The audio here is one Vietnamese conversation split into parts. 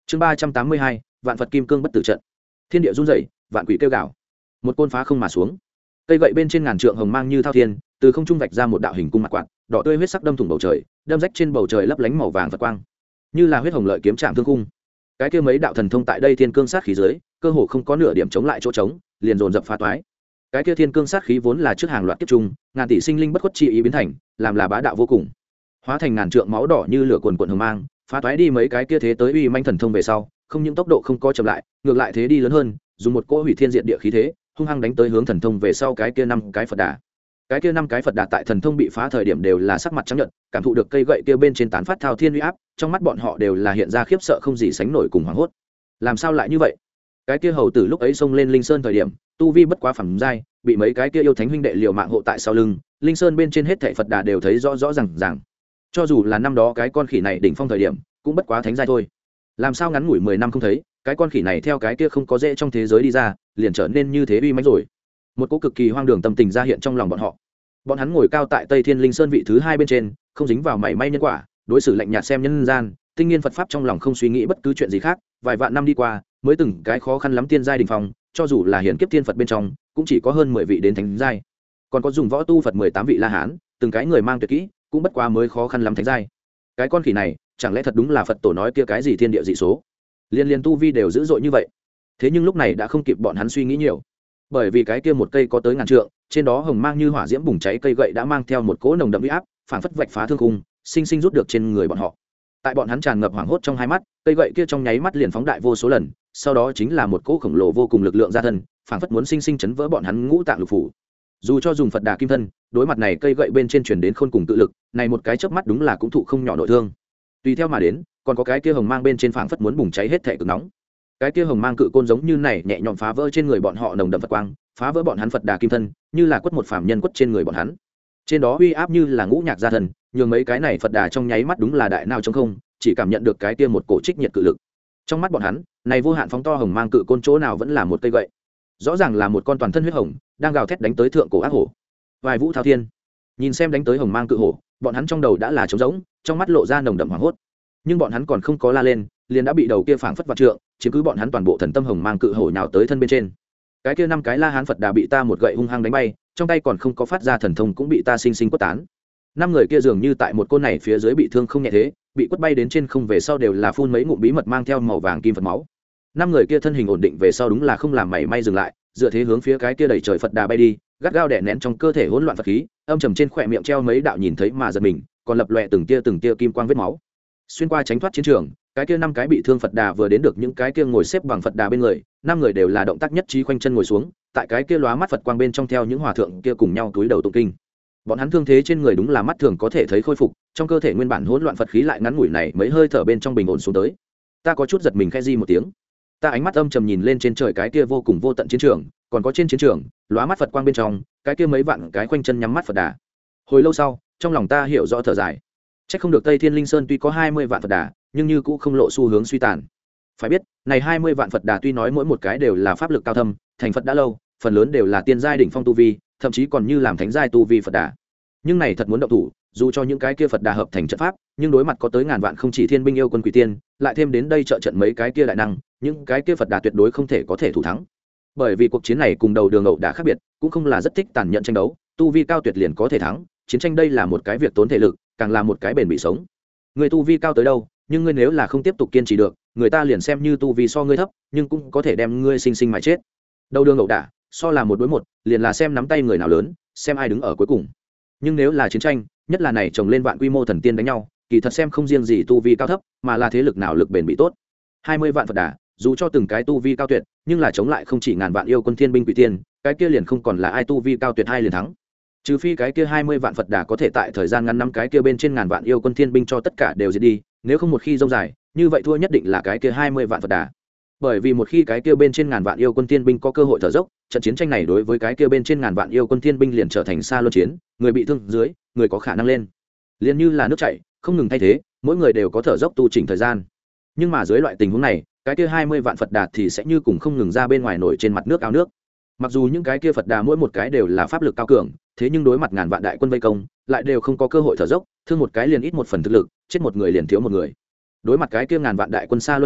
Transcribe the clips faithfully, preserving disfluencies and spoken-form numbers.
chương ba trăm tám mươi hai vạn phật kim cương bất tử trận. Thiên địa run rẩy, vạn quỷ kêu gào, một côn phá không mà xuống. Cây gậy bên trên ngàn trượng hồng mang như thao thiên, từ không trung vạch ra một đạo hình cung mặt quạt, đỏ tươi huyết sắc đâm thủng bầu trời, đâm rách trên bầu trời lấp lánh màu vàng phật quang, như là huyết hồng lợi kiếm chạm thương cung. Cái kia mấy đạo thần thông tại đây thiên cương sát khí dưới, cơ hồ không có nửa điểm chống lại chỗ trống, liền dồn dập phá toái. Cái kia thiên cương sát khí vốn là trước hàng loạt kiếp trùng, ngàn tỷ sinh linh bất khuất chi ý biến thành, làm là bá đạo vô cùng, hóa thành ngàn trượng máu đỏ như lửa cuồn cuộn hồng mang, phá toái đi mấy cái kia thế tới uy manh thần thông về sau, không những tốc độ không có chậm lại, ngược lại thế đi lớn hơn, dùng một cỗ hủy thiên diệt địa khí thế, hung hăng đánh tới hướng thần thông về sau cái kia năm cái Phật đà. Cái kia năm cái Phật đà tại thần thông bị phá thời điểm đều là sắc mặt trắng nhợt, cảm thụ được cây gậy kia bên trên tán phát thao thiên uy áp, trong mắt bọn họ đều là hiện ra khiếp sợ không gì sánh nổi cùng hoảng hốt. Làm sao lại như vậy? Cái kia hầu tử lúc ấy xông lên linh sơn thời điểm, tu vi bất quá phẩm giai, bị mấy cái kia yêu thánh huynh đệ liều mạng hộ tại sau lưng, linh sơn bên trên hết thảy Phật đà đều thấy rõ rõ ràng ràng. Cho dù là năm đó cái con khỉ này đỉnh phong thời điểm, cũng bất quá thánh giai thôi. Làm sao ngắn ngủi mười năm không thấy, cái con khỉ này theo cái kia không có dễ trong thế giới đi ra, liền trở nên như thế uy mãnh rồi. Một cỗ cực kỳ hoang đường tâm tình ra hiện trong lòng bọn họ. Bọn hắn ngồi cao tại Tây Thiên Linh Sơn vị thứ hai bên trên, không dính vào mảy may nhân quả, đối xử lạnh nhạt xem nhân gian, tinh nghiên Phật pháp trong lòng không suy nghĩ bất cứ chuyện gì khác, vài vạn năm đi qua, mới từng cái khó khăn lắm tiên giai đỉnh phong, cho dù là hiển kiếp tiên Phật bên trong, cũng chỉ có hơn mười vị đến thánh giai. Còn có dùng võ tu Phật mười tám vị La Hán, từng cái người mang tuyệt kỹ, cũng bất quá mới khó khăn lắm thánh giai. Cái con khỉ này, chẳng lẽ thật đúng là Phật tổ nói kia cái gì thiên địa dị số? Liên liên tu vi đều dữ dội như vậy. Thế nhưng lúc này đã không kịp bọn hắn suy nghĩ nhiều, bởi vì cái kia một cây có tới ngàn trượng, trên đó hồng mang như hỏa diễm bùng cháy cây gậy đã mang theo một cỗ nồng đậm uy áp, phảng phất vạch phá thương khung, sinh sinh rút được trên người bọn họ. Tại bọn hắn tràn ngập hoảng hốt trong hai mắt, cây gậy kia trong nháy mắt liền phóng đại vô số lần, sau đó chính là một cỗ khổng lồ vô cùng lực lượng ra thân, phảng phất muốn sinh sinh chấn vỡ bọn hắn ngũ tạng lục phủ. Dù cho dùng Phật Đà kim thân, đối mặt này cây gậy bên trên truyền đến khôn cùng tự lực, này một cái chớp mắt đúng là cũng thụ không nhỏ nội thương. Tùy theo mà đến, còn có cái kia hồng mang bên trên phảng phất muốn bùng cháy hết thể cực nóng. Cái kia hồng mang cự côn giống như này nhẹ nhõm phá vỡ trên người bọn họ nồng đậm Phật quang, phá vỡ bọn hắn Phật Đà kim thân, như là quất một phàm nhân quất trên người bọn hắn. Trên đó uy áp như là ngũ nhạc gia thần, nhường mấy cái này Phật Đà trong nháy mắt đúng là đại nào trong không, chỉ cảm nhận được cái kia một cổ trích nhiệt cự lực. Trong mắt bọn hắn, này vô hạn phóng to hồng mang cự côn chỗ nào vẫn là một cây gậy. Rõ ràng là một con toàn thân huyết hồng, đang gào thét đánh tới thượng cổ ác hổ. Vài vũ thao thiên. Nhìn xem đánh tới hồng mang cự hổ, bọn hắn trong đầu đã là trống rỗng, trong mắt lộ ra nồng đậm hoảng hốt. Nhưng bọn hắn còn không có la lên, liền đã bị đầu kia phảng phất vạn trượng, chiếm cứ bọn hắn toàn bộ thần tâm hồng mang cự hổ nhào tới thân bên trên. Cái kia năm cái La Hán Phật Đà bị ta một gậy hung hăng đánh bay, trong tay còn không có phát ra thần thông cũng bị ta sinh sinh quất tán. Năm người kia dường như tại một côn này phía dưới bị thương không nhẹ thế, bị quất bay đến trên không về sau đều là phun mấy ngụm bí mật mang theo màu vàng kim Phật máu. Năm người kia thân hình ổn định về sau đúng là không làm mảy may dừng lại, dựa thế hướng phía cái kia đầy trời Phật Đà bay đi, gắt gao đè nén trong cơ thể hỗn loạn Phật khí, âm trầm trên khóe miệng treo mấy đạo nhìn thấy mà giật mình, còn lập lòe từng tia từng tia kim quang vết máu. Xuyên qua tránh thoát chiến trường, cái kia năm cái bị thương Phật Đà vừa đến được những cái kia ngồi xếp bằng Phật Đà bên người, năm người đều là động tác nhất trí khoanh chân ngồi xuống, tại cái kia lóa mắt Phật quang bên trong theo những hòa thượng kia cùng nhau cúi đầu tụng kinh. Bọn hắn thương thế trên người đúng là mắt thường có thể thấy khôi phục, trong cơ thể nguyên bản hỗn loạn Phật khí lại ngắn ngủi này mấy hơi thở bên trong bình ổn xuống tới. Ta có chút giật mình khẽ di một tiếng. Ta ánh mắt âm trầm nhìn lên trên trời cái kia vô cùng vô tận chiến trường, còn có trên chiến trường, lóa mắt Phật quang bên trong, cái kia mấy vạn cái khoanh chân nhắm mắt Phật Đà. Hồi lâu sau, trong lòng ta hiểu rõ thở dài. Chắc không được Tây Thiên Linh Sơn tuy có hai mươi vạn Phật Đà, nhưng như cũng không lộ xu hướng suy tàn. Phải biết, này hai mươi vạn Phật Đà tuy nói mỗi một cái đều là pháp lực cao thâm, thành Phật đã lâu, phần lớn đều là tiên giai đỉnh phong tu vi, thậm chí còn như làm thánh giai tu vi Phật Đà. Nhưng này thật muốn động thủ, dù cho những cái kia Phật Đà hợp thành trận pháp, nhưng đối mặt có tới ngàn vạn không chỉ thiên binh yêu quân quỷ tiên, lại thêm đến đây trợ trận mấy cái kia đại năng, những cái kia Phật Đà tuyệt đối không thể có thể thủ thắng. Bởi vì cuộc chiến này cùng đầu đường ẩu đả khác biệt, cũng không là rất thích tàn nhẫn tranh đấu, tu vi cao tuyệt liền có thể thắng, chiến tranh đây là một cái việc tốn thể lực, càng là một cái bền bị sống. Người tu vi cao tới đâu, nhưng ngươi nếu là không tiếp tục kiên trì được, người ta liền xem như tu vi so ngươi thấp, nhưng cũng có thể đem ngươi sinh sinh mà chết. Đầu đường ẩu đả, so là một đối một, liền là xem nắm tay người nào lớn, xem ai đứng ở cuối cùng. Nhưng nếu là chiến tranh, nhất là này chồng lên vạn quy mô thần tiên đánh nhau, kỳ thật xem không riêng gì tu vi cao thấp, mà là thế lực nào lực bền bị tốt. hai mươi vạn Phật Đà, dù cho từng cái tu vi cao tuyệt, nhưng là chống lại không chỉ ngàn vạn yêu quân thiên binh quỷ tiên, cái kia liền không còn là ai tu vi cao tuyệt hai liền thắng. Trừ phi cái kia hai mươi vạn Phật Đà có thể tại thời gian ngắn năm cái kia bên trên ngàn vạn yêu quân thiên binh cho tất cả đều diệt đi, nếu không một khi rông dài, như vậy thua nhất định là cái kia hai mươi vạn Phật Đà. Bởi vì một khi cái kia bên trên ngàn vạn yêu quân thiên binh có cơ hội thở dốc, trận chiến tranh này đối với cái kia bên trên ngàn vạn yêu quân thiên binh liền trở thành xa luân chiến, người bị thương dưới, người có khả năng lên. Liền như là nước chảy, không ngừng thay thế, mỗi người đều có thở dốc tu chỉnh thời gian. Nhưng mà dưới loại tình huống này, cái kia hai mươi vạn Phật Đà thì sẽ như cùng không ngừng ra bên ngoài nổi trên mặt nước ao nước. Mặc dù những cái kia Phật Đà mỗi một cái đều là pháp lực cao cường, thế nhưng đối mặt ngàn vạn đại quân vây công, lại đều không có cơ hội thở dốc, thương một cái liền ít một phần thực lực, chết một người liền thiếu một người. Đối mặt cái kia ngàn vạn đại quân xa luân chiến,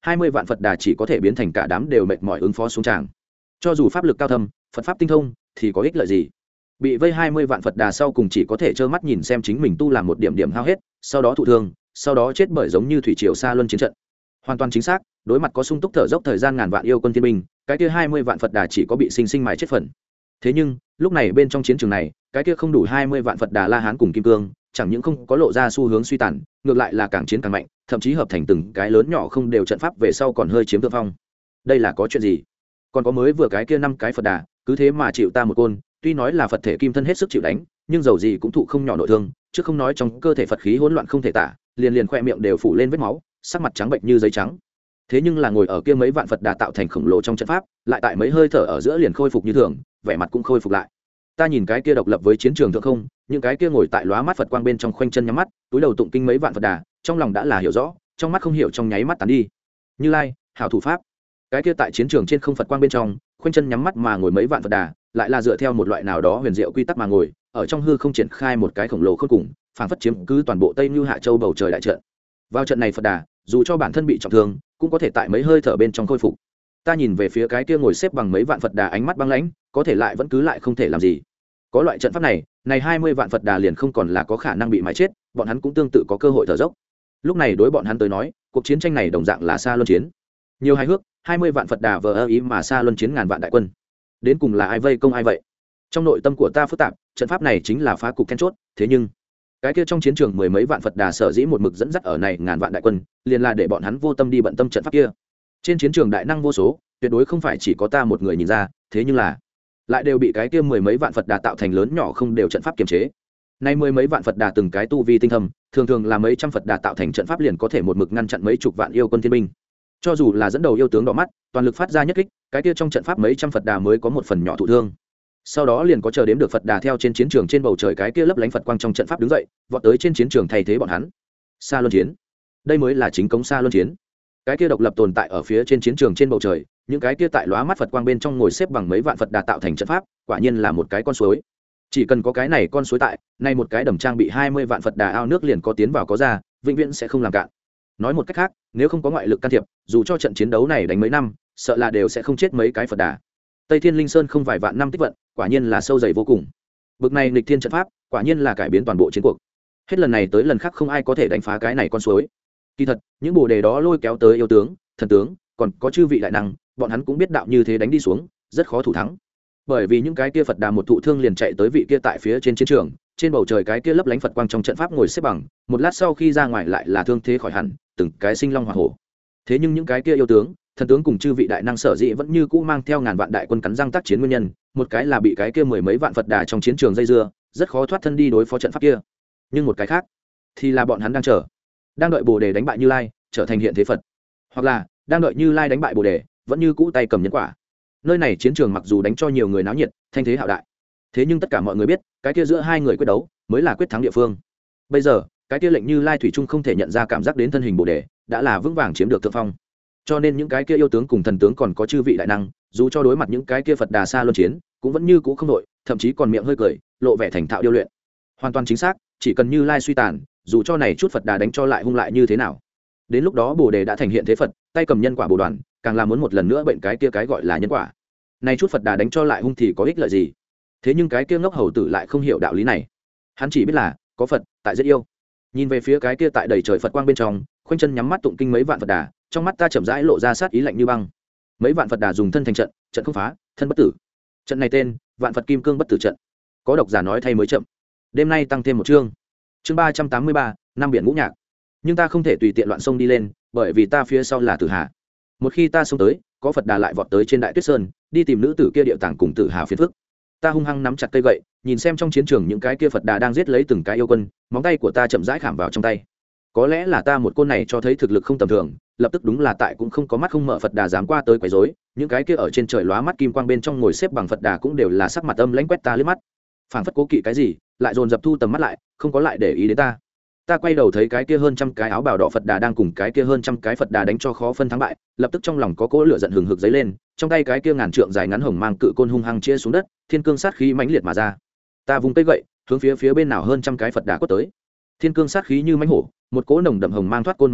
hai mươi vạn phật đà chỉ có thể biến thành cả đám đều mệt mỏi ứng phó xuống tràng. Cho dù pháp lực cao thâm, phật pháp tinh thông thì có ích lợi gì? Bị vây hai mươi vạn phật đà sau cùng chỉ có thể trơ mắt nhìn xem chính mình tu làm một điểm điểm hao hết, sau đó thụ thương, sau đó chết bởi giống như thủy triều xa luân chiến trận. Hoàn toàn chính xác, đối mặt có sung túc thở dốc thời gian ngàn vạn yêu quân thiên binh, cái kia hai mươi vạn phật đà chỉ có bị sinh sinh mài chết phần. Thế nhưng lúc này bên trong chiến trường này, cái kia không đủ hai mươi vạn phật đà La Hán cùng kim cương chẳng những không có lộ ra xu hướng suy tàn, ngược lại là càng chiến càng mạnh, thậm chí hợp thành từng cái lớn nhỏ không đều trận pháp về sau còn hơi chiếm thượng phong. Đây là có chuyện gì? Còn có mới vừa cái kia năm cái phật đà cứ thế mà chịu ta một côn, tuy nói là phật thể kim thân hết sức chịu đánh, nhưng dầu gì cũng thụ không nhỏ nội thương, chứ không nói trong cơ thể phật khí hỗn loạn không thể tả, liền liền khoe miệng đều phủ lên vết máu, sắc mặt trắng bệnh như giấy trắng. Thế nhưng là ngồi ở kia mấy vạn phật đà tạo thành khổng lồ trong trận pháp, lại tại mấy hơi thở ở giữa liền khôi phục như thường, vẻ mặt cũng khôi phục lại. Ta nhìn cái kia độc lập với chiến trường thượng không, những cái kia ngồi tại lóa mắt phật quang bên trong khoanh chân nhắm mắt, túi đầu tụng kinh mấy vạn phật đà, trong lòng đã là hiểu rõ, trong mắt không hiểu trong nháy mắt tán đi. Như Lai, hảo thủ pháp. Cái kia tại chiến trường trên không phật quang bên trong, khoanh chân nhắm mắt mà ngồi mấy vạn phật đà, lại là dựa theo một loại nào đó huyền diệu quy tắc mà ngồi, ở trong hư không triển khai một cái khổng lồ khôn cùng, phảng phất chiếm cứ toàn bộ Tây Nưu Hạ Châu bầu trời đại trận. Vào trận này phật đà, dù cho bản thân bị trọng thương, cũng có thể tại mấy hơi thở bên trong khôi phục. Ta nhìn về phía cái kia ngồi xếp bằng mấy vạn phật đà ánh mắt băng lãnh, có thể lại vẫn cứ lại không thể làm gì. Có loại trận pháp này, này hai mươi vạn phật đà liền không còn là có khả năng bị mái chết, bọn hắn cũng tương tự có cơ hội thở dốc. Lúc này đối bọn hắn tới nói, cuộc chiến tranh này đồng dạng là xa luân chiến. Nhiều hài hước, hai mươi vạn phật đà vờ ơ ý mà xa luân chiến ngàn vạn đại quân. Đến cùng là ai vây công ai vậy? Trong nội tâm của ta phức tạp, trận pháp này chính là phá cục then chốt, thế nhưng cái kia trong chiến trường mười mấy vạn phật đà sở dĩ một mực dẫn dắt ở này ngàn vạn đại quân, liền là để bọn hắn vô tâm đi bận tâm trận pháp kia. Trên chiến trường đại năng vô số, tuyệt đối không phải chỉ có ta một người nhìn ra, thế nhưng là lại đều bị cái kia mười mấy vạn phật đà tạo thành lớn nhỏ không đều trận pháp kiềm chế. Nay mười mấy vạn phật đà từng cái tu vi tinh thâm, thường thường là mấy trăm phật đà tạo thành trận pháp liền có thể một mực ngăn chặn mấy chục vạn yêu quân thiên binh. Cho dù là dẫn đầu yêu tướng đỏ mắt, toàn lực phát ra nhất kích, cái kia trong trận pháp mấy trăm phật đà mới có một phần nhỏ thụ thương. Sau đó liền có chờ đếm được phật đà theo trên chiến trường trên bầu trời cái kia lấp lánh phật quang trong trận pháp đứng dậy, vọt tới trên chiến trường thay thế bọn hắn. Xa luân chiến, đây mới là chính cống xa luân chiến. Cái kia độc lập tồn tại ở phía trên chiến trường trên bầu trời, những cái kia tại lóa mắt phật quang bên trong ngồi xếp bằng mấy vạn phật đà tạo thành trận pháp, quả nhiên là một cái con suối. Chỉ cần có cái này con suối tại, nay một cái đầm trang bị hai mươi vạn phật đà ao nước liền có tiến vào có ra, vĩnh viễn sẽ không làm cạn. Nói một cách khác, nếu không có ngoại lực can thiệp, dù cho trận chiến đấu này đánh mấy năm, sợ là đều sẽ không chết mấy cái phật đà. Tây Thiên Linh Sơn không vài vạn năm tích vận, quả nhiên là sâu dày vô cùng. Bực này nghịch thiên trận pháp, quả nhiên là cải biến toàn bộ chiến cuộc. Hết lần này tới lần khác không ai có thể đánh phá cái này con suối. Kỳ thật, những bồ đề đó lôi kéo tới yêu tướng, thần tướng, còn có chư vị đại năng, bọn hắn cũng biết đạo như thế đánh đi xuống, rất khó thủ thắng. Bởi vì những cái kia Phật đà một thụ thương liền chạy tới vị kia tại phía trên chiến trường, trên bầu trời cái kia lấp lánh Phật quang trong trận pháp ngồi xếp bằng, một lát sau khi ra ngoài lại là thương thế khỏi hẳn, từng cái sinh long hỏa hổ. Thế nhưng những cái kia yêu tướng, thần tướng cùng chư vị đại năng sở dĩ vẫn như cũ mang theo ngàn vạn đại quân cắn răng tác chiến nguyên nhân, một cái là bị cái kia mười mấy vạn Phật đà trong chiến trường dây dưa, rất khó thoát thân đi đối phó trận pháp kia. Nhưng một cái khác, thì là bọn hắn đang chờ, đang đợi Bồ Đề đánh bại Như Lai, trở thành hiện thế Phật, hoặc là đang đợi Như Lai đánh bại Bồ Đề, vẫn như cũ tay cầm nhân quả. Nơi này chiến trường mặc dù đánh cho nhiều người náo nhiệt, thanh thế hạo đại, thế nhưng tất cả mọi người biết, cái kia giữa hai người quyết đấu mới là quyết thắng địa phương. Bây giờ, cái kia lệnh Như Lai thủy chung không thể nhận ra cảm giác đến thân hình Bồ Đề, đã là vững vàng chiếm được thượng phong. Cho nên những cái kia yêu tướng cùng thần tướng còn có chư vị đại năng, dù cho đối mặt những cái kia Phật đà xa luân chiến, cũng vẫn như cũ không đội, thậm chí còn miệng hơi cười, lộ vẻ thành thạo điêu luyện. Hoàn toàn chính xác, chỉ cần Như Lai suy tàn, dù cho này chút Phật đà đánh cho lại hung lại như thế nào, đến lúc đó Bồ Đề đã thành hiện thế Phật, tay cầm nhân quả bồ đoàn, càng là muốn một lần nữa bệnh cái kia cái gọi là nhân quả. Này chút Phật đà đánh cho lại hung thì có ích lợi gì? Thế nhưng cái kia ngốc hầu tử lại không hiểu đạo lý này. Hắn chỉ biết là có Phật tại rất yêu. Nhìn về phía cái kia tại đầy trời Phật quang bên trong, khoanh chân nhắm mắt tụng kinh mấy vạn Phật đà, trong mắt ta chậm rãi lộ ra sát ý lạnh như băng. Mấy vạn Phật đà dùng thân thành trận, trận không phá, thân bất tử. Trận này tên Vạn Phật Kim Cương Bất Tử Trận. Có độc giả nói thay mới chậm. Đêm nay tăng thêm một chương. Chương ba trăm tám mươi ba, năm biển ngũ nhạc. Nhưng ta không thể tùy tiện loạn sông đi lên, bởi vì ta phía sau là Tử Hà. Một khi ta xông tới, có Phật đà lại vọt tới trên Đại Tuyết Sơn, đi tìm nữ tử kia điệu tàng cùng Tử Hà phiền phức. Ta hung hăng nắm chặt cây gậy, nhìn xem trong chiến trường những cái kia Phật đà đang giết lấy từng cái yêu quân, móng tay của ta chậm rãi khảm vào trong tay. Có lẽ là ta một côn này cho thấy thực lực không tầm thường, lập tức đúng là tại cũng không có mắt không mở Phật đà dám qua tới quấy rối, những cái kia ở trên trời lóa mắt kim quang bên trong ngồi xếp bằng Phật đà cũng đều là sắc mặt âm lãnh quét ta liếc mắt, phảng phất cố kỵ cái gì, lại dồn dập thu tầm mắt lại, không có lại để ý đến ta. Ta quay đầu thấy cái kia hơn trăm cái áo bào đỏ Phật đà đang cùng cái kia hơn trăm cái Phật đà đánh cho khó phân thắng bại, lập tức trong lòng có cỗ lửa giận hừng hực dấy lên, trong tay cái kia ngàn trượng dài ngắn hồng mang cự côn hung hăng chia xuống đất, thiên cương sát khí mãnh liệt mà ra. Ta vung cây gậy, hướng phía phía bên nào hơn trăm cái Phật đà quất tới. Thiên cương sát khí như mãnh hổ, một cỗ nồng đậm hồng mang thoát côn mà ra,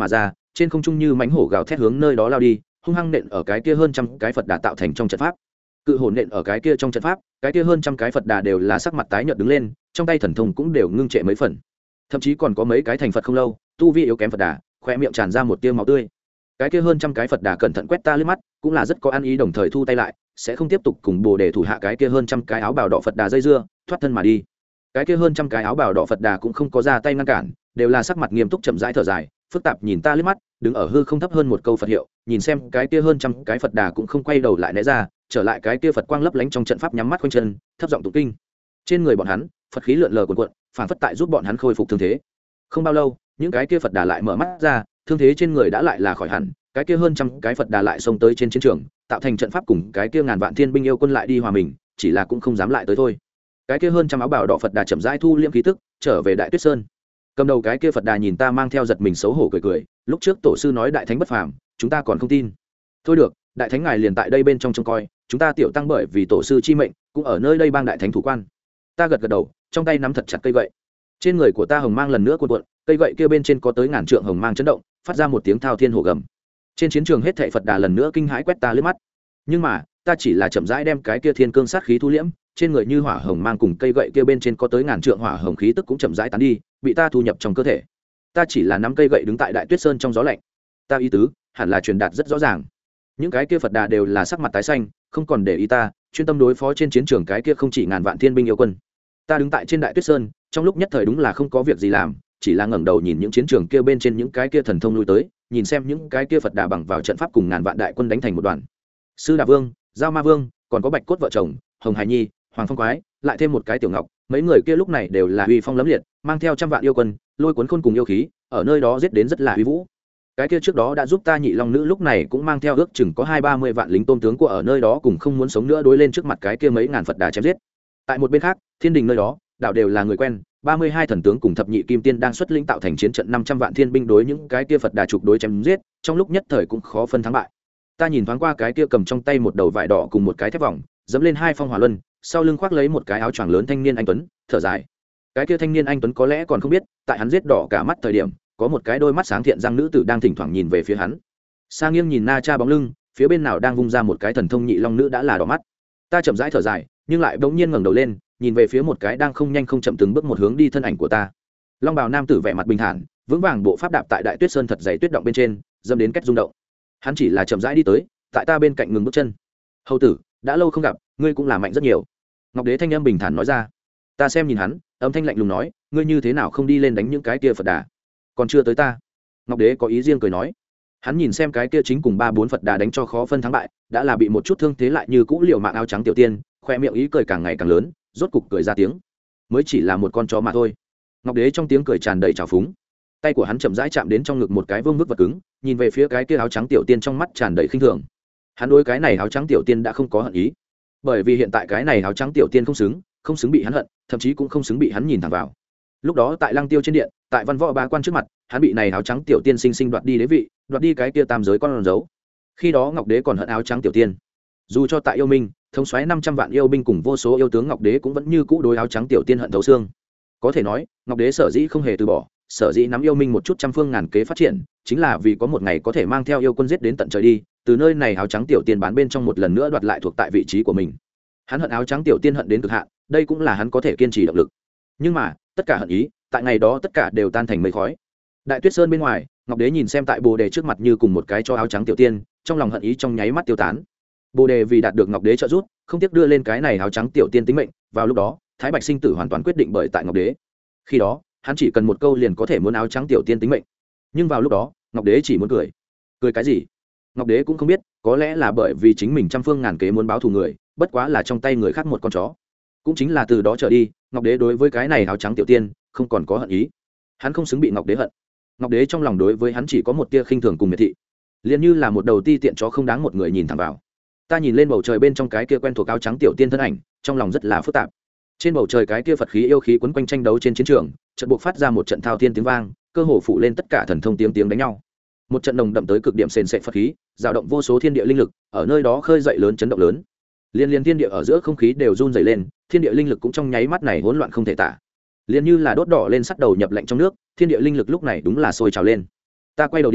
trên không trung như mánh hổ gào thét hướng nơi đó lao đi, hung hăng nện ở cái kia hơn trăm cái Phật Đà tạo thành trong trận pháp. Cự hồn nện ở cái kia trong trận pháp, cái kia hơn trăm cái Phật Đà đều là sắc mặt tái nhợt đứng lên, trong tay thần thông cũng đều ngưng trệ mấy phần. Thậm chí còn có mấy cái thành Phật không lâu, tu vi yếu kém Phật Đà, khóe miệng tràn ra một tia máu tươi. Cái kia hơn trăm cái Phật Đà cẩn thận quét ta liếc mắt, cũng là rất có ăn ý, đồng thời thu tay lại, sẽ không tiếp tục cùng Bồ Đề thủ hạ cái kia hơn trăm cái áo bào đỏ Phật Đà dây dưa, thoát thân mà đi. Cái kia hơn trăm cái áo bào đỏ Phật Đà cũng không có ra tay ngăn cản, đều là sắc mặt nghiêm túc chậm rãi thở dài, phức tạp nhìn ta liếc mắt, đứng ở hư không thấp hơn một câu Phật hiệu, nhìn xem cái kia hơn trăm cái Phật Đà cũng không quay đầu lại né ra, trở lại cái kia Phật quang lấp lánh trong trận pháp, nhắm mắt quanh chân, thấp giọng tụng kinh. Trên người bọn hắn, Phật khí lượn lờ cuồn cuộn, phản phất tại giúp bọn hắn khôi phục thương thế. Không bao lâu, những cái kia Phật Đà lại mở mắt ra, thương thế trên người đã lại là khỏi hẳn, cái kia hơn trăm cái Phật Đà lại xông tới trên chiến trường, tạo thành trận pháp cùng cái kia ngàn vạn thiên binh yêu quân lại đi hòa mình, chỉ là cũng không dám lại tới thôi. Cái kia hơn trăm áo bào đỏ Phật Đà chậm rãi thu liễm khí tức, trở về Đại Tuyết Sơn. Cầm đầu cái kia Phật Đà nhìn ta mang theo giật mình xấu hổ cười cười, lúc trước tổ sư nói đại thánh bất phàm, chúng ta còn không tin. Thôi được, đại thánh ngài liền tại đây bên trong trông coi, chúng ta tiểu tăng bởi vì tổ sư chi mệnh, cũng ở nơi đây bang đại thánh thủ quan. Ta gật gật đầu, trong tay nắm thật chặt cây gậy. Trên người của ta hồng mang lần nữa cuộn cuộn, cây gậy kia bên trên có tới ngàn trượng hồng mang chấn động, phát ra một tiếng thao thiên hổ gầm. Trên chiến trường hết thảy Phật Đà lần nữa kinh hãi quét ta liếc mắt. Nhưng mà, ta chỉ là chậm rãi đem cái kia thiên cương sát khí thu liễm, trên người như hỏa hồng mang cùng cây gậy kia bên trên có tới ngàn trượng hỏa hồng khí tức cũng chậm rãi tán đi, bị ta thu nhập trong cơ thể. Ta chỉ là nắm cây gậy đứng tại Đại Tuyết Sơn trong gió lạnh. Ta ý tứ, hẳn là truyền đạt rất rõ ràng. Những cái kia Phật Đà đều là sắc mặt tái xanh, không còn để ý ta, chuyên tâm đối phó trên chiến trường cái kia không chỉ ngàn vạn thiên binh yêu quân. Ta đứng tại trên Đại Tuyết Sơn, trong lúc nhất thời đúng là không có việc gì làm, chỉ là ngẩng đầu nhìn những chiến trường kia bên trên những cái kia thần thông lui tới, nhìn xem những cái kia Phật Đà bằng vào trận pháp cùng ngàn vạn đại quân đánh thành một đoàn. Sư Đà Vương, Giao Ma Vương, còn có Bạch Cốt vợ chồng, Hồng Hải Nhi, Hoàng Phong Quái, lại thêm một cái Tiểu Ngọc, mấy người kia lúc này đều là uy phong lẫm liệt, mang theo trăm vạn yêu quân, lôi cuốn khôn cùng yêu khí, ở nơi đó giết đến rất là uy vũ. Cái kia trước đó đã giúp ta Nhị Long nữ lúc này cũng mang theo ước chừng có hai ba mươi vạn lính tôm tướng của ở nơi đó cùng không muốn sống nữa đối lên trước mặt cái kia mấy ngàn Phật Đà chém giết. Tại một bên khác, Thiên Đình nơi đó, đạo đều là người quen, ba mươi hai thần tướng cùng thập nhị kim tiên đang xuất lĩnh tạo thành chiến trận năm trăm vạn thiên binh đối những cái kia Phật Đà trục đối chém giết, trong lúc nhất thời cũng khó phân thắng bại. Ta nhìn thoáng qua cái kia cầm trong tay một đầu vải đỏ cùng một cái thép vòng, dẫm lên hai phong hỏa luân, sau lưng khoác lấy một cái áo choàng lớn thanh niên anh tuấn, thở dài. Cái kia thanh niên anh tuấn có lẽ còn không biết, tại hắn giết đỏ cả mắt thời điểm, có một cái đôi mắt sáng thiện răng nữ tử đang thỉnh thoảng nhìn về phía hắn. Sa nghiêng nhìn Na Cha bóng lưng, phía bên nào đang vung ra một cái thần thông Nhị Long nữ đã là đỏ mắt. Ta chậm rãi thở dài, nhưng lại bỗng nhiên ngẩng đầu lên, nhìn về phía một cái đang không nhanh không chậm từng bước một hướng đi thân ảnh của ta. Long bào nam tử vẻ mặt bình thản, vững vàng bộ pháp đạp tại Đại Tuyết Sơn thật dày tuyết động bên trên, dâm đến cách rung động. Hắn chỉ là chậm rãi đi tới, tại ta bên cạnh ngừng bước chân. Hầu tử, đã lâu không gặp, ngươi cũng là mạnh rất nhiều. Ngọc Đế thanh âm bình thản nói ra. Ta xem nhìn hắn, âm thanh lạnh lùng nói, ngươi như thế nào không đi lên đánh những cái kia Phật Đà? Còn chưa tới ta. Ngọc Đế có ý riêng cười nói. Hắn nhìn xem cái kia chính cùng ba bốn Phật Đà đánh cho khó phân thắng bại, đã là bị một chút thương thế lại như cũ liều mạng áo trắng tiểu tiên, khoe miệng ý cười càng ngày càng lớn, rốt cục cười ra tiếng. Mới chỉ là một con chó mà thôi. Ngọc Đế trong tiếng cười tràn đầy trào phúng. Tay của hắn chậm rãi chạm đến trong ngực một cái vương vức vật cứng, nhìn về phía cái kia áo trắng tiểu tiên trong mắt tràn đầy khinh thường. Hắn đối cái này áo trắng tiểu tiên đã không có hận ý, bởi vì hiện tại cái này áo trắng tiểu tiên không xứng, không xứng bị hắn hận, thậm chí cũng không xứng bị hắn nhìn thẳng vào. Lúc đó tại Lăng Tiêu trên điện, tại văn võ bá quan trước mặt, hắn bị này áo trắng tiểu tiên sinh sinh đoạt đi đế vị, đoạt đi cái kia tam giới con dấu. Khi đó Ngọc Đế còn hận áo trắng tiểu tiên. Dù cho tại yêu minh, thống soái năm trăm vạn yêu binh cùng vô số yêu tướng, Ngọc Đế cũng vẫn như cũ đối áo trắng tiểu tiên hận thấu xương. Có thể nói, Ngọc Đế sở dĩ không hề từ bỏ, sở dĩ nắm yêu minh một chút trăm phương ngàn kế phát triển, chính là vì có một ngày có thể mang theo yêu quân giết đến tận trời đi, từ nơi này áo trắng tiểu tiên bán bên trong một lần nữa đoạt lại thuộc tại vị trí của mình. Hắn hận áo trắng tiểu tiên hận đến cực hạn, đây cũng là hắn có thể kiên trì động lực. Nhưng mà, tất cả hận ý, tại ngày đó tất cả đều tan thành mây khói. Đại Tuyết Sơn bên ngoài, Ngọc Đế nhìn xem tại Bồ Đề trước mặt như cùng một cái cho áo trắng tiểu tiên, trong lòng hận ý trong nháy mắt tiêu tán. Bồ Đề vì đạt được Ngọc Đế trợ giúp, không tiếc đưa lên cái này áo trắng tiểu tiên tính mệnh, vào lúc đó, Thái Bạch sinh tử hoàn toàn quyết định bởi tại Ngọc Đế. Khi đó, hắn chỉ cần một câu liền có thể muốn áo trắng tiểu tiên tính mệnh. Nhưng vào lúc đó, Ngọc Đế chỉ muốn cười. Cười cái gì? Ngọc Đế cũng không biết, có lẽ là bởi vì chính mình trăm phương ngàn kế muốn báo thù người, bất quá là trong tay người khác một con chó. Cũng chính là từ đó trở đi, Ngọc Đế đối với cái này áo trắng tiểu tiên không còn có hận ý. Hắn không xứng bị Ngọc Đế hận. Ngọc Đế trong lòng đối với hắn chỉ có một tia khinh thường cùng miệt thị, liền như là một đầu ti tiện chó không đáng một người nhìn thẳng vào. Ta nhìn lên bầu trời bên trong cái kia quen thuộc áo trắng tiểu tiên thân ảnh, trong lòng rất là phức tạp. Trên bầu trời cái kia Phật khí yêu khí quấn quanh tranh đấu trên chiến trường, chợt buộc phát ra một trận thao thiên tiếng vang, cơ hồ phụ lên tất cả thần thông tiếng tiếng đánh nhau. Một trận đồng đậm tới cực điểm sền sệt Phật khí, dao động vô số thiên địa linh lực, ở nơi đó khơi dậy lớn chấn động lớn. Liên liên thiên địa ở giữa không khí đều run rẩy lên, thiên địa linh lực cũng trong nháy mắt này hỗn loạn không thể tả. Liên như là đốt đỏ lên sắt đầu nhập lạnh trong nước, thiên địa linh lực lúc này đúng là sôi trào lên. Ta quay đầu đi,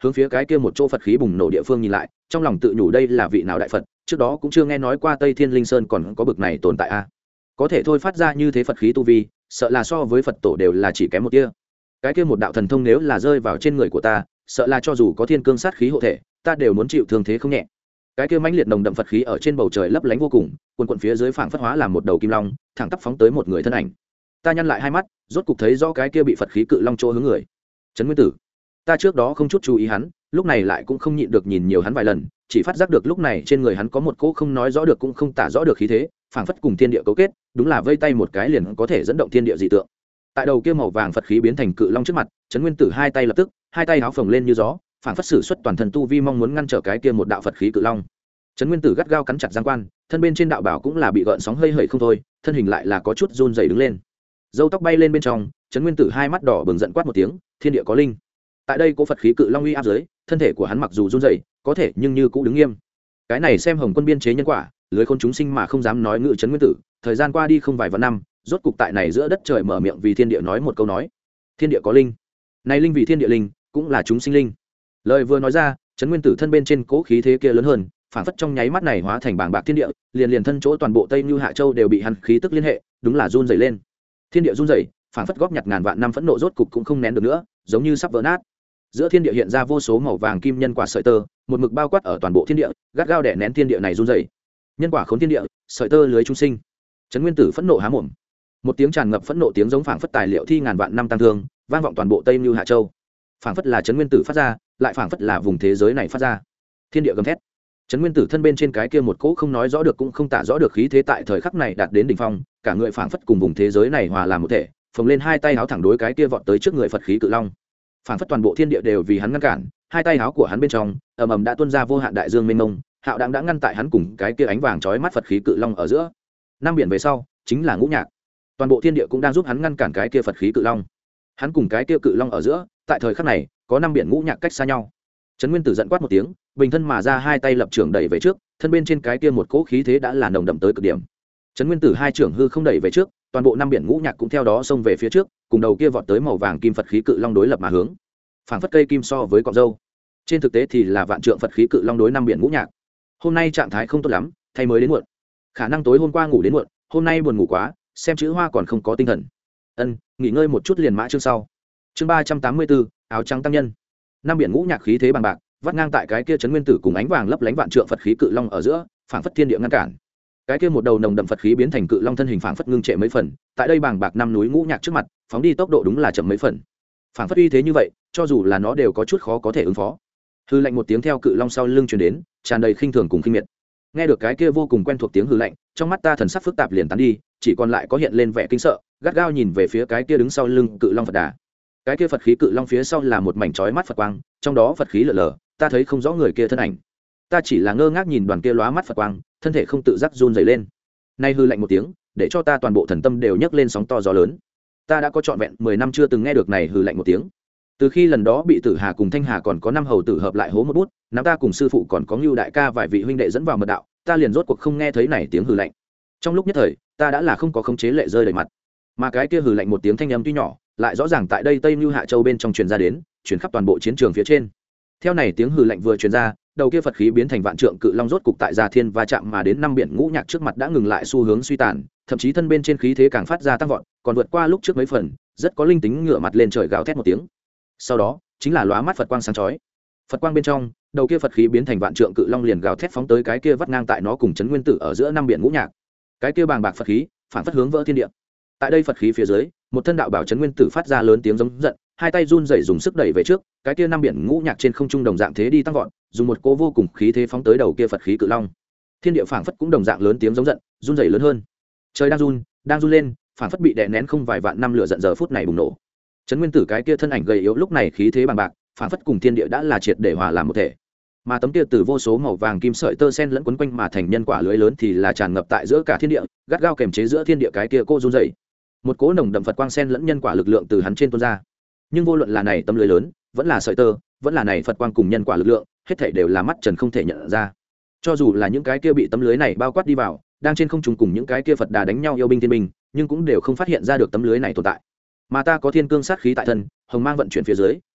hướng phía cái kia một chỗ phật khí bùng nổ địa phương nhìn lại, trong lòng tự nhủ đây là vị nào đại phật, trước đó cũng chưa nghe nói qua Tây Thiên Linh Sơn còn có bực này tồn tại a. Có thể thôi phát ra như thế phật khí tu vi, sợ là so với Phật tổ đều là chỉ kém một tia. Cái kia một đạo thần thông nếu là rơi vào trên người của ta, sợ là cho dù có thiên cương sát khí hộ thể, ta đều muốn chịu thương thế không nhẹ. Cái kia mãnh liệt nồng đậm phật khí ở trên bầu trời lấp lánh vô cùng, quần quần phía dưới phảng phất hóa làm một đầu kim long, thẳng tắp phóng tới một người thân ảnh. Ta nhăn lại hai mắt, rốt cục thấy rõ cái kia bị phật khí cự long chỗ hướng người. Trấn Nguyên Tử. Ta trước đó không chút chú ý hắn, lúc này lại cũng không nhịn được nhìn nhiều hắn vài lần, chỉ phát giác được lúc này trên người hắn có một cỗ không nói rõ được cũng không tả rõ được khí thế, phảng phất cùng thiên địa cấu kết, đúng là vây tay một cái liền có thể dẫn động thiên địa dị tượng. Tại đầu kia màu vàng phật khí biến thành cự long trước mặt, Trấn Nguyên Tử hai tay lập tức, hai tay háo phồng lên như gió, phảng phất sử xuất toàn thân tu vi mong muốn ngăn trở cái kia một đạo phật khí cự long. Trấn Nguyên Tử gắt gao cắn chặt giang quan, thân bên trên đạo bảo cũng là bị gợn sóng hơi hởi không thôi, thân hình lại là có chút run rẩy đứng lên. Râu tóc bay lên bên trong, Trấn Nguyên Tử hai mắt đỏ bừng giận quát một tiếng, thiên địa có linh. Tại đây có phật khí cự long uy áp dưới, thân thể của hắn mặc dù run rẩy, có thể nhưng như cũ đứng nghiêm. Cái này xem Hồng Quân biên chế nhân quả, lưới khôn chúng sinh mà không dám nói ngự Trấn Nguyên Tử, thời gian qua đi không vài vạn năm, rốt cục tại này giữa đất trời mở miệng vì thiên địa nói một câu nói. Thiên địa có linh. Này linh vì thiên địa linh, cũng là chúng sinh linh. Lời vừa nói ra, Trấn Nguyên Tử thân bên trên cố khí thế kia lớn hơn, phản phất trong nháy mắt này hóa thành bảng bạc thiên địa, liền liền thân chỗ toàn bộ Tây Như Hạ Châu đều bị hắn khí tức liên hệ, đúng là run rẩy lên. Thiên địa run rẩy, phản phất góp nhặt ngàn vạn năm phẫn nộ rốt cục cũng không nén được nữa, giống như sắp vỡ nát. Giữa thiên địa hiện ra vô số màu vàng kim nhân quả sợi tơ, một mực bao quát ở toàn bộ thiên địa, gắt gao đè nén thiên địa này run rẩy. Nhân quả khốn thiên địa, sợi tơ lưới chúng sinh. Trấn Nguyên Tử phẫn nộ há mồm. Một tiếng tràn ngập phẫn nộ tiếng giống phảng phất tài liệu thi ngàn vạn năm tăng thương, vang vọng toàn bộ Tây Như Hạ Châu. Phảng phất là Trấn Nguyên Tử phát ra, lại phảng phất là vùng thế giới này phát ra. Thiên địa gầm thét. Trấn Nguyên Tử thân bên trên cái kia một cỗ không nói rõ được cũng không tả rõ được khí thế tại thời khắc này đạt đến đỉnh phong, cả người phảng phất cùng vùng thế giới này hòa làm một thể, phồng lên hai tay áo thẳng đối cái kia vọt tới trước người Phật khí cự long. Phảng phất toàn bộ thiên địa đều vì hắn ngăn cản, hai tay áo của hắn bên trong, ầm ầm đã tuôn ra vô hạn đại dương mênh mông, hạo đãng đã ngăn tại hắn cùng cái kia ánh vàng chói mắt Phật khí cự long ở giữa. Năm biển về sau, chính là ngũ nhạc. Toàn bộ thiên địa cũng đang giúp hắn ngăn cản cái kia Phật khí cự long. Hắn cùng cái kia cự long ở giữa, tại thời khắc này, có năm biển ngũ nhạc cách xa nhau. Trấn Nguyên Tử giận quát một tiếng, bình thân mà ra hai tay lập trưởng đẩy về trước, thân bên trên cái kia một cỗ khí thế đã là nồng đậm tới cực điểm. Trấn Nguyên Tử hai trưởng hư không đẩy về trước, toàn bộ năm biển ngũ nhạc cũng theo đó xông về phía trước, cùng đầu kia vọt tới màu vàng kim Phật khí cự long đối lập mà hướng. Phảng phất cây kim so với cọng râu. Trên thực tế thì là vạn trượng Phật khí cự long đối năm biển ngũ nhạc. Hôm nay trạng thái không tốt lắm, thay mới đến muộn. Khả năng tối hôm qua ngủ đến muộn, hôm nay buồn ngủ quá, xem chữ hoa còn không có tinh thần. Ân, nghỉ ngơi một chút liền mã chương sau. Chương ba trăm tám mươi bốn, áo trắng tăng nhân. Năm biển ngũ nhạc khí thế bằng bạc, vắt ngang tại cái kia Trấn Nguyên Tử cùng ánh vàng lấp lánh vạn trượng Phật khí cự long ở giữa, phảng phất thiên địa ngăn cản. Cái kia một đầu nồng đậm Phật khí biến thành cự long thân hình phảng phất ngưng trệ mấy phần, tại đây bàng bạc năm núi ngũ nhạc trước mặt, phóng đi tốc độ đúng là chậm mấy phần. Phảng phất uy thế như vậy, cho dù là nó đều có chút khó có thể ứng phó. Hư lạnh một tiếng theo cự long sau lưng truyền đến, tràn đầy khinh thường cùng khinh miệt. Nghe được cái kia vô cùng quen thuộc tiếng hư lạnh, trong mắt ta thần sắc phức tạp liền tán đi, chỉ còn lại có hiện lên vẻ kinh sợ, gắt gao nhìn về phía cái kia đứng sau lưng cự long Phật Đà. Cái kia Phật khí cự long phía sau là một mảnh chói mắt Phật quang, trong đó Phật khí lờ lờ, ta thấy không rõ người kia thân ảnh. Ta chỉ là ngơ ngác nhìn đoàn kia lóa mắt Phật quang, thân thể không tự giác run rẩy lên. Nay hư lạnh một tiếng, để cho ta toàn bộ thần tâm đều nhấc lên sóng to gió lớn. Ta đã có trọn vẹn mười năm chưa từng nghe được này hư lạnh một tiếng. Từ khi lần đó bị Tử Hà cùng Thanh Hà còn có năm hầu tử hợp lại hố một bút, nắm ta cùng sư phụ còn có Ngưu đại ca vài vị huynh đệ dẫn vào mật đạo, ta liền rốt cuộc không nghe thấy này tiếng hừ lạnh. Trong lúc nhất thời, ta đã là không có khống chế lệ rơi đầy mặt. Mà cái kia hừ lạnh một tiếng thanh âm tuy nhỏ, lại rõ ràng tại đây Tây Nưu Hạ Châu bên trong truyền ra đến, truyền khắp toàn bộ chiến trường phía trên. Theo này tiếng hừ lạnh vừa truyền ra, đầu kia Phật khí biến thành vạn trượng cự long rốt cục tại Già Thiên va chạm mà đến năm biển ngũ nhạc trước mặt đã ngừng lại xu hướng suy tàn, thậm chí thân bên trên khí thế càng phát ra tăng vọt, còn vượt qua lúc trước mấy phần, rất có linh tính ngửa mặt lên trời gào thét một tiếng. Sau đó, chính là lóa mắt Phật quang sáng chói. Phật quang bên trong, đầu kia Phật khí biến thành vạn trượng cự long liền gào thét phóng tới cái kia vắt ngang tại nó cùng Trấn Nguyên Tử ở giữa năm biển ngũ nhạc. Cái kia bàng bạc Phật khí, phản phất hướng vỡ thiên địa. Tại đây Phật khí phía dưới, một thân đạo bảo Trấn Nguyên Tử phát ra lớn tiếng giống giận, hai tay run rẩy dùng sức đẩy về trước, cái kia năm biển ngũ nhạc trên không trung đồng dạng thế đi tăng vọt, dùng một cỗ vô cùng khí thế phóng tới đầu kia Phật khí cự long. Thiên địa phảng phất cũng đồng dạng lớn tiếng giống giận, run rẩy lớn hơn. Trời đang run, đang run lên, phảng phất bị đè nén không vài vạn năm lửa giận giờ phút này bùng nổ. Trấn Nguyên Tử cái kia thân ảnh gầy yếu lúc này khí thế bằng bạc, phảng phất cùng thiên địa đã là triệt để hòa làm một thể. Mà tấm kia từ vô số màu vàng kim sợi tơ sen lẫn quấn quanh mà thành nhân quả lưới lớn thì là tràn ngập tại giữa cả thiên địa, gắt gao kềm chế giữa thiên địa cái kia cô run rẩy. Một cỗ nồng đậm Phật quang sen lẫn nhân quả lực lượng từ hắn trên tuôn ra. Nhưng vô luận là này tấm lưới lớn, vẫn là sợi tơ, vẫn là này Phật quang cùng nhân quả lực lượng, hết thảy đều là mắt trần không thể nhận ra. Cho dù là những cái kia bị tấm lưới này bao quát đi vào, đang trên không trung cùng những cái kia Phật Đà đánh nhau yêu binh thiên binh, nhưng cũng đều không phát hiện ra được tấm lưới này tồn tại. Mà ta có thiên cương sát khí tại thân, hồng mang vận chuyển phía dưới,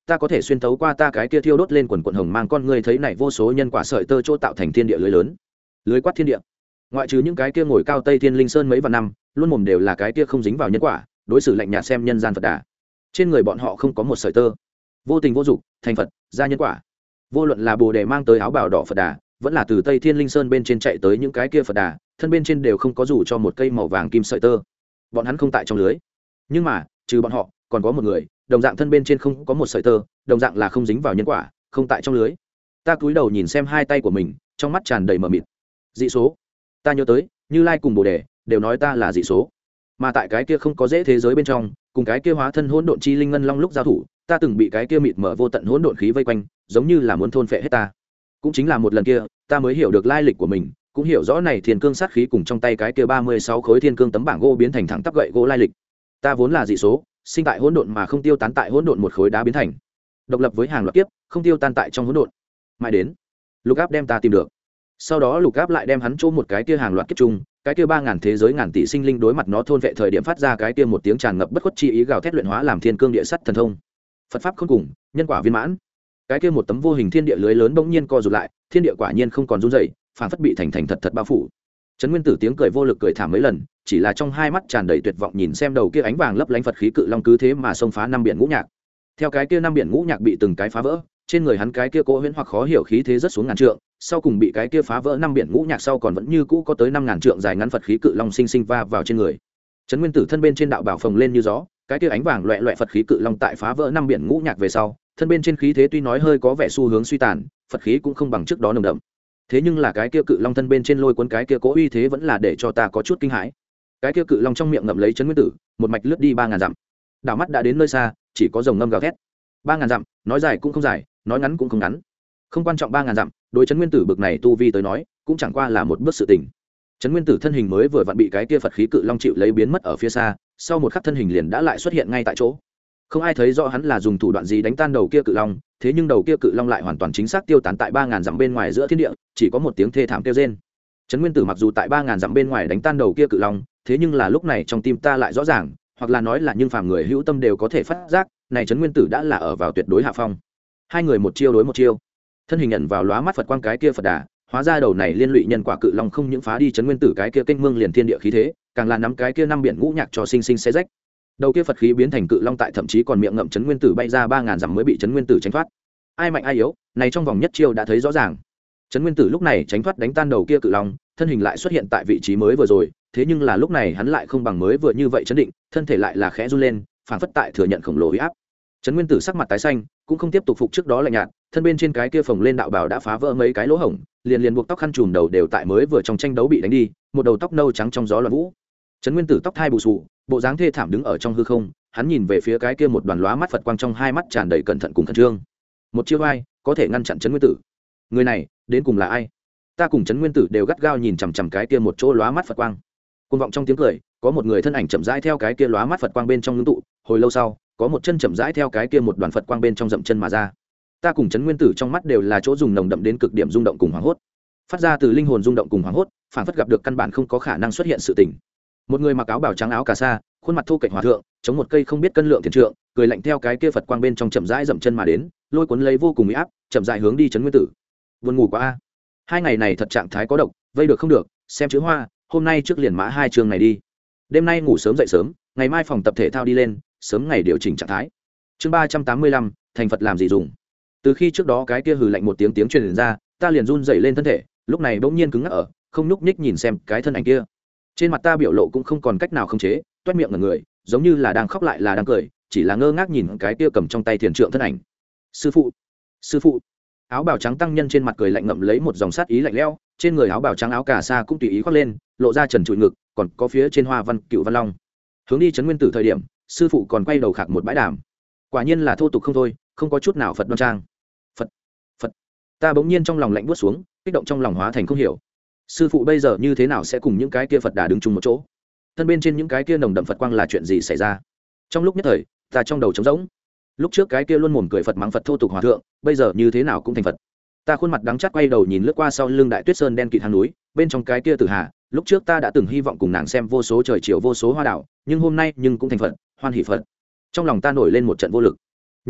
ta có thể xuyên tấu qua ta cái kia thiêu đốt lên quần quần hồng mang con ngươi thấy này vô số nhân quả sợi tơ chỗ tạo thành thiên địa lưới lớn, lưới quát thiên địa. Ngoại trừ những cái kia ngồi cao tây thiên linh sơn mấy vạn năm, luôn mồm đều là cái kia không dính vào nhân quả, đối xử lạnh nhạt xem nhân gian Phật Đà. Trên người bọn họ không có một sợi tơ, vô tình vô dục, thành Phật, ra nhân quả. Vô luận là Bồ Đề mang tới áo bào đỏ Phật Đà, vẫn là từ Tây Thiên Linh Sơn bên trên chạy tới những cái kia Phật Đà, thân bên trên đều không có dù cho một cây màu vàng kim sợi tơ. Bọn hắn không tại trong lưới. Nhưng mà, trừ bọn họ, còn có một người, đồng dạng thân bên trên không có một sợi tơ, đồng dạng là không dính vào nhân quả, không tại trong lưới. Ta cúi đầu nhìn xem hai tay của mình, trong mắt tràn đầy mờ mịt. Dị số. Ta nhớ tới, Như Lai cùng Bồ Đề đều nói ta là dị số. Mà tại cái kia không có dễ thế giới bên trong, cùng cái kia hóa thân hỗn độn chi linh ngân long lúc giao thủ, ta từng bị cái kia mịt mở vô tận hỗn độn khí vây quanh, giống như là muốn thôn phệ hết ta. Cũng chính là một lần kia, ta mới hiểu được lai lịch của mình, cũng hiểu rõ này thiên cương sát khí cùng trong tay cái kia ba mươi sáu khối thiên cương tấm bảng gỗ biến thành thẳng tắp gậy gỗ lai lịch. Ta vốn là dị số, sinh tại hỗn độn mà không tiêu tán tại hỗn độn một khối đá biến thành. Độc lập với hàng loạt kiếp, không tiêu tan tại trong hỗn độn. Mãi đến, Lục Áp đem ta tìm được. Sau đó Lục Áp lại đem hắn chỗ một cái kia hàng loạt kiếp chung, cái kia ba ngàn thế giới ngàn tỷ sinh linh đối mặt nó thôn vệ thời điểm phát ra cái kia một tiếng tràn ngập bất khuất chi ý gào thét luyện hóa làm thiên cương địa sắt thần thông. Phật pháp không cùng, nhân quả viên mãn. Cái kia một tấm vô hình thiên địa lưới lớn bỗng nhiên co rụt lại, thiên địa quả nhiên không còn run rẩy, phản phất bị thành thành thật thật bao phủ. Trấn Nguyên Tử tiếng cười vô lực cười thảm mấy lần, chỉ là trong hai mắt tràn đầy tuyệt vọng nhìn xem đầu kia ánh vàng lấp lánh Phật khí cự long cứ thế mà xông phá năm biển ngũ nhạc. Theo cái kia năm biển ngũ nhạc bị từng cái phá vỡ, trên người hắn cái kia cỗ huyễn hoặc khó hiểu khí thế rất xuống ngàn trượng, sau cùng bị cái kia phá vỡ năm biển ngũ nhạc sau còn vẫn như cũ có tới năm ngàn trượng dài ngắn Phật khí cự long sinh sinh va vào trên người. Trấn Nguyên Tử thân bên trên đạo bảo phồng lên như gió, cái kia ánh vàng loẹt loẹt Phật khí cự long tại phá vỡ năm biển ngũ nhạc về sau, thân bên trên khí thế tuy nói hơi có vẻ xu hướng suy tàn, Phật khí cũng không bằng trước đó nồng đậm. Thế nhưng là cái kia cự long thân bên trên lôi cuốn cái kia cố uy thế vẫn là để cho ta có chút kinh hãi. Cái kia cự long trong miệng ngậm lấy Trấn Nguyên Tử, một mạch lướt đi ba ngàn dặm. Đảo mắt đã đến nơi xa, chỉ có rồng ngâm gào thét. ba ngàn dặm, nói dài cũng không dài, nói ngắn cũng không ngắn. Không quan trọng ba ngàn dặm, đối Trấn Nguyên Tử bực này tu vi tới nói, cũng chẳng qua là một bước sự tình. Trấn Nguyên Tử thân hình mới vừa vặn bị cái kia Phật khí cự long chịu lấy biến mất ở phía xa, sau một khắc thân hình liền đã lại xuất hiện ngay tại chỗ. Không ai thấy rõ hắn là dùng thủ đoạn gì đánh tan đầu kia cự long, thế nhưng đầu kia cự long lại hoàn toàn chính xác tiêu tán tại ba ngàn dặm bên ngoài giữa thiên địa, chỉ có một tiếng thê thảm kêu rên. Trấn Nguyên Tử mặc dù tại ba ngàn dặm bên ngoài đánh tan đầu kia cự long, thế nhưng là lúc này trong tim ta lại rõ ràng, hoặc là nói là nhưng phàm người hữu tâm đều có thể phát giác, này Trấn Nguyên Tử đã là ở vào tuyệt đối hạ phong. Hai người một chiêu đối một chiêu, thân hình nhận vào lóa mắt Phật quang cái kia Phật Đà, hóa ra đầu này liên lụy nhân quả cự long không những phá đi Trấn Nguyên Tử cái kia kênh mương liền thiên địa khí thế, càng là nắm cái kia năm biển ngũ nhạc cho sinh sinh xé rách. Đầu kia Phật khí biến thành cự long tại thậm chí còn miệng ngậm Trấn Nguyên Tử bay ra ba ngàn dặm mới bị Trấn Nguyên Tử tránh thoát. Ai mạnh ai yếu, này trong vòng nhất chiêu đã thấy rõ ràng. Trấn Nguyên Tử lúc này tránh thoát đánh tan đầu kia cự long, thân hình lại xuất hiện tại vị trí mới vừa rồi, thế nhưng là lúc này hắn lại không bằng mới vừa như vậy chấn định, thân thể lại là khẽ run lên, phảng phất tại thừa nhận khổng lồ uy áp. Trấn Nguyên Tử sắc mặt tái xanh, cũng không tiếp tục phục trước đó lạnh nhạt, thân bên trên cái kia phồng lên đạo bảo đã phá vỡ mấy cái lỗ hổng, liền liền buộc tóc khăn trùm đầu đều tại mới vừa trong tranh đấu bị đánh đi, một đầu tóc nâu trắng trong gió loạn vũ. Trấn Nguyên Tử tóc thai bù xù, bộ dáng thê thảm đứng ở trong hư không, hắn nhìn về phía cái kia một đoàn lóa mắt Phật quang trong hai mắt tràn đầy cẩn thận cùng khẩn trương. Một chiêu ai có thể ngăn chặn Trấn Nguyên Tử? Người này đến cùng là ai? Ta cùng Trấn Nguyên Tử đều gắt gao nhìn chằm chằm cái kia một chỗ lóa mắt Phật quang. Côn vọng trong tiếng cười, có một người thân ảnh chậm rãi theo cái kia lóa mắt Phật quang bên trong ngưng tụ, hồi lâu sau, có một chân chậm rãi theo cái kia một đoàn Phật quang bên trong dậm chân mà ra. Ta cùng Trấn Nguyên Tử trong mắt đều là chỗ dùng nồng đậm đến cực điểm rung động cùng hoảng hốt, phát ra từ linh hồn rung động cùng hoảng hốt, phản phất gặp được căn bản không có khả năng xuất hiện sự tình. Một người mặc áo bào trắng áo cà sa, khuôn mặt thu kệch hòa thượng, chống một cây không biết cân lượng thiền trượng, cười lạnh theo cái kia Phật quang bên trong chậm rãi dậm chân mà đến, lôi cuốn lấy vô cùng uy áp, chậm rãi hướng đi Trấn Nguyên Tử. Buồn ngủ quá a. Hai ngày này thật trạng thái có độc, vây được không được, xem chữ hoa, hôm nay trước liền mã hai chương này đi. Đêm nay ngủ sớm dậy sớm, ngày mai phòng tập thể thao đi lên, sớm ngày điều chỉnh trạng thái. Chương ba trăm tám mươi lăm, thành Phật làm gì dùng. Từ khi trước đó cái kia hừ lạnh một tiếng tiếng truyền ra, ta liền run rẩy lên thân thể, lúc này bỗng nhiên cứng ngắc ở, không nhúc nhích nhìn xem cái thân ảnh kia. Trên mặt ta biểu lộ cũng không còn cách nào khống chế, toét miệng ngẩn người, giống như là đang khóc lại là đang cười, chỉ là ngơ ngác nhìn cái kia cầm trong tay thiền trượng thân ảnh. Sư phụ, sư phụ. Áo bào trắng tăng nhân trên mặt cười lạnh ngậm lấy một dòng sát ý lạnh lẽo, trên người áo bào trắng áo cà sa cũng tùy ý khoác lên, lộ ra trần trụi ngực, còn có phía trên hoa văn cựu văn long. Hướng đi Trấn Nguyên Tử thời điểm, sư phụ còn quay đầu khạc một bãi đàm. Quả nhiên là thô tục không thôi, không có chút nào Phật đoan trang. Phật, Phật. Ta bỗng nhiên trong lòng lạnh buốt xuống, kích động trong lòng hóa thành không hiểu. Sư phụ bây giờ như thế nào sẽ cùng những cái kia Phật Đà đứng chung một chỗ? Thân bên trên những cái kia nồng đậm Phật quang là chuyện gì xảy ra? Trong lúc nhất thời, ta trong đầu trống rỗng. Lúc trước cái kia luôn mồm cười Phật mắng Phật thô tục hòa thượng, bây giờ như thế nào cũng thành Phật. Ta khuôn mặt đắng chát quay đầu nhìn lướt qua sau lưng Đại Tuyết Sơn đen kịt hang núi, bên trong cái kia Tử Hà, lúc trước ta đã từng hy vọng cùng nàng xem vô số trời chiều vô số hoa đảo, nhưng hôm nay nhưng cũng thành Phật, hoan hỷ Phật. Trong lòng ta nổi lên một trận vô lực. Như Lai,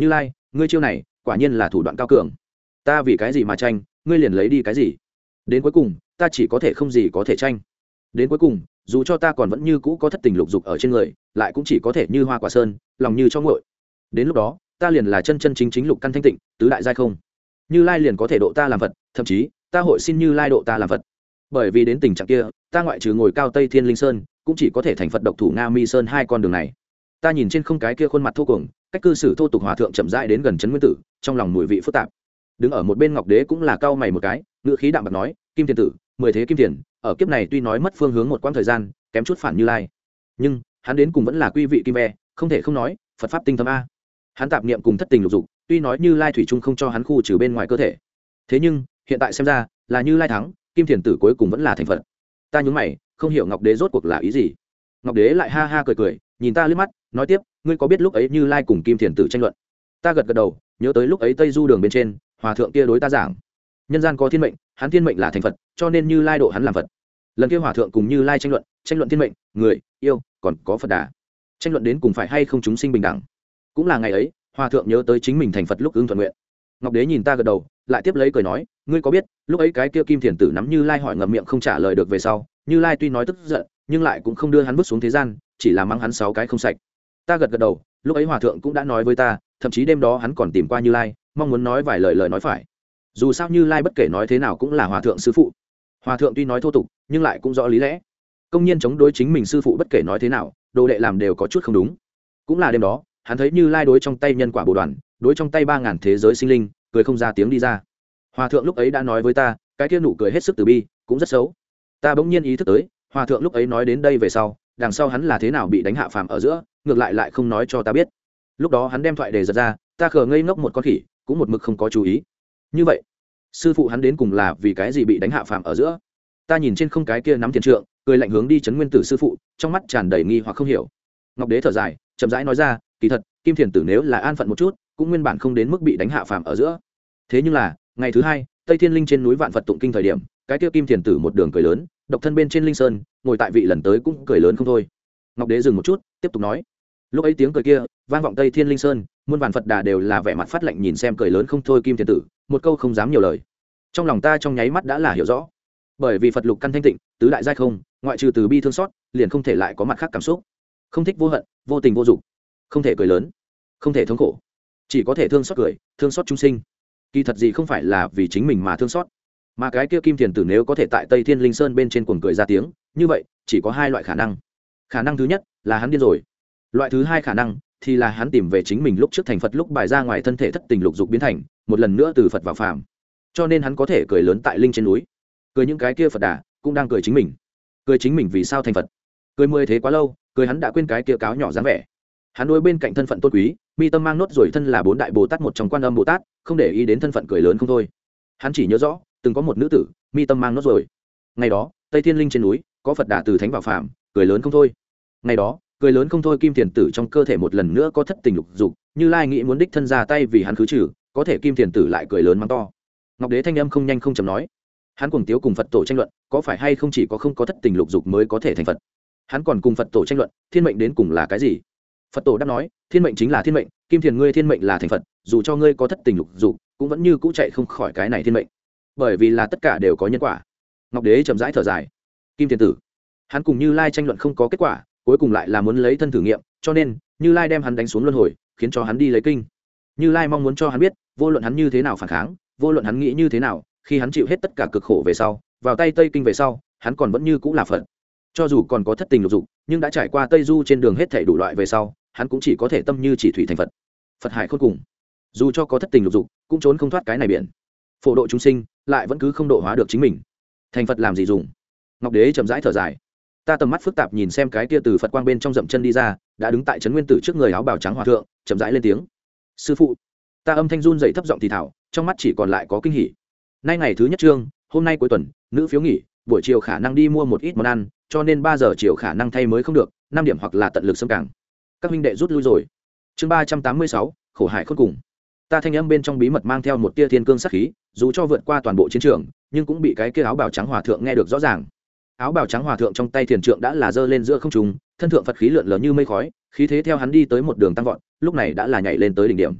ngươi chiêu này quả nhiên là thủ đoạn cao cường. Ta vì cái gì mà tranh, ngươi liền lấy đi cái gì. Đến cuối cùng ta chỉ có thể không gì có thể tranh. Đến cuối cùng dù cho ta còn vẫn như cũ có thất tình lục dục ở trên người, lại cũng chỉ có thể như hoa quả sơn, lòng như cho nguội. Đến lúc đó ta liền là chân chân chính chính lục căn thanh tịnh, tứ đại giai không. Như Lai liền có thể độ ta làm vật, thậm chí ta hội xin Như Lai độ ta làm vật. Bởi vì đến tình trạng kia, ta ngoại trừ ngồi cao Tây Thiên Linh Sơn, cũng chỉ có thể thành Phật độc thủ Nga Mi Sơn hai con đường này. Ta nhìn trên không cái kia khuôn mặt thô cuồng, cách cư xử thô tục hòa thượng chậm rãi đến gần Trấn Nguyên Tử, trong lòng mùi vị phức tạp. Đứng ở một bên Ngọc Đế cũng là cau mày một cái, ngữ khí đạm bạc nói, Kim Thiền tử, mười thế kim thiền, ở kiếp này tuy nói mất phương hướng một quãng thời gian, kém chút phản Như Lai, nhưng hắn đến cùng vẫn là quy vị kim ve, không thể không nói, Phật pháp tinh thâm a. Hắn tạp niệm cùng thất tình lục dục, tuy nói Như Lai thủy chung không cho hắn khu trừ bên ngoài cơ thể, thế nhưng hiện tại xem ra là Như Lai thắng, Kim Thiền tử cuối cùng vẫn là thành Phật. Ta nhún mày, không hiểu Ngọc Đế rốt cuộc là ý gì. Ngọc Đế lại ha ha cười cười, nhìn ta liếc mắt, nói tiếp, ngươi có biết lúc ấy Như Lai cùng Kim Thiền tử tranh luận? Ta gật gật đầu, nhớ tới lúc ấy Tây Du đường bên trên, hòa thượng kia đối ta giảng, nhân gian có thiên mệnh, hắn thiên mệnh là thành Phật, cho nên Như Lai độ hắn làm Phật. Lần kia hòa thượng cùng Như Lai tranh luận, tranh luận thiên mệnh, người, yêu, còn có Phật Đà. Tranh luận đến cùng phải hay không chúng sinh bình đẳng. Cũng là ngày ấy, hòa thượng nhớ tới chính mình thành Phật lúc ưng thuận nguyện. Ngọc Đế nhìn ta gật đầu, lại tiếp lấy cười nói, ngươi có biết lúc ấy cái kia Kim Thiền tử nắm Như Lai hỏi ngậm miệng không trả lời được về sau, Như Lai tuy nói tức giận, nhưng lại cũng không đưa hắn vứt xuống thế gian, chỉ là mắng hắn sáu cái không sạch. Ta gật gật đầu, lúc ấy hòa thượng cũng đã nói với ta, thậm chí đêm đó hắn còn tìm qua Như Lai, mong muốn nói vài lời lời nói phải. Dù sao Như Lai bất kể nói thế nào cũng là hòa thượng sư phụ. Hòa thượng tuy nói thô tục, nhưng lại cũng rõ lý lẽ. Công nhiên chống đối chính mình sư phụ bất kể nói thế nào, đồ đệ làm đều có chút không đúng. Cũng là đêm đó, hắn thấy Như Lai đối trong tay nhân quả bồ đoàn, đối trong tay ba ngàn thế giới sinh linh, cười không ra tiếng đi ra. Hòa thượng lúc ấy đã nói với ta, cái kia nụ cười hết sức từ bi, cũng rất xấu. Ta bỗng nhiên ý thức tới, hòa thượng lúc ấy nói đến đây về sau, đằng sau hắn là thế nào bị đánh hạ phàm ở giữa, ngược lại lại không nói cho ta biết. Lúc đó hắn đem thoại đề giật ra, ta khờ ngây ngốc một con khỉ, cũng một mực không có chú ý. Như vậy, sư phụ hắn đến cùng là vì cái gì bị đánh hạ phàm ở giữa? Ta nhìn trên không cái kia nắm tiền trượng, cười lạnh hướng đi Trấn Nguyên Tử sư phụ, trong mắt tràn đầy nghi hoặc không hiểu. Ngọc Đế thở dài, chậm rãi nói ra, kỳ thật, Kim Thiền tử nếu là an phận một chút, cũng nguyên bản không đến mức bị đánh hạ phàm ở giữa. Thế nhưng là, ngày thứ hai, Tây Thiên Linh trên núi Vạn Phật tụng kinh thời điểm, cái kia Kim Thiền tử một đường cười lớn, độc thân bên trên linh sơn, ngồi tại vị lần tới cũng cười lớn không thôi. Ngọc Đế dừng một chút, tiếp tục nói, lúc ấy tiếng cười kia vang vọng Tây Thiên Linh sơn, muôn vàn Phật Đà đều là vẻ mặt phát lạnh nhìn xem cười lớn không thôi Kim Thiền tử, một câu không dám nhiều lời. Trong lòng ta trong nháy mắt đã là hiểu rõ, bởi vì Phật lục căn thanh tịnh, tứ đại giai không, ngoại trừ từ bi thương xót, liền không thể lại có mặt khác cảm xúc. Không thích vô hận, vô tình vô dục, không thể cười lớn, không thể thống khổ, chỉ có thể thương xót cười, thương xót chúng sinh. Kỳ thật gì không phải là vì chính mình mà thương xót, mà cái kia Kim Thiền tử nếu có thể tại Tây Thiên Linh sơn bên trên cuồng cười ra tiếng, như vậy chỉ có hai loại khả năng. Khả năng thứ nhất là hắn điên rồi, loại thứ hai khả năng thì là hắn tìm về chính mình lúc trước thành Phật lúc bài ra ngoài thân thể thất tình lục dục biến thành một lần nữa từ Phật vào phàm, cho nên hắn có thể cười lớn tại linh trên núi, cười những cái kia Phật Đà cũng đang cười chính mình, cười chính mình vì sao thành Phật, cười mười thế quá lâu, cười hắn đã quên cái kia cáo nhỏ dáng vẻ. Hắn đối bên cạnh thân phận tôn quý, mi tâm mang nốt rồi thân là bốn đại Bồ Tát một trong Quan Âm Bồ Tát, không để ý đến thân phận cười lớn không thôi. Hắn chỉ nhớ rõ từng có một nữ tử mi tâm mang nốt rồi, ngày đó Tây Thiên Linh trên núi có Phật Đà từ thánh vào phàm, cười lớn không thôi. Ngày đó cười lớn không thôi Kim Thiền tử trong cơ thể một lần nữa có thất tình lục dục, Như Lai nghĩ muốn đích thân ra tay vì hắn khứ trừ, có thể Kim Thiền tử lại cười lớn mắng to. Ngọc Đế thanh âm không nhanh không chậm nói, hắn cuồng tiếu cùng Phật tổ tranh luận, có phải hay không chỉ có không có thất tình lục dục mới có thể thành Phật. Hắn còn cùng Phật tổ tranh luận, thiên mệnh đến cùng là cái gì? Phật tổ đáp nói, thiên mệnh chính là thiên mệnh, Kim Thiền ngươi thiên mệnh là thành Phật, dù cho ngươi có thất tình lục dục, cũng vẫn như cũ chạy không khỏi cái này thiên mệnh, bởi vì là tất cả đều có nhân quả. Ngọc Đế chậm rãi thở dài, Kim Thiền tử, hắn cùng Như Lai tranh luận không có kết quả, cuối cùng lại là muốn lấy thân thử nghiệm, cho nên Như Lai đem hắn đánh xuống luân hồi, khiến cho hắn đi lấy kinh. Như Lai mong muốn cho hắn biết, vô luận hắn như thế nào phản kháng, vô luận hắn nghĩ như thế nào, khi hắn chịu hết tất cả cực khổ về sau, vào tay Tây kinh về sau, hắn còn vẫn như cũ là Phật. Cho dù còn có thất tình lục dục, nhưng đã trải qua Tây Du trên đường hết thảy đủ loại về sau, hắn cũng chỉ có thể tâm như chỉ thủy thành Phật. Phật hải khôn cùng, dù cho có thất tình lục dục, cũng trốn không thoát cái này biển. Phổ độ chúng sinh, lại vẫn cứ không độ hóa được chính mình. Thành Phật làm gì dùng? Ngọc Đế chậm rãi thở dài. Ta tầm mắt phức tạp nhìn xem cái kia từ Phật quang bên trong dậm chân đi ra, đã đứng tại Trấn Nguyên Tử trước người áo bào trắng hòa thượng, chậm rãi lên tiếng, sư phụ. Ta âm thanh run dậy thấp giọng thì thảo, trong mắt chỉ còn lại có kinh hỉ. Nay ngày thứ nhất trương, hôm nay cuối tuần, nữ phiếu nghỉ, buổi chiều khả năng đi mua một ít món ăn, cho nên ba giờ chiều khả năng thay mới không được, năm điểm hoặc là tận lực xâm cảng. Các huynh đệ rút lui rồi. Chương ba trăm tám mươi sáu, khổ hải khôn cùng. Ta thanh âm bên trong bí mật mang theo một tia thiên cương sát khí, dù cho vượt qua toàn bộ chiến trường, nhưng cũng bị cái kia áo bào trắng hòa thượng nghe được rõ ràng. Áo bào trắng hòa thượng trong tay thiền trượng đã là giơ lên giữa không trung, thân thượng Phật khí lượn lờ như mây khói, khí thế theo hắn đi tới một đường tăng vọt, lúc này đã là nhảy lên tới đỉnh điểm.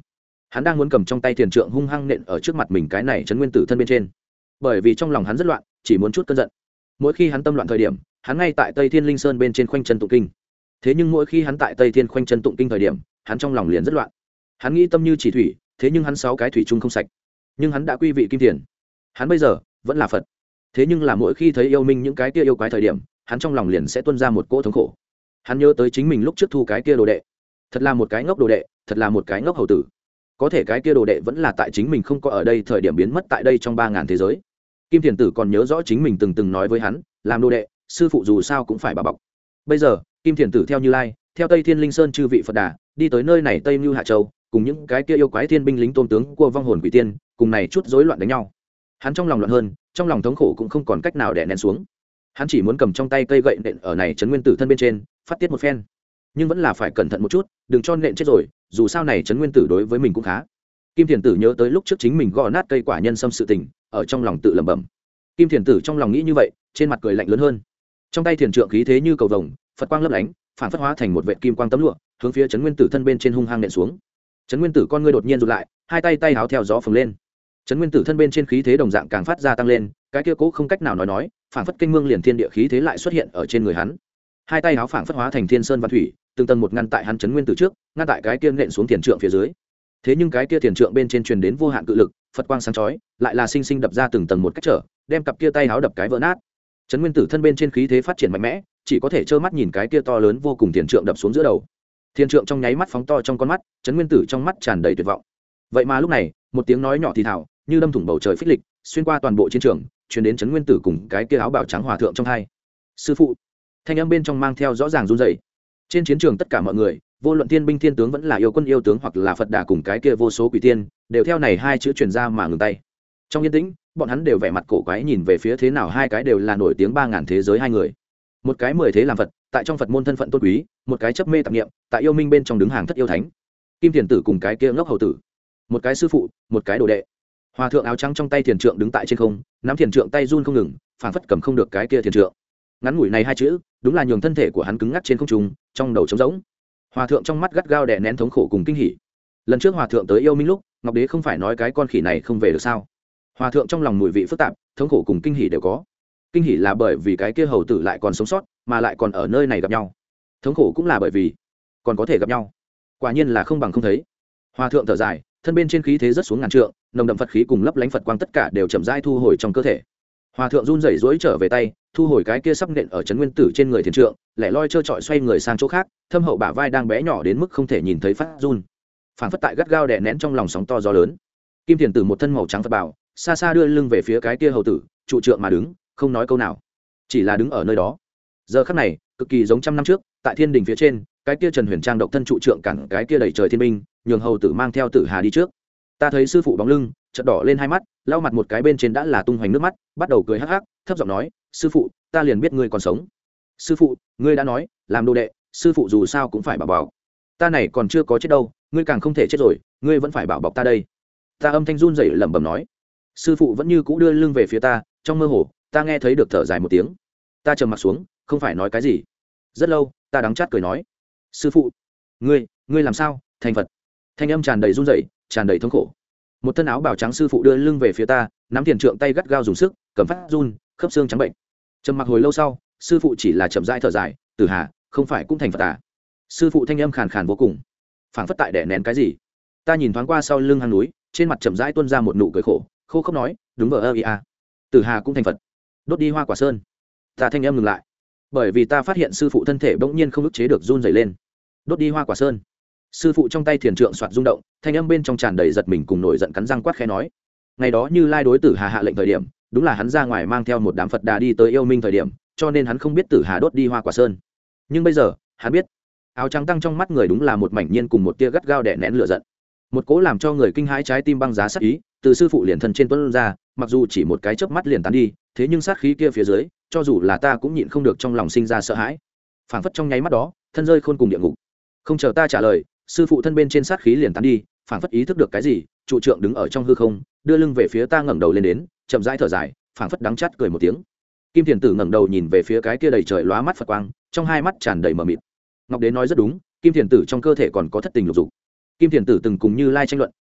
hắn đang muốn cầm trong tay thiền trượng hung hăng nện ở trước mặt mình cái này trấn nguyên tử thân bên trên, bởi vì trong lòng hắn rất loạn, chỉ muốn chút cơn giận. Mỗi khi hắn tâm loạn thời điểm, hắn ngay tại Tây Thiên Linh Sơn bên trên khoanh chân tụng kinh. Thế nhưng mỗi khi hắn tại Tây Thiên khoanh chân tụng kinh thời điểm, hắn trong lòng liền rất loạn. Hắn nghĩ tâm như chỉ thủy, thế nhưng hắn sáu cái thủy chung không sạch. Nhưng hắn đã quy vị kim thiền, hắn bây giờ vẫn là Phật. Thế nhưng là mỗi khi thấy yêu minh những cái kia yêu quái thời điểm, hắn trong lòng liền sẽ tuôn ra một cỗ thống khổ. Hắn nhớ tới chính mình lúc trước thu cái kia đồ đệ, thật là một cái ngốc đồ đệ, thật là một cái ngốc hầu tử. Có thể cái kia đồ đệ vẫn là tại chính mình không có ở đây thời điểm biến mất tại đây trong ba ngàn thế giới. Kim Thiền Tử còn nhớ rõ chính mình từng từng nói với hắn, làm đồ đệ, sư phụ dù sao cũng phải bảo bọc. Bây giờ, Kim Thiền Tử theo Như Lai, theo Tây Thiên Linh Sơn chư vị Phật Đà, đi tới nơi này Tây Nưu Hạ Châu, cùng những cái kia yêu quái thiên binh lính tôn tướng của vong hồn quỷ tiên, cùng này chút rối loạn đánh nhau. Hắn trong lòng loạn hơn, trong lòng thống khổ cũng không còn cách nào đè nén xuống. Hắn chỉ muốn cầm trong tay cây gậy nện ở này trấn nguyên tử thân bên trên, phát tiết một phen. Nhưng vẫn là phải cẩn thận một chút, đừng cho nện chết rồi, dù sao này trấn nguyên tử đối với mình cũng khá. Kim Thiền Tử nhớ tới lúc trước chính mình gõ nát cây quả nhân sâm sự tình, ở trong lòng tự lẩm bẩm. Kim Thiền Tử trong lòng nghĩ như vậy, trên mặt cười lạnh lớn hơn. Trong tay thiền trượng khí thế như cầu vồng, Phật quang lấp lánh, phản phất hóa thành một vệt kim quang tấm lụa, hướng phía trấn nguyên tử thân bên trên hung hăng nện xuống. Trấn nguyên tử con ngươi đột nhiên rụt lại, hai tay tay háo theo gió phồng lên. Trấn nguyên tử thân bên trên khí thế đồng dạng càng phát ra tăng lên, cái kia cố không cách nào nói nói, phản phất kinh mương liền thiên địa khí thế lại xuất hiện ở trên người hắn. Hai tay háo phản phất hóa thành thiên sơn văn thủy, từng tầng một ngăn tại hắn trấn nguyên tử trước, ngăn tại cái kia nện xuống thiền trượng phía dưới. Thế nhưng cái kia thiền trượng bên trên truyền đến vô hạn cự lực, Phật quang sáng chói, lại là sinh sinh đập ra từng tầng một cách trở, đem cặp kia tay háo đập cái vỡ nát. Trấn nguyên tử thân bên trên khí thế phát triển mạnh mẽ, chỉ có thể trơ mắt nhìn cái kia to lớn vô cùng thiền trượng đập xuống giữa đầu. Thiền trượng trong nháy mắt phóng to trong con mắt, Trấn nguyên tử trong mắt tràn đầy tuyệt vọng. Vậy mà lúc này, một tiếng nói nhỏ thì thào, như đâm thủng bầu trời phích lịch, xuyên qua toàn bộ chiến trường, truyền đến Trấn nguyên tử cùng cái kia áo bào trắng hòa thượng trong hai. Sư phụ, thanh âm bên trong mang theo rõ ràng run rẩy. Trên chiến trường tất cả mọi người, vô luận thiên binh thiên tướng vẫn là yêu quân yêu tướng hoặc là Phật Đà cùng cái kia vô số quỷ tiên, đều theo này hai chữ truyền ra mà ngừng tay. Trong yên tĩnh, bọn hắn đều vẻ mặt cổ quái nhìn về phía thế nào hai cái đều là nổi tiếng ba ngàn thế giới hai người. Một cái mười thế làm Phật, tại trong Phật môn thân phận tôn quý, một cái chấp mê tạp niệm, tại yêu minh bên trong đứng hàng thất yêu thánh. Kim Thiền Tử cùng cái kia ngốc hầu tử, một cái sư phụ, một cái đồ đệ. Hòa thượng áo trắng trong tay thiền trượng đứng tại trên không, nắm thiền trượng tay run không ngừng, phảng phất cầm không được cái kia thiền trượng. Ngắn ngủi này hai chữ, đúng là nhường thân thể của hắn cứng ngắc trên không trung, trong đầu trống rỗng. Hòa thượng trong mắt gắt gao đè nén thống khổ cùng kinh hỉ. Lần trước hòa thượng tới yêu minh lúc, Ngọc Đế không phải nói cái con khỉ này không về được sao? Hòa thượng trong lòng mùi vị phức tạp, thống khổ cùng kinh hỉ đều có. Kinh hỉ là bởi vì cái kia hầu tử lại còn sống sót, mà lại còn ở nơi này gặp nhau. Thống khổ cũng là bởi vì còn có thể gặp nhau. Quả nhiên là không bằng không thấy. Hòa thượng thở dài, thân bên trên khí thế rất xuống ngàn trượng, nồng đậm Phật khí cùng lấp lánh Phật quang tất cả đều chậm rãi thu hồi trong cơ thể. Hòa thượng run rẩy rỗi trở về tay, thu hồi cái kia sắp nện ở trấn nguyên tử trên người thiền trượng, lẻ loi trơ trọi xoay người sang chỗ khác, thâm hậu bả vai đang bé nhỏ đến mức không thể nhìn thấy phát run. Phảng phất tại gắt gao đè nén trong lòng sóng to gió lớn. Kim Thiền Tử một thân màu trắng Phật bảo, xa xa đưa lưng về phía cái kia hầu tử, trụ trượng mà đứng, không nói câu nào, chỉ là đứng ở nơi đó. Giờ khắc này, cực kỳ giống trăm năm trước, tại thiên đình phía trên, cái kia Trần Huyền Trang độc thân trụ trượng cản cái kia đầy trời thiên binh, nhường hầu tử mang theo Tử Hà đi trước. Ta thấy sư phụ bóng lưng, chợt đỏ lên hai mắt, lau mặt một cái bên trên đã là tung hoành nước mắt, bắt đầu cười hắc hắc, thấp giọng nói, sư phụ, ta liền biết ngươi còn sống. Sư phụ, ngươi đã nói, làm đồ đệ, sư phụ dù sao cũng phải bảo bảo. Ta này còn chưa có chết đâu, ngươi càng không thể chết rồi, ngươi vẫn phải bảo bọc ta đây. Ta âm thanh run rẩy lẩm bẩm nói. Sư phụ vẫn như cũ đưa lưng về phía ta, trong mơ hồ, ta nghe thấy được thở dài một tiếng. Ta trầm mặt xuống, không phải nói cái gì. Rất lâu, ta đắng chát cười nói, sư phụ, ngươi, ngươi làm sao, thành Phật? Thanh âm tràn đầy run rẩy, tràn đầy thống khổ. Một thân áo bào trắng sư phụ đưa lưng về phía ta, nắm tiền trượng tay gắt gao dùng sức, cầm phát run, khớp xương trắng bệnh. Trầm mặc hồi lâu sau, sư phụ chỉ là chậm rãi thở dài, Tử Hà, không phải cũng thành Phật à? Sư phụ thanh âm khàn khàn vô cùng, phảng phất tại đè nén cái gì. Ta nhìn thoáng qua sau lưng hang núi, trên mặt chậm rãi tuôn ra một nụ cười khổ, khô khốc nói, đúng vờ ơ ia, Tử Hà cũng thành Phật. Đốt đi hoa quả sơn. Ta thanh âm ngừng lại, bởi vì ta phát hiện sư phụ thân thể bỗng nhiên không ức chế được run rẩy lên. Đốt đi hoa quả sơn. Sư phụ trong tay thiền trượng soạt rung động, thanh âm bên trong tràn đầy giật mình cùng nổi giận cắn răng quát khẽ nói, ngày đó Như Lai đối Tử Hà hạ lệnh thời điểm, đúng là hắn ra ngoài mang theo một đám Phật Đà đi tới yêu minh thời điểm, cho nên hắn không biết Tử Hà đốt đi hoa quả sơn. Nhưng bây giờ, hắn biết. Áo trắng tăng trong mắt người đúng là một mảnh nhiên cùng một tia gắt gao đè nén lửa giận. Một cỗ làm cho người kinh hãi trái tim băng giá sát ý, từ sư phụ liền thân trên tuôn ra, mặc dù chỉ một cái chớp mắt liền tán đi, thế nhưng sát khí kia phía dưới, cho dù là ta cũng nhịn không được trong lòng sinh ra sợ hãi. Phảng phất trong nháy mắt đó, thân rơi khôn cùng địa ngục. Không chờ ta trả lời, sư phụ thân bên trên sát khí liền tán đi, phảng phất ý thức được cái gì, trụ trượng đứng ở trong hư không, đưa lưng về phía ta ngẩng đầu lên đến, chậm rãi thở dài, phảng phất đắng chát cười một tiếng. Kim Thiền Tử ngẩng đầu nhìn về phía cái kia đầy trời lóa mắt Phật quang, trong hai mắt tràn đầy mờ mịt. Ngọc Đế nói rất đúng, Kim Thiền Tử trong cơ thể còn có thất tình lục dục. Kim Thiền Tử từng cùng Như Lai tranh luận,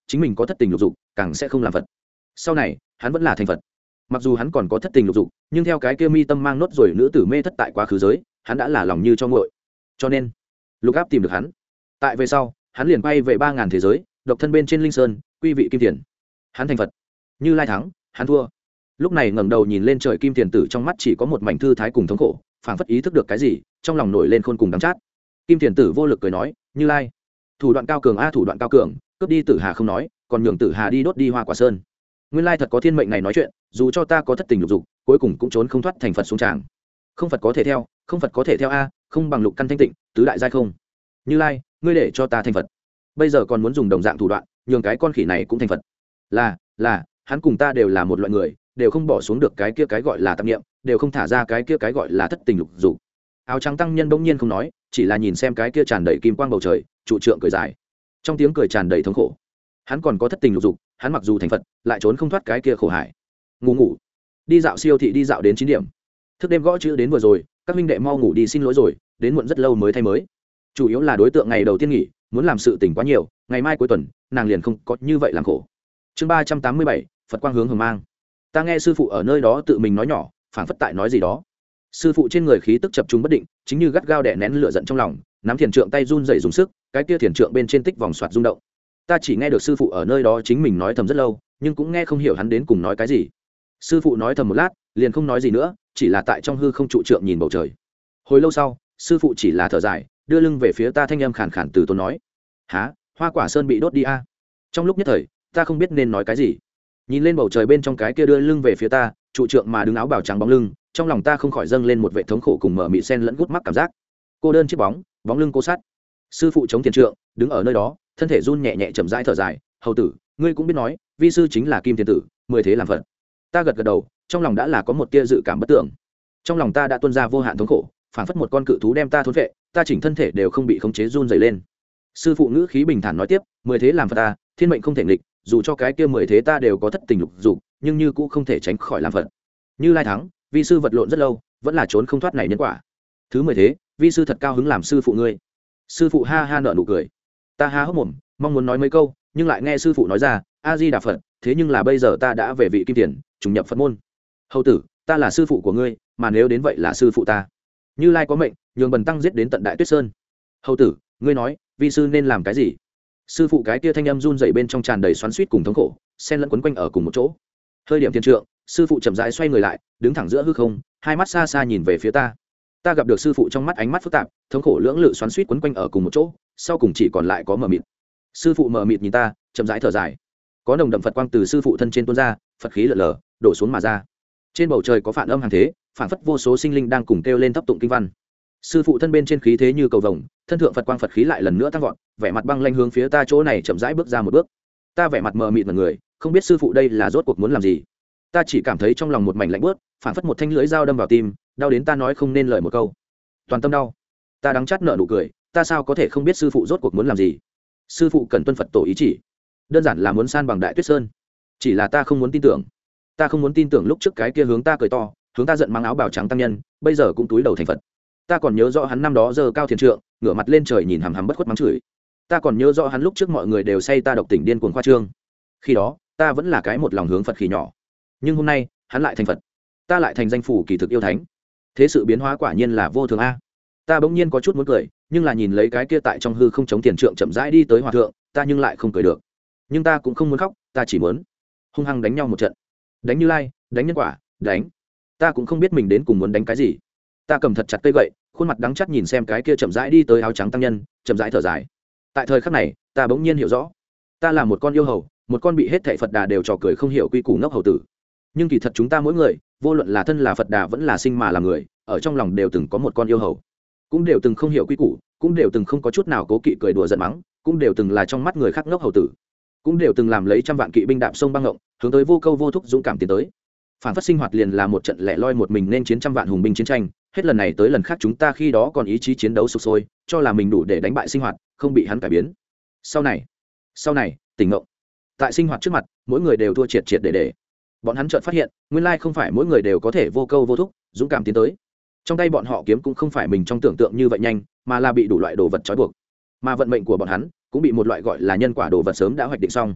chính mình có thất tình lục dục càng sẽ không làm phật. Sau này hắn vẫn là thành phật, mặc dù hắn còn có thất tình lục dục, nhưng theo cái kia mi tâm mang nốt rồi nữ tử mê thất tại quá khứ giới, hắn đã là lòng như cho nguội. Cho nên lục áp tìm được hắn, tại về sau hắn liền quay về ba ngàn thế giới, độc thân bên trên linh sơn, quy vị kim tiền. Hắn thành phật. Như Lai thắng, hắn thua. Lúc này ngẩng đầu nhìn lên trời, kim tiền tử trong mắt chỉ có một mảnh thư thái cùng thống khổ, phảng phất ý thức được cái gì, trong lòng nổi lên khôn cùng đắng chát. Kim tiền tử vô lực cười nói, Như Lai, thủ đoạn cao cường a, thủ đoạn cao cường, cướp đi Tử Hà không nói, còn nhường Tử Hà đi đốt đi Hoa Quả Sơn. Nguyên lai thật có thiên mệnh này nói chuyện, dù cho ta có thất tình lục dục, cuối cùng cũng trốn không thoát thành phật xuống tràng. Không phật có thể theo, không phật có thể theo a, không bằng lục căn thanh tịnh, tứ đại giai không. Như Lai, ngươi để cho ta thành phật, bây giờ còn muốn dùng đồng dạng thủ đoạn, nhường cái con khỉ này cũng thành phật. Là, là, hắn cùng ta đều là một loại người, đều không bỏ xuống được cái kia cái gọi là tạp niệm, đều không thả ra cái kia cái gọi là thất tình lục dục. Áo trắng tăng nhân bỗng nhiên không nói, chỉ là nhìn xem cái kia tràn đầy kim quang bầu trời, trụ trượng cười dài, trong tiếng cười tràn đầy thống khổ. Hắn còn có thất tình lục dục, hắn mặc dù thành phật lại trốn không thoát cái kia khổ hải. Ngủ ngủ, đi dạo siêu thị đi dạo đến chín điểm, thức đêm gõ chữ đến vừa rồi, các huynh đệ mau ngủ đi, xin lỗi rồi, đến muộn rất lâu mới thay mới. Chủ yếu là đối tượng ngày đầu tiên nghỉ, muốn làm sự tình quá nhiều, ngày mai cuối tuần nàng liền không có như vậy làm khổ. Chương ba trăm tám mươi bảy, Phật quang hướng hồng mang. Ta nghe sư phụ ở nơi đó tự mình nói nhỏ, phảng phất tại nói gì đó. Sư phụ trên người khí tức chập trung bất định, chính như gắt gao đè nén lửa giận trong lòng, nắm thiền trượng tay run rẩy dùng sức, cái kia thiền trượng bên trên tích vòng xoạt rung động. Ta chỉ nghe được sư phụ ở nơi đó chính mình nói thầm rất lâu, nhưng cũng nghe không hiểu hắn đến cùng nói cái gì. Sư phụ nói thầm một lát, liền không nói gì nữa, chỉ là tại trong hư không trụ trượng nhìn bầu trời. Hồi lâu sau, sư phụ chỉ là thở dài, đưa lưng về phía ta, thanh âm khàn khàn từ tốn nói: "Hả? Hoa Quả Sơn bị đốt đi a?" Trong lúc nhất thời, ta không biết nên nói cái gì. Nhìn lên bầu trời bên trong cái kia đưa lưng về phía ta, trụ trượng mà đứng áo bào trắng bóng lưng, trong lòng ta không khỏi dâng lên một vệ thống khổ cùng mở mị sen lẫn gút mắc cảm giác. Cô đơn chiếc bóng, bóng lưng cô sát. Sư phụ chống thiền trượng, đứng ở nơi đó, thân thể run nhẹ nhẹ chậm rãi thở dài: "Hầu tử, ngươi cũng biết nói, vi sư chính là Kim Thiền tử, mười thế làm phật." Ta gật gật đầu, trong lòng đã là có một tia dự cảm bất tưởng. Trong lòng ta đã tuôn ra vô hạn thống khổ, phảng phất một con cự thú đem ta thôn vệ, ta chỉnh thân thể đều không bị khống chế run rẩy lên. Sư phụ ngữ khí bình thản nói tiếp: "Mười thế làm phật ta, thiên mệnh không thể nghịch, dù cho cái kia mười thế ta đều có thất tình lục dục, nhưng như cũng không thể tránh khỏi làm phật. Như Lai thắng, vi sư vật lộn rất lâu, vẫn là trốn không thoát này nhân quả. Thứ mười thế, vi sư thật cao hứng làm sư phụ ngươi." Sư phụ ha ha nở nụ cười. Ta há hốc mồm, mong muốn nói mấy câu, nhưng lại nghe sư phụ nói ra: "A Di Đà Phật, thế nhưng là bây giờ ta đã về vị kim tiền, trùng nhập Phật môn. Hầu tử, ta là sư phụ của ngươi, mà nếu đến vậy là sư phụ ta. Như Lai có mệnh, nhường bần tăng giết đến tận Đại Tuyết Sơn. Hầu tử, ngươi nói, vi sư nên làm cái gì?" Sư phụ cái kia thanh âm run rẩy bên trong tràn đầy xoắn xuýt cùng thống khổ, xen lẫn quấn quanh ở cùng một chỗ. Hơi điểm thiên trượng, sư phụ chậm rãi xoay người lại, đứng thẳng giữa hư không, hai mắt xa xa nhìn về phía ta. Ta gặp được sư phụ trong mắt ánh mắt phức tạp, thống khổ lưỡng lự xoắn xuýt quấn quanh ở cùng một chỗ, sau cùng chỉ còn lại có mờ mịt. Sư phụ mờ mịt nhìn ta, chậm rãi thở dài. Có nồng đậm Phật quang từ sư phụ thân trên tuôn ra, Phật khí lở lở, đổ xuống mà ra. Trên bầu trời có phản âm hàng thế, phản phất vô số sinh linh đang cùng kêu lên thấp tụng kinh văn. Sư phụ thân bên trên khí thế như cầu vồng, thân thượng Phật quang Phật khí lại lần nữa tăng vọt, vẻ mặt băng lanh hướng phía ta chỗ này chậm rãi bước ra một bước. Ta vẻ mặt mờ mịt mọi người, không biết sư phụ đây là rốt cuộc muốn làm gì. Ta chỉ cảm thấy trong lòng một mảnh lạnh buốt, phản phất một thanh lưỡi dao đâm vào tim, đau đến ta nói không nên lời một câu. Toàn tâm đau. Ta đắng chát nở nụ cười, ta sao có thể không biết sư phụ rốt cuộc muốn làm gì. Sư phụ cần tuân Phật tổ ý chỉ, đơn giản là muốn san bằng Đại Tuyết Sơn. Chỉ là ta không muốn tin tưởng. Ta không muốn tin tưởng lúc trước cái kia hướng ta cười to, hướng ta giận mang áo bào trắng tăng nhân, bây giờ cũng túi đầu thành Phật. Ta còn nhớ rõ hắn năm đó giơ cao thiền trượng, ngửa mặt lên trời nhìn hằm hằm bất khuất mắng chửi. Ta còn nhớ rõ hắn lúc trước mọi người đều say ta độc tỉnh điên cuồng khoa trương. Khi đó, ta vẫn là cái một lòng hướng Phật khỉ nhỏ. Nhưng hôm nay, hắn lại thành Phật. Ta lại thành danh phủ kỳ thực yêu thánh. Thế sự biến hóa quả nhiên là vô thường a. Ta bỗng nhiên có chút muốn cười, nhưng là nhìn lấy cái kia tại trong hư không chống tiền trượng chậm rãi đi tới hòa thượng, ta nhưng lại không cười được. Nhưng ta cũng không muốn khóc, ta chỉ muốn hung hăng đánh nhau một trận. Đánh Như Lai, đánh nhân quả, đánh. Ta cũng không biết mình đến cùng muốn đánh cái gì. Ta cầm thật chặt cây gậy, khuôn mặt đắng chắt nhìn xem cái kia chậm rãi đi tới áo trắng tăng nhân, chậm rãi thở dài. Tại thời khắc này, ta bỗng nhiên hiểu rõ, ta là một con yêu hầu, một con bị hết thảy Phật Đà đều trò cười không hiểu quy củ ngốc hầu tử. Nhưng kỳ thật chúng ta mỗi người, vô luận là thân là Phật Đà vẫn là sinh mà là người, ở trong lòng đều từng có một con yêu hầu, cũng đều từng không hiểu quy củ, cũng đều từng không có chút nào cố kỵ cười đùa giận mắng, cũng đều từng là trong mắt người khác ngốc hầu tử, cũng đều từng làm lấy trăm vạn kỵ binh đạp sông băng ngộng, hướng tới vô câu vô thúc dũng cảm tiến tới. Phản phất sinh hoạt liền là một trận lẻ loi một mình nên chiến trăm vạn hùng binh chiến tranh, hết lần này tới lần khác chúng ta khi đó còn ý chí chiến đấu sục sôi, cho là mình đủ để đánh bại sinh hoạt, không bị hắn cải biến. Sau này, sau này, tỉnh ngộ. Tại sinh hoạt trước mặt, mỗi người đều thua triệt triệt để để. Bọn hắn chợt phát hiện, nguyên lai không phải mỗi người đều có thể vô câu vô thúc, dũng cảm tiến tới. Trong tay bọn họ kiếm cũng không phải mình trong tưởng tượng như vậy nhanh, mà là bị đủ loại đồ vật trói buộc. Mà vận mệnh của bọn hắn cũng bị một loại gọi là nhân quả đồ vật sớm đã hoạch định xong.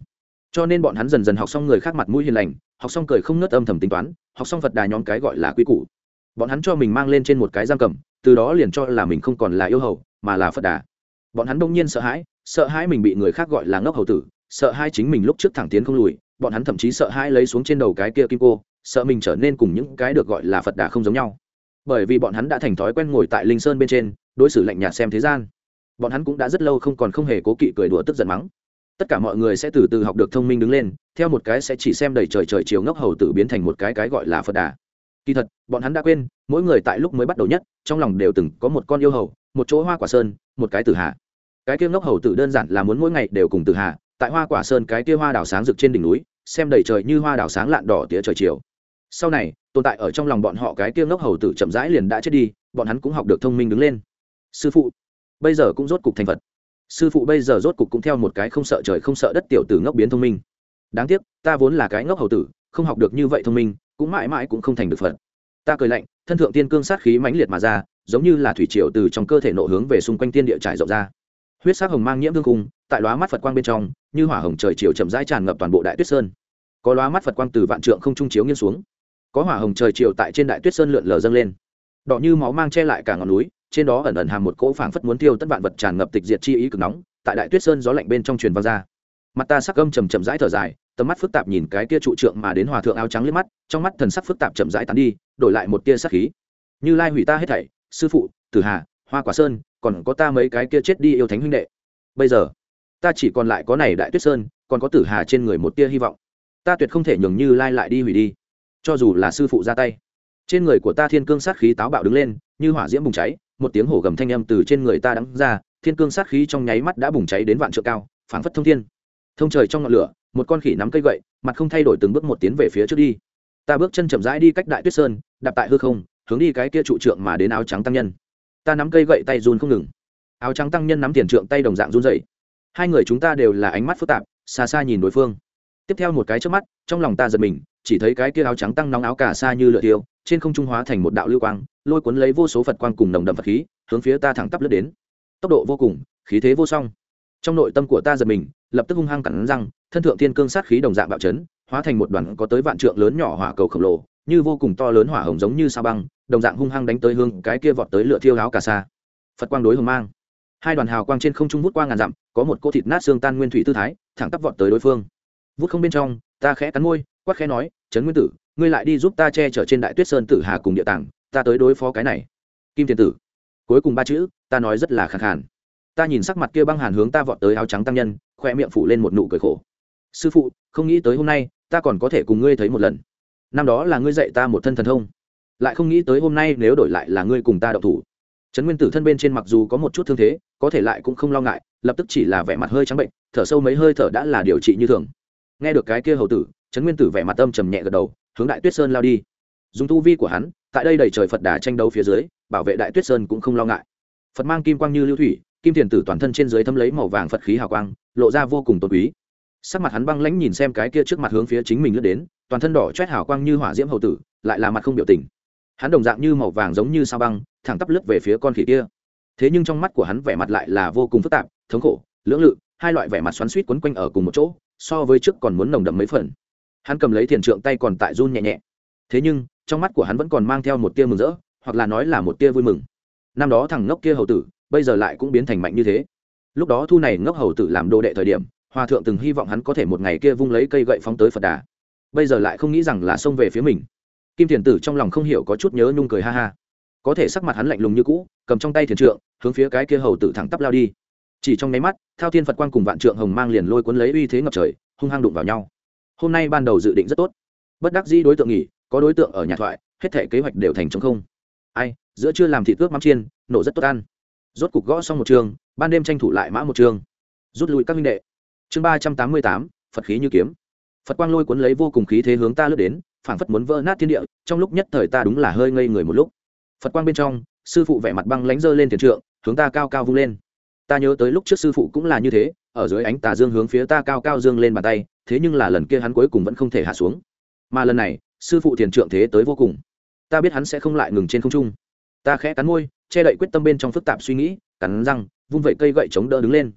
cho nên bọn hắn dần dần học xong người khác mặt mũi hiền lành, học xong cười không ngớt âm thầm tính toán, học xong Phật Đà nhóm cái gọi là quy củ. Bọn hắn cho mình mang lên trên một cái giam cầm, từ đó liền cho là mình không còn là yêu hầu mà là Phật Đà. Bọn hắn đông nhiên sợ hãi, sợ hãi mình bị người khác gọi là ngốc hầu tử, sợ hãi chính mình lúc trước thẳng tiến không lùi, bọn hắn thậm chí sợ hãi lấy xuống trên đầu cái kia kim cô, sợ mình trở nên cùng những cái được gọi là Phật Đà không giống nhau. Bởi vì bọn hắn đã thành thói quen ngồi tại linh sơn bên trên, đối xử lạnh nhạt xem thế gian. Bọn hắn cũng đã rất lâu không còn không hề cố kỵ cười đùa tức giận mắng. Tất cả mọi người sẽ từ từ học được thông minh đứng lên, theo một cái sẽ chỉ xem đầy trời trời chiều ngốc hầu tử biến thành một cái cái gọi là Phật Đà. Kỳ thật, bọn hắn đã quên, mỗi người tại lúc mới bắt đầu nhất, trong lòng đều từng có một con yêu hầu, một chỗ Hoa Quả Sơn, một cái Tử Hà. Cái kia ngốc hầu tử đơn giản là muốn mỗi ngày đều cùng Tử Hà, tại Hoa Quả Sơn cái kia hoa đào sáng rực trên đỉnh núi, xem đầy trời như hoa đào sáng lạn đỏ tía trời chiều. Sau này, tồn tại ở trong lòng bọn họ cái kia ngốc hầu tử chậm rãi liền đã chết đi, bọn hắn cũng học được thông minh đứng lên. Sư phụ bây giờ cũng rốt cục thành Phật. Sư phụ bây giờ rốt cục cũng theo một cái không sợ trời không sợ đất tiểu tử ngốc biến thông minh. Đáng tiếc, ta vốn là cái ngốc hầu tử, không học được như vậy thông minh, cũng mãi mãi cũng không thành được Phật. Ta cười lạnh, thân thượng tiên cương sát khí mãnh liệt mà ra, giống như là thủy triều từ trong cơ thể nộ hướng về xung quanh tiên địa trải rộng ra. Huyết sắc hồng mang nhiễm thương cung, tại lóa mắt Phật quang bên trong, như hỏa hồng trời chiều chậm rãi tràn ngập toàn bộ Đại Tuyết Sơn. Có lóa mắt Phật quang từ vạn trượng không trung chiếu nghiêng xuống, có hỏa hồng trời chiều tại trên Đại Tuyết Sơn lượn lờ dâng lên, đỏ như máu mang che lại cả ngọn núi, trên đó ẩn ẩn hàm một cỗ phảng phất muốn tiêu tất vạn vật tràn ngập tịch diệt chi ý cực nóng, tại Đại Tuyết Sơn gió lạnh bên trong truyền vang ra. Mặt ta sắc âm trầm chậm rãi thở dài, tầm mắt phức tạp nhìn cái kia trụ trượng mà đến hòa thượng áo trắng liếc mắt, trong mắt thần sắc phức tạp chậm rãi tán đi, đổi lại một tia sát khí. Như Lai hủy ta hết thảy, sư phụ, Tử Hà, Hoa Quả Sơn, còn có ta mấy cái kia chết đi yêu thánh huynh đệ. Bây giờ, ta chỉ còn lại có này Đại Tuyết Sơn, còn có Tử Hà trên người một tia hy vọng. Ta tuyệt không thể nhường Như Lai lại đi hủy đi. Cho dù là sư phụ ra tay, trên người của ta thiên cương sát khí táo bạo đứng lên, như hỏa diễm bùng cháy, một tiếng hổ gầm thanh âm từ trên người ta đắng ra, thiên cương sát khí trong nháy mắt đã bùng cháy đến vạn trượng cao, phảng phất thông thiên. Thông trời trong ngọn lửa, một con khỉ nắm cây gậy, mặt không thay đổi từng bước một tiến về phía trước đi. Ta bước chân chậm rãi đi cách Đại Tuyết Sơn, đạp tại hư không, hướng đi cái kia trụ trượng mà đến áo trắng tăng nhân. Ta nắm cây gậy tay run không ngừng. Áo trắng tăng nhân nắm tiền trượng tay đồng dạng run rẩy. Hai người chúng ta đều là ánh mắt phức tạp, xa xa nhìn đối phương. Tiếp theo một cái chớp mắt, trong lòng ta giật mình, chỉ thấy cái kia áo trắng tăng nóng áo cả xa như lửa tiêu, trên không trung hóa thành một đạo lưu quang, lôi cuốn lấy vô số Phật quang cùng nồng đậm Phật khí, hướng phía ta thẳng tắp lướt đến. Tốc độ vô cùng, khí thế vô song. Trong nội tâm của ta giật mình, lập tức hung hăng cắn răng, thân thượng thiên cương sát khí đồng dạng bạo chấn, hóa thành một đoàn có tới vạn trượng lớn nhỏ hỏa cầu khổng lồ, như vô cùng to lớn hỏa hồng giống như sao băng, đồng dạng hung hăng đánh tới hướng cái kia vọt tới lửa thiêu áo cả xa. Phật quang đối hồng mang, hai đoàn hào quang trên không trung vút qua ngàn dặm, có một cô thịt nát xương tan nguyên thủy tư thái, thẳng tắp vọt tới đối phương. Vút không bên trong, ta khẽ cắn môi, quát khẽ nói, Trấn Nguyên Tử, ngươi lại đi giúp ta che chở trên Đại Tuyết Sơn Tử Hà cùng địa tạng, ta tới đối phó cái này. Kim Tiền Tử. Cuối cùng ba chữ, ta nói rất là khàn khàn. Ta nhìn sắc mặt kia băng hàn hướng ta vọt tới áo trắng tăng nhân, khoe miệng phủ lên một nụ cười khổ. Sư phụ, không nghĩ tới hôm nay, ta còn có thể cùng ngươi thấy một lần. Năm đó là ngươi dạy ta một thân thần thông, lại không nghĩ tới hôm nay nếu đổi lại là ngươi cùng ta động thủ. Trấn Nguyên Tử thân bên trên mặc dù có một chút thương thế, có thể lại cũng không lo ngại, lập tức chỉ là vẻ mặt hơi trắng bệnh, thở sâu mấy hơi thở đã là điều trị như thường. Nghe được cái kia hầu tử, Trấn Nguyên Tử vẻ mặt âm trầm nhẹ gật đầu, hướng Đại Tuyết Sơn lao đi. Dùng tu vi của hắn, tại đây đầy trời Phật Đà tranh đấu phía dưới, bảo vệ Đại Tuyết Sơn cũng không lo ngại. Phật mang kim quang như lưu thủy, Kim Tiền Tử toàn thân trên dưới thấm lấy màu vàng Phật khí hào quang, lộ ra vô cùng tôn quý. Sắc mặt hắn băng lãnh nhìn xem cái kia trước mặt hướng phía chính mình lướt đến, toàn thân đỏ chót hào quang như hỏa diễm hầu tử, lại là mặt không biểu tình. Hắn đồng dạng như màu vàng giống như sao băng, thẳng tắp lướt về phía con khỉ kia. Thế nhưng trong mắt của hắn vẻ mặt lại là vô cùng phức tạp, thống khổ, lưỡng lự, hai loại vẻ mặt xoắn xuýt quấn quanh ở cùng một chỗ, so với trước còn muốn nồng đậm mấy phần. Hắn cầm lấy tiền trượng tay còn tại run nhẹ nhẹ. Thế nhưng, trong mắt của hắn vẫn còn mang theo một tia mừng rỡ, hoặc là nói là một tia vui mừng. Năm đó thằng ngốc kia hầu tử, bây giờ lại cũng biến thành mạnh như thế. Lúc đó thu này ngốc hầu tử làm đồ đệ thời điểm, hòa thượng từng hy vọng hắn có thể một ngày kia vung lấy cây gậy phóng tới Phật Đà. Bây giờ lại không nghĩ rằng là xông về phía mình. Kim Tiền Tử trong lòng không hiểu có chút nhớ nhung cười ha ha. Có thể sắc mặt hắn lạnh lùng như cũ, cầm trong tay thiền trượng, hướng phía cái kia hầu tử thẳng tắp lao đi. Chỉ trong nháy mắt, thao thiên Phật quang cùng vạn trượng hồng mang liền lôi cuốn lấy uy thế ngập trời, hung hăng đụng vào nhau. Hôm nay ban đầu dự định rất tốt, bất đắc dĩ đối tượng nghỉ, có đối tượng ở nhà thoại, hết thảy kế hoạch đều thành trống không. Ai, giữa trưa làm thịt ướp mắm chiên, nổ rất tốt ăn. Rốt cục gõ xong một trường, ban đêm tranh thủ lại mã một trường. Rút lui các huynh đệ. Chương ba trăm tám mươi tám, Phật khí như kiếm. Phật quang lôi cuốn lấy vô cùng khí thế hướng ta lướt đến, phảng phất muốn vỡ nát thiên địa, trong lúc nhất thời ta đúng là hơi ngây người một lúc. Phật quang bên trong, sư phụ vẻ mặt băng lãnh giơ lên tiền trượng, hướng ta cao cao vung lên. Ta nhớ tới lúc trước sư phụ cũng là như thế, ở dưới ánh tà dương hướng phía ta cao cao dương lên bàn tay, thế nhưng là lần kia hắn cuối cùng vẫn không thể hạ xuống. Mà lần này, sư phụ tiền trượng thế tới vô cùng. Ta biết hắn sẽ không lại ngừng trên không trung. Ta khẽ cắn môi, che đậy quyết tâm bên trong phức tạp suy nghĩ, cắn răng, vung vẩy cây gậy chống đỡ đứng lên.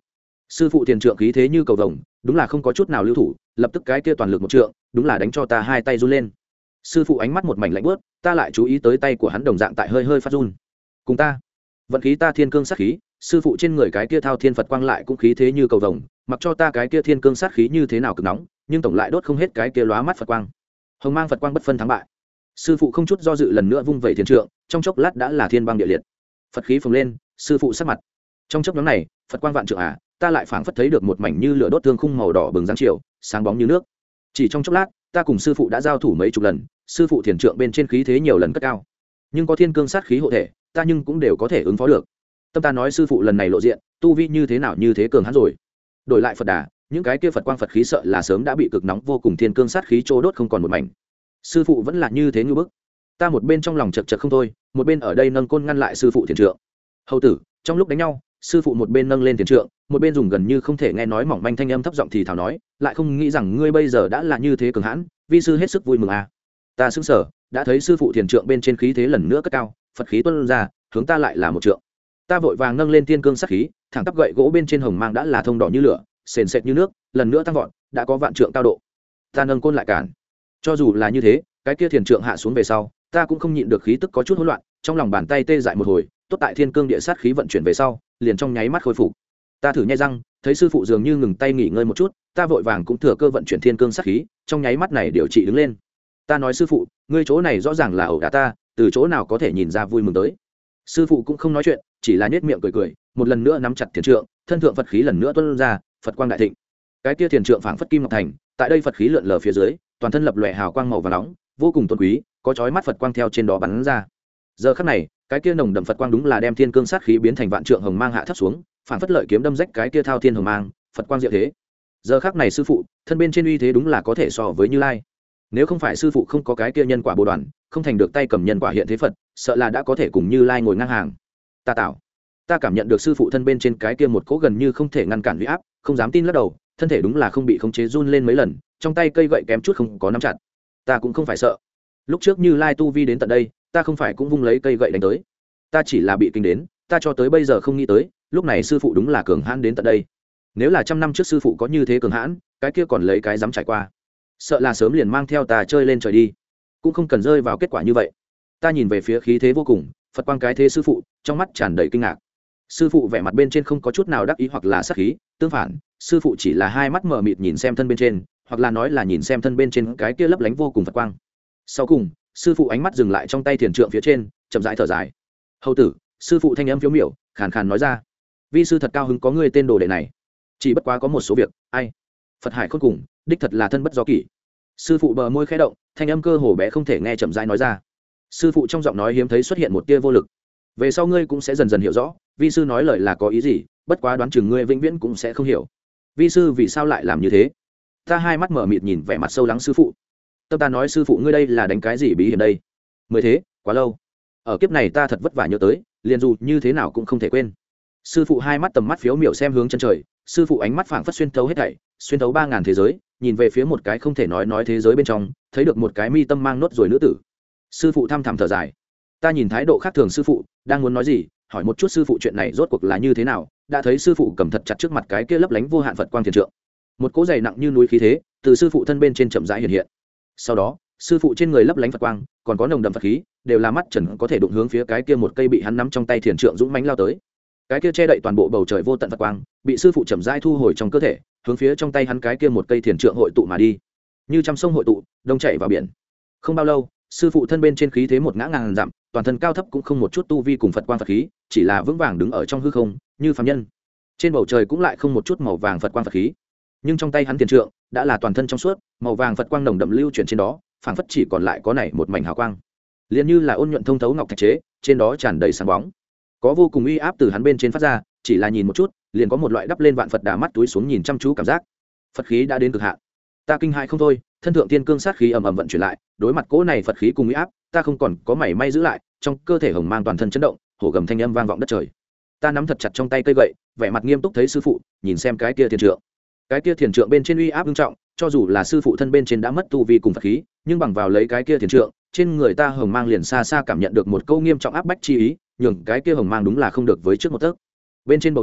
Sư phụ thiền trượng khí thế như cầu vồng, đúng là không có chút nào lưu thủ, lập tức cái kia toàn lực một trượng, đúng là đánh cho ta hai tay run lên. Sư phụ ánh mắt một mảnh lạnh buốt, ta lại chú ý tới tay của hắn đồng dạng tại hơi hơi phát run. Cùng ta, vận khí ta thiên cương sát khí, sư phụ trên người cái kia thao thiên Phật quang lại cũng khí thế như cầu vồng, mặc cho ta cái kia thiên cương sát khí như thế nào cực nóng, nhưng tổng lại đốt không hết cái kia lóa mắt Phật quang. Hồng mang Phật quang bất phân thắng bại. Sư phụ không chút do dự lần nữa vung vẩy thiền trượng, trong chốc lát đã là thiên băng địa liệt. Phật khí phồng lên, sư phụ sắc mặt. Trong chốc ngắn này, Phật quang vạn trượng à, ta lại phảng phất thấy được một mảnh như lửa đốt thương khung màu đỏ bừng dáng chiều, sáng bóng như nước. Chỉ trong chốc lát, ta cùng sư phụ đã giao thủ mấy chục lần, sư phụ thiền trượng bên trên khí thế nhiều lần cất cao, nhưng có thiên cương sát khí hộ thể, ta nhưng cũng đều có thể ứng phó được. Tâm ta nói sư phụ lần này lộ diện, tu vi như thế nào như thế cường hắn rồi. Đổi lại Phật Đà, những cái kia Phật quang Phật khí sợ là sớm đã bị cực nóng vô cùng thiên cương sát khí trô đốt không còn một mảnh. Sư phụ vẫn là như thế như bức. Ta một bên trong lòng chật chật không thôi, một bên ở đây nâng côn ngăn lại sư phụ thiền trượng. Hầu tử, trong lúc đánh nhau, sư phụ một bên nâng lên thiền trượng, một bên dùng gần như không thể nghe nói mỏng manh thanh âm thấp giọng thì thào nói, lại không nghĩ rằng ngươi bây giờ đã là như thế cường hãn, vi sư hết sức vui mừng à. Ta sững sờ, đã thấy sư phụ thiền trượng bên trên khí thế lần nữa cất cao, Phật khí tuôn ra, hướng ta lại là một trượng. Ta vội vàng nâng lên thiên cương sát khí, thẳng tắp gậy gỗ bên trên hồng mang đã là thông đỏ như lửa, sền sệt như nước, lần nữa tăng vọt, đã có vạn trượng cao độ. Ta nâng côn lại cản. Cho dù là như thế, cái kia thiền trượng hạ xuống về sau, ta cũng không nhịn được khí tức có chút hỗn loạn, trong lòng bàn tay tê dại một hồi, tốt tại thiên cương địa sát khí vận chuyển về sau, liền trong nháy mắt khôi phục. Ta thử nhai răng, thấy sư phụ dường như ngừng tay nghỉ ngơi một chút, ta vội vàng cũng thừa cơ vận chuyển thiên cương sát khí, trong nháy mắt này điều trị đứng lên. Ta nói sư phụ, ngươi chỗ này rõ ràng là ẩu đả ta, từ chỗ nào có thể nhìn ra vui mừng tới. Sư phụ cũng không nói chuyện, chỉ là nhếch miệng cười cười, một lần nữa nắm chặt thiền trượng, thân thượng Phật khí lần nữa tuôn ra, Phật quang đại thịnh. Cái kia thiền trượng phảng phất kim ngọc thành, tại đây Phật khí lượn lờ phía dưới, toàn thân lập lòe hào quang màu vàng nóng, vô cùng tôn quý, có chói mắt Phật quang theo trên đó bắn ra. Giờ khắc này, cái kia nồng đậm Phật quang đúng là đem thiên cương sát khí biến thành vạn trượng hồng mang hạ thấp xuống, phảng phất lợi kiếm đâm rách cái kia thao thiên hồng mang, Phật quang diệu thế. Giờ khắc này sư phụ, thân bên trên uy thế đúng là có thể so với Như Lai. Nếu không phải sư phụ không có cái kia nhân quả bồ đoàn, không thành được tay cầm nhân quả hiện thế Phật, sợ là đã có thể cùng Như Lai ngồi ngang hàng. Ta tạo, ta cảm nhận được sư phụ thân bên trên cái kia một cỗ gần như không thể ngăn cản uy áp, không dám tin lắc đầu, thân thể đúng là không bị khống chế run lên mấy lần, trong tay cây gậy kém chút không có nắm chặt. Ta cũng không phải sợ. Lúc trước Như Lai tu vi đến tận đây, ta không phải cũng vung lấy cây gậy đánh tới. Ta chỉ là bị kinh đến, ta cho tới bây giờ không nghĩ tới, lúc này sư phụ đúng là cường hãn đến tận đây. Nếu là trăm năm trước sư phụ có như thế cường hãn, cái kia còn lấy cái dám trải qua, sợ là sớm liền mang theo ta chơi lên trời đi, cũng không cần rơi vào kết quả như vậy. Ta nhìn về phía khí thế vô cùng Phật quang cái thế sư phụ, trong mắt tràn đầy kinh ngạc. Sư phụ vẻ mặt bên trên không có chút nào đắc ý hoặc là sát khí, tương phản, sư phụ chỉ là hai mắt mờ mịt nhìn xem thân bên trên, hoặc là nói là nhìn xem thân bên trên cái kia lấp lánh vô cùng Phật quang. Sau cùng, sư phụ ánh mắt dừng lại trong tay thiền trượng phía trên, chậm rãi thở dài. Hầu tử, sư phụ thanh âm phiếu miểu, khàn khàn nói ra, vi sư thật cao hứng có ngươi tên đồ đệ này, chỉ bất quá có một số việc, ai Phật hải khôn cùng, đích thật là thân bất do kỷ. Sư phụ bờ môi khẽ động, thanh âm cơ hồ bé không thể nghe, chậm rãi nói ra. Sư phụ trong giọng nói hiếm thấy xuất hiện một tia vô lực. Về sau ngươi cũng sẽ dần dần hiểu rõ, vi sư nói lời là có ý gì, bất quá đoán chừng ngươi vĩnh viễn cũng sẽ không hiểu. Vi sư vì sao lại làm như thế? Ta hai mắt mở mịt nhìn vẻ mặt sâu lắng sư phụ. Tâm ta nói sư phụ ngươi đây là đánh cái gì bí hiểm đây? Mới thế, quá lâu. Ở kiếp này ta thật vất vả nhớ tới, liền dù như thế nào cũng không thể quên. Sư phụ hai mắt tầm mắt phiếu miểu xem hướng chân trời, sư phụ ánh mắt phảng phất xuyên thấu hết thảy, xuyên thấu ba ngàn thế giới, nhìn về phía một cái không thể nói nói thế giới bên trong, thấy được một cái mi tâm mang nốt rồi nữ tử. Sư phụ thăm thẳm thở dài. Ta nhìn thái độ khác thường sư phụ, đang muốn nói gì, hỏi một chút sư phụ chuyện này rốt cuộc là như thế nào, đã thấy sư phụ cầm thật chặt trước mặt cái kia lấp lánh vô hạn Phật quang thiền trượng. Một cỗ dày nặng như núi khí thế từ sư phụ thân bên trên chậm rãi hiện hiện. Sau đó, sư phụ trên người lấp lánh Phật quang, còn có nồng đậm Phật khí, đều là mắt trần có thể đụng hướng phía cái kia một cây bị hắn nắm trong tay thiền trượng dũng mãnh lao tới. Cái kia che đậy toàn bộ bầu trời vô tận Phật quang, bị sư phụ chậm rãi thu hồi trong cơ thể, hướng phía trong tay hắn cái kia một cây thiền trượng hội tụ mà đi. Như trăm sông hội tụ, đông chảy vào biển. Không bao lâu, sư phụ thân bên trên khí thế một ngã ngàn dặm, toàn thân cao thấp cũng không một chút tu vi cùng Phật quang Phật khí, chỉ là vững vàng đứng ở trong hư không, như phàm nhân. Trên bầu trời cũng lại không một chút màu vàng Phật quang Phật khí, nhưng trong tay hắn thiền trượng đã là toàn thân trong suốt, màu vàng Phật quang nồng đậm lưu chuyển trên đó, phảng phất chỉ còn lại có này một mảnh hào quang, liền như là ôn nhuận thông thấu ngọc thạch chế, trên đó tràn đầy sáng bóng, có vô cùng uy áp từ hắn bên trên phát ra, chỉ là nhìn một chút, liền có một loại đắp lên vạn Phật đà mắt túi xuống nhìn chăm chú cảm giác. Phật khí đã đến cực hạn. Ta kinh hãi không thôi, thân thượng thiên cương sát khí ầm ầm vận chuyển lại, đối mặt cỗ này Phật khí cùng uy áp, ta không còn có mảy may giữ lại, trong cơ thể hồng mang toàn thân chấn động, hổ gầm thanh âm vang vọng đất trời. Ta nắm thật chặt trong tay cây gậy, vẻ mặt nghiêm túc thấy sư phụ, nhìn xem cái kia thiền trượng. Cái kia thiền trượng bên trên uy áp nghiêm trọng, cho dù là sư phụ thân bên trên đã mất tu vi cùng Phật khí, nhưng bằng vào lấy cái kia thiền trượng, trên người ta hồng mang liền xa xa cảm nhận được một câu nghiêm trọng áp bách chi ý, nhường cái kia hồng mang đúng là không được với trước một tấc. Bên trên bầu trời,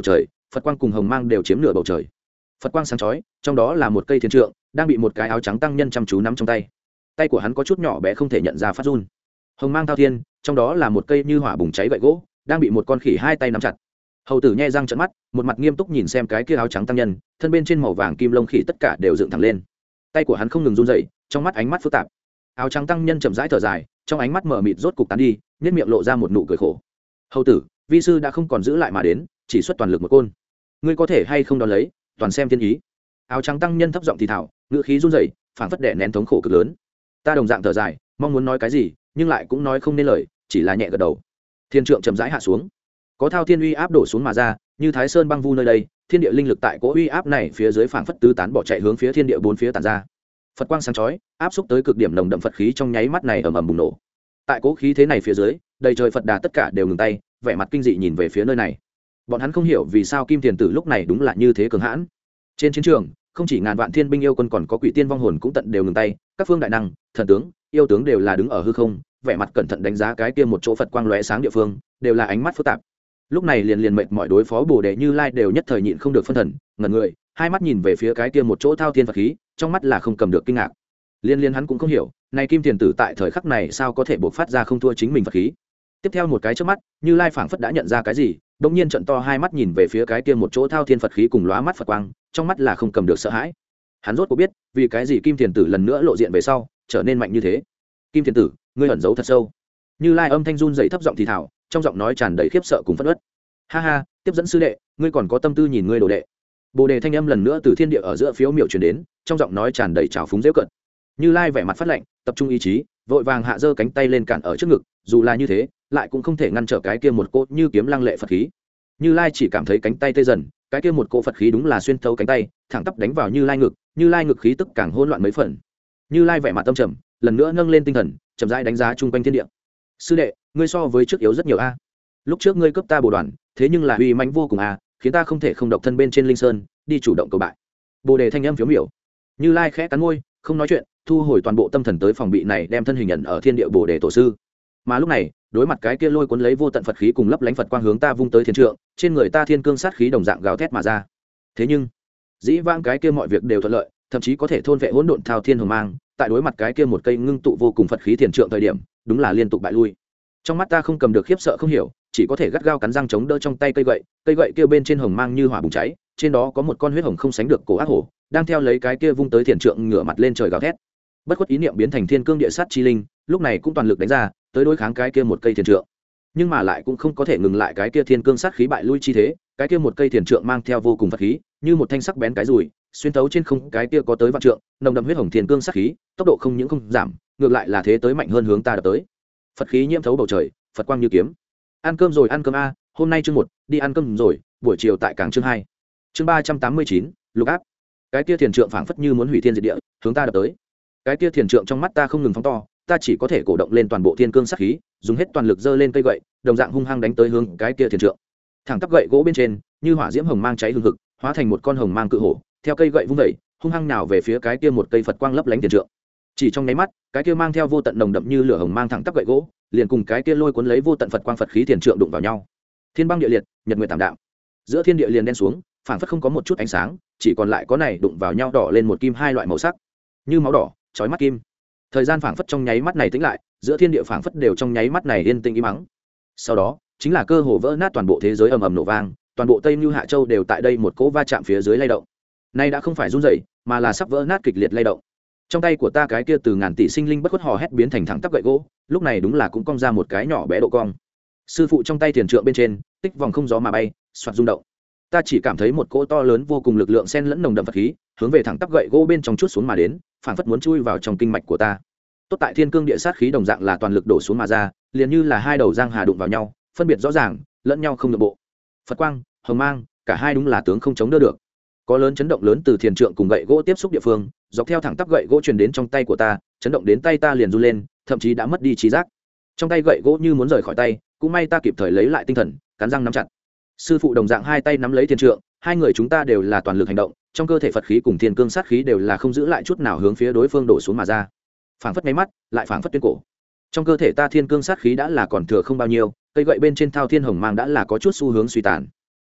phật quang cùng hồng mang đều chiếm nửa bầu trời. Phật quang sáng chói, trong đó là một cây thiên trượng đang bị một cái áo trắng tăng nhân chăm chú nắm trong tay. Tay của hắn có chút nhỏ bé không thể nhận ra phát run. Hồng mang thao thiên, trong đó là một cây như hỏa bùng cháy gậy gỗ đang bị một con khỉ hai tay nắm chặt. Hầu tử nhe răng trợn mắt, một mặt nghiêm túc nhìn xem cái kia áo trắng tăng nhân, thân bên trên màu vàng kim lông khỉ tất cả đều dựng thẳng lên. Tay của hắn không ngừng run rẩy, trong mắt ánh mắt phức tạp. Áo trắng tăng nhân chậm rãi thở dài, trong ánh mắt mở mịt rốt cục tán đi, nhếch miệng lộ ra một nụ cười khổ. Hầu tử, vi sư đã không còn giữ lại mà đến, chỉ xuất toàn lực một côn, ngươi có thể hay không đón lấy, toàn xem thiên ý. Áo trắng tăng nhân thấp giọng thì thào, ngữ khí run rẩy, phảng phất đè nén thống khổ cực lớn. Ta đồng dạng thở dài, mong muốn nói cái gì nhưng lại cũng nói không nên lời, chỉ là nhẹ gật đầu. Thiên trượng chậm rãi hạ xuống, có thao thiên uy áp đổ xuống mà ra, như thái sơn băng vu nơi đây, thiên địa linh lực tại cỗ uy áp này phía dưới phảng phất tứ tán bỏ chạy hướng phía thiên địa bốn phía tản ra. Phật quang sáng chói, áp xúc tới cực điểm nồng đậm Phật khí trong nháy mắt này ầm ầm bùng nổ. Tại cỗ khí thế này phía dưới, đầy trời Phật đà tất cả đều ngừng tay, vẻ mặt kinh dị nhìn về phía nơi này. Bọn hắn không hiểu vì sao Kim Tiền Tử lúc này đúng là như thế cường hãn. Trên chiến trường, không chỉ ngàn vạn thiên binh yêu quân còn có quỷ tiên vong hồn cũng tận đều ngừng tay, các phương đại năng, thần tướng, yêu tướng đều là đứng ở hư không, vẻ mặt cẩn thận đánh giá cái kia một chỗ Phật quang lóe sáng địa phương, đều là ánh mắt phức tạp. Lúc này liền liền mệt mỏi đối phó Bồ Đề Như Lai đều nhất thời nhịn không được phân thần, ngẩn người, hai mắt nhìn về phía cái kia một chỗ thao thiên Phật khí, trong mắt là không cầm được kinh ngạc. Liên liên hắn cũng không hiểu, này Kim Tiền Tử tại thời khắc này sao có thể bộc phát ra không thua chính mình Phật khí. Tiếp theo một cái chớp mắt, Như Lai phảng phất đã nhận ra cái gì, đột nhiên trợn to hai mắt nhìn về phía cái kia một chỗ thao thiên Phật khí cùng lóa mắt Phật quang, trong mắt là không cầm được sợ hãi. Hắn rốt cuộc biết, vì cái gì Kim Tiền Tử lần nữa lộ diện về sau, trở nên mạnh như thế. Kim Tiền Tử, ngươi ẩn giấu thật sâu. Như Lai âm thanh run rẩy thấp giọng thì thào, trong giọng nói tràn đầy khiếp sợ cùng phẫn uất. Ha ha, tiếp dẫn sư đệ, ngươi còn có tâm tư nhìn ngươi đồ đệ. Bồ Đề thanh âm lần nữa từ thiên địa ở giữa phiếu miểu truyền đến, trong giọng nói tràn đầy trào phúng giễu cợt. Như Lai vẻ mặt phát lạnh, tập trung ý chí, vội vàng hạ giơ cánh tay lên cản ở trước ngực, dù là như thế, lại cũng không thể ngăn trở cái kia một cỗ như kiếm lăng lệ Phật khí. Như Lai chỉ cảm thấy cánh tay tê dần, cái kia một cỗ Phật khí đúng là xuyên thấu cánh tay, thẳng tắp đánh vào Như Lai ngực, Như Lai ngực khí tức càng hỗn loạn mấy phần. Như Lai vẻ mặt tâm trầm, lần nữa nâng lên tinh thần, chậm rãi đánh giá chung quanh thiên địa. Sư đệ, ngươi so với trước yếu rất nhiều a. Lúc trước ngươi cướp ta Bồ Đoàn, thế nhưng là uy mãnh vô cùng a, khiến ta không thể không độc thân bên trên linh sơn, đi chủ động cầu bại. Bồ Đề thanh âm phiếu miểu. Như Lai khẽ cắn môi, không nói chuyện, thu hồi toàn bộ tâm thần tới phòng bị này, đem thân hình nhận ở thiên địa Bồ Đề tổ sư. Mà lúc này, đối mặt cái kia lôi cuốn lấy vô tận Phật khí cùng lấp lánh Phật quang hướng ta vung tới thiên trượng, trên người ta thiên cương sát khí đồng dạng gào thét mà ra. Thế nhưng, dĩ vãng cái kia mọi việc đều thuận lợi, thậm chí có thể thôn vệ hỗn độn thao thiên hồng mang, tại đối mặt cái kia một cây ngưng tụ vô cùng Phật khí thiên trượng thời điểm, đúng là liên tục bại lui. Trong mắt ta không cầm được khiếp sợ không hiểu, chỉ có thể gắt gao cắn răng chống đỡ trong tay cây gậy, cây gậy kia bên trên hồng mang như hỏa bùng cháy, trên đó có một con huyết hồng không sánh được cổ ác hổ, đang theo lấy cái kia vung tới thiên trượng ngửa mặt lên trời gào thét. Bất khuất ý niệm biến thành thiên cương địa sát chi linh, lúc này cũng toàn lực đánh ra, tới đối kháng cái kia một cây thiên trượng. Nhưng mà lại cũng không có thể ngừng lại cái kia thiên cương sát khí bại lui chi thế, cái kia một cây thiên trượng mang theo vô cùng Phật khí, như một thanh sắc bén cái dùi, xuyên thấu trên không cái kia có tới vạn trượng, nồng đậm huyết hồng thiên cương sát khí, tốc độ không những không giảm, ngược lại là thế tới mạnh hơn hướng ta đập tới. Phật khí nhiễm thấu bầu trời, Phật quang như kiếm. Ăn cơm rồi, ăn cơm a, hôm nay chương một, đi ăn cơm rồi, buổi chiều tại cảng chương hai. Chương ba trăm tám mươi chín, lục áp. Cái kia thiên trượng phảng phất như muốn hủy thiên diệt địa, hướng ta đập tới. Cái kia thiên trượng trong mắt ta không ngừng phóng to, ta chỉ có thể cổ động lên toàn bộ thiên cương sát khí, dùng hết toàn lực giơ lên cây gậy, đồng dạng hung hăng đánh tới hướng cái kia thiên trượng. Thẳng tắp gậy gỗ bên trên, như hỏa diễm hồng mang cháy hừng hực, hóa thành một con hồng mang cự hổ, theo cây gậy vung dậy, hung hăng nào về phía cái kia một cây Phật quang lấp lánh thiên trượng. Chỉ trong nháy mắt, cái kia mang theo vô tận nồng đậm như lửa hồng mang thẳng tắp gậy gỗ, liền cùng cái kia lôi cuốn lấy vô tận Phật quang Phật khí thiên trượng đụng vào nhau. Thiên băng địa liệt, nhật nguyệt tạm đạm. Giữa thiên địa liền đen xuống, phảng phất không có một chút ánh sáng, chỉ còn lại có này đụng vào nhau đỏ lên một kim hai loại màu sắc, như máu đỏ, chói mắt kim. Thời gian phảng phất trong nháy mắt này tĩnh lại, giữa thiên địa phảng phất đều trong nháy mắt này yên tĩnh im mắng. Sau đó, chính là cơ hồ vỡ nát toàn bộ thế giới ầm ầm nổ vang, toàn bộ Tây Nưu Hạ Châu đều tại đây một cỗ va chạm phía dưới lay động. Nay đã không phải run rẩy, mà là sắp vỡ nát kịch liệt lay động. Trong tay của ta cái kia từ ngàn tỷ sinh linh bất khuất hò hét biến thành thẳng tắp gậy gỗ, lúc này đúng là cũng cong ra một cái nhỏ bé độ cong. Sư phụ trong tay tiền trượng bên trên, tích vòng không gió mà bay, xoạt rung động. Ta chỉ cảm thấy một cỗ to lớn vô cùng lực lượng xen lẫn nồng đậm Phật khí, hướng về thẳng tắp gậy gỗ bên trong chút xuống mà đến, phảng phất muốn chui vào trong kinh mạch của ta. Tốt tại thiên cương địa sát khí đồng dạng là toàn lực đổ xuống mà ra, liền như là hai đầu giang hà đụng vào nhau, phân biệt rõ ràng, lẫn nhau không nhượng bộ. Phật quang, hồng mang, cả hai đúng là tướng không chống đỡ được. Có lớn chấn động lớn từ thiền trượng cùng gậy gỗ tiếp xúc địa phương, dọc theo thẳng tắp gậy gỗ truyền đến trong tay của ta, chấn động đến tay ta liền run lên, thậm chí đã mất đi trí giác. Trong tay gậy gỗ như muốn rời khỏi tay, cũng may ta kịp thời lấy lại tinh thần, cắn răng nắm chặt. Sư phụ đồng dạng hai tay nắm lấy thiền trượng, hai người chúng ta đều là toàn lực hành động, trong cơ thể Phật khí cùng thiên cương sát khí đều là không giữ lại chút nào hướng phía đối phương đổ xuống mà ra. Phảng phất mấy mắt, lại phảng phất tuyến cổ. Trong cơ thể ta thiên cương sát khí đã là còn thừa không bao nhiêu, cây gậy bên trên thao thiên hồng mang đã là có chút xu hướng suy tàn.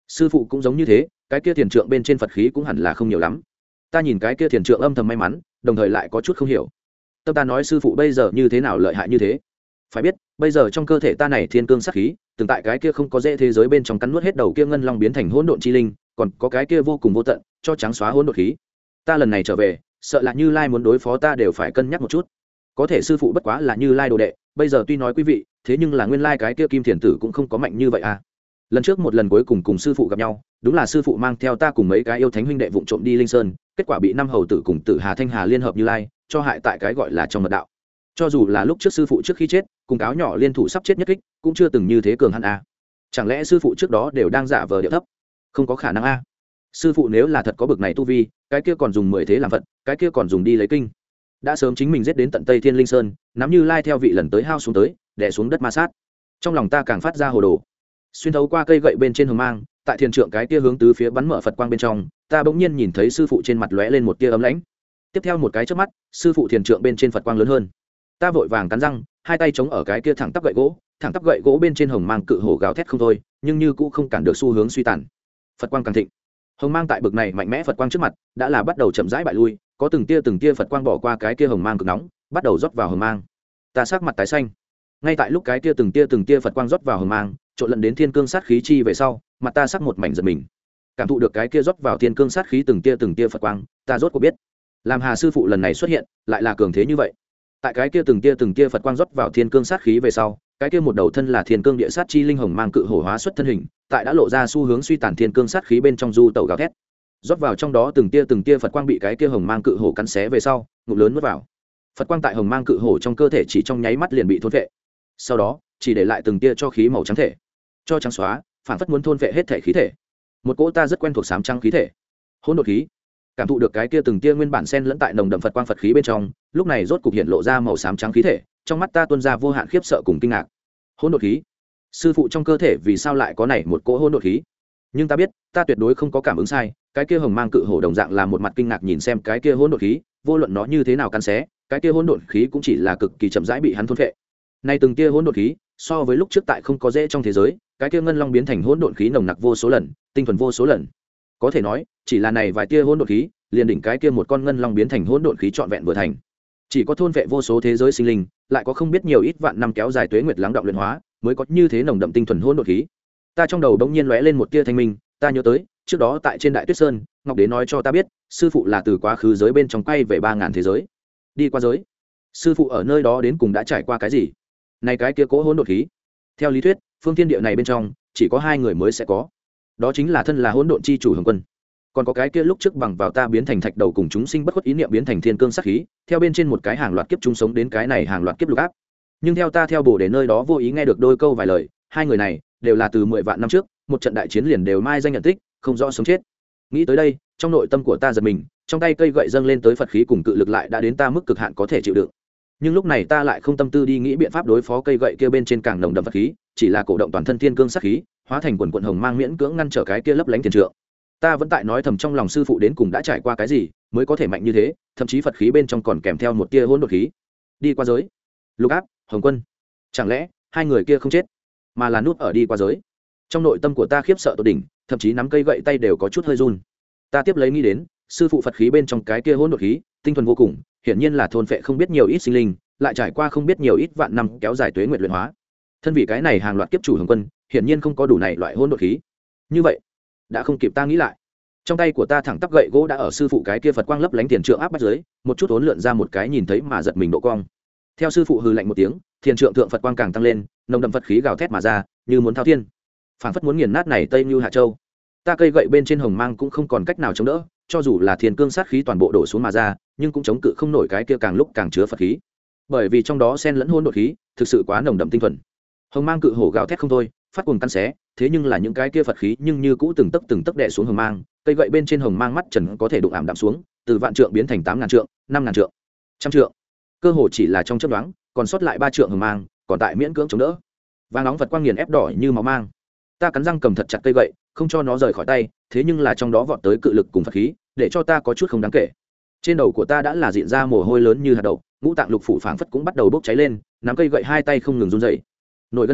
sư phụ cũng giống như thế, cái kia thiền trượng bên trên phật khí cũng hẳn là không nhiều lắm. Ta nhìn cái kia thiền trượng âm thầm may mắn, đồng thời lại có chút không hiểu. Tâm ta nói sư phụ bây giờ như thế nào lợi hại như thế. Phải biết bây giờ trong cơ thể ta này thiên cương sát khí, từng tại cái kia không có dễ thế giới bên trong cắn nuốt hết đầu kia ngân long biến thành hỗn độn chi linh, còn có cái kia vô cùng vô tận cho trắng xóa hỗn độn khí. Ta lần này trở về, sợ là Như Lai muốn đối phó ta đều phải cân nhắc một chút. Có thể sư phụ bất quá là Như Lai đồ đệ, bây giờ tuy nói quý vị, thế nhưng là nguyên lai cái kia kim thiền tử cũng không có mạnh như vậy à. Lần trước một lần cuối cùng cùng sư phụ gặp nhau, đúng là sư phụ mang theo ta cùng mấy cái yêu thánh huynh đệ vụng trộm đi Linh Sơn, kết quả bị năm hầu tử cùng Tử Hà Thanh Hà liên hợp Như Lai cho hại tại cái gọi là trong mật đạo. Cho dù là lúc trước sư phụ trước khi chết cùng cáo nhỏ liên thủ sắp chết nhất kích, cũng chưa từng như thế cường hắn a. Chẳng lẽ sư phụ trước đó đều đang giả vờ điệu thấp? Không có khả năng a. Sư phụ nếu là thật có bực này tu vi, cái kia còn dùng mười thế làm phật, cái kia còn dùng đi lấy kinh. Đã sớm chính mình giết đến tận Tây Thiên Linh Sơn, nắm Như Lai theo vị lần tới hao xuống tới, đè xuống đất ma sát. Trong lòng ta càng phát ra hồ đồ. Xuyên thấu qua cây gậy bên trên hồng mang, tại thiền trượng cái kia hướng tứ phía bắn mở Phật quang bên trong, ta bỗng nhiên nhìn thấy sư phụ trên mặt lóe lên một tia ấm lãnh. Tiếp theo một cái chớp mắt, sư phụ thiền trượng bên trên Phật quang lớn hơn. Ta vội vàng cắn răng, hai tay chống ở cái kia thẳng tắp gậy gỗ, thẳng tắp gậy gỗ bên trên hồng mang cự hổ gào thét không thôi, nhưng như cũng không cản được xu hướng suy tàn. Phật quang càng thịnh, hồng mang tại bực này mạnh mẽ Phật quang trước mặt đã là bắt đầu chậm rãi bại lui, có từng tia từng tia Phật quang bỏ qua cái kia hồng mang cực nóng, bắt đầu rót vào hồng mang. Ta sắc mặt tái xanh. Ngay tại lúc cái kia từng tia từng tia Phật quang rót vào hồng mang, trộn lẫn đến thiên cương sát khí chi về sau, mặt ta sắc một mảnh giật mình. Cảm thụ được cái kia rót vào thiên cương sát khí từng tia từng tia Phật quang, ta rốt cuộc biết, làm Hà sư phụ lần này xuất hiện, lại là cường thế như vậy. Tại cái kia từng tia từng tia Phật quang rót vào thiên cương sát khí về sau, cái kia một đầu thân là thiên cương địa sát chi linh hồng mang cự hổ hóa xuất thân hình, tại đã lộ ra xu hướng suy tàn thiên cương sát khí bên trong du tẩu gào thét. Rót vào trong đó từng tia từng tia Phật quang bị cái kia hồng mang cự hổ cắn xé về sau, ngụm lớn nuốt vào. Phật quang tại hồng mang cự hổ trong cơ thể chỉ trong nháy mắt liền bị thôn phệ. Sau đó, chỉ để lại từng tia cho khí màu trắng thể, cho trắng xóa, phản phất muốn thôn phệ hết thể khí thể. Một cỗ ta rất quen thuộc sám trắng khí thể, hỗn độn khí. Cảm thụ được cái kia từng tia nguyên bản xen lẫn tại nồng đậm Phật quang Phật khí bên trong, lúc này rốt cục hiện lộ ra màu xám trắng khí thể, trong mắt ta tuôn ra vô hạn khiếp sợ cùng kinh ngạc. Hỗn độn khí, sư phụ trong cơ thể vì sao lại có này một cỗ hỗn độn khí? Nhưng ta biết, ta tuyệt đối không có cảm ứng sai, cái kia hồng mang cự hổ đồng dạng là một mặt kinh ngạc nhìn xem cái kia hỗn độn khí, vô luận nó như thế nào cắn xé, cái kia hỗn độn khí cũng chỉ là cực kỳ chậm rãi bị hắn thôn phệ. Nay từng tia hỗn độn khí, so với lúc trước tại không có dễ trong thế giới, cái kia ngân long biến thành hỗn độn khí nồng nặc vô số lần, tinh thuần vô số lần. Có thể nói, chỉ là này vài tia hỗn độn khí, liền đỉnh cái kia một con ngân long biến thành hỗn độn khí trọn vẹn vừa thành. Chỉ có thôn vệ vô số thế giới sinh linh, lại có không biết nhiều ít vạn năm kéo dài tuế nguyệt lắng đọng luyện hóa, mới có như thế nồng đậm tinh thuần hỗn độn khí. Ta trong đầu bỗng nhiên lóe lên một tia thanh minh, ta nhớ tới, trước đó tại trên Đại Tuyết Sơn, Ngọc Đế nói cho ta biết, sư phụ là từ quá khứ giới bên trong quay về ba ngàn thế giới, đi qua giới. Sư phụ ở nơi đó đến cùng đã trải qua cái gì? Này cái kia cố hỗn độn khí. Theo lý thuyết, phương thiên địa này bên trong, chỉ có hai người mới sẽ có. Đó chính là thân là hỗn độn chi chủ Hồng Quân, còn có cái kia lúc trước bằng vào ta biến thành thạch đầu cùng chúng sinh bất khuất ý niệm biến thành thiên cương sát khí, theo bên trên một cái hàng loạt kiếp chung sống đến cái này hàng loạt kiếp lục áp. Nhưng theo ta theo bổ để nơi đó vô ý nghe được đôi câu vài lời, hai người này đều là từ mười vạn năm trước, một trận đại chiến liền đều mai danh nhận tích, không rõ sống chết. Nghĩ tới đây, trong nội tâm của ta giật mình, trong tay cây gậy dâng lên tới Phật khí cùng cự lực lại đã đến ta mức cực hạn có thể chịu đựng. Nhưng lúc này ta lại không tâm tư đi nghĩ biện pháp đối phó cây gậy kia bên trên càng nồng đậm Phật khí, chỉ là cổ động toàn thân thiên cương sát khí, hóa thành quần quần hồng mang miễn cưỡng ngăn trở cái kia lấp lánh tiền trượng. Ta vẫn tại nói thầm trong lòng sư phụ đến cùng đã trải qua cái gì mới có thể mạnh như thế, thậm chí Phật khí bên trong còn kèm theo một tia hỗn độn khí. Đi qua giới, Lục Áp, Hồng Quân, chẳng lẽ hai người kia không chết mà là núp ở đi qua giới? Trong nội tâm của ta khiếp sợ tột đỉnh, thậm chí nắm cây gậy tay đều có chút hơi run. Ta tiếp lấy nghĩ đến, sư phụ Phật khí bên trong cái kia hỗn độn khí, tinh thuần vô cùng, hiển nhiên là thôn phệ không biết nhiều ít sinh linh, lại trải qua không biết nhiều ít vạn năm kéo dài tuế nguyệt luyện hóa. Thân vì cái này hàng loạt kiếp chủ Hồng Quân, hiển nhiên không có đủ này loại hỗn độn khí. Như vậy, đã không kịp ta nghĩ lại. Trong tay của ta thẳng tắp gậy gỗ đã ở sư phụ cái kia Phật quang lấp lánh tiền trượng áp bắt dưới, một chút uốn lượn ra một cái nhìn thấy mà giật mình độ cong. Theo sư phụ hừ lạnh một tiếng, tiền trượng thượng Phật quang càng tăng lên, nồng đậm Phật khí gào thét mà ra, như muốn thao thiên, phảng phất muốn nghiền nát này Tây Như Hạ Châu. Ta cây gậy bên trên hồng mang cũng không còn cách nào chống đỡ, cho dù là thiên cương sát khí toàn bộ đổ xuống mà ra, nhưng cũng chống cự không nổi cái kia càng lúc càng chứa Phật khí. Bởi vì trong đó xen lẫn hỗn độn khí, thực sự quá nồng đậm tinh thuần. Hồng mang cự hổ gào thét không thôi, phát cuồng căn xé, thế nhưng là những cái kia Phật khí nhưng như cũ từng tấc từng tấc đè xuống hồng mang, cây gậy bên trên hồng mang mắt trần có thể đụng ảm đạm xuống, từ vạn trượng biến thành tám ngàn trượng, năm ngàn trượng, trăm trượng. Cơ hồ chỉ là trong chớp nhoáng, còn sót lại ba trượng hồng mang, còn tại miễn cưỡng chống đỡ. Vàng nóng Phật quang nghiền ép đỏ như máu mang. Ta cắn răng cầm thật chặt cây gậy, không cho nó rời khỏi tay, thế nhưng là trong đó vọt tới cự lực cùng Phật khí, để cho ta có chút không đáng kể. Trên đầu của ta đã là diện ra mồ hôi lớn như hạt đậu, ngũ tạng lục phủ phảng phất cũng bắt đầu bốc cháy lên, nắm cây gậy hai tay không ngừng run rẩy. Nổi gân xanh,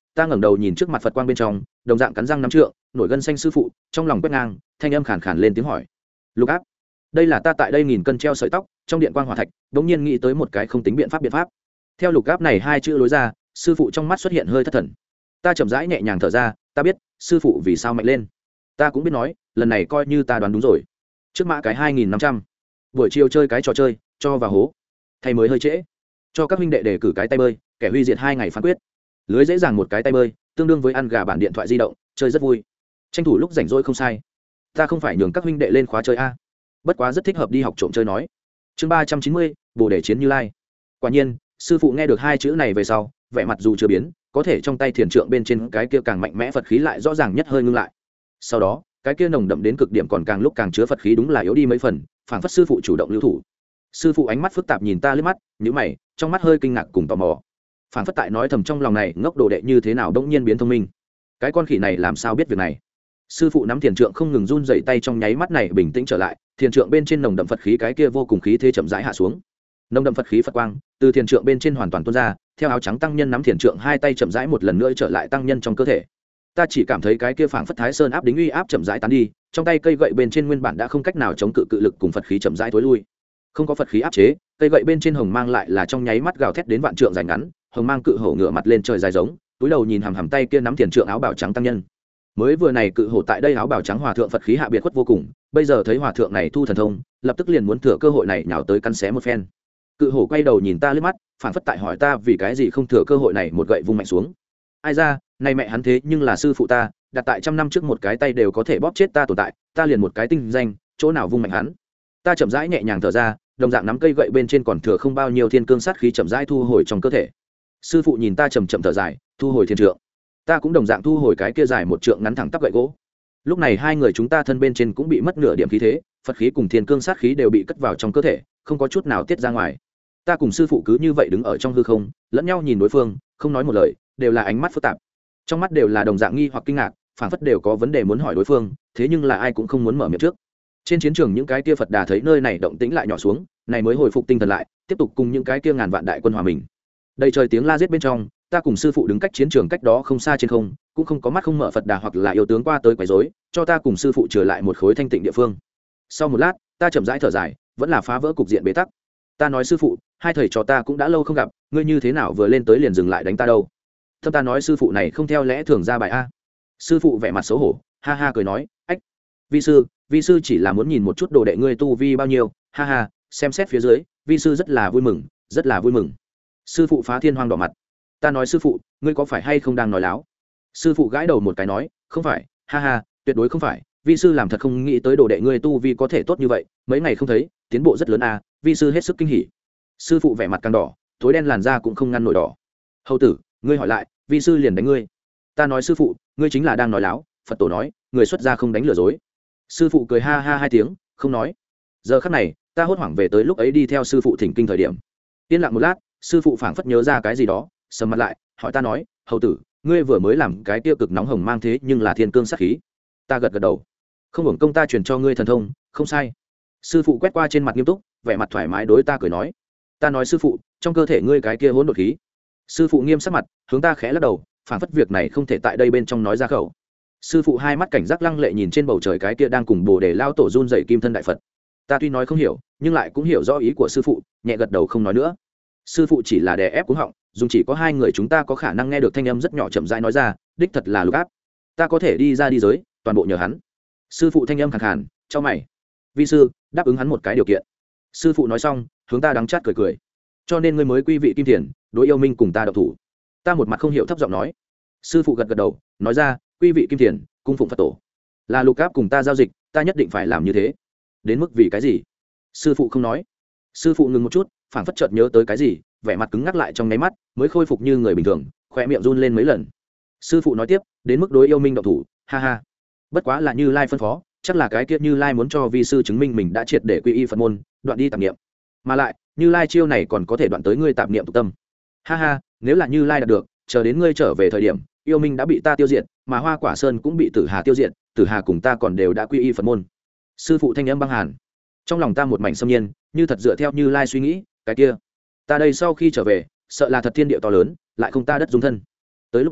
ta ngẩng đầu nhìn trước mặt Phật quang bên trong, đồng dạng cắn răng nắm trượng, nổi gân xanh sư phụ, trong lòng quét ngang, thanh âm khàn khàn lên tiếng hỏi. Lục áp, đây là ta tại đây nghìn cân treo sợi tóc, trong điện quang hỏa thạch, đột nhiên nghĩ tới một cái không tính biện pháp biện pháp. Theo lục áp này hai chữ lối ra, sư phụ trong mắt xuất hiện hơi thất thần. Ta chậm rãi nhẹ nhàng thở ra, ta biết, sư phụ vì sao mạnh lên. Ta cũng biết nói, lần này coi như ta đoán đúng rồi. Trước mã cái hai nghìn năm trăm, buổi chiều chơi cái trò chơi, cho vào hố. Thầy mới hơi trễ, cho các huynh đệ đề cử cái tay bơi, kẻ huy diệt hai ngày phán quyết. Lưới dễ dàng một cái tay bơi, tương đương với ăn gà bản điện thoại di động, chơi rất vui. Tranh thủ lúc rảnh rỗi không sai. Ta không phải nhường các huynh đệ lên khóa chơi a, bất quá rất thích hợp đi học trộm chơi nói. Chương ba trăm chín mươi, bồ đề chiến Như Lai. Quả nhiên, sư phụ nghe được hai chữ này về sau, vẻ mặt dù chưa biến, có thể trong tay thiền trượng bên trên cái kia càng mạnh mẽ Phật khí lại rõ ràng nhất hơi ngưng lại. Sau đó, cái kia nồng đậm đến cực điểm còn càng lúc càng chứa Phật khí đúng là yếu đi mấy phần, phảng phất sư phụ chủ động lưu thủ. Sư phụ ánh mắt phức tạp nhìn ta liếc mắt, nhíu mày, trong mắt hơi kinh ngạc cùng tò mò. Phảng phất tại nói thầm trong lòng này, ngốc đồ đệ như thế nào đống nhiên biến thông minh. Cái con khỉ này làm sao biết việc này? Sư phụ nắm thiền trượng không ngừng run rẩy tay trong nháy mắt này bình tĩnh trở lại, thiền trượng bên trên nồng đậm Phật khí cái kia vô cùng khí thế chậm rãi hạ xuống. Nồng đậm Phật khí Phật quang từ thiền trượng bên trên hoàn toàn tuôn ra, theo áo trắng tăng nhân nắm thiền trượng hai tay chậm rãi một lần nữa trở lại tăng nhân trong cơ thể. Ta chỉ cảm thấy cái kia phảng phất Thái Sơn áp đính uy áp chậm rãi tán đi, trong tay cây gậy bên trên nguyên bản đã không cách nào chống cự cự lực cùng Phật khí chậm rãi tối lui. Không có Phật khí áp chế, cây gậy bên trên hồng mang lại là trong nháy mắt gào thét đến vạn trượng dài ngắn, hồng mang cự hổ ngửa mặt lên trời dài giống, túi đầu nhìn hằm hằm tay kia nắm thiền trượng áo bào trắng tăng nhân. Mới vừa này cự hổ tại đây áo bào trắng hòa thượng Phật khí hạ biệt khuất vô cùng, bây giờ thấy hòa thượng này thu thần thông, lập tức liền muốn thừa cơ hội này nhào tới căn xé một phen. Cự hổ quay đầu nhìn ta liếc mắt, phản phất tại hỏi ta vì cái gì không thừa cơ hội này một gậy vung mạnh xuống. Ai ra, này mẹ hắn thế nhưng là sư phụ ta, đặt tại trăm năm trước một cái tay đều có thể bóp chết ta tồn tại, ta liền một cái tinh danh, chỗ nào vung mạnh hắn. Ta chậm rãi nhẹ nhàng thở ra, đồng dạng nắm cây gậy bên trên còn thừa không bao nhiêu thiên cương sát khí chậm rãi thu hồi trong cơ thể. Sư phụ nhìn ta chậm chậm thở dài, thu hồi thiên trượng. Ta cũng đồng dạng thu hồi cái kia dài một trượng ngắn thẳng tắp gậy gỗ. Lúc này hai người chúng ta thân bên trên cũng bị mất nửa điểm khí thế, Phật khí cùng thiên cương sát khí đều bị cất vào trong cơ thể, không có chút nào tiết ra ngoài. Ta cùng sư phụ cứ như vậy đứng ở trong hư không, lẫn nhau nhìn đối phương, không nói một lời, đều là ánh mắt phức tạp, trong mắt đều là đồng dạng nghi hoặc kinh ngạc, phảng phất đều có vấn đề muốn hỏi đối phương, thế nhưng là ai cũng không muốn mở miệng trước. Trên chiến trường những cái kia Phật Đà thấy nơi này động tĩnh lại nhỏ xuống, này mới hồi phục tinh thần lại, tiếp tục cùng những cái kia ngàn vạn đại quân hòa mình. Đầy trời tiếng la giết bên trong, ta cùng sư phụ đứng cách chiến trường cách đó không xa trên không, cũng không có mắt không mở Phật Đà hoặc là yêu tướng qua tới quấy rối, cho ta cùng sư phụ trở lại một khối thanh tịnh địa phương. Sau một lát, ta chậm rãi thở dài, vẫn là phá vỡ cục diện bế tắc. Ta nói sư phụ, hai thầy trò ta cũng đã lâu không gặp, ngươi như thế nào vừa lên tới liền dừng lại đánh ta đâu? Thâm ta nói sư phụ này không theo lẽ thường ra bài a. Sư phụ vẻ mặt xấu hổ, ha ha cười nói, ách, vi sư, vi sư chỉ là muốn nhìn một chút đồ đệ ngươi tu vi bao nhiêu, ha ha, xem xét phía dưới, vi sư rất là vui mừng, rất là vui mừng. Sư phụ phá thiên hoang đỏ mặt. Ta nói sư phụ, ngươi có phải hay không đang nói láo? Sư phụ gãi đầu một cái nói, không phải, ha ha, tuyệt đối không phải, vi sư làm thật không nghĩ tới đồ đệ ngươi tu vi có thể tốt như vậy, mấy ngày không thấy, tiến bộ rất lớn a, vi sư hết sức kinh hỉ. Sư phụ vẻ mặt càng đỏ, tối đen làn da cũng không ngăn nổi đỏ. Hầu tử, ngươi hỏi lại, vi sư liền đánh ngươi. Ta nói sư phụ, ngươi chính là đang nói láo, Phật tổ nói, người xuất gia không đánh lừa dối. Sư phụ cười ha ha hai tiếng, không nói. Giờ khắc này, ta hốt hoảng về tới lúc ấy đi theo sư phụ thỉnh kinh thời điểm. Yên lặng một lát, sư phụ phảng phất nhớ ra cái gì đó, sầm mặt lại, hỏi ta nói, hầu tử, ngươi vừa mới làm cái tiêu cực nóng hồng mang thế nhưng là thiên cương sát khí. Ta gật gật đầu, không hưởng công ta truyền cho ngươi thần thông, không sai. Sư phụ quét qua trên mặt nghiêm túc, vẻ mặt thoải mái đối ta cười nói. Ta nói sư phụ, trong cơ thể ngươi cái kia hỗn độn khí. Sư phụ nghiêm sắc mặt, hướng ta khẽ lắc đầu, phảng phất việc này không thể tại đây bên trong nói ra khẩu. Sư phụ hai mắt cảnh giác lăng lệ nhìn trên bầu trời cái kia đang cùng bồ đề lao tổ run dậy kim thân đại Phật. Ta tuy nói không hiểu, nhưng lại cũng hiểu rõ ý của sư phụ, nhẹ gật đầu không nói nữa. Sư phụ chỉ là đè ép cúng họng, dùng chỉ có hai người chúng ta có khả năng nghe được thanh âm rất nhỏ chậm rãi nói ra, đích thật là Lục Áp. Ta có thể đi ra đi giới, toàn bộ nhờ hắn. Sư phụ thanh âm khàn khàn, cho mày. Vi sư, đáp ứng hắn một cái điều kiện. Sư phụ nói xong, hướng ta đắng chát cười cười. Cho nên ngươi mới quy vị kim thiền, đối yêu minh cùng ta độc thủ. Ta một mặt không hiểu thấp giọng nói. Sư phụ gật gật đầu, nói ra, quy vị kim thiền, cung phụng Phật tổ. Là Lục Áp cùng ta giao dịch, ta nhất định phải làm như thế. Đến mức vì cái gì? Sư phụ không nói. Sư phụ ngừng một chút, phảng phất chợt nhớ tới cái gì, vẻ mặt cứng ngắc lại trong nháy mắt, mới khôi phục như người bình thường, khóe miệng run lên mấy lần. Sư phụ nói tiếp, đến mức đối yêu minh độc thủ, ha ha. Bất quá là Như Lai phân phó, chắc là cái kia Như Lai muốn cho vi sư chứng minh mình đã triệt để quy y Phật môn, đoạn đi tạp niệm. Mà lại, Như Lai chiêu này còn có thể đoạn tới ngươi tạp niệm tục tâm. Ha ha, nếu là Như Lai đạt được, chờ đến ngươi trở về thời điểm, yêu minh đã bị ta tiêu diệt, mà Hoa Quả Sơn cũng bị Tử Hà tiêu diệt, Tử Hà cùng ta còn đều đã quy y Phật môn. Sư phụ thanh âm băng hàn. Trong lòng ta một mảnh xâm nhiên, như thật dựa theo Như Lai suy nghĩ, cái kia, ta đây sau khi trở về, sợ là thật thiên địa to lớn, lại không ta đất dung thân. Tới lúc đó,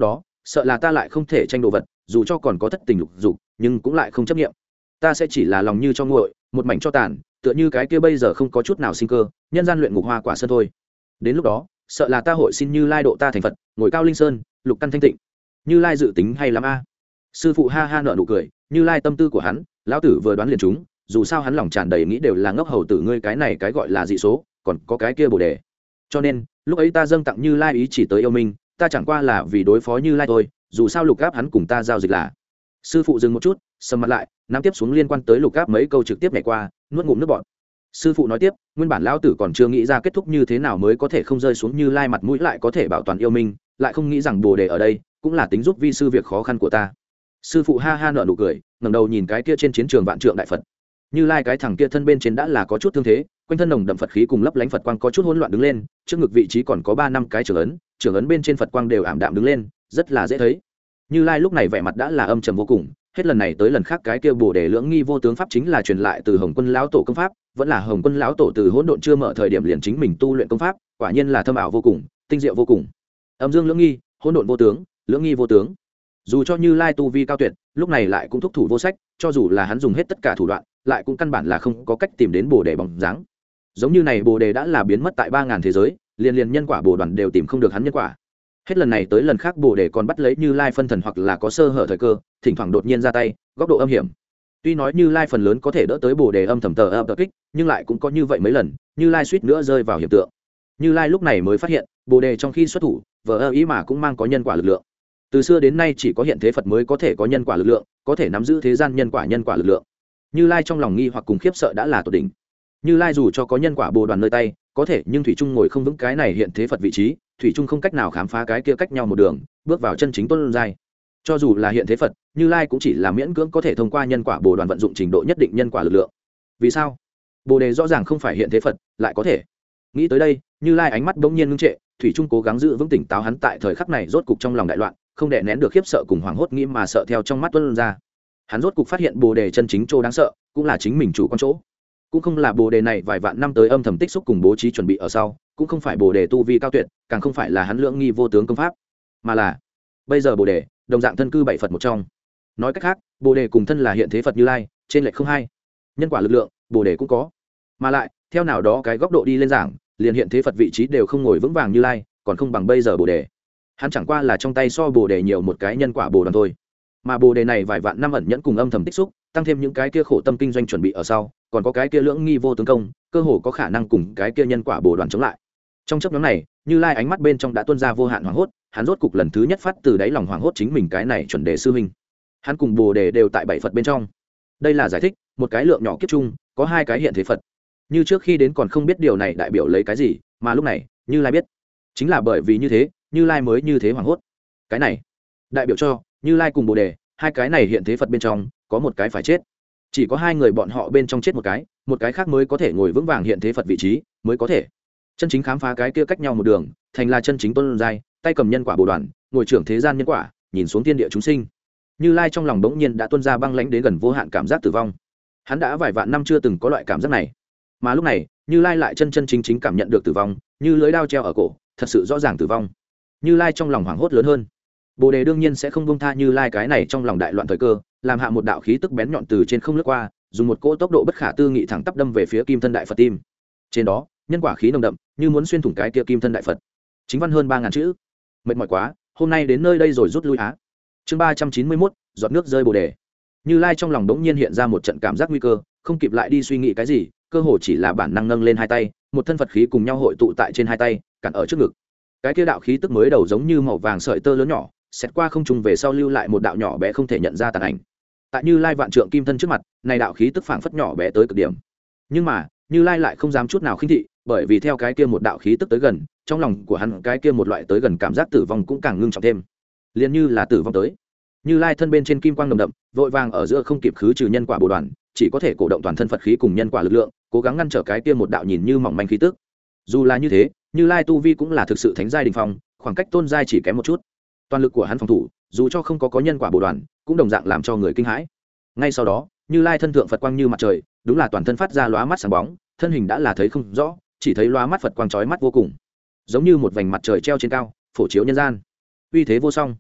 sợ là ta lại không thể tranh đồ vật, dù cho còn có thất tình lục dục nhưng cũng lại không chấp nghiệm. Ta sẽ chỉ là lòng như cho nguội, một mảnh cho tàn, tựa như cái kia bây giờ không có chút nào sinh cơ, nhân gian luyện ngục hoa quả sơn thôi. Đến lúc đó sợ là ta hội xin Như Lai độ ta thành Phật, ngồi cao linh sơn, lục căn thanh tịnh. Như Lai dự tính hay lắm a. Sư phụ ha ha nợ nụ cười. Như Lai tâm tư của hắn lão tử vừa đoán liền chúng, dù sao hắn lòng tràn đầy nghĩ đều là ngốc hầu tử ngươi cái này cái gọi là dị số, còn có cái kia bồ đề. Cho nên lúc ấy ta dâng tặng Như Lai ý chỉ tới yêu minh, ta chẳng qua là vì đối phó Như Lai thôi, dù sao lục gáp hắn cùng ta giao dịch là. Sư phụ dừng một chút, sầm mặt lại, nắm tiếp xuống liên quan tới lục gáp mấy câu trực tiếp nhảy qua, nuốt ngụm nước bọt. Sư phụ nói tiếp, nguyên bản lão tử còn chưa nghĩ ra kết thúc như thế nào mới có thể không rơi xuống Như Lai mặt mũi lại có thể bảo toàn yêu minh, lại không nghĩ rằng bồ đề ở đây cũng là tính giúp vi sư việc khó khăn của ta. Sư phụ ha ha nở nụ cười, ngẩng đầu nhìn cái kia trên chiến trường vạn trượng đại Phật. Như Lai cái thằng kia thân bên trên đã là có chút thương thế, quanh thân nồng đậm Phật khí cùng lấp lánh Phật quang có chút hỗn loạn đứng lên, trước ngực vị trí còn có ba năm cái trưởng ấn, trưởng ấn bên trên Phật quang đều ảm đạm đứng lên, rất là dễ thấy. Như Lai lúc này vẻ mặt đã là âm trầm vô cùng, hết lần này tới lần khác cái kia bồ đề lưỡng nghi vô tướng pháp chính là truyền lại từ Hồng Quân lão tổ công pháp, vẫn là Hồng Quân lão tổ từ hỗn độn chưa mở thời điểm liền chính mình tu luyện công pháp, quả nhiên là thâm ảo vô cùng, tinh diệu vô cùng. Âm dương lưỡng nghi, hỗn độn vô tướng, lưỡng nghi vô tướng. Dù cho Như Lai tu vi cao tuyệt, lúc này lại cũng thúc thủ vô sách, cho dù là hắn dùng hết tất cả thủ đoạn, lại cũng căn bản là không có cách tìm đến bồ đề bóng dáng. Giống như này bồ đề đã là biến mất tại ba ngàn thế giới, liền liền nhân quả bồ đoàn đều tìm không được hắn nhân quả. Hết lần này tới lần khác bồ đề còn bắt lấy Như Lai phân thần hoặc là có sơ hở thời cơ, thỉnh thoảng đột nhiên ra tay, góc độ âm hiểm. Tuy nói Như Lai phần lớn có thể đỡ tới bồ đề âm thầm tờ ập kích, nhưng lại cũng có như vậy mấy lần, Như Lai suýt nữa rơi vào hiểm tượng. Như Lai lúc này mới phát hiện, bồ đề trong khi xuất thủ, vờ ơ ý mà cũng mang có nhân quả lực lượng. Từ xưa đến nay chỉ có hiện thế Phật mới có thể có nhân quả lực lượng, có thể nắm giữ thế gian nhân quả nhân quả lực lượng. Như Lai trong lòng nghi hoặc cùng khiếp sợ đã là tột đỉnh. Như Lai dù cho có nhân quả bồ đoàn nơi tay, có thể nhưng thủy trung ngồi không vững cái này hiện thế Phật vị trí, thủy trung không cách nào khám phá cái kia cách nhau một đường, bước vào chân chính tôn giai. Cho dù là hiện thế Phật, Như Lai cũng chỉ là miễn cưỡng có thể thông qua nhân quả bồ đoàn vận dụng trình độ nhất định nhân quả lực lượng. Vì sao? Bồ đề rõ ràng không phải hiện thế Phật, lại có thể. Nghĩ tới đây, Như Lai ánh mắt bỗng nhiên ngưng trệ, thủy trung cố gắng giữ vững tỉnh táo hắn tại thời khắc này rốt cục trong lòng đại loạn, không đè nén được khiếp sợ cùng hoảng hốt nghĩ mà sợ theo trong mắt tuôn ra. Hắn rốt cục phát hiện bồ đề chân chính chỗ đáng sợ, cũng là chính mình chủ con chỗ. Cũng không là bồ đề này vài vạn năm tới âm thầm tích xúc cùng bố trí chuẩn bị ở sau, cũng không phải bồ đề tu vi cao tuyệt, càng không phải là hắn lưỡng nghi vô tướng công pháp, mà là bây giờ bồ đề đồng dạng thân cư bảy Phật một trong. Nói cách khác, bồ đề cùng thân là hiện thế Phật Như Lai, trên lệch không hai. Nhân quả lực lượng, bồ đề cũng có. Mà lại, theo nào đó cái góc độ đi lên giảng, liền hiện thế Phật vị trí đều không ngồi vững vàng Như Lai, còn không bằng bây giờ bồ đề. Hắn chẳng qua là trong tay so bồ đề nhiều một cái nhân quả bồ đoàn thôi. Mà bồ đề này vài vạn năm ẩn nhẫn cùng âm thầm tích xúc, tăng thêm những cái kia khổ tâm kinh doanh chuẩn bị ở sau, còn có cái kia lưỡng nghi vô tướng công, cơ hồ có khả năng cùng cái kia nhân quả bồ đoàn chống lại. Trong chấp nhóm này, Như Lai ánh mắt bên trong đã tuôn ra vô hạn hoảng hốt, hắn rốt cục lần thứ nhất phát từ đáy lòng hoảng hốt chính mình cái này chuẩn đề sư huynh. Hắn cùng bồ đề đều tại bảy Phật bên trong. Đây là giải thích, một cái lượng nhỏ kiếp chung, có hai cái hiện thế Phật. Như trước khi đến còn không biết điều này đại biểu lấy cái gì, mà lúc này, Như Lai biết. Chính là bởi vì như thế, Như Lai mới như thế hoảng hốt. Cái này đại biểu cho Như Lai cùng bồ đề, hai cái này hiện thế Phật bên trong, có một cái phải chết. Chỉ có hai người bọn họ bên trong chết một cái, một cái khác mới có thể ngồi vững vàng hiện thế Phật vị trí, mới có thể chân chính khám phá cái kia cách nhau một đường, thành là chân chính tôn giai, tay cầm nhân quả bồ đoàn, ngồi trưởng thế gian nhân quả, nhìn xuống thiên địa chúng sinh. Như Lai trong lòng bỗng nhiên đã tuôn ra băng lãnh đến gần vô hạn cảm giác tử vong. Hắn đã vài vạn năm chưa từng có loại cảm giác này, mà lúc này, Như Lai lại chân chân chính chính cảm nhận được tử vong, như lưỡi dao treo ở cổ, thật sự rõ ràng tử vong. Như Lai trong lòng hoảng hốt lớn hơn. Bồ đề đương nhiên sẽ không buông tha Như Lai cái này trong lòng đại loạn thời cơ, làm hạ một đạo khí tức bén nhọn từ trên không lướt qua, dùng một cỗ tốc độ bất khả tư nghị thẳng tắp đâm về phía kim thân đại Phật tim. Trên đó, nhân quả khí nồng đậm, như muốn xuyên thủng cái kia kim thân đại Phật. Chính văn hơn ba ngàn chữ. Mệt mỏi quá, hôm nay đến nơi đây rồi rút lui á. Chương ba trăm chín mươi mốt, giọt nước rơi bồ đề. Như Lai trong lòng đống nhiên hiện ra một trận cảm giác nguy cơ, không kịp lại đi suy nghĩ cái gì, cơ hồ chỉ là bản năng nâng lên hai tay, một thân Phật khí cùng nhau hội tụ tại trên hai tay, cản ở trước ngực. Cái kia đạo khí tức mới đầu giống như màu vàng sợi tơ lớn nhỏ, xét qua không trung về sau lưu lại một đạo nhỏ bé không thể nhận ra tàn ảnh. Tại Như Lai vạn trượng kim thân trước mặt, này đạo khí tức phảng phất nhỏ bé tới cực điểm. Nhưng mà, Như Lai lại không dám chút nào khinh thị, bởi vì theo cái kia một đạo khí tức tới gần, trong lòng của hắn cái kia một loại tới gần cảm giác tử vong cũng càng ngưng trọng thêm. Liên như là tử vong tới. Như Lai thân bên trên kim quang nồng đậm, vội vàng ở giữa không kịp khứ trừ nhân quả bồ đoàn, chỉ có thể cổ động toàn thân Phật khí cùng nhân quả lực lượng, cố gắng ngăn trở cái kia một đạo nhìn như mỏng manh khí tức. Dù là như thế, Như Lai tu vi cũng là thực sự thánh giai đỉnh phong, khoảng cách tôn giai chỉ kém một chút. Toàn lực của hắn phòng thủ, dù cho không có có nhân quả bồ đoàn, cũng đồng dạng làm cho người kinh hãi. Ngay sau đó, Như Lai thân thượng Phật quang như mặt trời, đúng là toàn thân phát ra lóa mắt sáng bóng, thân hình đã là thấy không rõ, chỉ thấy lóa mắt Phật quang chói mắt vô cùng, giống như một vành mặt trời treo trên cao, phổ chiếu nhân gian, uy thế vô song.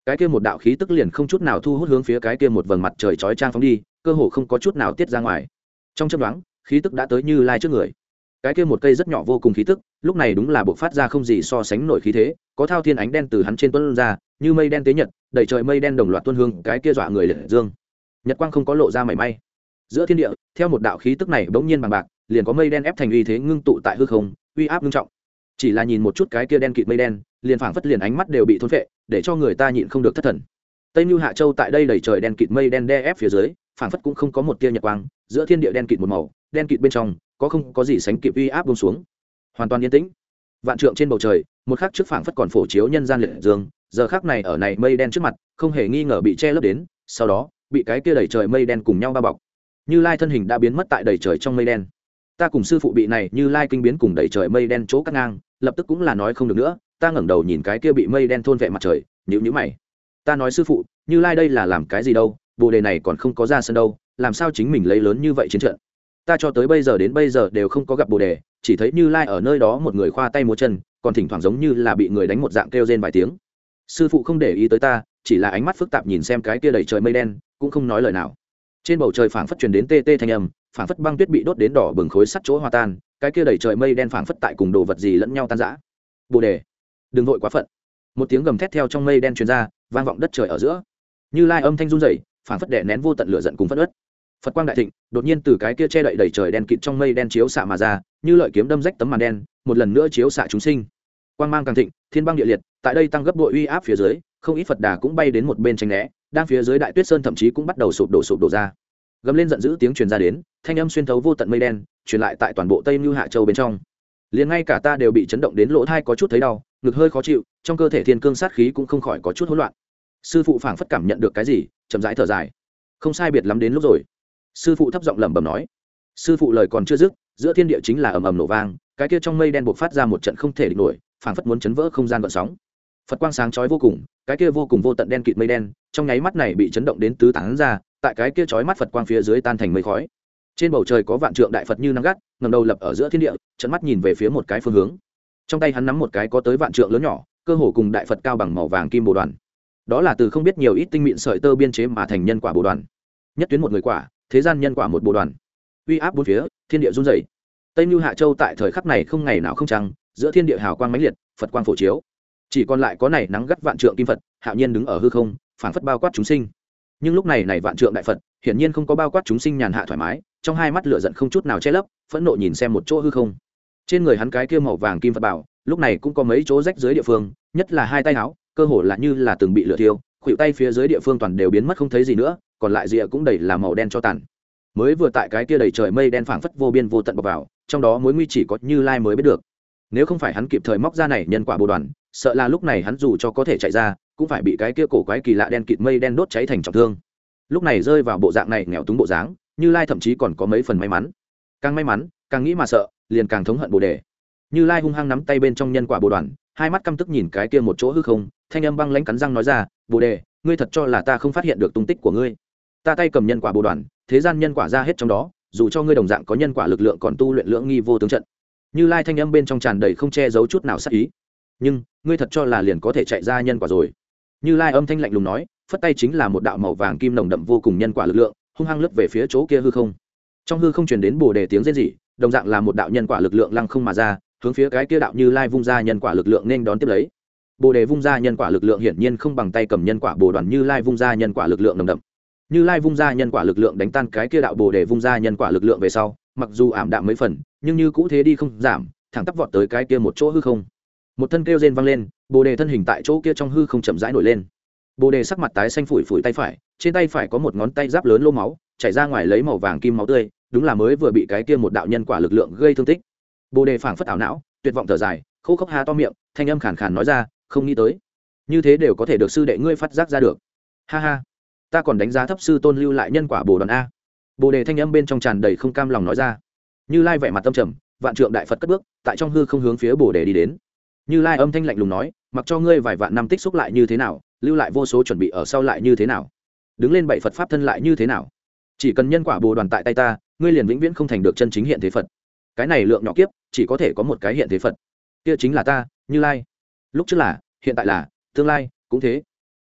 cái kia một đạo khí tức liền không chút nào thu hút hướng phía cái kia một vầng mặt trời chói chang phóng đi, cơ hồ không có chút nào tiết ra ngoài. Trong chớp nhoáng, khí tức đã tới Như Lai trước người. Cái kia một cây rất nhỏ vô cùng khí tức, lúc này đúng là bộc phát ra không gì so sánh nổi khí thế, có thao thiên ánh đen từ hắn trên tuôn ra, như mây đen tế nhật, đầy trời mây đen đồng loạt tuôn hương, cái kia dọa người liệt dương. Nhật quang không có lộ ra mảy may. Giữa thiên địa, theo một đạo khí tức này bỗng nhiên bằng bạc, liền có mây đen ép thành uy thế ngưng tụ tại hư không, uy áp ngưng trọng. Chỉ là nhìn một chút cái kia đen kịt mây đen, liền phảng phất liền ánh mắt đều bị thôn phệ, để cho người ta nhịn không được thất thần. Tây Nưu Hạ Châu tại đây đầy trời đen kịt mây đen đè ép phía dưới, phảng phất cũng không có một tia nhật quang, giữa thiên địa đen kịt một màu, đen kịt bên trong có không có gì sánh kịp uy áp buông xuống. Hoàn toàn yên tĩnh. Vạn trượng trên bầu trời, một khắc trước phảng phất còn phổ chiếu nhân gian liệt dương, giờ khắc này ở này mây đen trước mặt, không hề nghi ngờ bị che lấp đến, sau đó, bị cái kia đầy trời mây đen cùng nhau bao bọc. Như Lai thân hình đã biến mất tại đầy trời trong mây đen. Ta cùng sư phụ bị này Như Lai kinh biến cùng đầy trời mây đen chỗ cắt ngang, lập tức cũng là nói không được nữa, ta ngẩng đầu nhìn cái kia bị mây đen thôn vệ mặt trời, nhíu nhíu mày. Ta nói sư phụ, Như Lai đây là làm cái gì đâu, bồ đề này còn không có ra sân đâu, làm sao chính mình lấy lớn như vậy chiến trận. Ta cho tới bây giờ đến bây giờ đều không có gặp bồ đề, chỉ thấy Như Lai ở nơi đó một người khoa tay múa chân, còn thỉnh thoảng giống như là bị người đánh một dạng kêu rên vài tiếng. Sư phụ không để ý tới ta, chỉ là ánh mắt phức tạp nhìn xem cái kia đầy trời mây đen, cũng không nói lời nào. Trên bầu trời phảng phất truyền đến tê tê thanh âm, phảng phất băng tuyết bị đốt đến đỏ bừng khối sắt chỗ hòa tan, cái kia đầy trời mây đen phảng phất tại cùng đồ vật gì lẫn nhau tan rã. Bồ đề, đừng vội quá phận. Một tiếng gầm thét theo trong mây đen truyền ra, vang vọng đất trời ở giữa. Như Lai âm thanh run rẩy, phảng phất đè nén vô tận lửa giận cùng phẫn uất. Phật quang đại thịnh, đột nhiên từ cái kia che đậy đầy trời đen kịt trong mây đen chiếu xạ mà ra, như lợi kiếm đâm rách tấm màn đen, một lần nữa chiếu xạ chúng sinh. Quang mang càng thịnh, thiên băng địa liệt, tại đây tăng gấp bội uy áp phía dưới, không ít Phật đà cũng bay đến một bên tránh né, đang phía dưới Đại Tuyết Sơn thậm chí cũng bắt đầu sụp đổ sụp đổ ra. Gầm lên giận dữ tiếng truyền ra đến, thanh âm xuyên thấu vô tận mây đen, truyền lại tại toàn bộ Tây Nưu Hạ Châu bên trong. Liền ngay cả ta đều bị chấn động đến lỗ tai có chút thấy đau, ngực hơi khó chịu, trong cơ thể thiên cương sát khí cũng không khỏi có chút hỗn loạn. Sư phụ phảng phất cảm nhận được cái gì, chậm rãi thở dài. Không sai biệt lắm đến lúc rồi. Sư phụ thấp giọng lẩm bẩm nói. Sư phụ lời còn chưa dứt, giữa thiên địa chính là ầm ầm nổ vang, cái kia trong mây đen bộc phát ra một trận không thể địch nổi, phảng phất muốn chấn vỡ không gian gợn sóng. Phật quang sáng chói vô cùng, cái kia vô cùng vô tận đen kịt mây đen, trong nháy mắt này bị chấn động đến tứ tán ra, tại cái kia chói mắt Phật quang phía dưới tan thành mây khói. Trên bầu trời có vạn trượng đại Phật như nắng gắt, ngẩng đầu lập ở giữa thiên địa, trợn mắt nhìn về phía một cái phương hướng. Trong tay hắn nắm một cái có tới vạn trượng lớn nhỏ, cơ hồ cùng đại Phật cao bằng màu vàng kim bồ đoàn. Đó là từ không biết nhiều ít tinh mịn sợi tơ biên chế mà thành nhân quả bồ đoàn. Nhất tuyến một người quả, thế gian nhân quả một bồ đoàn. Uy áp bốn phía, thiên địa run rẩy. Tây Nưu Hạ Châu tại thời khắc này không ngày nào không trăng, giữa thiên địa hào quang mãnh liệt, Phật quang phổ chiếu. Chỉ còn lại có này nắng gắt vạn trượng kim Phật, hạo nhiên đứng ở hư không, phảng phất bao quát chúng sinh. Nhưng lúc này này vạn trượng đại Phật, hiển nhiên không có bao quát chúng sinh nhàn hạ thoải mái, trong hai mắt lửa giận không chút nào che lấp, phẫn nộ nhìn xem một chỗ hư không. Trên người hắn cái kia màu vàng kim Phật bảo, lúc này cũng có mấy chỗ rách dưới địa phương, nhất là hai tay áo, cơ hồ là như là từng bị lửa thiêu, khuỷu tay phía dưới địa phương toàn đều biến mất không thấy gì nữa, còn lại rìa cũng đầy là màu đen cho tàn. Mới vừa tại cái kia đầy trời mây đen phảng phất vô biên vô tận bọc vào, trong đó mối nguy chỉ có Như Lai mới biết được. Nếu không phải hắn kịp thời móc ra này nhân quả bồ đoàn, sợ là lúc này hắn dù cho có thể chạy ra, cũng phải bị cái kia cổ quái kỳ lạ đen kịt mây đen đốt cháy thành trọng thương. Lúc này rơi vào bộ dạng này nghèo túng bộ dáng, Như Lai thậm chí còn có mấy phần may mắn. Càng may mắn, càng nghĩ mà sợ, liền càng thống hận Bồ Đề. Như Lai hung hăng nắm tay bên trong nhân quả bồ đoàn, hai mắt căm tức nhìn cái kia một chỗ hư không, thanh âm băng lãnh cắn răng nói ra, "Bồ Đề, ngươi thật cho là ta không phát hiện được tung tích của ngươi? Ta tay cầm nhân quả bồ đoàn, thế gian nhân quả ra hết trong đó, dù cho ngươi đồng dạng có nhân quả lực lượng còn tu luyện lưỡng nghi vô tướng trận." Như Lai thanh âm bên trong tràn đầy không che giấu chút nào sát ý. "Nhưng, ngươi thật cho là liền có thể chạy ra nhân quả rồi?" Như Lai âm thanh lạnh lùng nói, phất tay chính là một đạo màu vàng kim nồng đậm vô cùng nhân quả lực lượng, hung hăng lướt về phía chỗ kia hư không. Trong hư không truyền đến Bồ Đề tiếng rên rỉ, đồng dạng là một đạo nhân quả lực lượng lăng không mà ra, hướng phía cái kia đạo Như Lai vung ra nhân quả lực lượng nên đón tiếp lấy. Bồ Đề vung ra nhân quả lực lượng hiển nhiên không bằng tay cầm nhân quả bồ đoàn Như Lai vung ra nhân quả lực lượng nồng đậm. Như Lai vung ra nhân quả lực lượng đánh tan cái kia đạo Bồ Đề vung ra nhân quả lực lượng về sau, mặc dù ảm đạm mấy phần, nhưng như cũ thế đi không giảm, thẳng tắp vọt tới cái kia một chỗ hư không. Một thân kêu rên vang lên, Bồ Đề thân hình tại chỗ kia trong hư không chậm rãi nổi lên. Bồ Đề sắc mặt tái xanh phủi phủi tay phải, trên tay phải có một ngón tay giáp lớn lô máu, chảy ra ngoài lấy màu vàng kim máu tươi, đúng là mới vừa bị cái kia một đạo nhân quả lực lượng gây thương tích. Bồ Đề phảng phất ảo não, tuyệt vọng thở dài, khô khốc há to miệng, thanh âm khàn khàn nói ra, không nghĩ tới, như thế đều có thể được sư đệ ngươi phát giác ra được. Ha ha, ta còn đánh giá thấp sư tôn lưu lại nhân quả bồ đoàn a. Bồ Đề thanh âm bên trong tràn đầy không cam lòng nói ra. Như Lai vẻ mặt tâm trầm, vạn trượng đại Phật cất bước, tại trong hư không hướng phía Bồ Đề đi đến. Như Lai âm thanh lạnh lùng nói, mặc cho ngươi vài vạn năm tích xúc lại như thế nào, lưu lại vô số chuẩn bị ở sau lại như thế nào, đứng lên bảy Phật pháp thân lại như thế nào, chỉ cần nhân quả bồ đoàn tại tay ta, ngươi liền vĩnh viễn không thành được chân chính hiện thế Phật. Cái này lượng nhỏ kiếp, chỉ có thể có một cái hiện thế Phật, kia chính là ta, Như Lai. Lúc trước là, hiện tại là, tương lai cũng thế.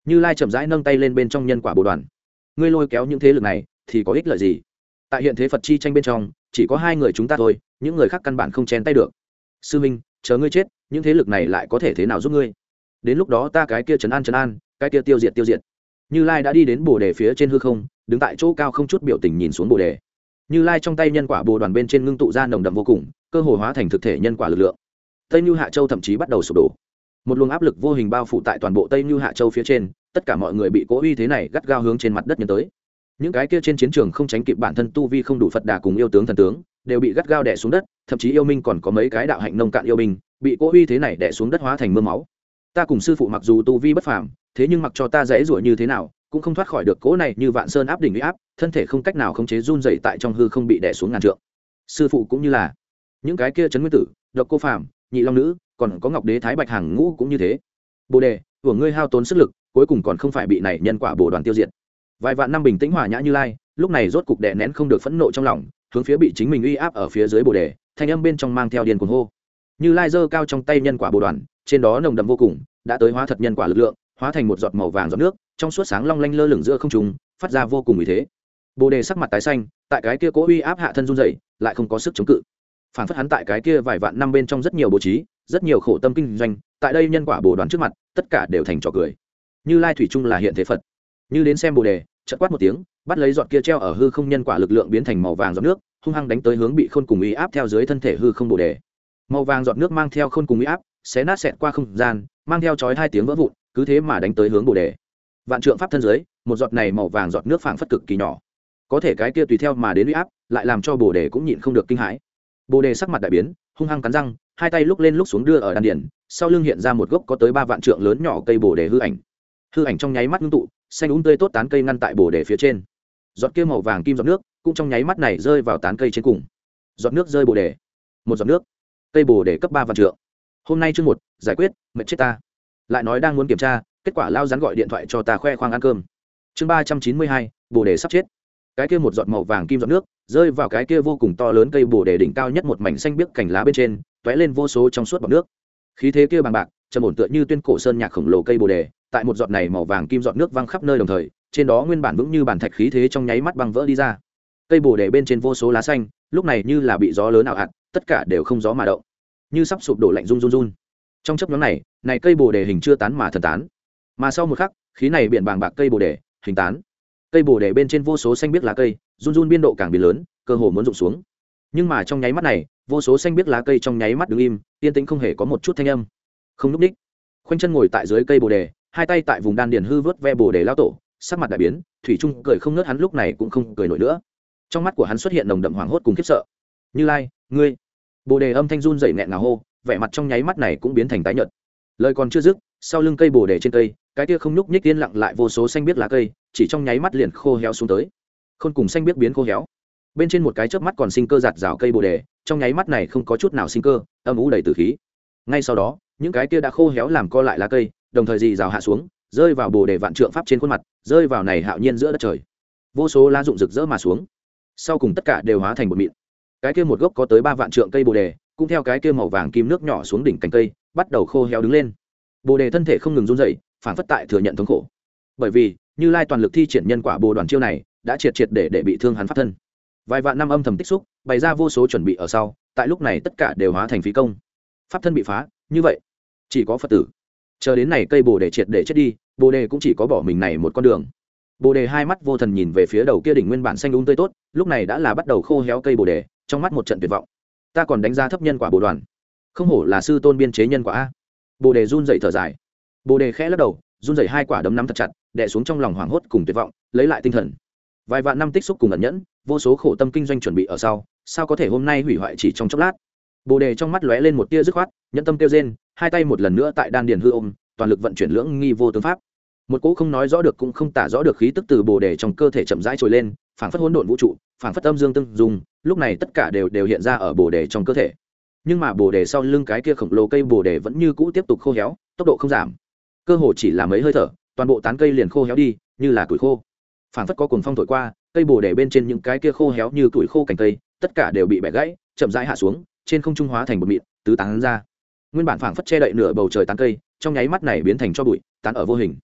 Như Lai chậm rãi nâng tay lên bên trong nhân quả bồ đoàn. Ngươi lôi kéo những thế lực này thì có ích lợi gì? Tại hiện thế Phật chi tranh bên trong, chỉ có hai người chúng ta thôi, những người khác căn bản không chen tay được. Sư minh, chờ ngươi chết, những thế lực này lại có thể thế nào giúp ngươi? Đến lúc đó ta cái kia trấn an trấn an, cái kia tiêu diệt tiêu diệt. Như Lai đã đi đến bồ đề phía trên hư không, đứng tại chỗ cao không chút biểu tình nhìn xuống bồ đề. Như Lai trong tay nhân quả bồ đoàn bên trên ngưng tụ ra nồng đậm vô cùng, cơ hồ hóa thành thực thể nhân quả lực lượng. Tây Nưu Hạ Châu thậm chí bắt đầu sụp đổ. Một luồng áp lực vô hình bao phủ tại toàn bộ Tây Nưu Hạ Châu phía trên, tất cả mọi người bị cố uy thế này gắt gao hướng trên mặt đất nhấn tới. Những cái kia trên chiến trường không tránh kịp bản thân tu vi không đủ Phật Đà cùng yêu tướng thần tướng, đều bị gắt gao đè xuống đất, thậm chí yêu minh còn có mấy cái đạo hạnh nông cạn yêu binh, bị cố uy thế này đè xuống đất hóa thành mưa máu. Ta cùng sư phụ mặc dù tu vi bất phàm, thế nhưng mặc cho ta dễ rủa như thế nào, cũng không thoát khỏi được cỗ này như vạn sơn áp đỉnh uy áp, thân thể không cách nào khống chế run rẩy tại trong hư không bị đè xuống ngàn trượng. Sư phụ cũng như là những cái kia trấn nguyên tử, độc cô phàm, nhị long nữ, còn có ngọc đế thái bạch hàng ngũ cũng như thế. Bồ đề, của ngươi hao tốn sức lực, cuối cùng còn không phải bị này nhân quả bồ đoàn tiêu diệt. Vài vạn năm bình tĩnh hòa nhã Như Lai, lúc này rốt cục đè nén không được phẫn nộ trong lòng, hướng phía bị chính mình uy áp ở phía dưới bồ đề, thanh âm bên trong mang theo điên cuồng hô. Như Lai giơ cao trong tay nhân quả bồ đoàn, trên đó nồng đậm vô cùng, đã tới hóa thật nhân quả lực lượng, hóa thành một giọt màu vàng giọt nước, trong suốt sáng long lanh lơ lửng giữa không trung, phát ra vô cùng uy thế. Bồ đề sắc mặt tái xanh, tại cái kia cố uy áp hạ thân run rẩy, lại không có sức chống cự. Phản phất hắn tại cái kia vài vạn năm bên trong rất nhiều bố trí, rất nhiều khổ tâm kinh doanh, tại đây nhân quả bồ đoàn trước mặt, tất cả đều thành trò cười. Như Lai thủy chung là hiện thế Phật. Như đến xem bồ đề, chợt quát một tiếng, bắt lấy giọt kia treo ở hư không nhân quả lực lượng biến thành màu vàng giọt nước, hung hăng đánh tới hướng bị khôn cùng uy áp theo dưới thân thể hư không bồ đề. Màu vàng giọt nước mang theo khôn cùng uy áp, xé nát xẹt qua không gian, mang theo chói hai tiếng vỡ vụn, cứ thế mà đánh tới hướng bồ đề. Vạn trượng pháp thân dưới, một giọt này màu vàng giọt nước phảng phất cực kỳ nhỏ, có thể cái kia tùy theo mà đến uy áp, lại làm cho bồ đề cũng nhịn không được kinh hãi. Bồ đề sắc mặt đại biến, hung hăng cắn răng, hai tay lúc lên lúc xuống đưa ở đan điền, sau lưng hiện ra một gốc có tới ba vạn trượng lớn nhỏ cây bồ đề hư ảnh. Hư ảnh trong nháy mắt ngưng tụ, xanh úng tươi tốt tán cây ngăn tại bồ đề phía trên. Giọt kia màu vàng kim giọt nước, cũng trong nháy mắt này rơi vào tán cây trên cùng. Giọt nước rơi bồ đề, một giọt nước, cây bồ đề cấp ba vạn trượng. Hôm nay chương một, giải quyết, mệt chết ta. Lại nói đang muốn kiểm tra, kết quả lao rắn gọi điện thoại cho ta khoe khoang ăn cơm. Chương ba trăm chín mươi hai, bồ đề sắp chết. Cái kia một giọt màu vàng kim giọt nước, rơi vào cái kia vô cùng to lớn cây bồ đề đỉnh cao nhất một mảnh xanh biếc cành lá bên trên, tóe lên vô số trong suốt bọt nước. Khí thế kia bằng bạc, trầm ổn tựa như tuyên cổ sơn nhạc khổng lồ cây bồ đề, tại một giọt này màu vàng kim giọt nước văng khắp nơi đồng thời, trên đó nguyên bản vững như bản thạch khí thế trong nháy mắt băng vỡ đi ra. Cây bồ đề bên trên vô số lá xanh, lúc này như là bị gió lớn ảo ạt, tất cả đều không gió mà động, như sắp sụp đổ lạnh run run run. Trong chớp nhoáng này, này cây bồ đề hình chưa tán mà thần tán, mà sau một khắc, khí này biển bàng bạc cây bồ đề hình tán. Cây bồ đề bên trên vô số xanh biếc lá cây, run run biên độ càng biến lớn, cơ hồ muốn rụng xuống. Nhưng mà trong nháy mắt này, vô số xanh biếc lá cây trong nháy mắt đứng im, yên tĩnh không hề có một chút thanh âm, không núp đích. Khoanh chân ngồi tại dưới cây bồ đề, hai tay tại vùng đan điền hư vớt ve bồ đề lao tổ, sắc mặt đại biến, thủy trung cười không ngớt, hắn lúc này cũng không cười nổi nữa. Trong mắt của hắn xuất hiện nồng đậm hoảng hốt cùng khiếp sợ. Như Lai, ngươi! Bồ đề âm thanh run rẩy nghẹn ngào hô, vẻ mặt trong nháy mắt này cũng biến thành tái nhợt. Lời còn chưa dứt, sau lưng cây bồ đề trên cây, cái kia không nhúc nhích yên lặng lại vô số xanh biếc lá cây, chỉ trong nháy mắt liền khô héo xuống tới. Khôn cùng xanh biếc biến khô héo. Bên trên một cái chớp mắt còn sinh cơ giạt rào cây bồ đề, trong nháy mắt này không có chút nào sinh cơ, âm u đầy tử khí. Ngay sau đó, những cái kia đã khô héo làm co lại lá cây, đồng thời rì rào hạ xuống, rơi vào bồ đề vạn trượng pháp trên khuôn mặt, rơi vào này hạo nhiên giữa đất trời. Vô số lá rụng rực rỡ mà xuống, sau cùng tất cả đều hóa thành một mịn. Cái kia một gốc có tới ba vạn trượng cây bồ đề, cũng theo cái kia màu vàng kim nước nhỏ xuống đỉnh cành cây, bắt đầu khô héo đứng lên. Bồ đề thân thể không ngừng run rẩy, phản phất tại thừa nhận thống khổ. Bởi vì, Như Lai toàn lực thi triển nhân quả bồ đoàn chiêu này, đã triệt triệt để để bị thương hắn pháp thân. Vài vạn năm âm thầm tích xúc, bày ra vô số chuẩn bị ở sau, tại lúc này tất cả đều hóa thành phí công. Pháp thân bị phá, như vậy, chỉ có Phật tử. Chờ đến này cây bồ đề triệt để chết đi, bồ đề cũng chỉ có bỏ mình này một con đường. Bồ đề hai mắt vô thần nhìn về phía đầu kia đỉnh nguyên bản xanh um tươi tốt, lúc này đã là bắt đầu khô héo cây bồ đề, trong mắt một trận tuyệt vọng. Ta còn đánh giá thấp nhân quả bồ đoàn, không hổ là sư tôn biên chế nhân quả a. Bồ đề run rẩy thở dài. Bồ đề khẽ lắc đầu, run rẩy hai quả đấm nắm thật chặt, đè xuống trong lòng hoảng hốt cùng tuyệt vọng, lấy lại tinh thần. Vài vạn năm tích xúc cùng ẩn nhẫn, vô số khổ tâm kinh doanh chuẩn bị ở sau, sao có thể hôm nay hủy hoại chỉ trong chốc lát. Bồ đề trong mắt lóe lên một tia dứt khoát, nhẫn tâm tiêu rên, hai tay một lần nữa tại đan điền hư ôm, toàn lực vận chuyển lưỡng nghi vô tướng pháp. Một cỗ không nói rõ được cũng không tả rõ được khí tức từ bồ đề trong cơ thể chậm rãi trồi lên, phảng phất hỗn độn vũ trụ, phảng phất âm dương tương dung, lúc này tất cả đều đều hiện ra ở bồ đề trong cơ thể. Nhưng mà bồ đề sau lưng cái kia khổng lồ cây bồ đề vẫn như cũ tiếp tục khô héo, tốc độ không giảm. Cơ hồ chỉ là mấy hơi thở, toàn bộ tán cây liền khô héo đi, như là củi khô. Phảng phất có cuồng phong thổi qua, cây bồ đề bên trên những cái kia khô héo như củi khô cành cây, tất cả đều bị bẻ gãy, chậm rãi hạ xuống, trên không trung hóa thành một mịn, tứ tán ra. Nguyên bản phảng phất che đậy nửa bầu trời tán cây, trong nháy mắt này biến thành cho bụi, tán ở vô hình.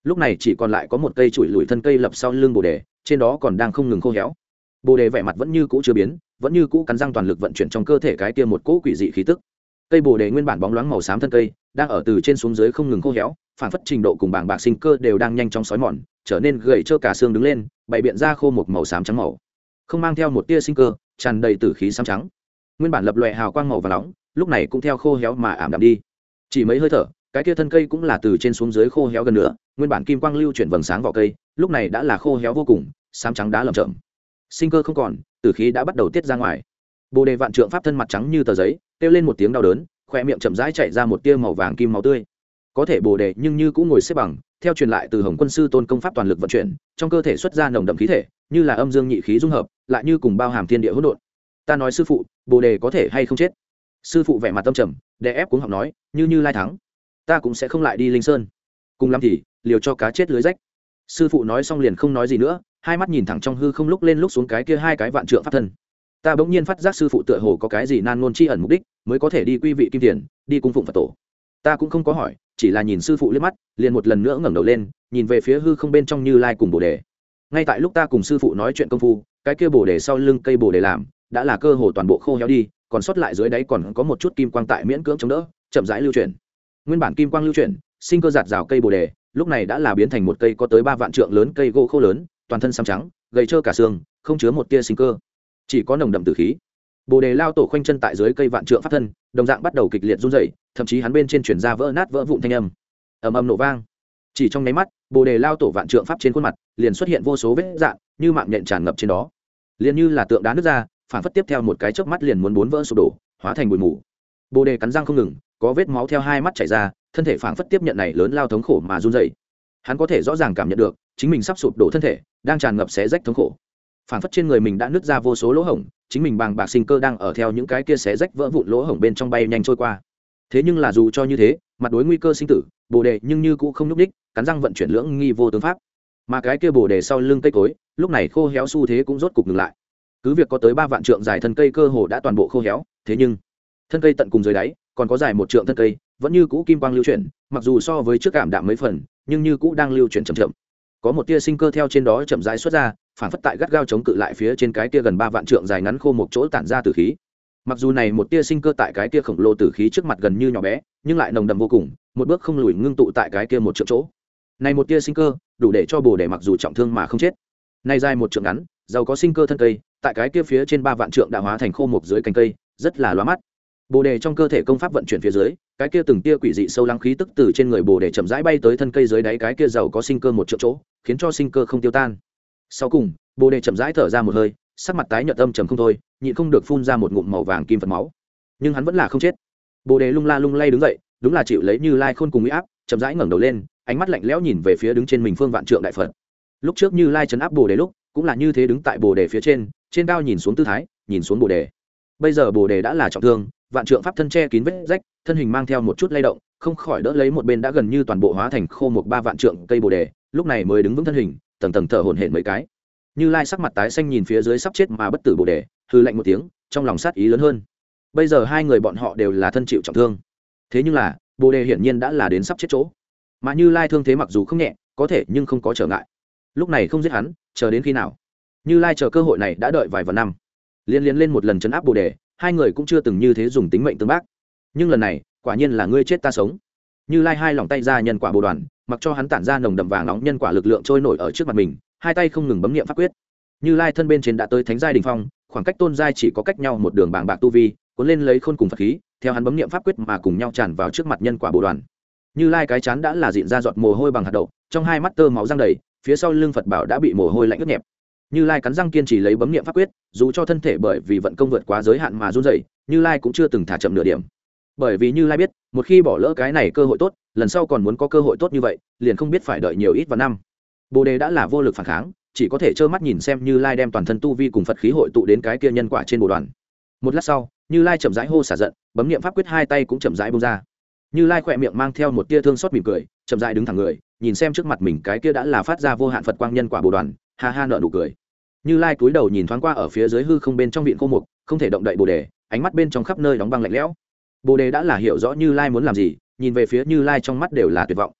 lúc này chỉ còn lại có một cây chùi lùi thân cây lập sau lưng bồ đề, trên đó còn đang không ngừng khô héo. Bồ đề vẻ mặt vẫn như cũ chưa biến, vẫn như cũ cắn răng toàn lực vận chuyển trong cơ thể cái kia một cỗ quỷ dị khí tức. Cây bồ đề nguyên bản bóng loáng màu xám thân cây đang ở từ trên xuống dưới không ngừng khô héo, phản phất trình độ cùng bảng bạc sinh cơ đều đang nhanh chóng xói mòn, trở nên gầy trơ cả xương đứng lên, bày biện ra khô một màu xám trắng màu, không mang theo một tia sinh cơ, tràn đầy tử khí xám trắng. Nguyên bản lập lòe hào quang màu vàng nóng, lúc này cũng theo khô héo mà ảm đạm đi. Chỉ mấy hơi thở, cái kia thân cây cũng là từ trên xuống dưới khô héo gần nữa, nguyên bản kim quang lưu chuyển vầng sáng vào cây, lúc này đã là khô héo vô cùng, xám trắng đá lởm chởm. Sinh cơ không còn, tử khí đã bắt đầu tiết ra ngoài. Bồ đề vạn trượng pháp thân mặt trắng như tờ giấy, kêu lên một tiếng đau đớn, khoe miệng chậm rãi chảy ra một tia màu vàng kim máu tươi. Có thể bồ đề nhưng như cũng ngồi xếp bằng, theo truyền lại từ Hồng Quân sư tôn công pháp toàn lực vận chuyển, trong cơ thể xuất ra nồng đậm khí thể, như là âm dương nhị khí dung hợp, lại như cùng bao hàm thiên địa hỗn độn. Ta nói sư phụ, bồ đề có thể hay không chết? Sư phụ vẻ mặt tâm trầm, đè ép cuống họng nói, như như lai thắng, ta cũng sẽ không lại đi linh sơn, cùng lắm thì liều cho cá chết lưới rách. Sư phụ nói xong liền không nói gì nữa, hai mắt nhìn thẳng trong hư không, lúc lên lúc xuống cái kia hai cái vạn trượng pháp thân. Ta bỗng nhiên phát giác sư phụ tựa hồ có cái gì nan ngôn chi ẩn mục đích, mới có thể đi quy vị kim tiền, đi cung phụng Phật tổ. Ta cũng không có hỏi, chỉ là nhìn sư phụ liếc mắt, liền một lần nữa ngẩng đầu lên, nhìn về phía hư không bên trong Như Lai cùng bồ đề. Ngay tại lúc ta cùng sư phụ nói chuyện công phu, cái kia bồ đề sau lưng cây bồ đề làm đã là cơ hồ toàn bộ khô héo đi, còn sót lại dưới đáy còn có một chút kim quang tại miễn cưỡng chống đỡ, chậm rãi lưu chuyển. Nguyên bản kim quang lưu chuyển, sinh cơ giạt rào cây bồ đề, lúc này đã là biến thành một cây có tới ba vạn trượng lớn cây gỗ khô lớn, toàn thân xám trắng, gầy trơ cả xương, không chứa một tia sinh cơ, chỉ có nồng đậm tử khí. Bồ đề lao tổ khoanh chân tại dưới cây vạn trượng pháp thân, đồng dạng bắt đầu kịch liệt run rẩy, thậm chí hắn bên trên chuyển ra vỡ nát vỡ vụn thanh âm, ầm ầm nổ vang. Chỉ trong nháy mắt, bồ đề lao tổ vạn trượng pháp trên khuôn mặt liền xuất hiện vô số vết dạn, như mạng nhện tràn ngập trên đó, liền như là tượng đá nứt ra, phản phất tiếp theo một cái chớp mắt liền muốn bốn vỡ sụp đổ, hóa thành bụi mù. Bồ đề cắn răng không ngừng, có vết máu theo hai mắt chảy ra, thân thể phản phất tiếp nhận này lớn lao thống khổ mà run rẩy. Hắn có thể rõ ràng cảm nhận được chính mình sắp sụp đổ thân thể đang tràn ngập xé rách thống khổ, phản phất trên người mình đã nứt ra vô số lỗ hổng, chính mình bàng bạc sinh cơ đang ở theo những cái kia xé rách vỡ vụn lỗ hổng bên trong bay nhanh trôi qua. Thế nhưng là dù cho như thế, mặt đối nguy cơ sinh tử, bồ đề nhưng như cũ không nhúc đích, cắn răng vận chuyển lưỡng nghi vô tướng pháp. Mà cái kia bồ đề sau lưng cây cối, lúc này khô héo xu thế cũng rốt cục ngừng lại. Cứ việc có tới ba vạn trượng dài thân cây cơ hồ đã toàn bộ khô héo, thế nhưng thân cây tận cùng dưới đáy còn có dài một trượng thân cây, vẫn như cũ kim quang lưu chuyển, mặc dù so với trước cảm đạm mấy phần, nhưng như cũ đang lưu chuyển chậm chậm. Có một tia sinh cơ theo trên đó chậm rãi xuất ra, phản phất tại gắt gao chống cự lại phía trên cái tia gần ba vạn trượng dài ngắn khô một chỗ tản ra tử khí. Mặc dù này một tia sinh cơ tại cái tia khổng lồ tử khí trước mặt gần như nhỏ bé, nhưng lại nồng đậm vô cùng, một bước không lùi ngưng tụ tại cái kia một trượng chỗ. Này một tia sinh cơ, đủ để cho bồ đề mặc dù trọng thương mà không chết. Này dài một trượng ngắn, giàu có sinh cơ thân cây, tại cái kia phía trên ba vạn trượng đã hóa thành khô một dưới cành cây, rất là lóa mắt. Bồ đề trong cơ thể công pháp vận chuyển phía dưới, cái kia từng tia quỷ dị sâu lắng khí tức từ trên người bồ đề chậm rãi bay tới thân cây dưới đáy cái kia giàu có sinh cơ một trượng chỗ, khiến cho sinh cơ không tiêu tan. Sau cùng, bồ đề chậm rãi thở ra một hơi, sắc mặt tái nhợt âm trầm không thôi, nhịn không được phun ra một ngụm màu vàng kim phật máu. Nhưng hắn vẫn là không chết. Bồ đề lung la lung lay đứng dậy, đúng là chịu lấy Như Lai khôn cùng uy áp, chậm rãi ngẩng đầu lên, ánh mắt lạnh lẽo nhìn về phía đứng trên mình phương vạn trượng đại phật. Lúc trước Như Lai trấn áp bồ đề lúc, cũng là như thế đứng tại bồ đề phía trên, trên cao nhìn xuống tư thái, nhìn xuống bồ đề. Bây giờ bồ đề đã là trọng thương, vạn trượng pháp thân che kín vết rách, thân hình mang theo một chút lay động, không khỏi đỡ lấy một bên đã gần như toàn bộ hóa thành khô một ba vạn trượng cây bồ đề, lúc này mới đứng vững thân hình, tầng tầng thở hổn hển mấy cái. Như Lai sắc mặt tái xanh nhìn phía dưới sắp chết mà bất tử bồ đề, hừ lạnh một tiếng, trong lòng sát ý lớn hơn. Bây giờ hai người bọn họ đều là thân chịu trọng thương, thế nhưng là bồ đề hiển nhiên đã là đến sắp chết chỗ, mà Như Lai thương thế mặc dù không nhẹ, có thể nhưng không có trở ngại. Lúc này không giết hắn, chờ đến khi nào? Như Lai chờ cơ hội này đã đợi vài vạn năm, liên liên lên một lần chấn áp bồ đề, hai người cũng chưa từng như thế dùng tính mệnh tương bác. Nhưng lần này quả nhiên là ngươi chết ta sống. Như Lai hai lòng tay ra nhân quả bồ đoàn, mặc cho hắn tản ra nồng đậm vàng nóng nhân quả lực lượng trôi nổi ở trước mặt mình, hai tay không ngừng bấm niệm pháp quyết. Như Lai thân bên trên đã tới thánh giai đỉnh phong, khoảng cách tôn giai chỉ có cách nhau một đường bảng bạc tu vi, cuốn lên lấy khôn cùng Phật khí, theo hắn bấm niệm pháp quyết mà cùng nhau tràn vào trước mặt nhân quả bồ đoàn. Như Lai cái chán đã là dịn ra giọt mồ hôi bằng hạt đậu, trong hai mắt tơ máu răng đầy, phía sau lưng Phật bảo đã bị mồ hôi lạnh ướt nhẹp. Như Lai cắn răng kiên trì lấy bấm niệm pháp quyết, dù cho thân thể bởi vì vận công vượt quá giới hạn mà run rẩy, Như Lai cũng chưa từng thả chậm nửa điểm. Bởi vì Như Lai biết, một khi bỏ lỡ cái này cơ hội tốt, lần sau còn muốn có cơ hội tốt như vậy, liền không biết phải đợi nhiều ít và năm. Bồ đề đã là vô lực phản kháng, chỉ có thể trơ mắt nhìn xem Như Lai đem toàn thân tu vi cùng Phật khí hội tụ đến cái kia nhân quả trên bồ đoàn. Một lát sau, Như Lai chậm rãi hô xả giận, bấm niệm pháp quyết hai tay cũng chậm rãi buông ra. Như Lai khỏe miệng mang theo một tia thương xót mỉm cười, chậm rãi đứng thẳng người, nhìn xem trước mặt mình cái kia đã là phát ra vô hạn Phật quang nhân quả bồ đoàn, ha ha nở nụ cười. Như Lai cúi đầu nhìn thoáng qua ở phía dưới hư không bên trong viện khô mục, không thể động đậy bồ đề, ánh mắt bên trong khắp nơi đóng băng lạnh lẽo. Bồ đề đã là hiểu rõ Như Lai muốn làm gì, nhìn về phía Như Lai trong mắt đều là tuyệt vọng.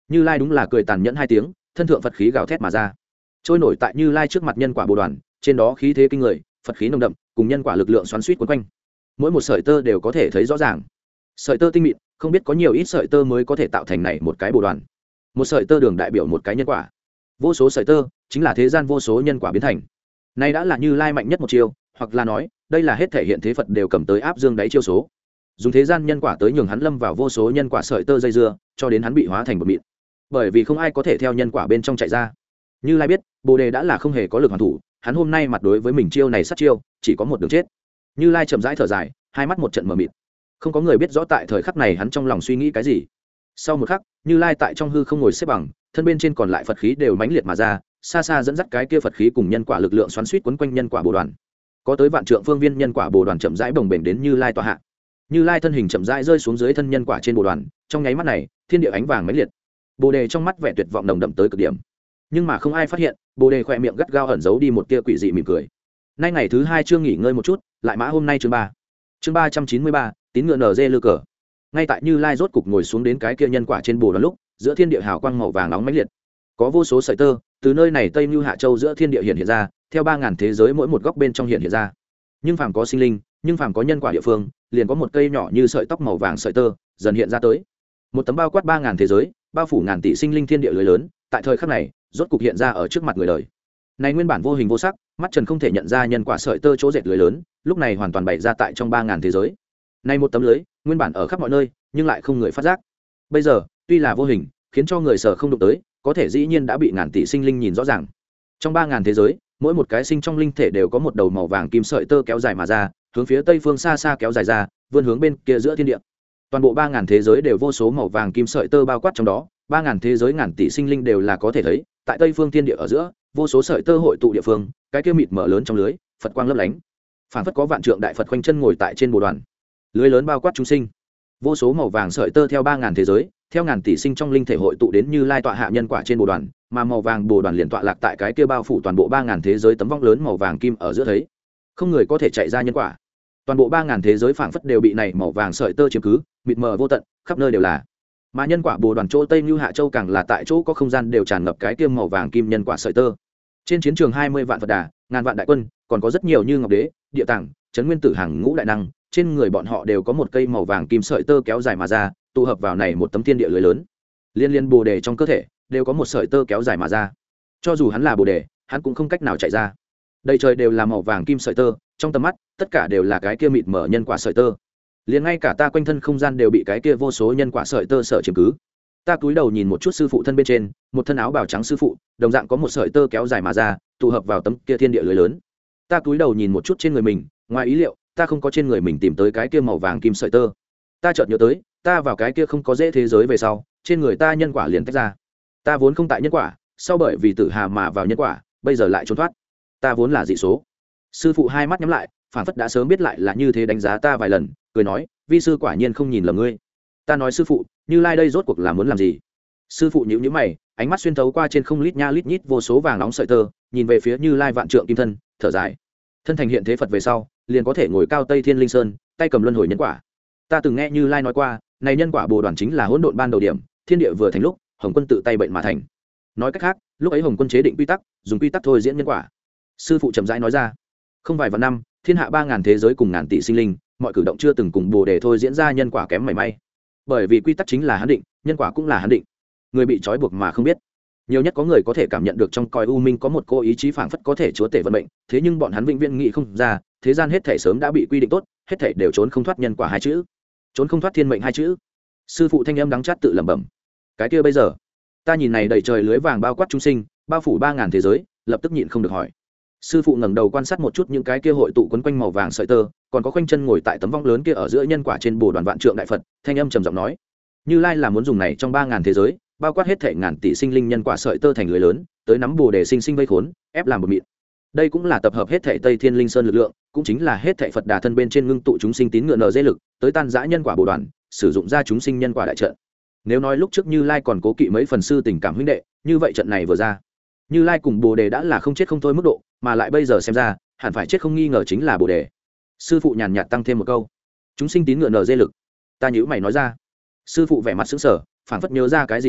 Như Lai đúng là cười tàn nhẫn hai tiếng, thân thượng Phật khí gào thét mà ra, trôi nổi tại Như Lai trước mặt nhân quả bồ đoàn, trên đó khí thế kinh người, Phật khí nồng đậm, cùng nhân quả lực lượng xoắn xuýt quấn quanh, mỗi một sợi tơ đều có thể thấy rõ ràng. Sợi tơ tinh mịn, không biết có nhiều ít sợi tơ mới có thể tạo thành này một cái bồ đoàn. Một sợi tơ đường đại biểu một cái nhân quả, vô số sợi tơ chính là thế gian vô số nhân quả biến thành. Nay đã là Như Lai mạnh nhất một chiêu, hoặc là nói, đây là hết thể hiện thế Phật đều cầm tới áp dương đáy chiêu số. Dùng thế gian nhân quả tới nhường hắn lâm vào vô số nhân quả sợi tơ dây dưa, cho đến hắn bị hóa thành bột mịn. Bởi vì không ai có thể theo nhân quả bên trong chạy ra. Như Lai biết, Bồ Đề đã là không hề có lực hoàn thủ, hắn hôm nay mặt đối với mình chiêu này sát chiêu, chỉ có một đường chết. Như Lai chậm rãi thở dài, hai mắt một trận mờ mịt. Không có người biết rõ tại thời khắc này hắn trong lòng suy nghĩ cái gì. Sau một khắc, Như Lai tại trong hư không ngồi xếp bằng, thân bên trên còn lại Phật khí đều mãnh liệt mà ra, xa xa dẫn dắt cái kia Phật khí cùng nhân quả lực lượng xoắn xuýt quấn quanh nhân quả bồ đoàn. Có tới vạn trượng phương viên nhân quả bồ đoàn chậm rãi bồng bềnh đến Như Lai tọa hạ. Như Lai thân hình chậm rãi rơi xuống dưới thân nhân quả trên bồ đoàn, trong nháy mắt này, thiên địa ánh vàng mãnh liệt. Bồ Đề trong mắt vẻ tuyệt vọng nồng đậm tới cực điểm. Nhưng mà không ai phát hiện, Bồ Đề khỏe miệng gắt gao ẩn giấu đi một tia quỷ dị mỉm cười. Nay ngày thứ hai chưa nghỉ ngơi một chút, lại mã hôm nay chương ba. Chương ba trăm chín mươi ba, tín ngựa nở dê lư cờ. Ngay tại Như Lai rốt cục ngồi xuống đến cái kia nhân quả trên bồ đoàn lúc, giữa thiên địa hào quang màu vàng nóng mãnh liệt. Có vô số sợi tơ từ nơi này Tây Nưu Hạ Châu giữa thiên địa hiện hiện ra, theo ba ngàn thế giới mỗi một góc bên trong hiện hiện ra. Nhưng phàm có sinh linh, nhưng phàm có nhân quả địa phương, liền có một cây nhỏ như sợi tóc màu vàng sợi tơ dần hiện ra tới. Một tấm bao quát ba ngàn thế giới, bao phủ ngàn tỷ sinh linh thiên địa lưới lớn, tại thời khắc này, rốt cục hiện ra ở trước mặt người đời. Này nguyên bản vô hình vô sắc, mắt trần không thể nhận ra nhân quả sợi tơ chỗ dệt lưới lớn, lúc này hoàn toàn bày ra tại trong ba ngàn thế giới. Này một tấm lưới, nguyên bản ở khắp mọi nơi, nhưng lại không người phát giác. Bây giờ, tuy là vô hình, khiến cho người sở không đụng tới, có thể dĩ nhiên đã bị ngàn tỷ sinh linh nhìn rõ ràng. Trong ba ngàn thế giới, mỗi một cái sinh trong linh thể đều có một đầu màu vàng kim sợi tơ kéo dài mà ra, hướng phía tây phương xa xa kéo dài ra, vươn hướng bên kia giữa thiên địa. Toàn bộ ba ngàn thế giới đều vô số màu vàng kim sợi tơ bao quát trong đó, ba ngàn thế giới ngàn tỷ sinh linh đều là có thể thấy, tại tây phương thiên địa ở giữa, vô số sợi tơ hội tụ địa phương, cái kia mịt mở lớn trong lưới, Phật quang lấp lánh. Phản phất có vạn trượng đại Phật khoanh chân ngồi tại trên bồ đoàn. Lưới lớn bao quát chúng sinh. Vô số màu vàng sợi tơ theo ba ngàn thế giới, theo ngàn tỷ sinh trong linh thể hội tụ đến Như Lai tọa hạ nhân quả trên bồ đoàn, mà màu vàng bồ đoàn liền tọa lạc tại cái kia bao phủ toàn bộ ba ngàn thế giới tấm vong lớn màu vàng kim ở giữa thấy. Không người có thể chạy ra nhân quả. Toàn bộ ba ngàn thế giới phảng phất đều bị này màu vàng sợi tơ chiếm cứ, mịt mờ vô tận, khắp nơi đều là. Mà nhân quả bồ đoàn chỗ Tây Nưu Hạ Châu càng là tại chỗ có không gian đều tràn ngập cái kia màu vàng kim nhân quả sợi tơ. Trên chiến trường hai mươi vạn Phật Đà, ngàn vạn đại quân, còn có rất nhiều như Ngọc Đế, Địa Tạng, Trấn Nguyên Tử hàng ngũ đại năng, trên người bọn họ đều có một cây màu vàng kim sợi tơ kéo dài mà ra, tụ hợp vào này một tấm thiên địa lưới lớn. Liên liên Bồ Đề trong cơ thể đều có một sợi tơ kéo dài mà ra. Cho dù hắn là Bồ Đề, hắn cũng không cách nào chạy ra. Đầy trời đều là màu vàng kim sợi tơ, trong tầm mắt, tất cả đều là cái kia mịt mở nhân quả sợi tơ. Liền ngay cả ta quanh thân không gian đều bị cái kia vô số nhân quả sợi tơ sở chiếm cứ. Ta cúi đầu nhìn một chút sư phụ thân bên trên, một thân áo bào trắng sư phụ, đồng dạng có một sợi tơ kéo dài mà ra, tụ hợp vào tấm kia thiên địa lưới lớn. Ta cúi đầu nhìn một chút trên người mình, ngoài ý liệu, ta không có trên người mình tìm tới cái kia màu vàng kim sợi tơ. Ta chợt nhớ tới, ta vào cái kia không có dễ thế giới về sau, trên người ta nhân quả liền tách ra. Ta vốn không tại nhân quả, sau bởi vì tự hà mà vào nhân quả, bây giờ lại trốn thoát. Ta vốn là dị số. Sư phụ hai mắt nhắm lại, phản phất đã sớm biết lại là như thế đánh giá ta vài lần, cười nói, vi sư quả nhiên không nhìn lầm ngươi. Ta nói sư phụ, Như Lai đây rốt cuộc là muốn làm gì? Sư phụ nhíu nhíu mày, ánh mắt xuyên thấu qua trên không lít nha lít nhít vô số vàng nóng sợi tơ, nhìn về phía Như Lai vạn trượng kim thân, thở dài. Thân thành hiện thế Phật về sau, liền có thể ngồi cao Tây Thiên Linh Sơn, tay cầm luân hồi nhân quả. Ta từng nghe Như Lai nói qua, này nhân quả bồ đoàn chính là hỗn độn ban đầu điểm, thiên địa vừa thành lúc, Hồng Quân tự tay bệnh mà thành. Nói cách khác, lúc ấy Hồng Quân chế định quy tắc, dùng quy tắc thôi diễn nhân quả. Sư phụ chậm rãi nói ra, không vài vạn năm, thiên hạ ba ngàn thế giới cùng ngàn tỷ sinh linh, mọi cử động chưa từng cùng Bồ Đề thôi diễn ra nhân quả kém mảy may. Bởi vì quy tắc chính là hắn định, nhân quả cũng là hắn định. Người bị trói buộc mà không biết. Nhiều nhất có người có thể cảm nhận được trong cõi u minh có một cô ý chí phảng phất có thể chúa tể vận mệnh, thế nhưng bọn hắn vĩnh viễn nghĩ không ra, thế gian hết thảy sớm đã bị quy định tốt, hết thảy đều trốn không thoát nhân quả hai chữ, trốn không thoát thiên mệnh hai chữ. Sư phụ thanh âm đắng chát tự lẩm bẩm. Cái kia bây giờ, ta nhìn này đầy trời lưới vàng bao quát chúng sinh, bao phủ ba ngàn thế giới, lập tức nhịn không được hỏi. Sư phụ ngẩng đầu quan sát một chút những cái kia hội tụ quấn quanh màu vàng sợi tơ, còn có khoanh chân ngồi tại tấm vong lớn kia ở giữa nhân quả trên bồ đoàn vạn trượng đại Phật, thanh âm trầm giọng nói: Như Lai là muốn dùng này trong ba ngàn thế giới, bao quát hết thảy ngàn tỷ sinh linh nhân quả sợi tơ thành lưới lớn, tới nắm Bồ Đề sinh sinh vây khốn, ép làm một mịn. Đây cũng là tập hợp hết thảy Tây Thiên Linh Sơn lực lượng, cũng chính là hết thảy Phật Đà thân bên trên ngưng tụ chúng sinh tín ngựa nở dê lực, tới tan rã nhân quả bồ đoàn, sử dụng ra chúng sinh nhân quả đại trận. Nếu nói lúc trước Như Lai còn cố kỵ mấy phần sư tình cảm huynh đệ, như vậy trận này vừa ra, Như Lai cùng Bồ Đề đã là không chết không thôi mức độ, mà lại bây giờ xem ra, hẳn phải chết không nghi ngờ chính là Bồ Đề. Sư phụ nhàn nhạt tăng thêm một câu: chúng sinh tín ngựa nở dê lực. Ta nhíu mày nói ra. Sư phụ vẻ mặt sững sờ, phảng phất nhớ ra cái gì đó,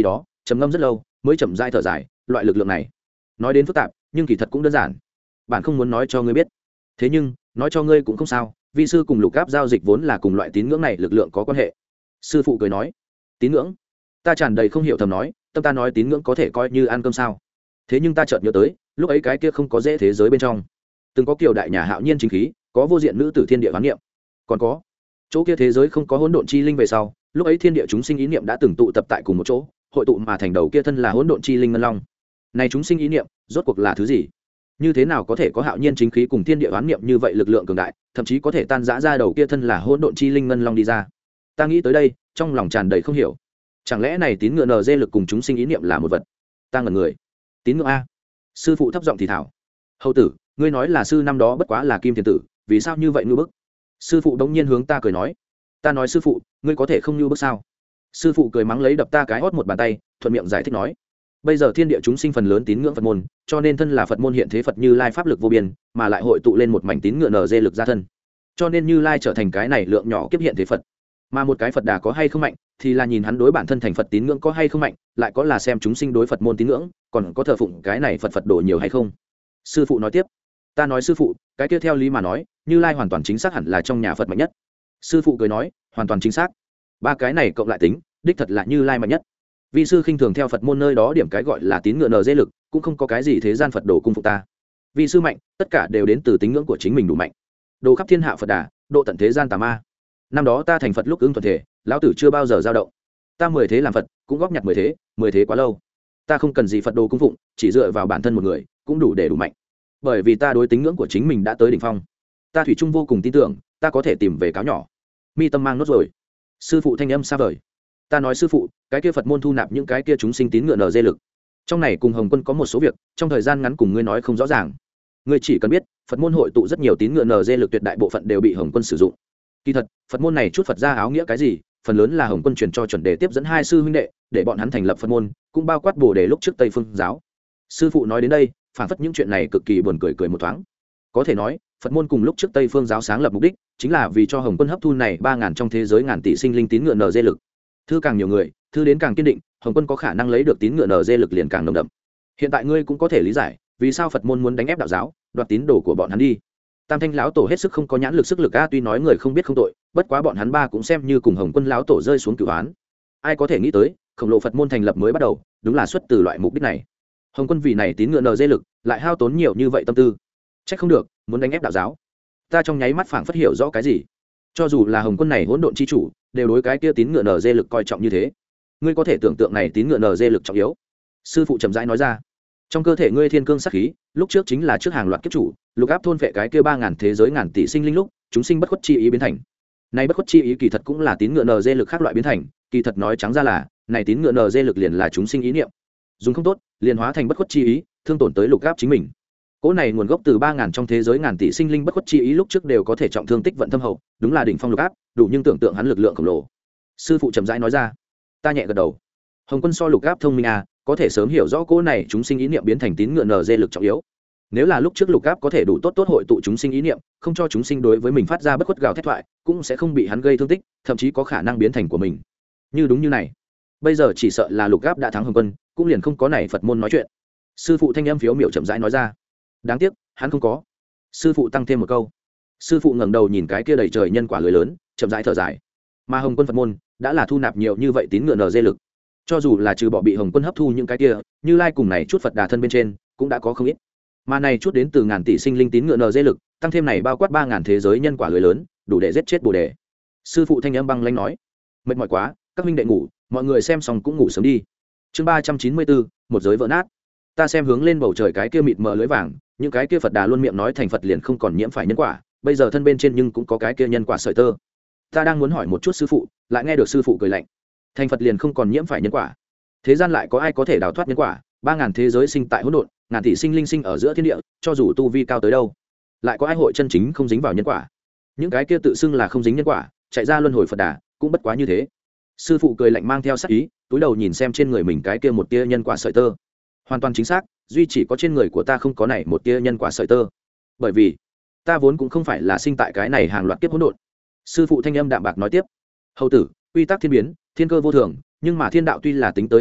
trầm ngâm rất lâu mới chậm rãi thở dài, loại lực lượng này nói đến phức tạp nhưng kỳ thật cũng đơn giản, bạn không muốn nói cho ngươi biết, thế nhưng nói cho ngươi cũng không sao, vi sư cùng lục áp giao dịch vốn là cùng loại tín ngưỡng này lực lượng có quan hệ. Sư phụ cười nói. Tín ngưỡng? Ta tràn đầy không hiểu thầm nói, tâm ta nói tín ngưỡng có thể coi như ăn cơm sao? Thế nhưng ta chợt nhớ tới, lúc ấy cái kia không có dễ thế giới bên trong từng có kiều đại nhà hạo nhiên chính khí, có vô diện nữ tử thiên địa hoán niệm, còn có chỗ kia thế giới không có hỗn độn chi linh về sau, lúc ấy thiên địa chúng sinh ý niệm đã từng tụ tập tại cùng một chỗ, hội tụ mà thành đầu kia thân là hỗn độn chi linh ngân long. Này chúng sinh ý niệm rốt cuộc là thứ gì? Như thế nào có thể có hạo nhiên chính khí cùng thiên địa hoán niệm như vậy lực lượng cường đại, thậm chí có thể tan rã ra đầu kia thân là hỗn độn chi linh ngân long đi ra? Ta nghĩ tới đây, trong lòng tràn đầy không hiểu. Chẳng lẽ này tín ngưỡng nờ dê lực cùng chúng sinh ý niệm là một vật? Ta ngẩn người. Tín ngưỡng a? Sư phụ thấp giọng thì thảo. Hầu tử, ngươi nói là sư năm đó bất quá là kim thiền tử, vì sao như vậy ngư bức? Sư phụ đống nhiên hướng ta cười nói. Ta nói sư phụ, ngươi có thể không ngư bức sao? Sư phụ cười mắng lấy đập ta cái hót một bàn tay, thuận miệng giải thích nói. Bây giờ thiên địa chúng sinh phần lớn tín ngưỡng Phật môn, cho nên thân là Phật môn hiện thế Phật Như Lai pháp lực vô biên, mà lại hội tụ lên một mảnh tín ngưỡng nở dê lực ra thân. Cho nên Như Lai trở thành cái này lượng nhỏ kiếp hiện thế Phật. Mà một cái Phật Đà có hay không mạnh, thì là nhìn hắn đối bản thân thành Phật tín ngưỡng có hay không mạnh, lại có là xem chúng sinh đối Phật môn tín ngưỡng, còn có thờ phụng cái này Phật Phật đồ nhiều hay không. Sư phụ nói tiếp. Ta nói sư phụ, cái kia theo lý mà nói, Như Lai hoàn toàn chính xác hẳn là trong nhà Phật mạnh nhất. Sư phụ cười nói, hoàn toàn chính xác. Ba cái này cộng lại tính, đích thật là Như Lai mạnh nhất. Vi sư khinh thường theo Phật môn nơi đó điểm cái gọi là tín ngưỡng nở dê lực, cũng không có cái gì thế gian Phật đồ cung phục ta. Vi sư mạnh, tất cả đều đến từ tín ngưỡng của chính mình đủ mạnh. Đồ khắp thiên hạ Phật Đà, độ tận thế gian tà ma. Năm đó ta thành Phật lúc ứng thuận thể, lão tử chưa bao giờ dao động. Ta mười thế làm Phật, cũng góp nhặt mười thế, mười thế quá lâu. Ta không cần gì Phật đồ cung phụng, chỉ dựa vào bản thân một người, cũng đủ để đủ mạnh. Bởi vì ta đối tín ngưỡng của chính mình đã tới đỉnh phong. Ta thủy chung vô cùng tin tưởng, ta có thể tìm về cáo nhỏ. Mi tâm mang nốt rồi. Sư phụ thanh âm xa vời. Ta nói sư phụ, cái kia Phật môn thu nạp những cái kia chúng sinh tín ngưỡng nở dê lực, trong này cùng Hồng Quân có một số việc, trong thời gian ngắn cùng ngươi nói không rõ ràng. Ngươi chỉ cần biết, Phật môn hội tụ rất nhiều tín ngưỡng nở dê lực tuyệt đại bộ phận đều bị Hồng Quân sử dụng. Kỳ thật, Phật môn này chút Phật gia áo nghĩa cái gì, phần lớn là Hồng Quân truyền cho chuẩn đề tiếp dẫn hai sư huynh đệ, để bọn hắn thành lập Phật môn, cũng bao quát Bồ Đề lúc trước Tây Phương giáo. Sư phụ nói đến đây, phản phất những chuyện này cực kỳ buồn cười cười một thoáng. Có thể nói, Phật môn cùng lúc trước Tây Phương giáo sáng lập mục đích, chính là vì cho Hồng Quân hấp thu này ba ngàn trong thế giới ngàn tỷ sinh linh tín ngưỡng nở dê lực. Thư càng nhiều người, thư đến càng kiên định, Hồng Quân có khả năng lấy được tín ngưỡng nở dê lực liền càng nồng đậm. Hiện tại ngươi cũng có thể lý giải, vì sao Phật môn muốn đánh ép đạo giáo, đoạt tín đồ của bọn hắn đi. Tam Thanh lão tổ hết sức không có nhãn lực sức lực a, tuy nói người không biết không tội, bất quá bọn hắn ba cũng xem như cùng Hồng Quân lão tổ rơi xuống cửu án. Ai có thể nghĩ tới, khổng lồ Phật môn thành lập mới bắt đầu, đúng là xuất từ loại mục đích này. Hồng Quân vì này tín ngưỡng nở dê lực, lại hao tốn nhiều như vậy tâm tư. Trách không được, muốn đánh ép đạo giáo. Ta trong nháy mắt phảng phất hiểu rõ cái gì. Cho dù là Hồng Quân này hỗn độn chi chủ, đều đối cái kia tín ngưỡng nở dê lực coi trọng như thế. Ngươi có thể tưởng tượng này tín ngưỡng nở dê lực trọng yếu. Sư phụ trầm rãi nói ra. Trong cơ thể ngươi thiên cương sát khí, lúc trước chính là trước hàng loạt kiếp chủ, lục áp thôn phệ cái kia ba ngàn thế giới ngàn tỷ sinh linh lúc, chúng sinh bất khuất chi ý biến thành. Này bất khuất chi ý kỳ thật cũng là tín ngưỡng nở dê lực khác loại biến thành, kỳ thật nói trắng ra là, này tín ngưỡng nở dê lực liền là chúng sinh ý niệm. Dùng không tốt, liền hóa thành bất khuất chi ý, thương tổn tới lục áp chính mình. Cỗ này nguồn gốc từ ba ngàn trong thế giới ngàn tỷ sinh linh bất khuất chi ý lúc trước đều có thể trọng thương tích vận thâm hậu, đúng là đỉnh phong lục áp, đủ nhưng tưởng tượng hắn lực lượng khổng lồ. Sư phụ trầm rãi nói ra. Ta nhẹ gật đầu. Hồng Quân so lục áp thông minh à, có thể sớm hiểu rõ cỗ này chúng sinh ý niệm biến thành tín ngưỡng nở dê lực trọng yếu. Nếu là lúc trước lục áp có thể đủ tốt tốt hội tụ chúng sinh ý niệm, không cho chúng sinh đối với mình phát ra bất khuất gào thét thoại, cũng sẽ không bị hắn gây thương tích, thậm chí có khả năng biến thành của mình. Như đúng như này, bây giờ chỉ sợ là lục áp đã thắng Hồng Quân, cũng liền không có này Phật môn nói chuyện. Sư phụ thanh âm phiếu miểu chậm rãi nói ra. Đáng tiếc, hắn không có. Sư phụ tăng thêm một câu. Sư phụ ngẩng đầu nhìn cái kia đầy trời nhân quả lưới lớn, chậm rãi thở dài. Mà Hồng Quân Phật môn đã là thu nạp nhiều như vậy tín ngưỡng nở dê lực, cho dù là trừ bỏ bị Hồng Quân hấp thu những cái kia, Như Lai cùng này chút Phật Đà thân bên trên cũng đã có không ít. Mà này chút đến từ ngàn tỷ sinh linh tín ngưỡng nở dê lực, tăng thêm này bao quát ba ngàn thế giới nhân quả lưới lớn, đủ để giết chết Bồ Đề. Sư phụ thanh âm băng lãnh nói. Mệt mỏi quá, các minh đệ ngủ, mọi người xem xong cũng ngủ sớm đi. Chương ba trăm chín mươi bốn, một giới vỡ nát. Ta xem hướng lên bầu trời cái kia mịt mờ lưới vàng, những cái kia Phật Đà luôn miệng nói thành Phật liền không còn nhiễm phải nhân quả, bây giờ thân bên trên nhưng cũng có cái kia nhân quả sợi tơ. Ta đang muốn hỏi một chút sư phụ, lại nghe được sư phụ cười lạnh. Thành Phật liền không còn nhiễm phải nhân quả? Thế gian lại có ai có thể đào thoát nhân quả? Ba ngàn thế giới sinh tại hỗn độn, ngàn tỷ sinh linh sinh ở giữa thiên địa, cho dù tu vi cao tới đâu, lại có ai hội chân chính không dính vào nhân quả? Những cái kia tự xưng là không dính nhân quả, chạy ra luân hồi Phật Đà, cũng bất quá như thế. Sư phụ cười lạnh mang theo sát ý, túi đầu nhìn xem trên người mình cái kia một tia nhân quả sợi tơ. Hoàn toàn chính xác, duy chỉ có trên người của ta không có này một tia nhân quả sợi tơ, bởi vì ta vốn cũng không phải là sinh tại cái này hàng loạt kiếp hỗn độn. Sư phụ thanh âm đạm bạc nói tiếp. Hầu tử, quy tắc thiên biến, thiên cơ vô thường, nhưng mà thiên đạo tuy là tính tới hết thảy,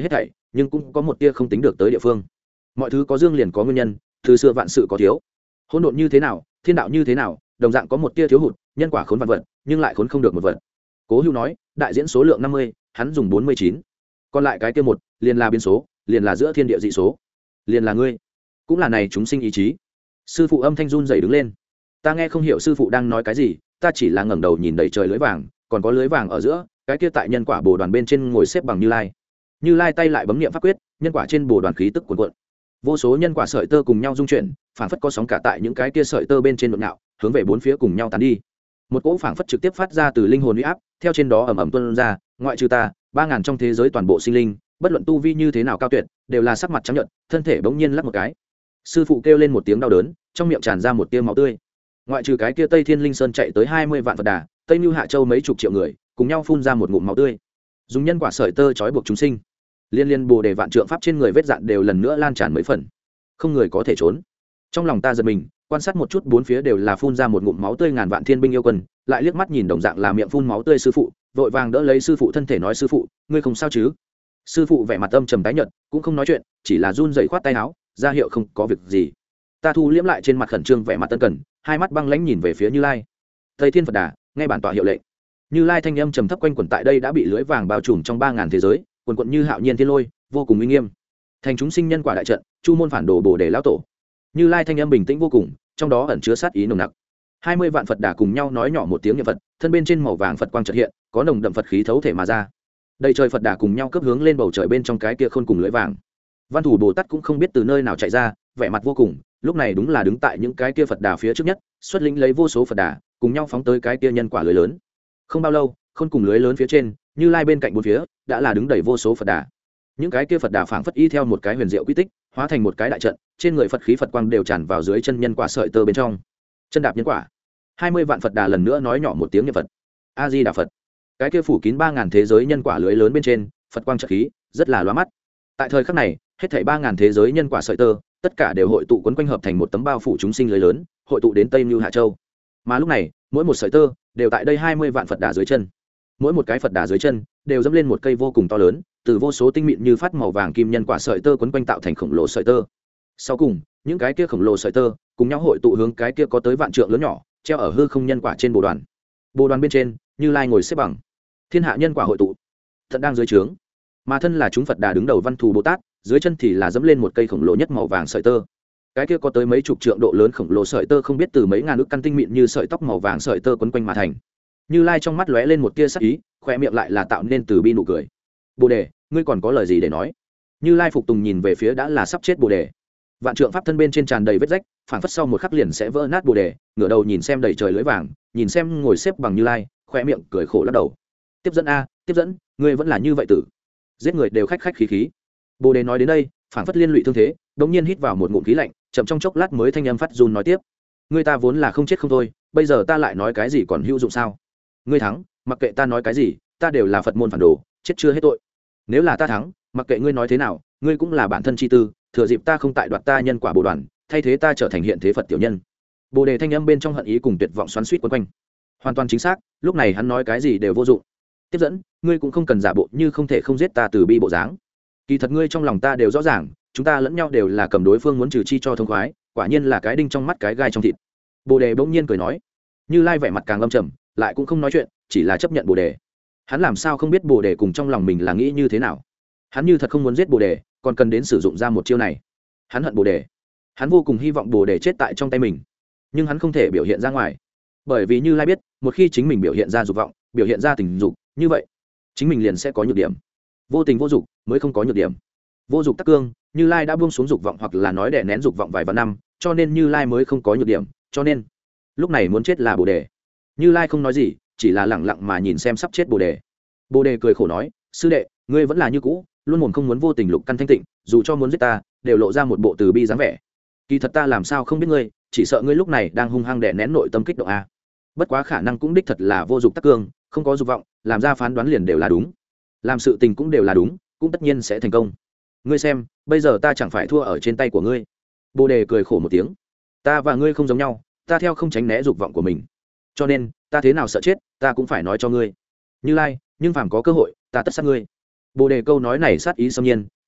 nhưng cũng có một tia không tính được tới địa phương. Mọi thứ có dương liền có nguyên nhân, từ xưa vạn sự có thiếu. Hỗn độn như thế nào, thiên đạo như thế nào, đồng dạng có một tia thiếu hụt, nhân quả khốn vạn vật, nhưng lại khốn không được một vật. Cố Hữu nói, đại diễn số lượng năm mươi, hắn dùng bốn mươi chín. Còn lại cái kia một, liền là biến số, liền là giữa thiên địa dị số, liền là ngươi, cũng là này chúng sinh ý chí. Sư phụ âm thanh run rẩy đứng lên. Ta nghe không hiểu sư phụ đang nói cái gì, ta chỉ là ngẩng đầu nhìn đầy trời lưới vàng, còn có lưới vàng ở giữa, cái kia tại nhân quả bồ đoàn bên trên ngồi xếp bằng Như Lai. Như Lai tay lại bấm niệm pháp quyết, nhân quả trên bồ đoàn khí tức cuồn cuộn. Vô số nhân quả sợi tơ cùng nhau dung chuyển, phảng phất có sóng cả tại những cái kia sợi tơ bên trên nhộn nhạo, hướng về bốn phía cùng nhau tán đi. Một cỗ phảng phất trực tiếp phát ra từ linh hồn uy áp, theo trên đó ầm ầm tuôn ra, ngoại trừ ta, ba ngàn trong thế giới toàn bộ sinh linh, bất luận tu vi như thế nào cao tuyệt, đều là sắc mặt trắng nhợt, thân thể bỗng nhiên lắc một cái. Sư phụ kêu lên một tiếng đau đớn, trong miệng tràn ra một tia máu tươi. Ngoại trừ cái kia Tây Thiên Linh Sơn chạy tới hai mươi vạn Phật Đà, Tây Nưu Hạ Châu mấy chục triệu người, cùng nhau phun ra một ngụm máu tươi. Dùng nhân quả sợi tơ trói buộc chúng sinh. Liên liên bồ đề vạn trượng pháp trên người vết dạn đều lần nữa lan tràn mấy phần. Không người có thể trốn. Trong lòng ta giật mình, quan sát một chút bốn phía đều là phun ra một ngụm máu tươi ngàn vạn thiên binh yêu quân, lại liếc mắt nhìn đồng dạng là miệng phun máu tươi sư phụ, vội vàng đỡ lấy sư phụ thân thể nói sư phụ, ngươi không sao chứ? Sư phụ vẻ mặt âm trầm tái nhợt, cũng không nói chuyện, chỉ là run rẩy khoát tay áo, ra hiệu không có việc gì. Ta thu liễm lại trên mặt khẩn trương vẻ mặt tân cần, hai mắt băng lãnh nhìn về phía Như Lai. Tây Thiên Phật Đà, nghe bản tọa hiệu lệnh. Như Lai thanh âm trầm thấp quanh quẩn tại đây đã bị lưới vàng bao trùm trong ba ngàn thế giới, quần quần như hạo nhiên thiên lôi, vô cùng uy nghiêm. Thành chúng sinh nhân quả đại trận, chu môn phản đồ bồ đề lão tổ. Như Lai thanh âm bình tĩnh vô cùng, trong đó ẩn chứa sát ý nồng nặc. Hai mươi vạn Phật Đà cùng nhau nói nhỏ một tiếng niệm Phật, thân bên trên màu vàng Phật quang chợt hiện, có nồng đậm Phật khí thấu thể mà ra. Đầy trời Phật Đà cùng nhau cấp hướng lên bầu trời bên trong cái kia khôn cùng lưỡi vàng. Văn Thủ Bồ Tát cũng không biết từ nơi nào chạy ra, vẻ mặt vô cùng, lúc này đúng là đứng tại những cái kia Phật Đà phía trước nhất, xuất lĩnh lấy vô số Phật Đà, cùng nhau phóng tới cái kia nhân quả lưới lớn. Không bao lâu, khôn cùng lưới lớn phía trên, Như Lai bên cạnh bốn phía, đã là đứng đầy vô số Phật Đà. Những cái kia Phật Đà phảng phất y theo một cái huyền diệu quy tích, hóa thành một cái đại trận, trên người Phật khí Phật quang đều tràn vào dưới chân nhân quả sợi tơ bên trong. Chân đạp nhân quả. Hai mươi vạn Phật Đà lần nữa nói nhỏ một tiếng niệm Phật. A Di Đà Phật. Cái kia phủ kín ba ngàn thế giới nhân quả lưới lớn bên trên, Phật quang trận khí, rất là lóa mắt. Tại thời khắc này, hết thảy ba ngàn thế giới nhân quả sợi tơ, tất cả đều hội tụ quấn quanh hợp thành một tấm bao phủ chúng sinh lưới lớn, hội tụ đến Tây Nưu Hạ Châu. Mà lúc này, mỗi một sợi tơ đều tại đây hai mươi vạn Phật Đà dưới chân. Mỗi một cái Phật Đà dưới chân đều dẫm lên một cây vô cùng to lớn, từ vô số tinh mịn như phát màu vàng kim nhân quả sợi tơ quấn quanh tạo thành khổng lồ sợi tơ. Sau cùng, những cái kia khổng lồ sợi tơ cùng nhau hội tụ hướng cái kia có tới vạn trượng lớn nhỏ, treo ở hư không nhân quả trên bồ đoàn. Bồ đoàn bên trên, Như Lai ngồi xếp bằng. Thiên hạ nhân quả hội tụ, thật đang dưới trướng. Mà thân là chúng Phật Đà đứng đầu Văn Thù Bồ Tát, dưới chân thì là dẫm lên một cây khổng lồ nhất màu vàng sợi tơ. Cái kia có tới mấy chục trượng độ lớn khổng lồ sợi tơ không biết từ mấy ngàn ức căn tinh mịn như sợi tóc màu vàng sợi tơ quấn quanh mà thành. Như Lai trong mắt lóe lên một tia sắc ý, khóe miệng lại là tạo nên từ bi nụ cười. Bồ đề, ngươi còn có lời gì để nói? Như Lai phục tùng nhìn về phía đã là sắp chết Bồ đề. Vạn trượng pháp thân bên trên tràn đầy vết rách, phảng phất sau một khắc liền sẽ vỡ nát Bồ đề, ngửa đầu nhìn xem đầy trời lưới vàng, nhìn xem ngồi xếp bằng Như Lai, khóe miệng cười khổ lắc đầu. Tiếp dẫn a, tiếp dẫn, ngươi vẫn là như vậy tử. Giết người đều khách khách khí khí. Bồ đề nói đến đây, phảng phất liên lụy thương thế, đống nhiên hít vào một ngụm khí lạnh, chậm trong chốc lát mới thanh âm phát run nói tiếp. Ngươi ta vốn là không chết không thôi, bây giờ ta lại nói cái gì còn hữu dụng sao? Ngươi thắng, mặc kệ ta nói cái gì, ta đều là Phật môn phản đồ, chết chưa hết tội. Nếu là ta thắng, mặc kệ ngươi nói thế nào, ngươi cũng là bản thân chi tư, thừa dịp ta không tại đoạt ta nhân quả bồ đoàn, thay thế ta trở thành hiện thế Phật tiểu nhân. Bồ đề thanh âm bên trong hận ý cùng tuyệt vọng xoắn xuýt quấn quanh. Hoàn toàn chính xác, lúc này hắn nói cái gì đều vô dụng. Tiếp dẫn, ngươi cũng không cần giả bộ như không thể không giết ta từ bi bộ dáng. Kỳ thật ngươi trong lòng ta đều rõ ràng, chúng ta lẫn nhau đều là cầm đối phương muốn trừ chi cho thông khoái, quả nhiên là cái đinh trong mắt cái gai trong thịt. Bồ đề bỗng nhiên cười nói. Như Lai vẻ mặt càng âm trầm, lại cũng không nói chuyện, chỉ là chấp nhận Bồ đề. Hắn làm sao không biết Bồ đề cùng trong lòng mình là nghĩ như thế nào? Hắn như thật không muốn giết Bồ đề, còn cần đến sử dụng ra một chiêu này. Hắn hận Bồ đề, hắn vô cùng hy vọng Bồ đề chết tại trong tay mình, nhưng hắn không thể biểu hiện ra ngoài, bởi vì Như Lai biết, một khi chính mình biểu hiện ra dục vọng, biểu hiện ra tình dục, như vậy chính mình liền sẽ có nhược điểm. Vô tình vô dục mới không có nhược điểm. Vô dục tắc cương, Như Lai đã buông xuống dục vọng hoặc là nói đè nén dục vọng vài vạn năm, cho nên Như Lai mới không có nhược điểm, cho nên lúc này muốn chết là Bồ đề. Như Lai không nói gì, chỉ là lẳng lặng mà nhìn xem sắp chết Bồ đề. Bồ đề cười khổ nói, sư đệ, ngươi vẫn là như cũ, luôn mồm không muốn vô tình lục căn thanh tịnh, dù cho muốn giết ta, đều lộ ra một bộ từ bi dáng vẻ. Kỳ thật ta làm sao không biết ngươi, chỉ sợ ngươi lúc này đang hung hăng đè nén nội tâm kích động a. Bất quá khả năng cũng đích thật là vô dục tắc cương, không có dục vọng, làm ra phán đoán liền đều là đúng, làm sự tình cũng đều là đúng, cũng tất nhiên sẽ thành công. Ngươi xem, bây giờ ta chẳng phải thua ở trên tay của ngươi. Bồ đề cười khổ một tiếng. Ta và ngươi không giống nhau, ta theo không tránh né dục vọng của mình, cho nên ta thế nào sợ chết, ta cũng phải nói cho ngươi. Như Lai, nhưng phàm có cơ hội, ta tất sát ngươi. Bồ đề câu nói này sát ý xâm nhiên,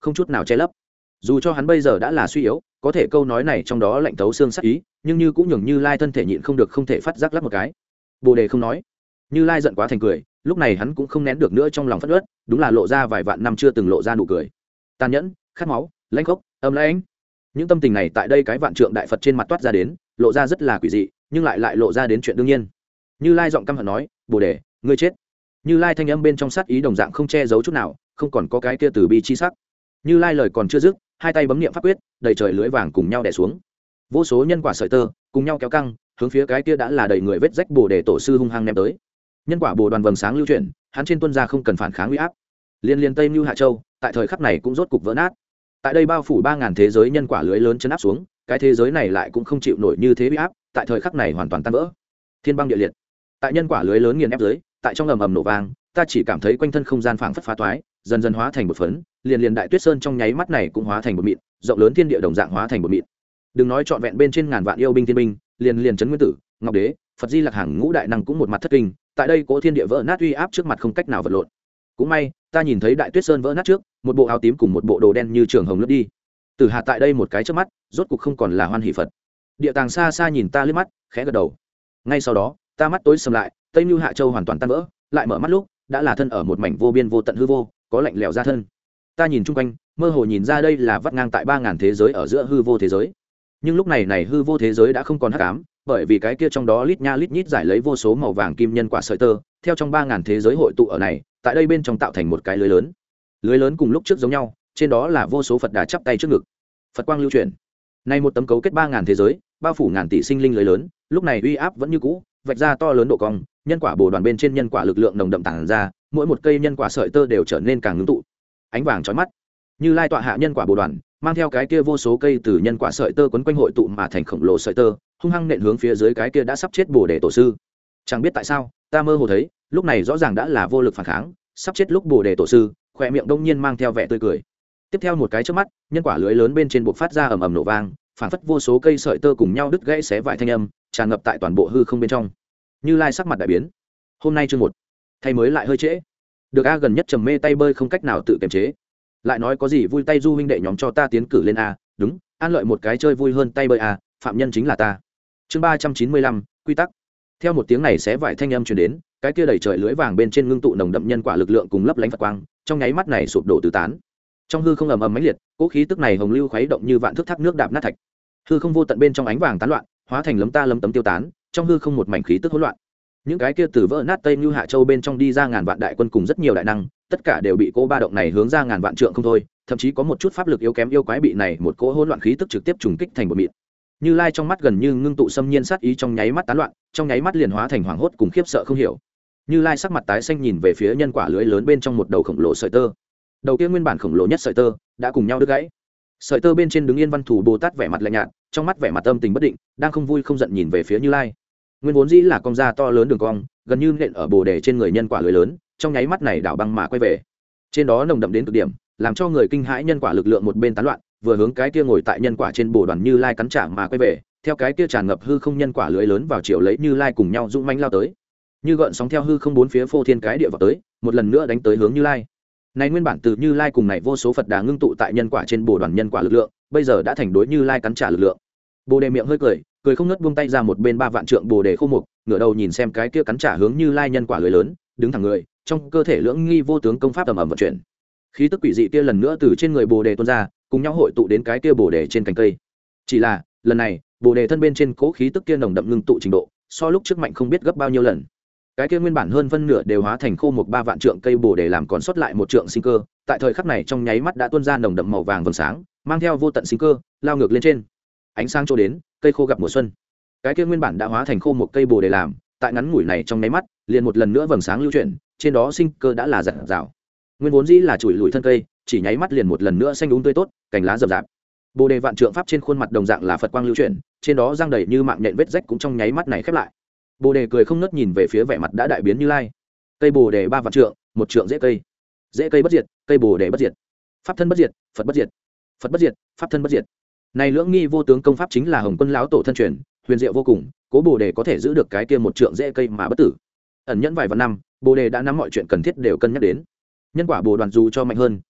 không chút nào che lấp. Dù cho hắn bây giờ đã là suy yếu, có thể câu nói này trong đó lạnh tấu xương sắc ý, nhưng như cũng nhường Như Lai thân thể nhịn không được không thể phát giác lắc một cái. Bồ đề không nói. Như Lai giận quá thành cười, lúc này hắn cũng không nén được nữa trong lòng phẫn uất, đúng là lộ ra vài vạn năm chưa từng lộ ra nụ cười. Tàn nhẫn, khát máu, lãnh khốc, âm lãnh. Những tâm tình này tại đây cái vạn trượng đại Phật trên mặt toát ra đến, lộ ra rất là quỷ dị, nhưng lại lại lộ ra đến chuyện đương nhiên. Như Lai giọng căm hận nói, Bồ đề, ngươi chết. Như Lai thanh âm bên trong sát ý đồng dạng không che giấu chút nào, không còn có cái kia từ bi chi sắc. Như Lai lời còn chưa dứt, hai tay bấm niệm pháp quyết, đầy trời lưới vàng cùng nhau đè xuống. Vô số nhân quả sợi tơ cùng nhau kéo căng, hướng phía cái kia đã là đầy người vết rách Bồ đề tổ sư hung hăng ném tới. Nhân quả bồ đoàn vầng sáng lưu chuyển, hắn trên tuân ra không cần phản kháng uy áp. Liên liên Tây Nưu Hạ Châu, tại thời khắc này cũng rốt cục vỡ nát. Tại đây bao phủ ba ngàn thế giới nhân quả lưới lớn chấn áp xuống, cái thế giới này lại cũng không chịu nổi như thế uy áp, tại thời khắc này hoàn toàn tan vỡ. Thiên băng địa liệt. Tại nhân quả lưới lớn nghiền ép dưới, tại trong ầm ầm nổ vang, ta chỉ cảm thấy quanh thân không gian phảng phất phá toái, dần dần hóa thành một phấn, liền liền đại tuyết sơn trong nháy mắt này cũng hóa thành một mịn, rộng lớn thiên địa đồng dạng hóa thành một mịn. Đừng nói trọn vẹn bên trên ngàn vạn yêu binh thiên binh, liền liền trấn nguyên tử, ngọc đế, Phật Di Lặc hàng ngũ đại năng cũng một mặt thất kinh, tại đây cố thiên địa vỡ nát uy áp trước mặt không cách nào vật lộn. Cũng may, ta nhìn thấy đại tuyết sơn vỡ nát trước, một bộ áo tím cùng một bộ đồ đen như trường hồng lướt đi. Tử Hà tại đây một cái trước mắt, rốt cục không còn là hoan hỷ Phật. Địa tàng xa xa nhìn ta liếc mắt, khẽ gật đầu. Ngay sau đó, ta mắt tối sầm lại, Tây Nưu Hạ Châu hoàn toàn tan vỡ, lại mở mắt lúc, đã là thân ở một mảnh vô biên vô tận hư vô, có lạnh lẽo ra thân. Ta nhìn chung quanh, mơ hồ nhìn ra đây là vắt ngang tại ba ngàn thế giới ở giữa hư vô thế giới. Nhưng lúc này này hư vô thế giới đã không còn hắc ám, bởi vì cái kia trong đó lít nha lít nhít giải lấy vô số màu vàng kim nhân quả sợi tơ, theo trong ba ngàn thế giới hội tụ ở này, tại đây bên trong tạo thành một cái lưới lớn. Lưới lớn cùng lúc trước giống nhau, trên đó là vô số Phật Đà chắp tay trước ngực. Phật quang lưu chuyển. Này một tấm cấu kết ba ngàn thế giới, bao phủ ngàn tỷ sinh linh lưới lớn, lúc này uy áp vẫn như cũ, vạch ra to lớn độ cong, nhân quả bồ đoàn bên trên nhân quả lực lượng nồng đậm tản ra, mỗi một cây nhân quả sợi tơ đều trở nên càng ngưng tụ. Ánh vàng chói mắt. Như Lai tọa hạ nhân quả bồ đoàn, mang theo cái kia vô số cây từ nhân quả sợi tơ quấn quanh hội tụ mà thành khổng lồ sợi tơ, hung hăng nện hướng phía dưới cái kia đã sắp chết Bồ đề tổ sư. Chẳng biết tại sao, ta mơ hồ thấy, lúc này rõ ràng đã là vô lực phản kháng, sắp chết lúc Bồ đề tổ sư, khỏe miệng đông nhiên mang theo vẻ tươi cười. Tiếp theo một cái chớp mắt, nhân quả lưới lớn bên trên bộc phát ra ầm ầm nổ vang, phản phất vô số cây sợi tơ cùng nhau đứt gãy xé vải thanh âm, tràn ngập tại toàn bộ hư không bên trong. Như Lai sắc mặt đại biến. Hôm nay chương một, thay mới lại hơi trễ. Được a gần nhất trầm mê tay bơi không cách nào tự kiềm chế. Lại nói có gì vui tay du huynh đệ nhóm cho ta tiến cử lên a, đúng, an lợi một cái chơi vui hơn tay bơi a, phạm nhân chính là ta. Chương ba trăm chín mươi lăm, quy tắc. Theo một tiếng này xé vải thanh âm truyền đến, cái kia đầy trời lưới vàng bên trên ngưng tụ nồng đậm nhân quả lực lượng cùng lấp lánh Phật quang, trong nháy mắt này sụp đổ tứ tán. Trong hư không ầm ầm mãnh liệt, cỗ khí tức này hồng lưu khuấy động như vạn thước thác nước đạp nát thạch. Hư không vô tận bên trong ánh vàng tán loạn, hóa thành lấm ta lấm tấm tiêu tán, trong hư không một mảnh khí tức hỗn loạn. Những cái kia từ vỡ nát Tây Nưu Hạ Châu bên trong đi ra ngàn vạn đại quân cùng rất nhiều đại năng, tất cả đều bị cỗ ba động này hướng ra ngàn vạn trượng không thôi, thậm chí có một chút pháp lực yếu kém yêu quái bị này một cỗ hỗn loạn khí tức trực tiếp trùng kích thành một mịn. Như Lai trong mắt gần như ngưng tụ xâm nhiên sát ý trong nháy mắt tán loạn, trong nháy mắt liền hóa thành hoảng hốt cùng khiếp sợ không hiểu. Như Lai sắc mặt tái xanh nhìn về phía nhân quả lưới lớn bên trong một đầu khổng lồ sợi tơ. Đầu kia nguyên bản khổng lồ nhất sợi tơ đã cùng nhau đứt gãy. Sợi tơ bên trên đứng yên Văn Thủ Bồ Tát vẻ mặt lạnh nhạt, trong mắt vẻ mặt âm tình bất định, đang không vui không giận nhìn về phía Như Lai. Nguyên vốn dĩ là cong da to lớn đường cong, gần như nện ở bồ đề trên người nhân quả lưới lớn, trong nháy mắt này đảo băng mà quay về. Trên đó nồng đậm đến cực điểm, làm cho người kinh hãi nhân quả lực lượng một bên tán loạn, vừa hướng cái kia ngồi tại nhân quả trên bồ đoàn Như Lai cắn trả mà quay về, theo cái kia tràn ngập hư không nhân quả lưới lớn vào chiều lấy Như Lai cùng nhau dũng mãnh lao tới. Như gợn sóng theo hư không bốn phía phô thiên cái địa vào tới, một lần nữa đánh tới hướng Như Lai. Này nguyên bản từ Như Lai cùng này vô số Phật Đà ngưng tụ tại nhân quả trên bồ đoàn nhân quả lực lượng, bây giờ đã thành đối Như Lai cắn trả lực lượng. Bồ đề miệng hơi cười, cười không ngớt buông tay ra một bên ba vạn trượng bồ đề khô mục, ngửa đầu nhìn xem cái kia cắn trả hướng Như Lai nhân quả lưới lớn, đứng thẳng người, trong cơ thể lưỡng nghi vô tướng công pháp ầm ầm vận chuyển. Khí tức quỷ dị kia lần nữa từ trên người bồ đề tuôn ra, cùng nhau hội tụ đến cái kia bồ đề trên cành cây. Chỉ là, lần này, bồ đề thân bên trên cố khí tức kia nồng đậm ngưng tụ trình độ, so lúc trước mạnh không biết gấp bao nhiêu lần. Cái kia nguyên bản hơn phân nửa đều hóa thành khô mục ba vạn trượng cây bồ đề làm còn sót lại một trượng sinh cơ, tại thời khắc này trong nháy mắt đã tuôn ra nồng đậm màu vàng vầng sáng, mang theo vô tận sinh cơ, lao ngược lên trên. Ánh sáng trôi đến, cây khô gặp mùa xuân. Cái kia nguyên bản đã hóa thành khô một cây bồ đề làm, tại ngắn ngủi này trong nháy mắt, liền một lần nữa vầng sáng lưu chuyển, trên đó sinh cơ đã là rạng rào. Nguyên vốn dĩ là chùi lùi thân cây, chỉ nháy mắt liền một lần nữa xanh đúng tươi tốt, cành lá rậm rạp. Bồ đề vạn trượng pháp trên khuôn mặt đồng dạng là Phật quang lưu chuyển, trên đó răng đầy như mạng nhện vết rách cũng trong nháy mắt này khép lại. Bồ đề cười không ngớt nhìn về phía vẻ mặt đã đại biến Như Lai. Cây bồ đề ba vạn trượng, một trượng dễ cây. Dễ cây bất diệt, cây bồ đề bất diệt. Pháp thân bất diệt, Phật bất diệt. Phật bất diệt, pháp thân bất diệt. Này lưỡng nghi vô tướng công pháp chính là Hồng Quân lão tổ thân truyền, huyền diệu vô cùng, cố bồ đề có thể giữ được cái kia một trượng dễ cây mà bất tử. Ẩn nhẫn vài vạn năm, bồ đề đã nắm mọi chuyện cần thiết đều cân nhắc đến. Nhân quả bồ đoàn dù cho mạnh hơn,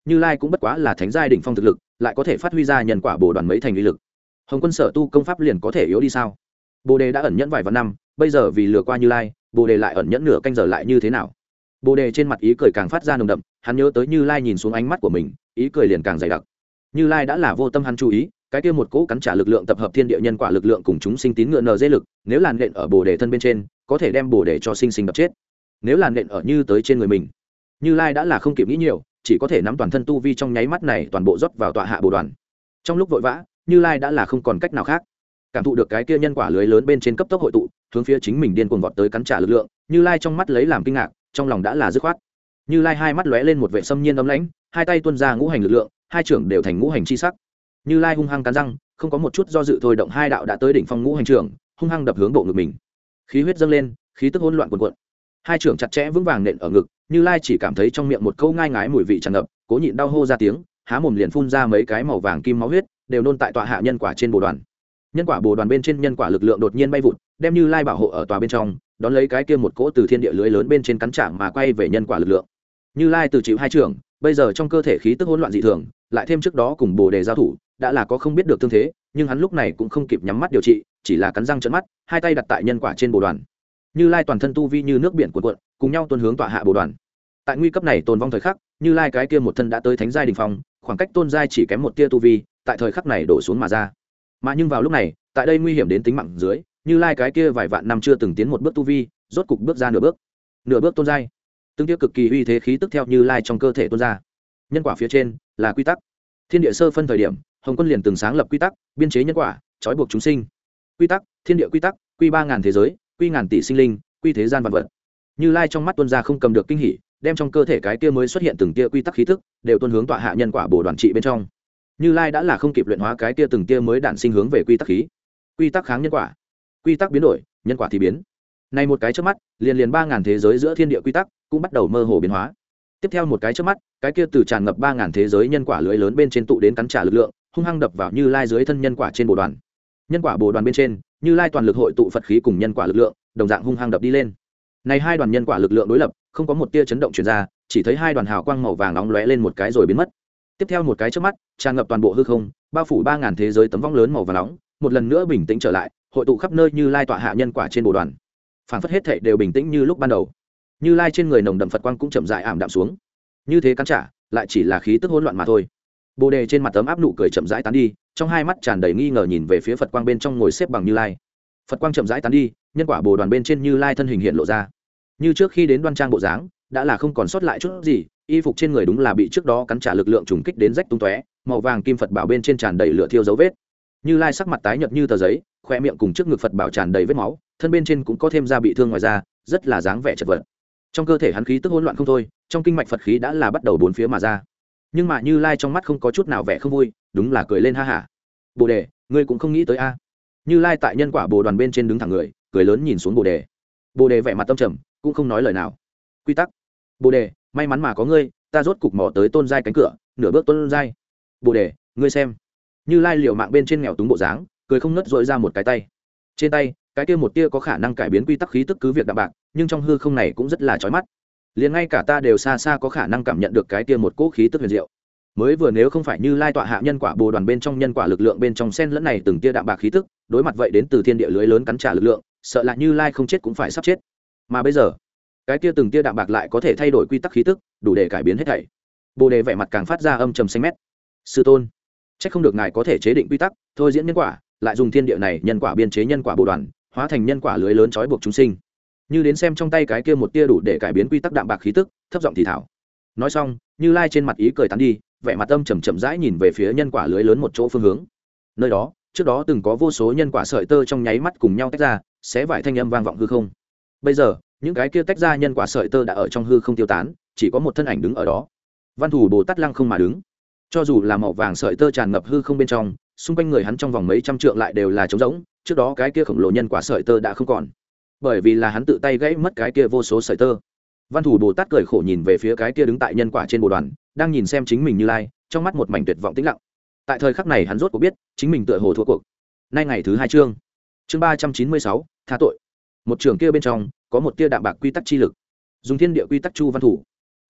Như Lai cũng bất quá là thánh giai đỉnh phong thực lực, lại có thể phát huy ra nhân quả bồ đoàn mấy thành uy lực. Hồng Quân sở tu công pháp liền có thể yếu đi sao? Bồ đề đã ẩn nhẫn vài vạn năm, bây giờ vì lừa qua Như Lai, Bồ đề lại ẩn nhẫn nửa canh giờ lại như thế nào? Bồ đề trên mặt ý cười càng phát ra nồng đậm, hắn nhớ tới Như Lai nhìn xuống ánh mắt của mình, ý cười liền càng dày đặc. Như Lai đã là vô tâm hắn chú ý, cái kia một cỗ cắn trả lực lượng tập hợp thiên địa nhân quả lực lượng cùng chúng sinh tín ngựa nờ dễ lực, nếu làn nện ở Bồ đề thân bên trên, có thể đem Bồ đề cho sinh sinh đập chết. Nếu làn nện ở như tới trên người mình, Như Lai đã là không kịp nghĩ nhiều, chỉ có thể nắm toàn thân tu vi trong nháy mắt này toàn bộ rót vào tọa hạ Bồ đoàn. Trong lúc vội vã, Như Lai đã là không còn cách nào khác. Cảm thụ được cái kia nhân quả lưới lớn bên trên cấp tốc hội tụ, hướng phía chính mình điên cuồng vọt tới cắn trả lực lượng, Như Lai trong mắt lấy làm kinh ngạc, trong lòng đã là dứt khoát. Như Lai hai mắt lóe lên một vẻ xâm nhiên ấm lãnh, hai tay tuôn ra ngũ hành lực lượng, hai trưởng đều thành ngũ hành chi sắc. Như Lai hung hăng cắn răng, không có một chút do dự thôi động hai đạo đã tới đỉnh phong ngũ hành trưởng, hung hăng đập hướng bộ ngực mình. Khí huyết dâng lên, khí tức hỗn loạn cuồn cuộn. Hai trưởng chặt chẽ vững vàng nện ở ngực, Như Lai chỉ cảm thấy trong miệng một câu ngai ngái mùi vị tràn ngập, cố nhịn đau hô ra tiếng, há mồm liền phun ra mấy cái màu vàng kim máu huyết, đều nôn tại tọa hạ nhân quả trên bồ đoàn. Nhân quả bồ đoàn bên trên nhân quả lực lượng đột nhiên bay vụt, đem Như Lai bảo hộ ở tòa bên trong, đón lấy cái kia một cỗ từ thiên địa lưới lớn bên trên cắn trả mà quay về nhân quả lực lượng. Như Lai từ chịu hai trưởng, bây giờ trong cơ thể khí tức hỗn loạn dị thường, lại thêm trước đó cùng Bồ đề giao thủ, đã là có không biết được thương thế, nhưng hắn lúc này cũng không kịp nhắm mắt điều trị, chỉ là cắn răng trợn mắt, hai tay đặt tại nhân quả trên bồ đoàn. Như Lai toàn thân tu vi như nước biển cuộn cuộn, cùng nhau tuôn hướng tọa hạ bồ đoàn. Tại nguy cấp này tồn vong thời khắc, Như Lai cái kia một thân đã tới thánh giai đỉnh phong, khoảng cách tôn giai chỉ kém một tia tu vi, tại thời khắc này đổ xuống mà ra. Mà nhưng vào lúc này, tại đây nguy hiểm đến tính mạng dưới, Như Lai cái kia vài vạn năm chưa từng tiến một bước tu vi, rốt cục bước ra nửa bước. Nửa bước tôn giai. Từng tia cực kỳ uy thế khí tức theo Như Lai trong cơ thể tuôn ra. Nhân quả phía trên là quy tắc. Thiên địa sơ phân thời điểm, Hồng Quân liền từng sáng lập quy tắc, biên chế nhân quả, trói buộc chúng sinh. Quy tắc, thiên địa quy tắc, quy ba ngàn thế giới, quy ngàn tỷ sinh linh, quy thế gian vạn vật. Như Lai trong mắt tuôn ra không cầm được kinh hỉ, đem trong cơ thể cái kia mới xuất hiện từng tia quy tắc khí tức, đều tuôn hướng tọa hạ nhân quả bổ đoàn trị bên trong. Như Lai đã là không kịp luyện hóa cái kia từng tia mới đản sinh hướng về quy tắc khí. Quy tắc kháng nhân quả, quy tắc biến đổi, nhân quả thì biến. Này một cái chớp mắt, liền liền ba ngàn thế giới giữa thiên địa quy tắc cũng bắt đầu mơ hồ biến hóa. Tiếp theo một cái chớp mắt, cái kia từ tràn ngập ba ngàn thế giới nhân quả lưới lớn bên trên tụ đến cắn trả lực lượng, hung hăng đập vào Như Lai dưới thân nhân quả trên bồ đoàn. Nhân quả bồ đoàn bên trên, Như Lai toàn lực hội tụ Phật khí cùng nhân quả lực lượng, đồng dạng hung hăng đập đi lên. Này hai đoàn nhân quả lực lượng đối lập, không có một tia chấn động truyền ra, chỉ thấy hai đoàn hào quang màu vàng nóng lóe lên một cái rồi biến mất. Tiếp theo một cái chớp mắt, tràn ngập toàn bộ hư không, bao phủ ba ngàn thế giới tấm vong lớn màu vàng nóng, một lần nữa bình tĩnh trở lại, hội tụ khắp nơi Như Lai tọa hạ nhân quả trên bồ đoàn. Phản phất hết thảy đều bình tĩnh như lúc ban đầu. Như Lai trên người nồng đậm Phật quang cũng chậm rãi ảm đạm xuống. Như thế cắn trả, lại chỉ là khí tức hỗn loạn mà thôi. Bồ đề trên mặt ấm áp nụ cười chậm rãi tán đi, trong hai mắt tràn đầy nghi ngờ nhìn về phía Phật quang bên trong ngồi xếp bằng Như Lai. Phật quang chậm rãi tán đi, nhân quả bồ đoàn bên trên Như Lai thân hình hiện lộ ra. Như trước khi đến đoan trang bộ dáng, đã là không còn sót lại chút gì, y phục trên người đúng là bị trước đó cắn trả lực lượng trùng kích đến rách tung tóe, màu vàng kim Phật bảo bên trên tràn đầy lửa thiêu dấu vết. Như Lai sắc mặt tái nhợt như tờ giấy, khoe miệng cùng trước ngực Phật bảo tràn đầy vết máu, thân bên trên cũng có thêm da bị thương ngoài da, rất là dáng vẻ chật vật. Trong cơ thể hắn khí tức hỗn loạn không thôi, trong kinh mạch Phật khí đã là bắt đầu bốn phía mà ra. Nhưng mà Như Lai trong mắt không có chút nào vẻ không vui, đúng là cười lên ha hả. Bồ đề, ngươi cũng không nghĩ tới a? Như Lai tại nhân quả bồ đoàn bên trên đứng thẳng người, cười lớn nhìn xuống Bồ đề. Bồ đề vẻ mặt tâm trầm, cũng không nói lời nào. Quy tắc. Bồ đề, may mắn mà có ngươi, ta rốt cục mò tới tôn giai cánh cửa, nửa bước tôn giai. Bồ đề, ngươi xem. Như Lai liều mạng bên trên nghèo túng bộ dáng, cười không ngớt dội ra một cái tay. Trên tay, cái kia một tia có khả năng cải biến quy tắc khí tức cứ việc đạm bạc, nhưng trong hư không này cũng rất là chói mắt. Liền ngay cả ta đều xa xa có khả năng cảm nhận được cái kia một cỗ khí tức huyền diệu. Mới vừa nếu không phải Như Lai tọa hạ nhân quả bồ đoàn bên trong nhân quả lực lượng bên trong sen lẫn này từng tia đạm bạc khí tức, đối mặt vậy đến từ thiên địa lưới lớn cắn trả lực lượng, sợ là Như Lai không chết cũng phải sắp chết. Mà bây giờ, cái kia từng tia đạm bạc lại có thể thay đổi quy tắc khí tức, đủ để cải biến hết thảy. Bồ đề vẻ mặt càng phát ra âm trầm xanh mét. Sư tôn, chắc không được ngài có thể chế định quy tắc, thôi diễn nhân quả, lại dùng thiên địa này nhân quả biên chế nhân quả bồ đoàn, hóa thành nhân quả lưới lớn trói buộc chúng sinh. Như đến xem trong tay cái kia một tia đủ để cải biến quy tắc đạm bạc khí tức, thấp giọng thì thảo. Nói xong, Như Lai trên mặt ý cười tán đi, vẻ mặt âm trầm chậm rãi nhìn về phía nhân quả lưới lớn một chỗ phương hướng. Nơi đó, trước đó từng có vô số nhân quả sợi tơ trong nháy mắt cùng nhau tách ra, xé vải thanh âm vang vọng hư không. Bây giờ, những cái kia tách ra nhân quả sợi tơ đã ở trong hư không tiêu tán, chỉ có một thân ảnh đứng ở đó. Văn Thủ Bồ Tát lăng không mà đứng. Cho dù là màu vàng sợi tơ tràn ngập hư không bên trong, xung quanh người hắn trong vòng mấy trăm trượng lại đều là trống rỗng, trước đó cái kia khổng lồ nhân quả sợi tơ đã không còn, bởi vì là hắn tự tay gãy mất cái kia vô số sợi tơ. Văn Thủ Bồ Tát cười khổ nhìn về phía cái kia đứng tại nhân quả trên bồ đoàn, đang nhìn xem chính mình Như Lai, trong mắt một mảnh tuyệt vọng tĩnh lặng. Tại thời khắc này hắn rốt cuộc biết, chính mình tựa hồ thua cuộc. Nay ngày thứ hai chương, chương ba trăm chín mươi sáu, tha tội. Một trường kia bên trong có một tia đạm bạc quy tắc chi lực, dùng thiên địa quy tắc chu văn thủ.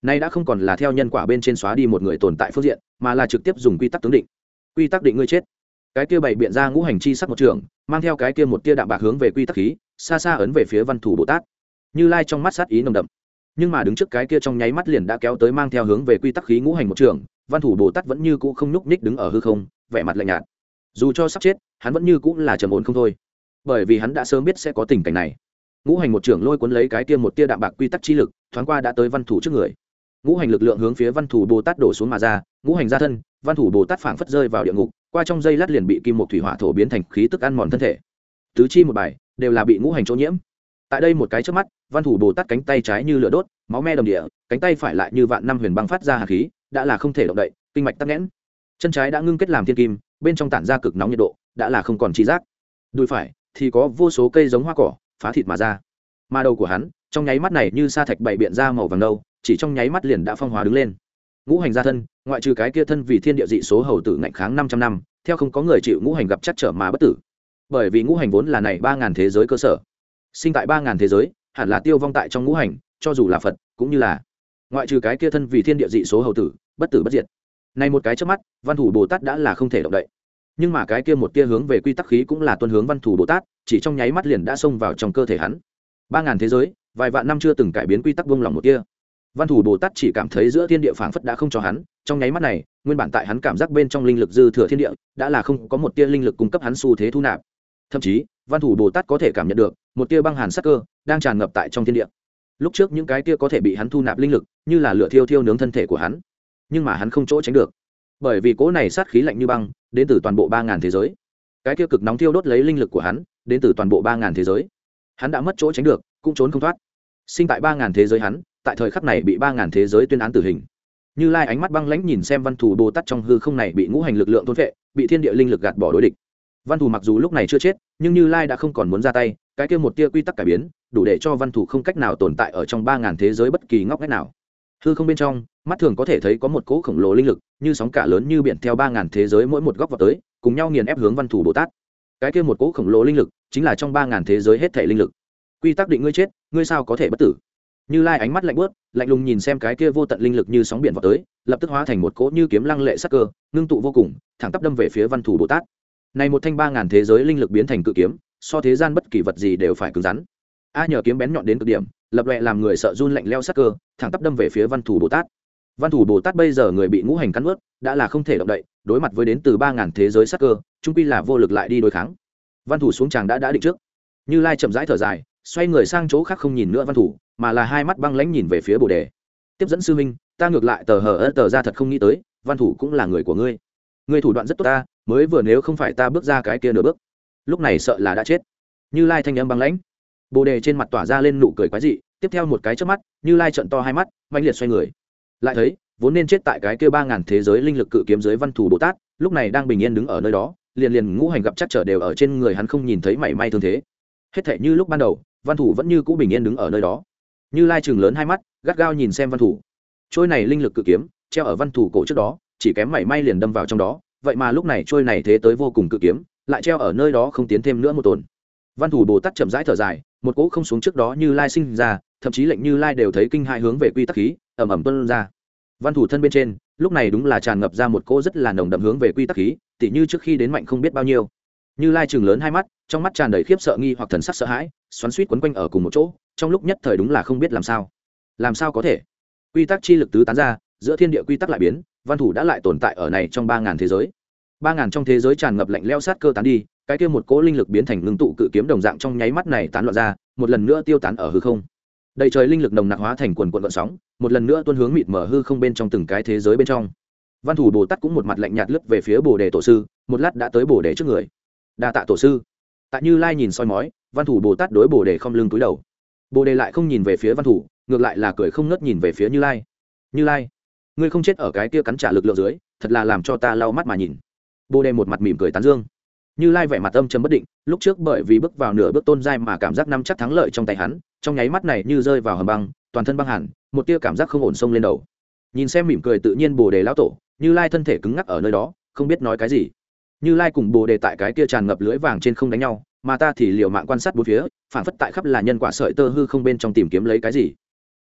nay đã không còn là theo nhân quả bên trên xóa đi một người tồn tại phương diện, mà là trực tiếp dùng quy tắc tướng định. Quy tắc định ngươi chết. Cái kia bảy biện ra ngũ hành chi sắc một trường, mang theo cái kia một tia đạm bạc hướng về quy tắc khí, xa xa ấn về phía Văn Thủ Bồ Tát. Như Lai trong mắt sát ý nồng đậm, nhưng mà đứng trước cái kia trong nháy mắt liền đã kéo tới mang theo hướng về quy tắc khí ngũ hành một trường, Văn Thủ Bồ Tát vẫn như cũ không nhúc nhích đứng ở hư không, vẻ mặt lạnh nhạt. Dù cho sắp chết, hắn vẫn như cũ là trầm ổn không thôi, bởi vì hắn đã sớm biết sẽ có tình cảnh này. Ngũ hành một trường lôi cuốn lấy cái kia một tia đạm bạc quy tắc chi lực, thoáng qua đã tới Văn Thủ trước người. Ngũ hành lực lượng hướng phía Văn Thủ Bồ Tát đổ xuống mà ra, ngũ hành ra thân, Văn Thủ Bồ Tát phảng phất rơi vào địa ngục, qua trong giây lát liền bị kim một thủy hỏa thổ biến thành khí tức ăn mòn thân thể. Tứ chi một bài đều là bị ngũ hành chỗ nhiễm. Tại đây một cái chớp mắt, Văn Thủ Bồ Tát cánh tay trái như lửa đốt, máu me đầm địa, cánh tay phải lại như vạn năm huyền băng phát ra hàn khí, đã là không thể động đậy, kinh mạch tắc nghẽn. Chân trái đã ngưng kết làm thiên kim, bên trong tản ra cực nóng nhiệt độ, đã là không còn chi giác. Đùi phải thì có vô số cây giống hoa cỏ phá thịt mà ra, mà đầu của hắn trong nháy mắt này như sa thạch bảy biện ra màu vàng nâu, chỉ trong nháy mắt liền đã phong hóa đứng lên. Ngũ hành gia thân, ngoại trừ cái kia thân vì thiên địa dị số hầu tử ngạnh kháng năm trăm năm, theo không có người chịu ngũ hành gặp chắc trở mà bất tử. Bởi vì ngũ hành vốn là này ba ngàn thế giới cơ sở, sinh tại ba ngàn thế giới, hẳn là tiêu vong tại trong ngũ hành, cho dù là Phật, cũng như là ngoại trừ cái kia thân vì thiên địa dị số hầu tử, bất tử bất diệt. Này một cái chớp mắt, Văn Thủ Bồ Tát đã là không thể động đậy. Nhưng mà cái kia một tia hướng về quy tắc khí cũng là tuân hướng Văn Thủ Bồ Tát, chỉ trong nháy mắt liền đã xông vào trong cơ thể hắn. Ba ngàn thế giới, vài vạn năm chưa từng cải biến quy tắc buông lỏng một tia. Văn Thủ Bồ Tát chỉ cảm thấy giữa thiên địa phảng phất đã không cho hắn, trong nháy mắt này, nguyên bản tại hắn cảm giác bên trong linh lực dư thừa thiên địa, đã là không có một tia linh lực cung cấp hắn xu thế thu nạp. Thậm chí, Văn Thủ Bồ Tát có thể cảm nhận được một tia băng hàn sắc cơ đang tràn ngập tại trong thiên địa. Lúc trước những cái tia có thể bị hắn thu nạp linh lực, như là lửa thiêu thiêu nướng thân thể của hắn, nhưng mà hắn không chỗ tránh được, bởi vì cỗ này sát khí lạnh như băng, đến từ toàn bộ ba ngàn thế giới. Cái tia cực nóng thiêu đốt lấy linh lực của hắn, đến từ toàn bộ ba ngàn thế giới. Hắn đã mất chỗ tránh được, cũng trốn không thoát. Sinh tại ba ngàn thế giới hắn, tại thời khắc này bị ba ngàn thế giới tuyên án tử hình. Như Lai ánh mắt băng lãnh nhìn xem Văn Thủ Bồ Tát trong hư không này bị ngũ hành lực lượng thôn phệ, bị thiên địa linh lực gạt bỏ đối địch. Văn Thủ mặc dù lúc này chưa chết, nhưng Như Lai đã không còn muốn ra tay, cái kia một tia quy tắc cải biến, đủ để cho Văn Thủ không cách nào tồn tại ở trong ba ngàn thế giới bất kỳ ngóc ngách nào. Hư không bên trong, mắt thường có thể thấy có một cỗ khổng lồ linh lực, như sóng cả lớn như biển theo ba ngàn thế giới mỗi một góc vào tới, cùng nhau nghiền ép hướng Văn Thủ Bồ Tát. Cái kia một cỗ khổng lồ linh lực, chính là trong ba ngàn thế giới hết thảy linh lực. Quy tắc định ngươi chết, ngươi sao có thể bất tử? Như Lai ánh mắt lạnh buốt, lạnh lùng nhìn xem cái kia vô tận linh lực như sóng biển vọt tới, lập tức hóa thành một cỗ như kiếm lăng lệ sắc cơ, ngưng tụ vô cùng, thẳng tắp đâm về phía Văn Thủ Bồ Tát. Này một thanh ba ngàn thế giới linh lực biến thành cự kiếm, so thế gian bất kỳ vật gì đều phải cứng rắn. A nhờ kiếm bén nhọn đến cực điểm, lập loè làm người sợ run lạnh lẽo sắc cơ, thẳng tắp đâm về phía Văn Thủ Bồ Tát. Văn Thủ Bồ Tát bây giờ người bị ngũ hành cắn nuốt, đã là không thể động đậy, đối mặt với đến từ ba ngàn thế giới sắc cơ, chung quy là vô lực lại đi đối kháng. Văn Thủ xuống tràng đã đã định trước. Như Lai chậm rãi thở dài, xoay người sang chỗ khác không nhìn nữa Văn Thủ, mà là hai mắt băng lãnh nhìn về phía Bồ Đề. Tiếp dẫn sư minh, ta ngược lại tờ hờ tờ ra thật không nghĩ tới, Văn Thủ cũng là người của ngươi. Ngươi thủ đoạn rất tốt ta, mới vừa nếu không phải ta bước ra cái kia nửa bước, lúc này sợ là đã chết. Như Lai thanh âm băng lãnh. Bồ Đề trên mặt tỏa ra lên nụ cười quái dị, tiếp theo một cái chớp mắt, Như Lai trợn to hai mắt, mãnh liệt xoay người. Lại thấy, vốn nên chết tại cái kia ba ngàn thế giới linh lực cự kiếm dưới Văn Thủ Bồ Tát, lúc này đang bình yên đứng ở nơi đó, liền liền ngũ hành gặp chắc trở đều ở trên người hắn không nhìn thấy mảy may thương thế. Hết thảy như lúc ban đầu, Văn Thủ vẫn như cũ bình yên đứng ở nơi đó. Như Lai trừng lớn hai mắt, gắt gao nhìn xem Văn Thủ. Trôi này linh lực cự kiếm, treo ở Văn Thủ cổ trước đó, chỉ kém mảy may liền đâm vào trong đó, vậy mà lúc này trôi này thế tới vô cùng cự kiếm, lại treo ở nơi đó không tiến thêm nữa một tồn. Văn Thủ Bồ Tát chậm rãi thở dài, một cỗ không xuống trước đó Như Lai sinh ra, thậm chí lệnh Như Lai đều thấy kinh hãi hướng về quy tắc khí, ầm ầm tuôn ra. Văn Thủ thân bên trên, lúc này đúng là tràn ngập ra một cỗ rất là nồng đậm hướng về quy tắc khí, tỉ như trước khi đến mạnh không biết bao nhiêu. Như Lai trừng lớn hai mắt, trong mắt tràn đầy khiếp sợ nghi hoặc thần sắc sợ hãi, xoắn xuýt quấn quanh ở cùng một chỗ, trong lúc nhất thời đúng là không biết làm sao. Làm sao có thể? Quy tắc chi lực tứ tán ra, giữa thiên địa quy tắc lại biến, Văn Thủ đã lại tồn tại ở này trong ba ngàn thế giới. Ba ngàn trong thế giới tràn ngập lạnh lẽo sát cơ tán đi, cái kia một cỗ linh lực biến thành ngưng tụ cự kiếm đồng dạng trong nháy mắt này tán loạn ra, một lần nữa tiêu tán ở hư không. Đầy trời linh lực nồng nặc hóa thành quần quần gợn sóng, một lần nữa tuôn hướng mịt mờ hư không bên trong từng cái thế giới bên trong. Văn Thủ Bồ Tát cũng một mặt lạnh nhạt lướt về phía Bồ Đề tổ sư, một lát đã tới Bồ Đề trước người. Đa tạ tổ sư. Tại Như Lai nhìn soi mói, Văn Thủ Bồ Tát đối Bồ Đề không lưng cúi đầu. Bồ Đề lại không nhìn về phía Văn Thủ, ngược lại là cười không ngớt nhìn về phía Như Lai. Như Lai, ngươi không chết ở cái kia cắn trả lực lượng dưới, thật là làm cho ta lau mắt mà nhìn. Bồ Đề một mặt mỉm cười tán dương. Như Lai vẻ mặt âm trầm bất định, lúc trước bởi vì bước vào nửa bước tôn giai mà cảm giác năm chắc thắng lợi trong tay hắn, trong nháy mắt này như rơi vào hầm băng, toàn thân băng hẳn, một tia cảm giác không ổn xông lên đầu. Nhìn xem mỉm cười tự nhiên Bồ Đề lão tổ, Như Lai thân thể cứng ngắc ở nơi đó, không biết nói cái gì. Như Lai cùng Bồ Đề tại cái kia tràn ngập lưỡi vàng trên không đánh nhau, mà ta thì liều mạng quan sát bốn phía, phản phất tại khắp là nhân quả sợi tơ hư không bên trong tìm kiếm lấy cái gì.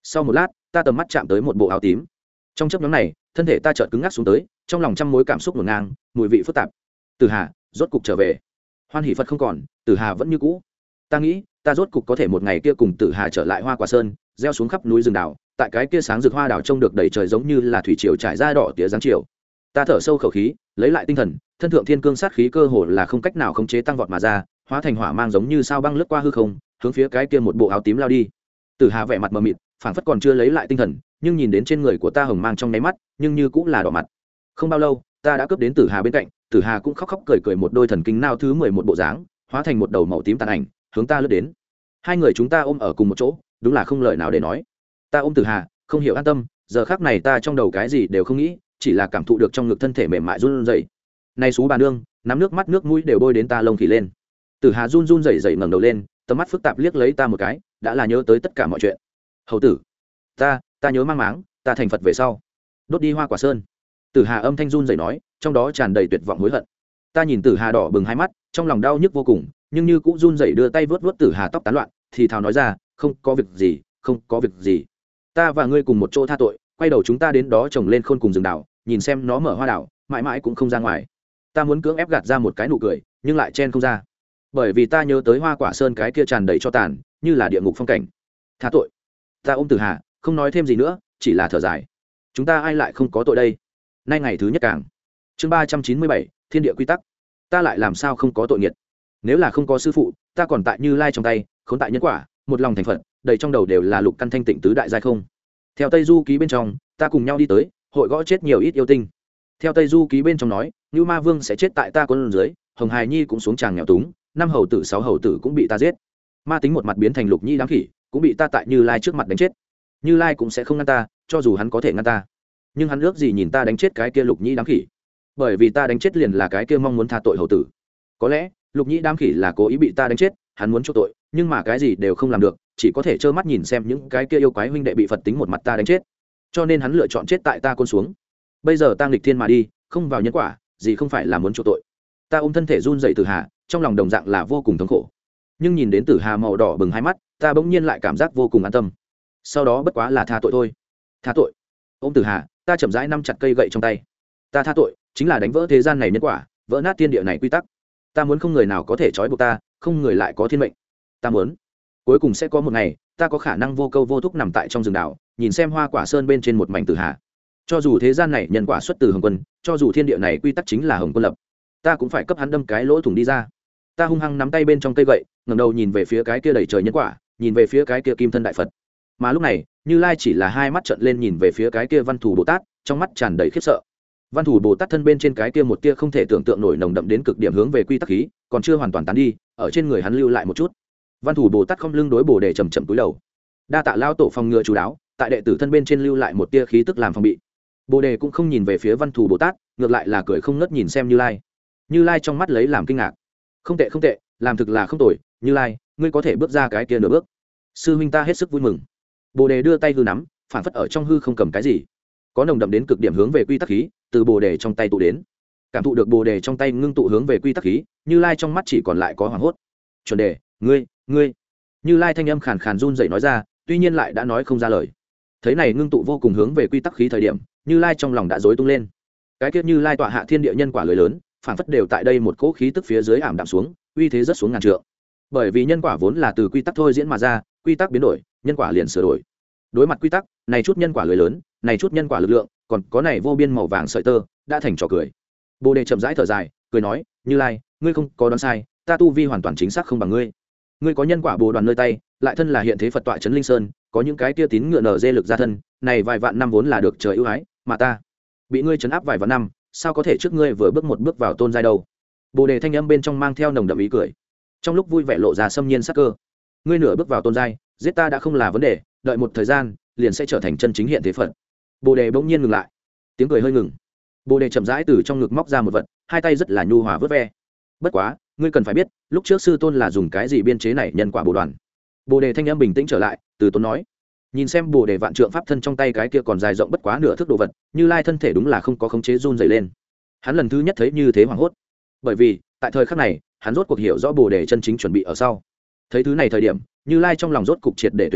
Sau một lát ta tầm mắt chạm tới một bộ áo tím. Trong chớp nhoáng này thân thể ta chợt cứng ngắc xuống tới, trong lòng trăm mối cảm xúc ngổn ngang, mùi vị phức tạp. Tử Hà rốt cục trở về. Hoan hỷ Phật không còn, Tử Hà vẫn như cũ. Ta nghĩ ta rốt cục có thể một ngày kia cùng Tử Hà trở lại Hoa Quả Sơn, gieo xuống khắp núi rừng đào, tại cái kia sáng rực hoa đào trông được đầy trời giống như là thủy triều trải ra đỏ tía dáng chiều. Ta thở sâu khẩu khí, lấy lại tinh thần, thân thượng thiên cương sát khí cơ hồ là không cách nào khống chế tăng vọt mà ra, hóa thành hỏa mang giống như sao băng lướt qua hư không, hướng phía cái kia một bộ áo tím lao đi. Tử Hà vẻ mặt mờ mịt, phảng phất còn chưa lấy lại tinh thần, nhưng nhìn đến trên người của ta hồng mang trong nháy mắt, nhưng như cũng là đỏ mặt. Không bao lâu, ta đã cướp đến Tử Hà bên cạnh, Tử Hà cũng khóc khóc cười cười một đôi thần kinh nao thứ mười một bộ dáng, hóa thành một đầu màu tím tàn ảnh, hướng ta lướt đến. Hai người chúng ta ôm ở cùng một chỗ, đúng là không lời nào để nói. Ta ôm Tử Hà, không hiểu an tâm, giờ khắc này ta trong đầu cái gì đều không nghĩ, chỉ là cảm thụ được trong ngực thân thể mềm mại run rẩy. Này xú bà nương, nắm nước mắt nước mũi đều bôi đến ta lông khỉ lên. Tử Hà run run rẩy rẩy ngẩng đầu lên, tầm mắt phức tạp liếc lấy ta một cái, đã là nhớ tới tất cả mọi chuyện. Hầu tử, ta, ta nhớ mang máng, ta thành Phật về sau, đốt đi Hoa Quả Sơn. Tử Hà âm thanh run rẩy nói, trong đó tràn đầy tuyệt vọng hối hận. Ta nhìn Tử Hà đỏ bừng hai mắt, trong lòng đau nhức vô cùng, nhưng như cũng run rẩy đưa tay vớt vớt Tử Hà tóc tán loạn, thì thào nói ra, không có việc gì, không có việc gì. Ta và ngươi cùng một chỗ tha tội, quay đầu chúng ta đến đó trồng lên khôn cùng rừng đào, nhìn xem nó mở hoa đào, mãi mãi cũng không ra ngoài. Ta muốn cưỡng ép gạt ra một cái nụ cười, nhưng lại chen không ra, bởi vì ta nhớ tới Hoa Quả Sơn cái kia tràn đầy cho tàn, như là địa ngục phong cảnh. Tha tội. Ta ôm Tử Hà, không nói thêm gì nữa, chỉ là thở dài. Chúng ta ai lại không có tội đây? Nay ngày thứ nhất càng. Chương ba trăm chín mươi bảy, thiên địa quy tắc. Ta lại làm sao không có tội nghiệt? Nếu là không có sư phụ, ta còn tại Như Lai trong tay, khốn tại nhân quả, một lòng thành Phật, đầy trong đầu đều là lục căn thanh tịnh tứ đại giai không. Theo Tây Du ký bên trong, ta cùng nhau đi tới, hội gõ chết nhiều ít yêu tinh. Theo Tây Du ký bên trong nói, Như Ma Vương sẽ chết tại ta quân dưới, Hồng Hài Nhi cũng xuống tràng nghèo túng, năm hầu tử sáu hầu tử cũng bị ta giết. Ma tính một mặt biến thành Lục Nhi đáng khỉ, cũng bị ta tại Như Lai trước mặt đánh chết. Như Lai cũng sẽ không ngăn ta, cho dù hắn có thể ngăn ta, nhưng hắn ước gì nhìn ta đánh chết cái kia Lục Nhi đáng khỉ, bởi vì ta đánh chết liền là cái kia mong muốn tha tội hầu tử. Có lẽ Lục Nhi đáng khỉ là cố ý bị ta đánh chết, hắn muốn chuộc tội, nhưng mà cái gì đều không làm được, chỉ có thể trơ mắt nhìn xem những cái kia yêu quái huynh đệ bị Phật tính một mặt ta đánh chết, cho nên hắn lựa chọn chết tại ta côn xuống. Bây giờ ta nghịch thiên mà đi, không vào nhân quả, gì không phải là muốn chuộc tội. Ta ôm thân thể run dậy Tử Hà, trong lòng đồng dạng là vô cùng thống khổ, nhưng nhìn đến Tử Hà màu đỏ bừng hai mắt, ta bỗng nhiên lại cảm giác vô cùng an tâm. Sau đó bất quá là tha tội thôi. Tha tội. Ôm Tử Hà, ta chậm rãi nắm chặt cây gậy trong tay. Ta tha tội chính là đánh vỡ thế gian này nhân quả, vỡ nát thiên địa này quy tắc. Ta muốn không người nào có thể trói buộc ta, không người lại có thiên mệnh. Ta muốn cuối cùng sẽ có một ngày, ta có khả năng vô câu vô thúc nằm tại trong rừng đảo, nhìn xem Hoa Quả Sơn bên trên một mảnh Tử Hà. Cho dù thế gian này nhân quả xuất từ Hồng Quân, cho dù thiên địa này quy tắc chính là Hồng Quân lập, ta cũng phải cấp hắn đâm cái lỗ thủng đi ra. Ta hung hăng nắm tay bên trong cây gậy, ngẩng đầu nhìn về phía cái kia đầy trời nhân quả, nhìn về phía cái kia kim thân đại Phật. Mà lúc này, Như Lai chỉ là hai mắt trợn lên nhìn về phía cái kia Văn Thù Bồ Tát, trong mắt tràn đầy khiếp sợ. Văn Thù Bồ Tát thân bên trên cái kia một tia không thể tưởng tượng nổi nồng đậm đến cực điểm hướng về quy tắc khí, còn chưa hoàn toàn tán đi, ở trên người hắn lưu lại một chút. Văn Thù Bồ Tát không lưng đối Bồ Đề chậm chậm cúi đầu. Đa tạ lao tổ phòng ngừa chú đáo, tại đệ tử thân bên trên lưu lại một tia khí tức làm phòng bị. Bồ Đề cũng không nhìn về phía Văn Thù Bồ Tát, ngược lại là cười không ngớt nhìn xem Như Lai. Như Lai trong mắt lấy làm kinh ngạc. Không tệ không tệ, làm thực là không tồi, Như Lai, ngươi có thể bước ra cái kia nửa bước. Sư huynh ta hết sức vui mừng. Bồ Đề đưa tay hư nắm, phản phất ở trong hư không cầm cái gì, có nồng đậm đến cực điểm hướng về quy tắc khí, từ Bồ Đề trong tay tụ đến. Cảm thụ được Bồ Đề trong tay ngưng tụ hướng về quy tắc khí, Như Lai trong mắt chỉ còn lại có hoảng hốt. Chuẩn đề, ngươi, ngươi. Như Lai thanh âm khàn khàn run rẩy nói ra, tuy nhiên lại đã nói không ra lời. Thấy này ngưng tụ vô cùng hướng về quy tắc khí thời điểm, Như Lai trong lòng đã rối tung lên. Cái kiếp Như Lai tọa hạ thiên địa nhân quả lưới lớn, phản phất đều tại đây một cỗ khí tức phía dưới ảm đạm xuống, uy thế rất xuống ngàn trượng. Bởi vì nhân quả vốn là từ quy tắc thôi diễn mà ra, quy tắc biến đổi, nhân quả liền sửa đổi. Đối mặt quy tắc, này chút nhân quả lưới lớn, này chút nhân quả lực lượng, còn có này vô biên màu vàng sợi tơ, đã thành trò cười. Bồ Đề chậm rãi thở dài, cười nói, Như Lai, ngươi không có đoán sai, ta tu vi hoàn toàn chính xác không bằng ngươi. Ngươi có nhân quả bồ đoàn nơi tay, lại thân là hiện thế Phật tọa trấn Linh Sơn, có những cái tia tín ngựa nở dê lực ra thân, này vài vạn năm vốn là được trời ưu ái, mà ta bị ngươi trấn áp vài vạn năm, sao có thể trước ngươi vừa bước một bước vào tôn giai đâu? Bồ Đề thanh âm bên trong mang theo nồng đậm ý cười, trong lúc vui vẻ lộ ra xâm nhiên sắc cơ. Ngươi nửa bước vào tôn giai, giết ta đã không là vấn đề, đợi một thời gian, liền sẽ trở thành chân chính hiện thế Phật. Bồ Đề bỗng nhiên ngừng lại, tiếng cười hơi ngừng. Bồ Đề chậm rãi từ trong ngực móc ra một vật, hai tay rất là nhu hòa vớt ve. Bất quá, ngươi cần phải biết, lúc trước sư tôn là dùng cái gì biên chế này nhân quả bồ đoàn. Bồ Đề thanh âm bình tĩnh trở lại, từ tốn nói. Nhìn xem Bồ Đề vạn trượng pháp thân trong tay cái kia còn dài rộng bất quá nửa thước đồ vật, Như Lai thân thể đúng là không có khống chế run rẩy lên. Hắn lần thứ nhất thấy như thế hoảng hốt, bởi vì tại thời khắc này, hắn rốt cuộc hiểu rõ Bồ Đề chân chính chuẩn bị ở sau. Thấy thứ này thời điểm, Như Lai trong lòng rốt cục triệt để tuyệt vọng,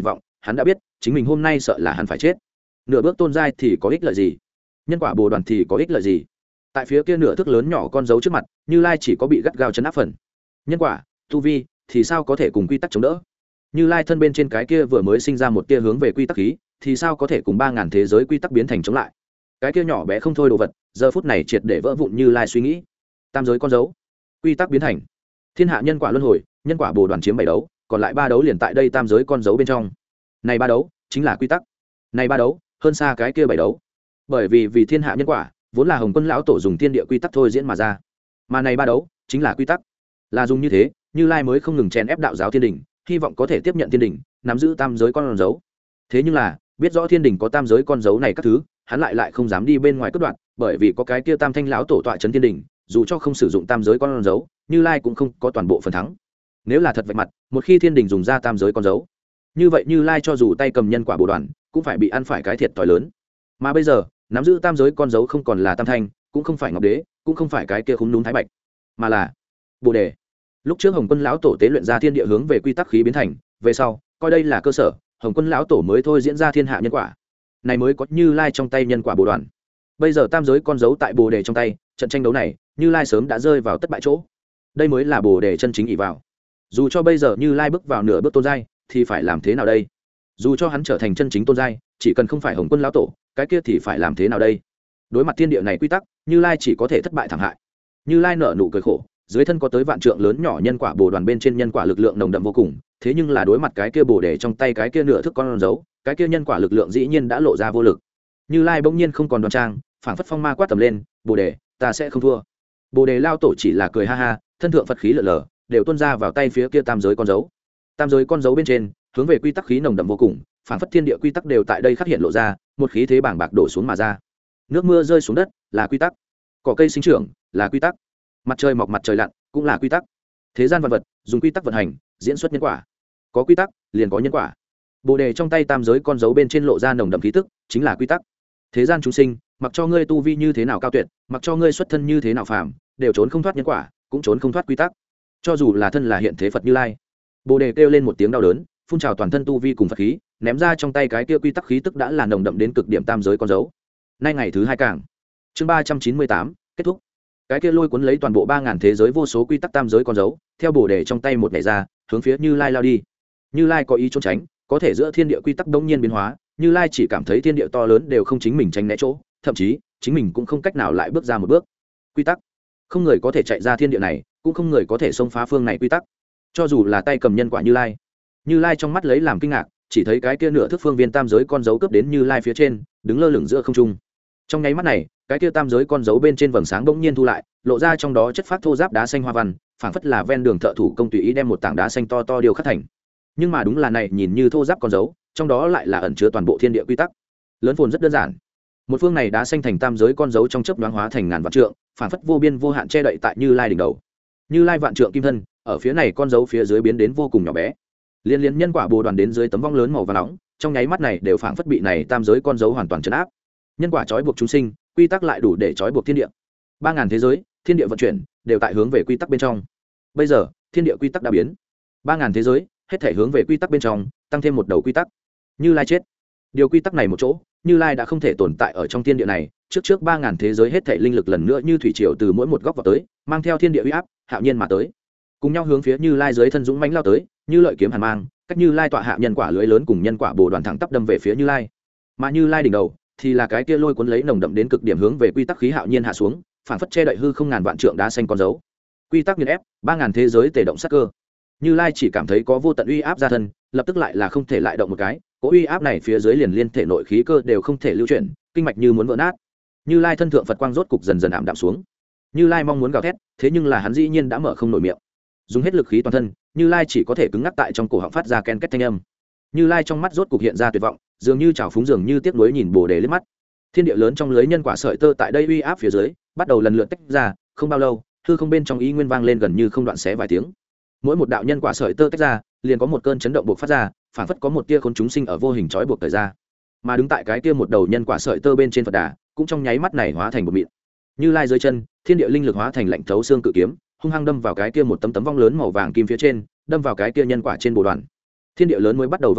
hắn đã biết chính mình hôm nay sợ là hắn phải chết. Nửa bước tôn giai thì có ích lợi gì, nhân quả bồ đoàn thì có ích lợi gì? Tại phía kia nửa thước lớn nhỏ con dấu trước mặt, Như Lai chỉ có bị gắt gao chấn áp phần. Nhân quả tu vi thì sao có thể cùng quy tắc chống đỡ? Như Lai thân bên trên cái kia vừa mới sinh ra một tia hướng về quy tắc khí, thì sao có thể cùng ba ngàn thế giới quy tắc biến thành chống lại? Cái kia nhỏ bé không thôi đồ vật, giờ phút này triệt để vỡ vụn. Như Lai suy nghĩ, tam giới con dấu, quy tắc biến thành thiên hạ nhân quả luân hồi, nhân quả bồ đoàn chiếm bảy đấu, còn lại ba đấu liền tại đây tam giới con dấu bên trong. Này ba đấu chính là quy tắc, này ba đấu hơn xa cái kia bảy đấu. Bởi vì vì thiên hạ nhân quả vốn là Hồng Quân lão tổ dùng thiên địa quy tắc thôi diễn mà ra, mà này ba đấu chính là quy tắc. Là dùng như thế, Như Lai mới không ngừng chèn ép đạo giáo thiên đình, hy vọng có thể tiếp nhận thiên đình, nắm giữ tam giới con dấu. Thế nhưng là biết rõ thiên đình có tam giới con dấu này các thứ, hắn lại lại không dám đi bên ngoài cướp đoạt, bởi vì có cái kia tam thanh lão tổ tọa trấn thiên đình, dù cho không sử dụng tam giới con dấu, Như Lai cũng không có toàn bộ phần thắng. Nếu là thật vạch mặt, một khi thiên đình dùng ra tam giới con dấu, như vậy Như Lai cho dù tay cầm nhân quả bồ đoàn, cũng phải bị ăn phải cái thiệt thòi lớn. Mà bây giờ nắm giữ tam giới con dấu không còn là tam thanh, cũng không phải ngọc đế, cũng không phải cái kia khúm núm thái bạch, mà là bồ đề. Lúc trước Hồng Quân lão tổ tế luyện ra thiên địa hướng về quy tắc khí biến thành, về sau coi đây là cơ sở, Hồng Quân lão tổ mới thôi diễn ra thiên hạ nhân quả, này mới có Như Lai trong tay nhân quả bồ đoàn. Bây giờ tam giới con dấu tại bồ đề trong tay, trận tranh đấu này Như Lai sớm đã rơi vào tất bại chỗ. Đây mới là bồ đề chân chính ỷ vào. Dù cho bây giờ Như Lai bước vào nửa bước tôn giai, thì phải làm thế nào đây? Dù cho hắn trở thành chân chính tôn giai, chỉ cần không phải Hồng Quân lão tổ, cái kia thì phải làm thế nào đây? Đối mặt thiên địa này quy tắc, Như Lai chỉ có thể thất bại thảm hại. Như Lai nở nụ cười khổ, dưới thân có tới vạn trượng lớn nhỏ nhân quả bồ đoàn bên trên nhân quả lực lượng nồng đậm vô cùng, thế nhưng là đối mặt cái kia bồ đề trong tay cái kia nửa thức con dấu, cái kia nhân quả lực lượng dĩ nhiên đã lộ ra vô lực. Như Lai bỗng nhiên không còn đoan trang, phảng phất phong ma quát tầm lên, bồ đề, ta sẽ không thua. Bồ đề lao tổ chỉ là cười ha ha, thân thượng Phật khí lở lở, đều tuôn ra vào tay phía kia tam giới con dấu. Tam giới con dấu bên trên, hướng về quy tắc khí nồng đậm vô cùng, phảng phất thiên địa quy tắc đều tại đây khắc hiện lộ ra, một khí thế bảng bạc đổ xuống mà ra. Nước mưa rơi xuống đất là quy tắc, cỏ cây sinh trưởng là quy tắc, mặt trời mọc mặt trời lặn cũng là quy tắc. Thế gian vạn vật dùng quy tắc vận hành, diễn xuất nhân quả. Có quy tắc liền có nhân quả. Bồ đề trong tay tam giới con dấu bên trên lộ ra nồng đậm khí tức, chính là quy tắc. Thế gian chúng sinh, mặc cho ngươi tu vi như thế nào cao tuyệt, mặc cho ngươi xuất thân như thế nào phàm, đều trốn không thoát nhân quả, cũng trốn không thoát quy tắc. Cho dù là thân là hiện thế Phật Như Lai, bồ đề kêu lên một tiếng đau đớn, phun trào toàn thân tu vi cùng Phật khí, ném ra trong tay cái kia quy tắc khí tức đã là nồng đậm đến cực điểm tam giới con dấu. Nay ngày thứ hai càng, chương ba trăm chín mươi tám kết thúc. Cái kia lôi cuốn lấy toàn bộ ba ngàn thế giới vô số quy tắc tam giới con dấu, theo bồ đề trong tay một nhảy ra, hướng phía Như Lai lao đi. Như Lai có ý trốn tránh, có thể giữa thiên địa quy tắc đống nhiên biến hóa, Như Lai chỉ cảm thấy thiên địa to lớn đều không chính mình tránh né chỗ, thậm chí chính mình cũng không cách nào lại bước ra một bước. Quy tắc, không người có thể chạy ra thiên địa này, cũng không người có thể xông phá phương này quy tắc. Cho dù là tay cầm nhân quả Như Lai, Như Lai trong mắt lấy làm kinh ngạc, chỉ thấy cái kia nửa thước phương viên tam giới con dấu cướp đến Như Lai phía trên, đứng lơ lửng giữa không trung. Trong nháy mắt này, cái kia tam giới con dấu bên trên vầng sáng bỗng nhiên thu lại, lộ ra trong đó chất phát thô giáp đá xanh hoa văn, phảng phất là ven đường thợ thủ công tùy ý đem một tảng đá xanh to to điều khắc thành. Nhưng mà đúng là này nhìn như thô giáp con dấu, trong đó lại là ẩn chứa toàn bộ thiên địa quy tắc. Lớn phồn rất đơn giản. Một phương này đá xanh thành tam giới con dấu trong chớp nhoáng hóa thành ngàn vạn trượng, phảng phất vô biên vô hạn che đậy tại Như Lai đỉnh đầu. Như Lai vạn trượng kim thân, ở phía này con dấu phía dưới biến đến vô cùng nhỏ bé. Liên liên nhân quả bồ đoàn đến dưới tấm vong lớn màu vàng nóng, trong nháy mắt này đều phảng phất bị này tam giới con dấu hoàn toàn trấn áp. Nhân quả trói buộc chúng sinh, quy tắc lại đủ để trói buộc thiên địa. Ba ngàn thế giới, thiên địa vận chuyển đều tại hướng về quy tắc bên trong. Bây giờ, thiên địa quy tắc đã biến. Ba ngàn thế giới, hết thể hướng về quy tắc bên trong, tăng thêm một đầu quy tắc. Như Lai chết. Điều quy tắc này một chỗ, Như Lai đã không thể tồn tại ở trong thiên địa này, trước trước ba ngàn thế giới hết thể linh lực lần nữa như thủy triều từ mỗi một góc vào tới, mang theo thiên địa uy áp, hạo nhiên mà tới. Cùng nhau hướng phía Như Lai dưới thân dũng mãnh lao tới, như lợi kiếm hàn mang, cách Như Lai tọa hạ nhân quả lưới lớn cùng nhân quả bồ đoàn thẳng tắp đâm về phía Như Lai. Mà Như Lai đỉnh đầu thì là cái kia lôi cuốn lấy nồng đậm đến cực điểm hướng về quy tắc khí hạo nhiên hạ xuống, phản phất che đậy hư không ngàn vạn trượng đá xanh con dấu. Quy tắc nghiền ép, ba ngàn thế giới tề động sát cơ. Như Lai chỉ cảm thấy có vô tận uy áp ra thân, lập tức lại là không thể lại động một cái, cỗ uy áp này phía dưới liền liên thể nội khí cơ đều không thể lưu chuyển, kinh mạch như muốn vỡ nát. Như Lai thân thượng Phật quang rốt cục dần dần ảm đạm xuống. Như Lai mong muốn gào thét, thế nhưng là hắn dĩ nhiên đã mở không nổi miệng. Dùng hết lực khí toàn thân, Như Lai chỉ có thể cứng ngắc tại trong cổ họng phát ra ken két thanh âm. Như Lai trong mắt rốt cục hiện ra tuyệt vọng, dường như trào phúng dường như tiếc nuối nhìn Bồ Đề liếc mắt. Thiên địa lớn trong lưới nhân quả sợi tơ tại đây uy áp phía dưới, bắt đầu lần lượt tách ra, không bao lâu, hư không bên trong ý nguyên vang lên gần như không đoạn xé vài tiếng. Mỗi một đạo nhân quả sợi tơ tách ra, liền có một cơn chấn động buộc phát ra, phảng phất có một tia khốn chúng sinh ở vô hình trói buộc thời ra. Mà đứng tại cái kia một đầu nhân quả sợi tơ bên trên Phật Đà, cũng trong nháy mắt này hóa thành một mịn. Như Lai dưới chân, thiên địa linh lực hóa thành lạnh thấu xương cự kiếm, hung hăng đâm vào cái kia một tấm tấm vong lớn màu vàng kim phía trên, đâm vào cái kia nhân quả trên bồ đoàn. Thiên địa lớn mới bắt đầu vỡ nát,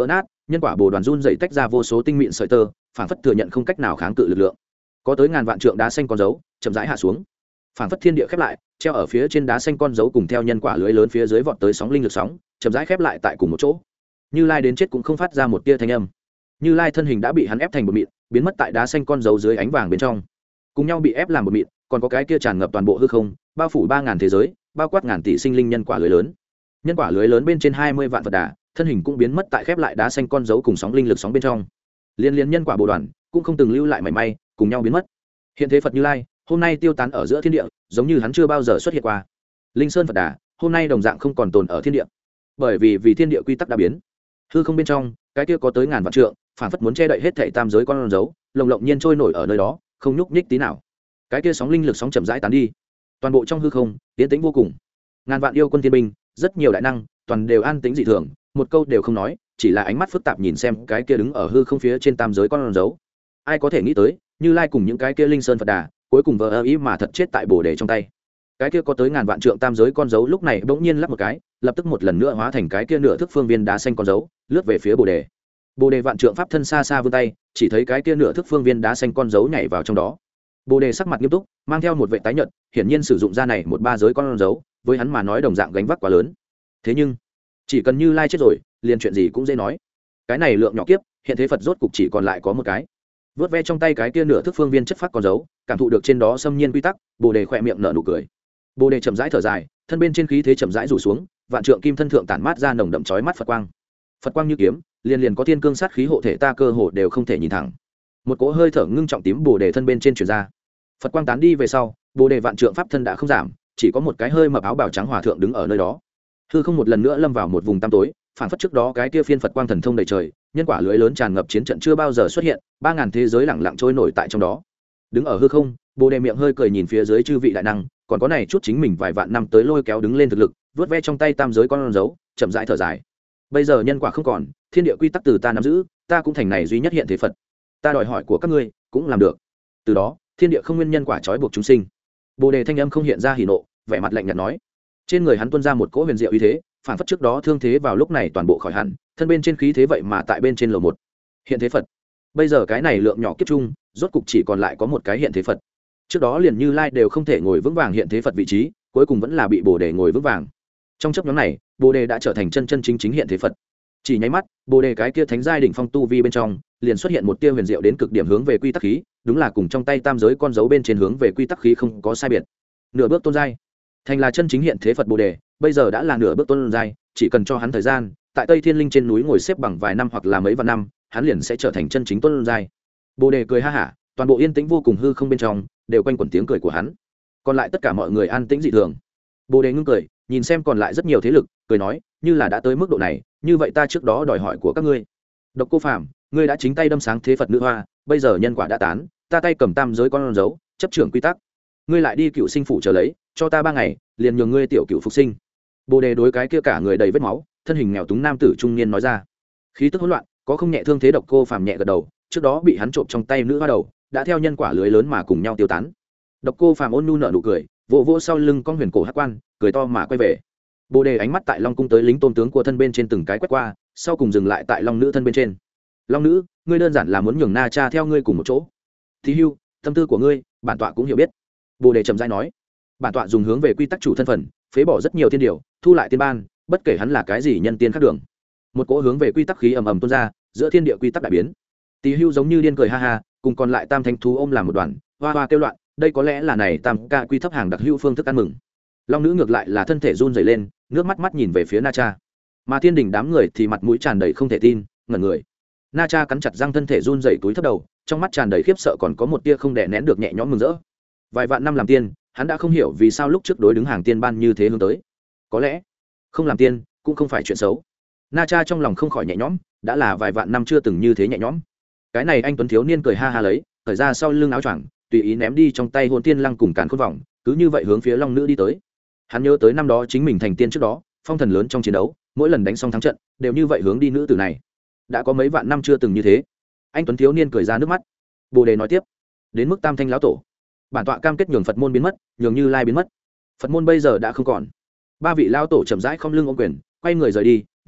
nhân quả bồ đoàn run dậy tách ra vô số tinh mịn sợi tơ, phảng phất thừa nhận không cách nào kháng cự lực lượng. Có tới ngàn vạn trượng đá xanh con dấu chậm rãi hạ xuống, phảng phất thiên địa khép lại, treo ở phía trên đá xanh con dấu cùng theo nhân quả lưới lớn phía dưới vọt tới sóng linh lực sóng chậm rãi khép lại tại cùng một chỗ. Như Lai đến chết cũng không phát ra một tia thanh âm. Như Lai thân hình đã bị hắn ép thành bột mịn, biến mất tại đá xanh con dấu dưới ánh vàng bên trong, cùng nhau bị ép làm bột mịn. Còn có cái kia tràn ngập toàn bộ hư không, bao phủ ba ngàn thế giới, bao quát ngàn tỷ sinh linh nhân quả lưới lớn. Nhân quả lưới lớn bên trên hai mươi vạn Phật Đà, thân hình cũng biến mất tại khép lại đá xanh con dấu cùng sóng linh lực sóng bên trong. Liên liên nhân quả bồ đoàn cũng không từng lưu lại mảy may, cùng nhau biến mất. Hiện thế Phật Như Lai hôm nay tiêu tán ở giữa thiên địa, giống như hắn chưa bao giờ xuất hiện qua. Linh Sơn Phật Đà hôm nay đồng dạng không còn tồn ở thiên địa, bởi vì vì thiên địa quy tắc đã biến. Hư không bên trong, cái kia có tới ngàn vạn trượng, phản phất muốn che đậy hết thảy tam giới con dấu, lồng lộng nhiên trôi nổi ở nơi đó, không nhúc nhích tí nào. Cái kia sóng linh lực sóng chậm rãi tán đi, toàn bộ trong hư không tiến tĩnh vô cùng. Ngàn vạn yêu quân thiên binh, rất nhiều đại năng, toàn đều an tĩnh dị thường, một câu đều không nói, chỉ là ánh mắt phức tạp nhìn xem cái kia đứng ở hư không phía trên tam giới con dấu. Ai có thể nghĩ tới, Như Lai cùng những cái kia Linh Sơn Phật Đà, cuối cùng vờ ơ ý mà thật chết tại bồ đề trong tay. Cái kia có tới ngàn vạn trượng tam giới con dấu lúc này bỗng nhiên lắp một cái, lập tức một lần nữa hóa thành cái kia nửa thước phương viên đá xanh con dấu, lướt về phía bồ đề. Bồ đề vạn trượng pháp thân xa xa vươn tay, chỉ thấy cái kia nửa thước phương viên đá xanh con dấu nhảy vào trong đó. Bồ đề sắc mặt nghiêm túc, mang theo một vệ tái nhợt, hiển nhiên sử dụng ra này một ba giới con dấu, với hắn mà nói đồng dạng gánh vác quá lớn. Thế nhưng, chỉ cần Như Lai chết rồi, liền chuyện gì cũng dễ nói. Cái này lượng nhỏ kiếp, hiện thế Phật rốt cục chỉ còn lại có một cái. Vớt ve trong tay cái kia nửa thước phương viên chất phát con dấu, cảm thụ được trên đó xâm nhiên quy tắc, bồ đề khỏe miệng nở nụ cười. Bồ đề chậm rãi thở dài, thân bên trên khí thế chậm rãi rủ xuống, vạn trượng kim thân thượng tản mát ra nồng đậm chói mắt Phật quang. Phật quang như kiếm, liền liền có thiên cương sát khí hộ thể ta cơ hồ đều không thể nhìn thẳng. Một cỗ hơi thở ngưng trọng tím bồ đề thân bên trên truyền ra. Phật quang tán đi về sau, bồ đề vạn trượng pháp thân đã không giảm, chỉ có một cái hơi mập áo bào trắng hòa thượng đứng ở nơi đó. Hư không một lần nữa lâm vào một vùng tăm tối, phản phất trước đó cái kia phiên Phật quang thần thông đầy trời, nhân quả lưới lớn tràn ngập chiến trận chưa bao giờ xuất hiện, ba ngàn thế giới lặng lặng trôi nổi tại trong đó. Đứng ở hư không, bồ đề miệng hơi cười nhìn phía dưới chư vị đại năng, còn có này chút chính mình vài vạn năm tới lôi kéo đứng lên thực lực, vớt ve trong tay tam giới con dấu, chậm rãi thở dài. Bây giờ nhân quả không còn, thiên địa quy tắc từ ta nắm giữ, ta cũng thành này duy nhất hiện thế Phật. Ta đòi hỏi của các ngươi cũng làm được. Từ đó, thiên địa không nguyên nhân quả trói buộc chúng sinh. Bồ đề thanh âm không hiện ra hỉ nộ, vẻ mặt lạnh nhạt nói. Trên người hắn tuôn ra một cỗ huyền diệu uy thế, phản phất trước đó thương thế vào lúc này toàn bộ khỏi hẳn, thân bên trên khí thế vậy mà tại bên trên lầu một hiện thế Phật. Bây giờ cái này lượng nhỏ kiếp trung, rốt cục chỉ còn lại có một cái hiện thế Phật. Trước đó liền Như Lai đều không thể ngồi vững vàng hiện thế Phật vị trí, cuối cùng vẫn là bị bồ đề ngồi vững vàng. Trong chấp nhóm này, bồ đề đã trở thành chân chân chính chính hiện thế Phật. Chỉ nháy mắt, bồ đề cái kia thánh giai đỉnh phong tu vi bên trong liền xuất hiện một tia huyền diệu đến cực điểm hướng về quy tắc khí, đúng là cùng trong tay tam giới con dấu bên trên hướng về quy tắc khí không có sai biệt. Nửa bước tôn giai, thành là chân chính hiện thế Phật bồ đề, bây giờ đã là nửa bước tôn giai, chỉ cần cho hắn thời gian, tại Tây Thiên Linh trên núi ngồi xếp bằng vài năm hoặc là mấy vạn năm, hắn liền sẽ trở thành chân chính tôn giai. Bồ đề cười ha hả, toàn bộ yên tĩnh vô cùng hư không bên trong đều quanh quẩn tiếng cười của hắn. Còn lại tất cả mọi người an tĩnh dị thường. Bồ đề ngưng cười, nhìn xem còn lại rất nhiều thế lực, cười nói, như là đã tới mức độ này, như vậy ta trước đó đòi hỏi của các ngươi. Độc Cô Phàm, ngươi đã chính tay đâm sáng thế Phật nữ hoa, bây giờ nhân quả đã tán, ta tay cầm tam giới con dấu, chấp trưởng quy tắc. Ngươi lại đi cựu sinh phủ chờ lấy, cho ta ba ngày, liền nhường ngươi tiểu cựu phục sinh. Bồ đề đối cái kia cả người đầy vết máu, thân hình nghèo túng nam tử trung niên nói ra. Khí tức hỗn loạn, có không nhẹ thương thế. Độc Cô Phàm nhẹ gật đầu, trước đó bị hắn trộm trong tay nữ hoa đầu, đã theo nhân quả lưới lớn mà cùng nhau tiêu tán. Độc Cô Phàm ôn nhu nở nụ cười, vỗ vỗ sau lưng con huyền cổ hắc quan, cười to mà quay về. Bồ đề ánh mắt tại Long cung tới lính tôn tướng của thân bên trên từng cái quét qua, sau cùng dừng lại tại Long nữ thân bên trên. Long nữ, ngươi đơn giản là muốn nhường Na Cha theo ngươi cùng một chỗ. Thí hưu, tâm tư của ngươi, bản tọa cũng hiểu biết. Bồ đề trầm rãi nói, bản tọa dùng hướng về quy tắc chủ thân phận, phế bỏ rất nhiều thiên điều, thu lại tiên ban, bất kể hắn là cái gì nhân tiên khác đường. Một cỗ hướng về quy tắc khí ầm ầm tuôn ra, giữa thiên địa quy tắc đại biến. Tỳ hưu giống như điên cười ha ha, cùng còn lại tam thanh thú ôm làm một đoàn, hoa hoa kêu loạn, đây có lẽ là này tam ca quy thấp hàng đặc hữu phương thức ăn mừng. Long nữ ngược lại là thân thể run rẩy lên, nước mắt mắt nhìn về phía Na Cha. Mà thiên đình đám người thì mặt mũi tràn đầy không thể tin, ngẩn người. Na Cha cắn chặt răng, thân thể run rẩy túi thấp đầu, trong mắt tràn đầy khiếp sợ, còn có một tia không đè nén được nhẹ nhõm mừng rỡ. Vài vạn năm làm tiên, hắn đã không hiểu vì sao lúc trước đối đứng hàng tiên ban như thế hướng tới. Có lẽ không làm tiên cũng không phải chuyện xấu. Na Cha trong lòng không khỏi nhẹ nhõm, đã là vài vạn năm chưa từng như thế nhẹ nhõm. Cái này anh tuấn thiếu niên cười ha ha lấy, thời ra sau lưng áo choàng, tùy ý ném đi trong tay hồn tiên lăng cùng càn khôn vòng, cứ như vậy hướng phía Long nữ đi tới. Hắn nhớ tới năm đó chính mình thành tiên trước đó, phong thần lớn trong chiến đấu, mỗi lần đánh xong thắng trận, đều như vậy hướng đi nữ tử này. Đã có mấy vạn năm chưa từng như thế. Anh tuấn thiếu niên cười ra nước mắt. Bồ đề nói tiếp, đến mức tam thanh lão tổ, bản tọa cam kết nhường Phật môn biến mất, nhường Như Lai biến mất. Phật môn bây giờ đã không còn. Ba vị lão tổ chậm rãi không lưng ôm quyền, quay người rời đi,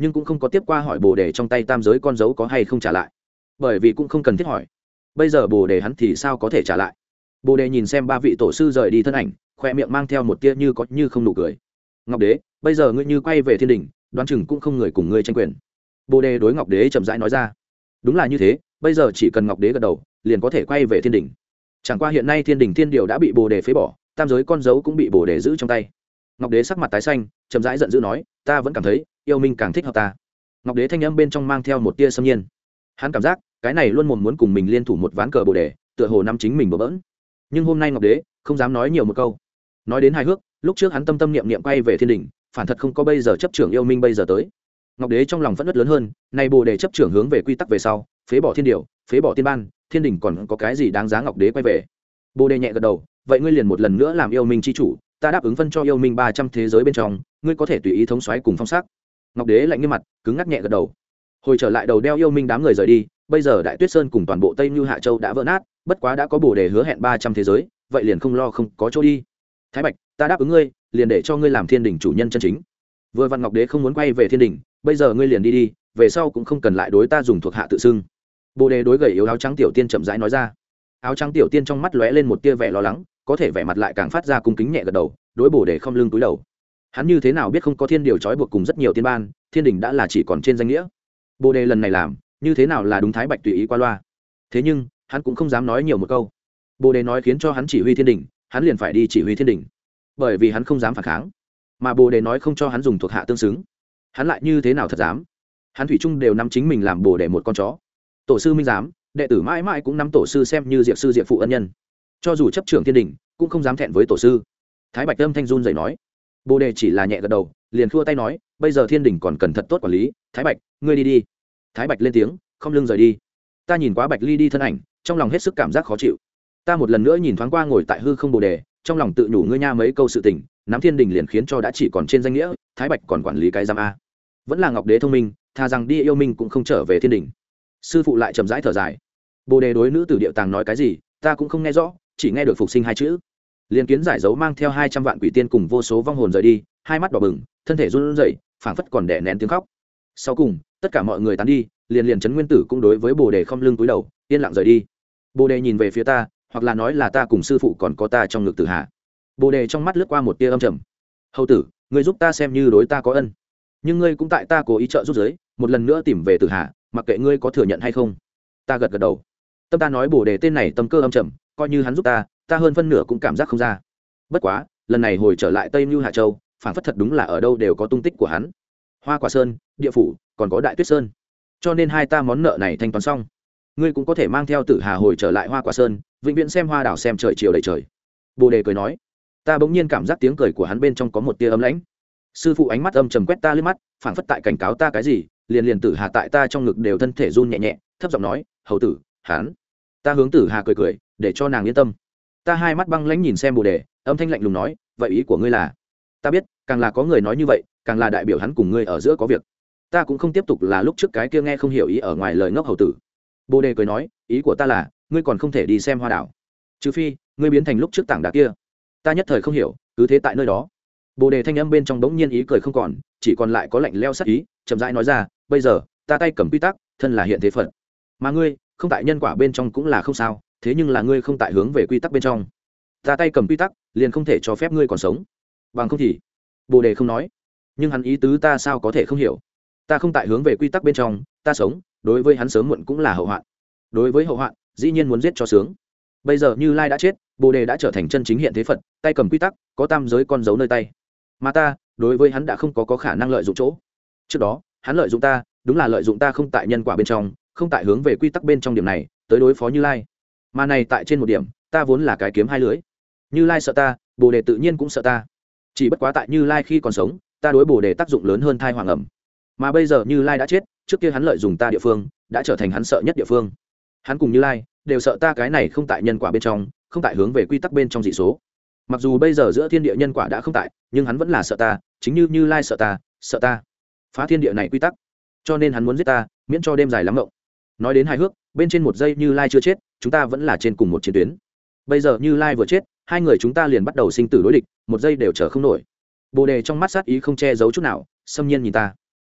nhưng cũng không có tiếp qua hỏi bồ đề trong tay tam giới con dấu có hay không trả lại, bởi vì cũng không cần thiết hỏi. Bây giờ bồ đề hắn thì sao có thể trả lại. Bồ đề nhìn xem ba vị tổ sư rời đi thân ảnh, khoe miệng mang theo một tia như có như không nụ cười. Ngọc đế, bây giờ ngươi như quay về thiên đình, đoán chừng cũng không người cùng ngươi tranh quyền. Bồ đề đối Ngọc đế chậm rãi nói ra. Đúng là như thế, bây giờ chỉ cần Ngọc đế gật đầu liền có thể quay về thiên đình. Chẳng qua hiện nay thiên đình thiên điều đã bị bồ đề phế bỏ, tam giới con dấu cũng bị bồ đề giữ trong tay. Ngọc đế sắc mặt tái xanh, chậm rãi giận dữ nói, ta vẫn cảm thấy yêu minh càng thích hợp ta. Ngọc đế thanh âm bên trong mang theo một tia xâm nhiên. Hắn cảm giác cái này luôn mồm muốn cùng mình liên thủ một ván cờ bồ đề, tựa hồ năm chính mình bừa bỡn. Nhưng hôm nay Ngọc đế không dám nói nhiều một câu. Nói đến hài hước, lúc trước hắn tâm tâm niệm niệm quay về thiên đình, phản thật không có bây giờ chấp trưởng yêu minh bây giờ tới. Ngọc đế trong lòng phẫn nộ lớn hơn, nay bồ đề chấp trưởng hướng về quy tắc về sau, phế bỏ thiên điều, phế bỏ tiên ban, thiên đình còn có cái gì đáng giá Ngọc đế quay về. Bồ đề nhẹ gật đầu, vậy ngươi liền một lần nữa làm yêu minh chi chủ, ta đáp ứng phân cho yêu minh ba trăm thế giới bên trong, ngươi có thể tùy ý thống soái cùng phong sắc. Ngọc đế lạnh như mặt, cứng ngắc nhẹ gật đầu. Hồi trở lại đầu đeo yêu minh đám người rời đi, bây giờ đại tuyết sơn cùng toàn bộ tây như hạ châu đã vỡ nát, bất quá đã có bồ đề hứa hẹn ba trăm thế giới, vậy liền không lo không có chỗ đi. Thái bạch, ta đáp ứng ngươi, liền để cho ngươi làm thiên đình chủ nhân chân chính. Vừa vặn Ngọc đế không muốn quay về thiên đình, bây giờ ngươi liền đi đi, về sau cũng không cần lại đối ta dùng thuộc hạ tự xưng. Bồ đề đối gầy yếu áo trắng tiểu tiên chậm rãi nói ra. Áo trắng tiểu tiên trong mắt lóe lên một tia vẻ lo lắng, có thể vẻ mặt lại càng phát ra cung kính nhẹ gật đầu, đối bồ đề không lưng túi đầu. Hắn như thế nào biết không có thiên điều trói buộc cùng rất nhiều tiên ban, thiên đình đã là chỉ còn trên danh nghĩa. Bồ đề lần này làm như thế nào là đúng thái bạch tùy ý qua loa. Thế nhưng hắn cũng không dám nói nhiều một câu. Bồ đề nói khiến cho hắn chỉ huy thiên đình, hắn liền phải đi chỉ huy thiên đình, bởi vì hắn không dám phản kháng. Mà bồ đề nói không cho hắn dùng thuộc hạ tương xứng, hắn lại như thế nào thật dám. Hắn thủy chung đều nắm chính mình làm bồ đề một con chó. Tổ sư minh dám, đệ tử mãi mãi cũng nắm tổ sư xem như diệp sư diệp phụ ân nhân, cho dù chấp trưởng thiên đình cũng không dám thẹn với tổ sư. Thái bạch âm thanh run dậy nói. Bồ đề chỉ là nhẹ gật đầu, liền khua tay nói, bây giờ thiên đình còn cần thật tốt quản lý, thái bạch ngươi đi đi. Thái bạch lên tiếng, không lưng rời đi. Ta nhìn quá bạch ly đi thân ảnh, trong lòng hết sức cảm giác khó chịu. Ta một lần nữa nhìn thoáng qua ngồi tại hư không bồ đề, trong lòng tự nhủ ngươi nha mấy câu sự tình, nắm thiên đình liền khiến cho đã chỉ còn trên danh nghĩa, thái bạch còn quản lý cái giam a. Vẫn là ngọc đế thông minh, thà rằng đi yêu minh cũng không trở về thiên đình. Sư phụ lại chậm rãi thở dài. Bồ đề đối nữ tử điệu tàng nói cái gì ta cũng không nghe rõ, chỉ nghe được phục sinh hai chữ. Liên kiến giải dấu mang theo hai trăm vạn quỷ tiên cùng vô số vong hồn rời đi, hai mắt đỏ bừng, thân thể run rẩy, phảng phất còn đè nén tiếng khóc. Sau cùng tất cả mọi người tán đi, liền liền trấn nguyên tử cũng đối với bồ đề không lưng cúi đầu, yên lặng rời đi. Bồ đề nhìn về phía ta, hoặc là nói là ta cùng sư phụ còn có ta trong ngực tử hạ. Bồ đề trong mắt lướt qua một tia âm trầm. Hầu tử, ngươi giúp ta xem như đối ta có ân, nhưng ngươi cũng tại ta cố ý trợ giúp giới, một lần nữa tìm về tử hạ, mặc kệ ngươi có thừa nhận hay không. Ta gật gật đầu. Tâm ta nói bồ đề tên này tâm cơ âm trầm, coi như hắn giúp ta, ta hơn phân nửa cũng cảm giác không ra. Bất quá lần này hồi trở lại tây mưu hạ châu, phảng phất thật đúng là ở đâu đều có tung tích của hắn. Hoa quả sơn, địa phủ, còn có đại tuyết sơn, cho nên hai ta món nợ này thanh toán xong, ngươi cũng có thể mang theo tử hà hồi trở lại hoa quả sơn, vĩnh viễn xem hoa đảo xem trời chiều đầy trời. Bồ đề cười nói. Ta bỗng nhiên cảm giác tiếng cười của hắn bên trong có một tia ấm lãnh. Sư phụ ánh mắt âm trầm quét ta liếc mắt, phảng phất tại cảnh cáo ta cái gì, liền liền tử hà tại ta trong ngực đều thân thể run nhẹ nhẹ, thấp giọng nói, hầu tử, hắn. Ta hướng tử hà cười cười, để cho nàng yên tâm. Ta hai mắt băng lãnh nhìn xem bồ đề, âm thanh lạnh lùng nói, vậy ý của ngươi là? Ta biết, càng là có người nói như vậy, càng là đại biểu hắn cùng ngươi ở giữa có việc. Ta cũng không tiếp tục là lúc trước cái kia nghe không hiểu ý ở ngoài lời ngốc hầu tử. Bồ đề cười nói, ý của ta là, ngươi còn không thể đi xem hoa đảo, trừ phi ngươi biến thành lúc trước tảng đá kia. Ta nhất thời không hiểu, cứ thế tại nơi đó. Bồ đề thanh âm bên trong bỗng nhiên ý cười không còn, chỉ còn lại có lạnh leo sắc ý, chậm rãi nói ra, bây giờ ta tay cầm quy tắc, thân là hiện thế phật, mà ngươi không tại nhân quả bên trong cũng là không sao, thế nhưng là ngươi không tại hướng về quy tắc bên trong. Ta tay cầm quy tắc, liền không thể cho phép ngươi còn sống, bằng không thì. Bồ đề không nói, nhưng hắn ý tứ ta sao có thể không hiểu. Ta không tại hướng về quy tắc bên trong, ta sống, đối với hắn sớm muộn cũng là hậu hoạn. Đối với hậu hoạn, dĩ nhiên muốn giết cho sướng. Bây giờ Như Lai đã chết, Bồ đề đã trở thành chân chính hiện thế phật, tay cầm quy tắc, có tam giới con dấu nơi tay. Mà ta, đối với hắn đã không có có khả năng lợi dụng chỗ. Trước đó, hắn lợi dụng ta, đúng là lợi dụng ta không tại nhân quả bên trong, không tại hướng về quy tắc bên trong điểm này, tới đối phó Như Lai. Mà này tại trên một điểm, ta vốn là cái kiếm hai lưới. Như Lai sợ ta, Bồ đề tự nhiên cũng sợ ta. Chỉ bất quá tại Như Lai khi còn sống, ta đối Bồ đề tác dụng lớn hơn thai hoàng ẩm. Mà bây giờ Như Lai đã chết, trước kia hắn lợi dụng ta địa phương, đã trở thành hắn sợ nhất địa phương. Hắn cùng Như Lai đều sợ ta cái này không tại nhân quả bên trong, không tại hướng về quy tắc bên trong dị số. Mặc dù bây giờ giữa thiên địa nhân quả đã không tại, nhưng hắn vẫn là sợ ta, chính như Như Lai sợ ta, sợ ta phá thiên địa này quy tắc, cho nên hắn muốn giết ta, miễn cho đêm dài lắm ngộng. Nói đến hài hước, bên trên một giây Như Lai chưa chết, chúng ta vẫn là trên cùng một chiến tuyến. Bây giờ Như Lai vừa chết, hai người chúng ta liền bắt đầu sinh tử đối địch, một giây đều chờ không nổi. Bồ đề trong mắt sát ý không che giấu chút nào, xâm nhiên nhìn ta.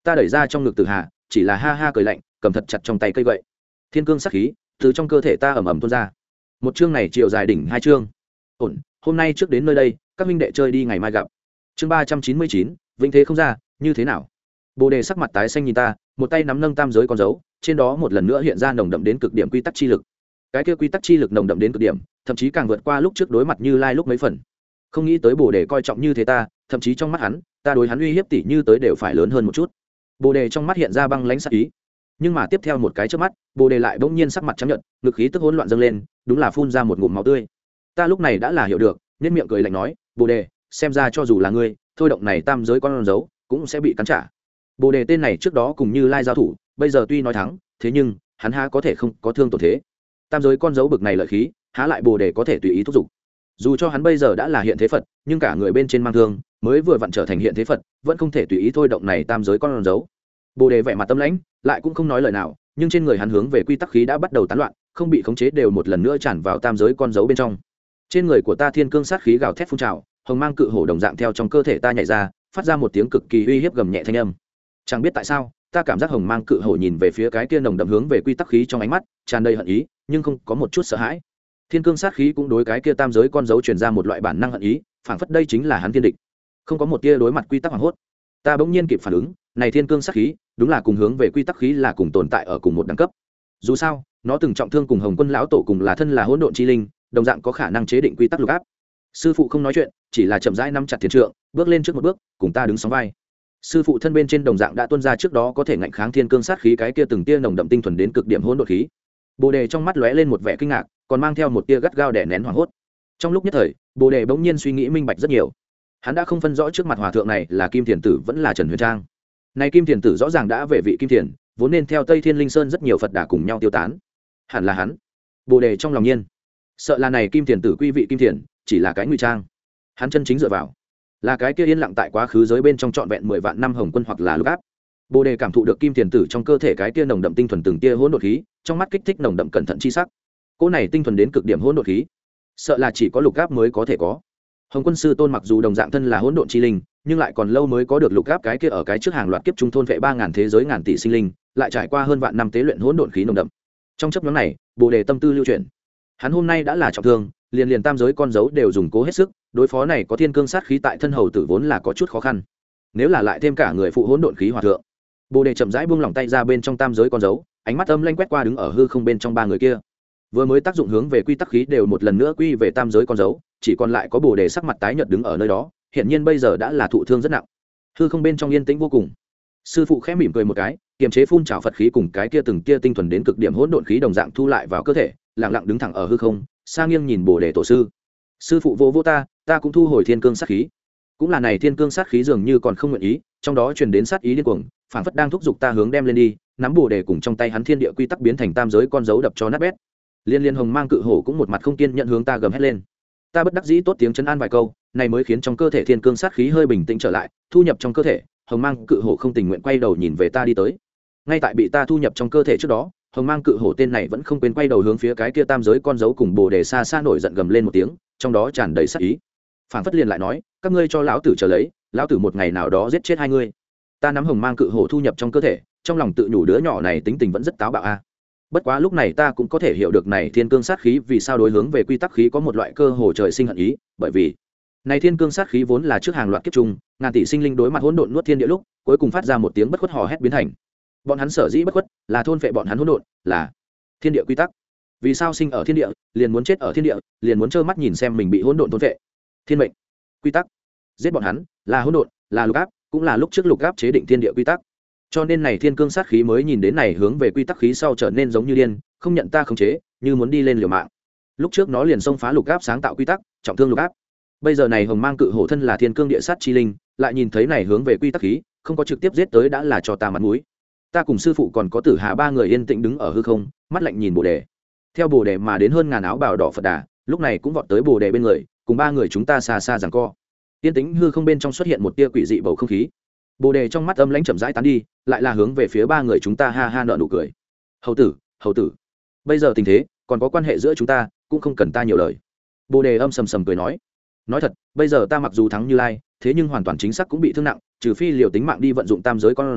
Ta đẩy ra trong ngực Tử Hà, chỉ là ha ha cười lạnh, cầm thật chặt trong tay cây gậy. Thiên cương sát khí từ trong cơ thể ta ầm ầm tuôn ra. Một chương này chiều dài đỉnh hai chương. Ổn, hôm nay trước đến nơi đây, các minh đệ chơi đi ngày mai gặp. Chương ba trăm chín mươi chín, vĩnh thế không ra, như thế nào? Bồ Đề sắc mặt tái xanh nhìn ta, một tay nắm nâng tam giới con dấu, trên đó một lần nữa hiện ra nồng đậm đến cực điểm quy tắc chi lực. Cái kia quy tắc chi lực nồng đậm đến cực điểm, thậm chí càng vượt qua lúc trước đối mặt Như Lai lúc mấy phần. Không nghĩ tới Bồ Đề coi trọng như thế ta, thậm chí trong mắt hắn, ta đối hắn uy hiếp tỷ như tới đều phải lớn hơn một chút. Bồ Đề trong mắt hiện ra băng lãnh sát ý, nhưng mà tiếp theo một cái chớp mắt, Bồ Đề lại bỗng nhiên sắc mặt trắng nhợt, ngực khí tức hỗn loạn dâng lên, đúng là phun ra một ngụm máu tươi. Ta lúc này đã là hiểu được, nhếch miệng cười lạnh nói, Bồ Đề, xem ra cho dù là ngươi, thôi động này tam giới con dấu cũng sẽ bị cắn trả. Bồ Đề tên này trước đó cùng Như Lai giao thủ, bây giờ tuy nói thắng, thế nhưng hắn há có thể không có thương tổn thế. Tam giới con dấu bực này lợi khí, há lại Bồ Đề có thể tùy ý thúc giục. Dù cho hắn bây giờ đã là hiện thế Phật, nhưng cả người bên trên mang thương, mới vừa vặn trở thành hiện thế Phật, vẫn không thể tùy ý thôi động này tam giới con dấu. Bồ Đề vẻ mặt tâm lãnh, lại cũng không nói lời nào, nhưng trên người hắn hướng về quy tắc khí đã bắt đầu tán loạn, không bị khống chế đều một lần nữa tràn vào tam giới con dấu bên trong. Trên người của ta thiên cương sát khí gào thét phun trào, hồng mang cự hổ đồng dạng theo trong cơ thể ta nhảy ra, phát ra một tiếng cực kỳ uy hiếp gầm nhẹ thanh âm. Chẳng biết tại sao, ta cảm giác hồng mang cự hổ nhìn về phía cái kia nồng đậm hướng về quy tắc khí trong ánh mắt, tràn đầy hận ý, nhưng không có một chút sợ hãi. Thiên cương sát khí cũng đối cái kia tam giới con dấu truyền ra một loại bản năng hận ý, phảng phất đây chính là hắn thiên địch. Không có một tia đối mặt quy tắc hoảng hốt. Ta bỗng nhiên kịp phản ứng, này thiên cương sát khí, đúng là cùng hướng về quy tắc khí là cùng tồn tại ở cùng một đẳng cấp. Dù sao, nó từng trọng thương cùng Hồng Quân lão tổ cùng là thân là hỗn độn chi linh, đồng dạng có khả năng chế định quy tắc lục áp. Sư phụ không nói chuyện, chỉ là chậm rãi nắm chặt thiên trượng, bước lên trước một bước, cùng ta đứng sóng vai. Sư phụ thân bên trên đồng dạng đã tuôn ra trước đó có thể ngạnh kháng thiên cương sát khí cái kia từng tia nồng đậm tinh thuần đến cực điểm hỗn độn khí. Bồ Đề trong mắt lóe lên một vẻ kinh ngạc, còn mang theo một tia gắt gao đè nén hoảng hốt. Trong lúc nhất thời, Bồ Đề bỗng nhiên suy nghĩ minh bạch rất nhiều. Hắn đã không phân rõ trước mặt hòa thượng này là Kim Thiền Tử vẫn là Trần Huyền Trang. Này Kim Thiền Tử rõ ràng đã về vị Kim Thiền, vốn nên theo Tây Thiên Linh Sơn rất nhiều Phật đà cùng nhau tiêu tán. Hẳn là hắn. Bồ Đề trong lòng nhiên, sợ là này Kim Thiền Tử quy vị Kim Thiền, chỉ là cái ngụy trang. Hắn chân chính dựa vào là cái kia yên lặng tại quá khứ giới bên trong trọn vẹn mười vạn năm Hồng Quân hoặc là lục áp. Bồ Đề cảm thụ được Kim Thiền Tử trong cơ thể cái kia nồng đậm tinh thuần từng tia hỗn độn khí, trong mắt kích thích nồng đậm cẩn thận chi sắc. Cỗ này tinh thuần đến cực điểm hỗn độn khí, sợ là chỉ có lục áp mới có thể có. Hồng Quân sư tôn mặc dù đồng dạng thân là hỗn độn chi linh, nhưng lại còn lâu mới có được lục áp cái kia ở cái trước hàng loạt kiếp trung thôn vệ ba ngàn thế giới ngàn tỷ sinh linh, lại trải qua hơn vạn năm tế luyện hỗn độn khí nồng đậm. Trong chấp nhóm này, Bồ Đề tâm tư lưu chuyển. Hắn hôm nay đã là trọng thương, liền liền tam giới con dấu đều dùng cố hết sức, đối phó này có thiên cương sát khí tại thân hầu tử vốn là có chút khó khăn. Nếu là lại thêm cả người phụ hỗn độn khí hòa thượng. Bồ Đề chậm rãi buông lỏng tay ra bên trong tam giới con dấu, ánh mắt âm lanh quét qua đứng ở hư không bên trong ba người kia. Vừa mới tác dụng hướng về quy tắc khí đều một lần nữa quy về tam giới con dấu, chỉ còn lại có Bồ Đề sắc mặt tái nhợt đứng ở nơi đó, hiện nhiên bây giờ đã là thụ thương rất nặng. Hư không bên trong yên tĩnh vô cùng. Sư phụ khẽ mỉm cười một cái, kiềm chế phun trào Phật khí cùng cái kia từng kia tinh thuần đến cực điểm hỗn độn khí đồng dạng thu lại vào cơ thể, lặng lặng đứng thẳng ở hư không, sang nghiêng nhìn Bồ Đề tổ sư. Sư phụ vô vô ta, ta cũng thu hồi thiên cương sát khí. Cũng là này thiên cương sát khí dường như còn không nguyện ý, trong đó truyền đến sát ý điên cuồng, phảng phất đang thúc giục ta hướng đem lên đi, nắm Bồ Đề cùng trong tay hắn thiên địa quy tắc biến thành tam giới con dấu đập cho nát bét. Liên Liên Hồng Mang cự hổ cũng một mặt không kiên nhận hướng ta gầm hét lên. Ta bất đắc dĩ tốt tiếng trấn an vài câu, này mới khiến trong cơ thể thiên cương sát khí hơi bình tĩnh trở lại, thu nhập trong cơ thể. Hồng Mang cự hổ không tình nguyện quay đầu nhìn về ta đi tới. Ngay tại bị ta thu nhập trong cơ thể trước đó, Hồng Mang cự hổ tên này vẫn không quên quay đầu hướng phía cái kia tam giới con dấu cùng Bồ Đề xa xa nổi giận gầm lên một tiếng, trong đó tràn đầy sát ý. Phảng phất liền lại nói, các ngươi cho lão tử chờ lấy, lão tử một ngày nào đó giết chết hai ngươi. Ta nắm Hồng Mang cự hổ thu nhập trong cơ thể, trong lòng tự nhủ đứa nhỏ này tính tình vẫn rất táo bạo a. Bất quá lúc này ta cũng có thể hiểu được này thiên cương sát khí vì sao đối hướng về quy tắc khí có một loại cơ hồ trời sinh hận ý, bởi vì này thiên cương sát khí vốn là trước hàng loạt kiếp trùng, ngàn tỷ sinh linh đối mặt hỗn độn nuốt thiên địa lúc, cuối cùng phát ra một tiếng bất khuất hò hét biến thành. Bọn hắn sở dĩ bất khuất, là thôn phệ bọn hắn hỗn độn, là thiên địa quy tắc. Vì sao sinh ở thiên địa, liền muốn chết ở thiên địa, liền muốn trơ mắt nhìn xem mình bị hỗn độn thôn phệ. Thiên mệnh, quy tắc. Giết bọn hắn, là hỗn độn, là lục áp, cũng là lúc trước lục áp chế định thiên địa quy tắc. Cho nên này thiên cương sát khí mới nhìn đến này hướng về quy tắc khí sau trở nên giống như điên, không nhận ta khống chế, như muốn đi lên liều mạng. Lúc trước nó liền xông phá lục áp sáng tạo quy tắc, trọng thương lục áp. Bây giờ này Hồng Mang cự hổ thân là thiên cương địa sát chi linh, lại nhìn thấy này hướng về quy tắc khí, không có trực tiếp giết tới đã là cho ta mặt mũi. Ta cùng sư phụ còn có Tử Hà ba người yên tĩnh đứng ở hư không, mắt lạnh nhìn Bồ Đề. Theo Bồ Đề mà đến hơn ngàn áo bào đỏ Phật đà, lúc này cũng vọt tới Bồ Đề bên người, cùng ba người chúng ta xa xa giằng co. Yên tĩnh hư không bên trong xuất hiện một tia quỷ dị bầu không khí. Bồ Đề trong mắt âm lãnh chậm rãi tán đi, lại là hướng về phía ba người chúng ta ha ha nở nụ cười. Hầu tử, hầu tử, bây giờ tình thế còn có quan hệ giữa chúng ta, cũng không cần ta nhiều lời. Bồ Đề âm sầm sầm cười nói, nói thật, bây giờ ta mặc dù thắng Như Lai, thế nhưng hoàn toàn chính xác cũng bị thương nặng, trừ phi liều tính mạng đi vận dụng tam giới con dấu,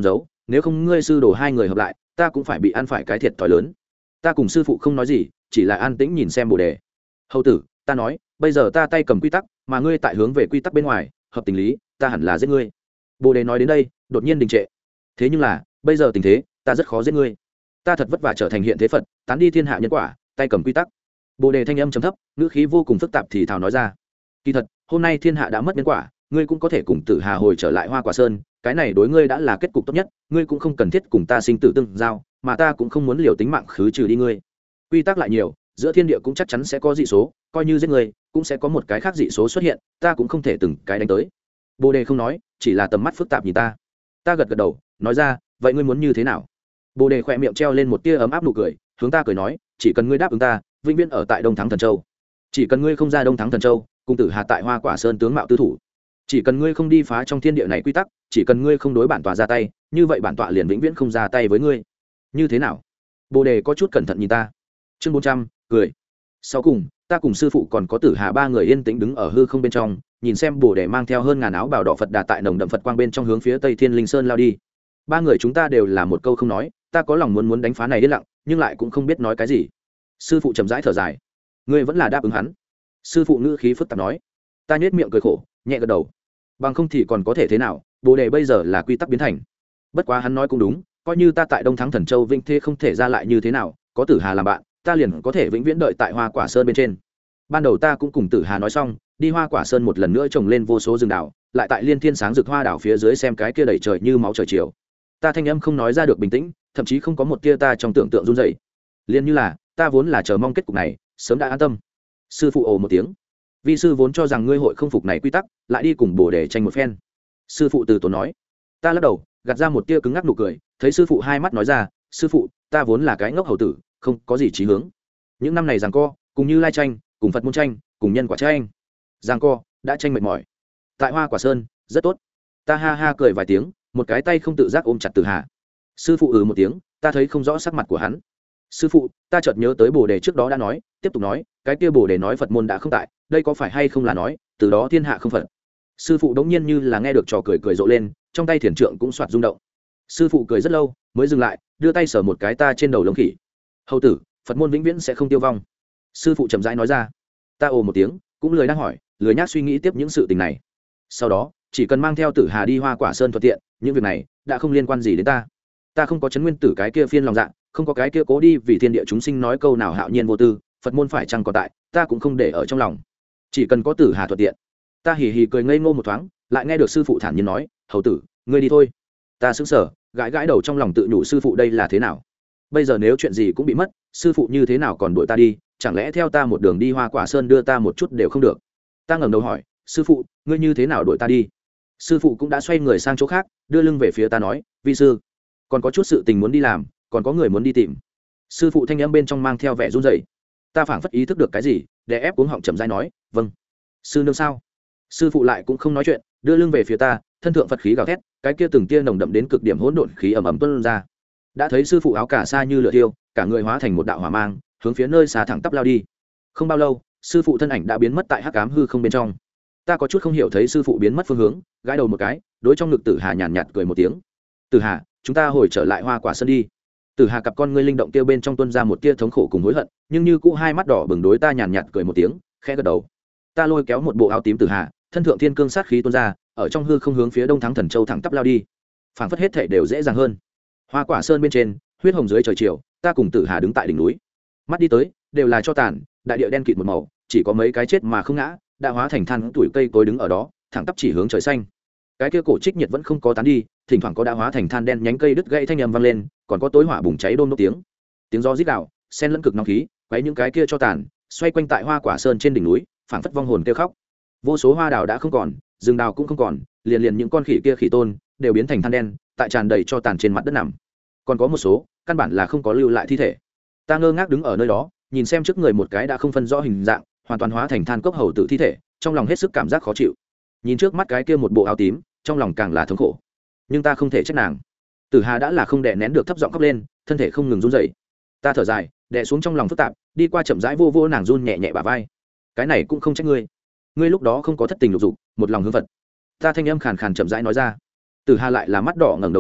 nếu không ngươi sư đồ hai người hợp lại ta cũng phải bị ăn phải cái thiệt thòi lớn. Ta cùng sư phụ không nói gì, chỉ là an tĩnh nhìn xem bồ đề. Hầu tử, ta nói bây giờ ta tay cầm quy tắc mà ngươi tại hướng về quy tắc bên ngoài, hợp tình lý ta hẳn là giết ngươi. Bồ đề nói đến đây đột nhiên đình trệ. Thế nhưng là bây giờ tình thế ta rất khó giết ngươi, ta thật vất vả trở thành hiện thế Phật, tán đi thiên hạ nhân quả, tay cầm quy tắc. Bồ đề thanh âm trầm thấp, ngữ khí vô cùng phức tạp thì thào nói ra. Kỳ thật hôm nay thiên hạ đã mất nhân quả, ngươi cũng có thể cùng Tử Hà hồi trở lại Hoa Quả Sơn, cái này đối ngươi đã là kết cục tốt nhất, ngươi cũng không cần thiết cùng ta sinh tử tương giao, mà ta cũng không muốn liều tính mạng khứ trừ đi ngươi. Quy tắc lại nhiều, giữa thiên địa cũng chắc chắn sẽ có dị số, coi như giết ngươi cũng sẽ có một cái khác dị số xuất hiện, ta cũng không thể từng cái đánh tới. Bồ đề không nói, chỉ là tầm mắt phức tạp nhìn ta. Ta gật gật đầu nói ra, vậy ngươi muốn như thế nào? Bồ đề khỏe miệng treo lên một tia ấm áp nụ cười, hướng ta cười nói, chỉ cần ngươi đáp ứng ta vĩnh viễn ở tại Đông Thắng Thần Châu, chỉ cần ngươi không ra Đông Thắng Thần Châu cùng Tử Hà tại Hoa Quả Sơn tướng mạo tư thủ, chỉ cần ngươi không đi phá trong thiên địa này quy tắc, chỉ cần ngươi không đối bản tọa ra tay, như vậy bản tọa liền vĩnh viễn không ra tay với ngươi. Như thế nào? Bồ đề có chút cẩn thận nhìn ta. Chương bốn trăm, cười. Sau cùng ta cùng sư phụ còn có Tử Hà ba người yên tĩnh đứng ở hư không bên trong, nhìn xem bồ đề mang theo hơn ngàn áo bào đỏ Phật Đà tại nồng đậm Phật quang bên trong hướng phía Tây Thiên Linh Sơn lao đi. Ba người chúng ta đều là một câu không nói, ta có lòng muốn muốn đánh phá này yên lặng, nhưng lại cũng không biết nói cái gì. Sư phụ chậm rãi thở dài, ngươi vẫn là đáp ứng hắn. Sư phụ ngữ khí phức tạp nói. Ta nhếch miệng cười khổ, nhẹ gật đầu. Bằng không thì còn có thể thế nào, bồ đề bây giờ là quy tắc biến thành. Bất quá hắn nói cũng đúng, coi như ta tại Đông Thắng Thần Châu vĩnh thế không thể ra lại như thế nào, có Tử Hà làm bạn, ta liền có thể vĩnh viễn đợi tại Hoa Quả Sơn bên trên. Ban đầu ta cũng cùng Tử Hà nói xong, đi Hoa Quả Sơn một lần nữa trồng lên vô số rừng đảo, lại tại liên thiên sáng rực hoa đảo phía dưới xem cái kia đầy trời như máu trời chiều. Ta thanh âm không nói ra được bình tĩnh, thậm chí không có một tia ta trong tưởng tượng run rẩy. Liên như là ta vốn là chờ mong kết cục này, sớm đã an tâm. Sư phụ ồ một tiếng, vi sư vốn cho rằng ngươi hội không phục này quy tắc, lại đi cùng bồ đề tranh một phen. Sư phụ từ tốn nói. Ta lắc đầu gạt ra một tia cứng ngắc nụ cười, thấy sư phụ hai mắt nói ra, sư phụ ta vốn là cái ngốc hầu tử, không có gì chí hướng. Những năm này giằng co, cùng như lai tranh, cùng Phật môn tranh, cùng nhân quả tranh, giằng co đã tranh mệt mỏi. Tại Hoa Quả Sơn rất tốt. Ta ha ha cười vài tiếng, một cái tay không tự giác ôm chặt Tử Hà. Sư phụ ừ một tiếng, ta thấy không rõ sắc mặt của hắn. Sư phụ, ta chợt nhớ tới bồ đề trước đó đã nói, tiếp tục nói, cái kia bồ đề nói Phật môn đã không tại, đây có phải hay không là nói từ đó thiên hạ không Phật? Sư phụ đống nhiên như là nghe được trò cười cười rộ lên, trong tay thiền trượng cũng soạt rung động. Sư phụ cười rất lâu mới dừng lại, đưa tay sờ một cái ta trên đầu lông khỉ. Hầu tử, Phật môn vĩnh viễn sẽ không tiêu vong. Sư phụ chậm rãi nói ra. Ta ồ một tiếng, cũng lười đang hỏi, lười nhác suy nghĩ tiếp những sự tình này. Sau đó chỉ cần mang theo Tử Hà đi Hoa Quả Sơn thuận tiện, những việc này đã không liên quan gì đến ta. Ta không có chấn nguyên tử cái kia phiên lòng dạ, không có cái kia cố đi vì thiên địa chúng sinh nói câu nào hạo nhiên vô tư, Phật môn phải chăng còn tại, ta cũng không để ở trong lòng. Chỉ cần có Tử Hà thuận tiện. Ta hì hì cười ngây ngô một thoáng, lại nghe được sư phụ thản nhiên nói, hầu tử ngươi đi thôi. Ta sững sờ, gãi gãi đầu trong lòng tự nhủ sư phụ đây là thế nào? Bây giờ nếu chuyện gì cũng bị mất, sư phụ như thế nào còn đuổi ta đi, chẳng lẽ theo ta một đường đi Hoa Quả Sơn đưa ta một chút đều không được? Ta ngẩng đầu hỏi, sư phụ ngươi như thế nào đuổi ta đi? Sư phụ cũng đã xoay người sang chỗ khác, đưa lưng về phía ta nói, vi sư còn có chút sự tình muốn đi làm, còn có người muốn đi tìm. Sư phụ thanh âm bên trong mang theo vẻ run rẩy. Ta phảng phất ý thức được cái gì, để ép cuống họng chậm rãi nói, vâng. Sư nương sao? Sư phụ lại cũng không nói chuyện, đưa lưng về phía ta, thân thượng Phật khí gào thét, cái kia từng tia nồng đậm đến cực điểm hỗn độn khí ẩm ẩm tuôn ra. Đã thấy sư phụ áo cả sa như lửa thiêu, cả người hóa thành một đạo hỏa mang, hướng phía nơi xa thẳng tắp lao đi. Không bao lâu, sư phụ thân ảnh đã biến mất tại hắc ám hư không bên trong. Ta có chút không hiểu thấy sư phụ biến mất phương hướng, gãi đầu một cái, đối trong ngực Tử Hà nhàn nhạt cười một tiếng. Tử Hà, chúng ta hồi trở lại Hoa Quả Sơn đi. Tử Hà cặp con ngươi linh động kia bên trong tuôn ra một tia thống khổ cùng hối hận, nhưng như cũ hai mắt đỏ bừng đối ta nhàn nhạt cười một tiếng, khẽ gật đầu. Ta lôi kéo một bộ áo tím Tử Hà, thân thượng thiên cương sát khí tuôn ra, ở trong hư không hướng phía Đông Thắng Thần Châu thẳng tắp lao đi. Phảng phất hết thảy đều dễ dàng hơn. Hoa Quả Sơn bên trên, huyết hồng dưới trời chiều, ta cùng Tử Hà đứng tại đỉnh núi. Mắt đi tới, đều là cho tàn, đại địa đen kịt một màu, chỉ có mấy cái chết mà không ngã, đã hóa thành than tuổi cây cối đứng ở đó, thẳng tắp chỉ hướng trời xanh. Cái kia cổ trích nhiệt vẫn không có tán đi, thỉnh thoảng có đã hóa thành than đen nhánh cây đứt gãy thanh âm vang lên, còn có tối hỏa bùng cháy đôm đốp tiếng. Tiếng gió rít gào, xen lẫn cực nóng khí, quấy những cái kia cho tàn, xoay quanh tại Hoa Quả Sơn trên đỉnh núi, phảng phất vong hồn kêu khóc. Vô số hoa đào đã không còn, rừng đào cũng không còn, liền liền những con khỉ kia khỉ tôn đều biến thành than đen, tại tràn đầy cho tàn trên mặt đất nằm. Còn có một số, căn bản là không có lưu lại thi thể. Ta ngơ ngác đứng ở nơi đó, nhìn xem trước người một cái đã không phân rõ hình dạng, hoàn toàn hóa thành than cốc hầu tử thi thể, trong lòng hết sức cảm giác khó chịu. Nhìn trước mắt cái kia một bộ áo tím, trong lòng càng là thống khổ. Nhưng ta không thể trách nàng. Tử Hà đã là không đè nén được thấp giọng khóc lên, thân thể không ngừng run rẩy. Ta thở dài, đè xuống trong lòng phức tạp, đi qua chậm rãi vô vô nàng run nhẹ nhẹ bả vai. Cái này cũng không trách ngươi. Ngươi lúc đó không có thất tình lục dục, một lòng hướng Phật. Ta thanh âm khàn khàn chậm rãi nói ra. Tử Hà lại là mắt đỏ ngẩng đầu lên,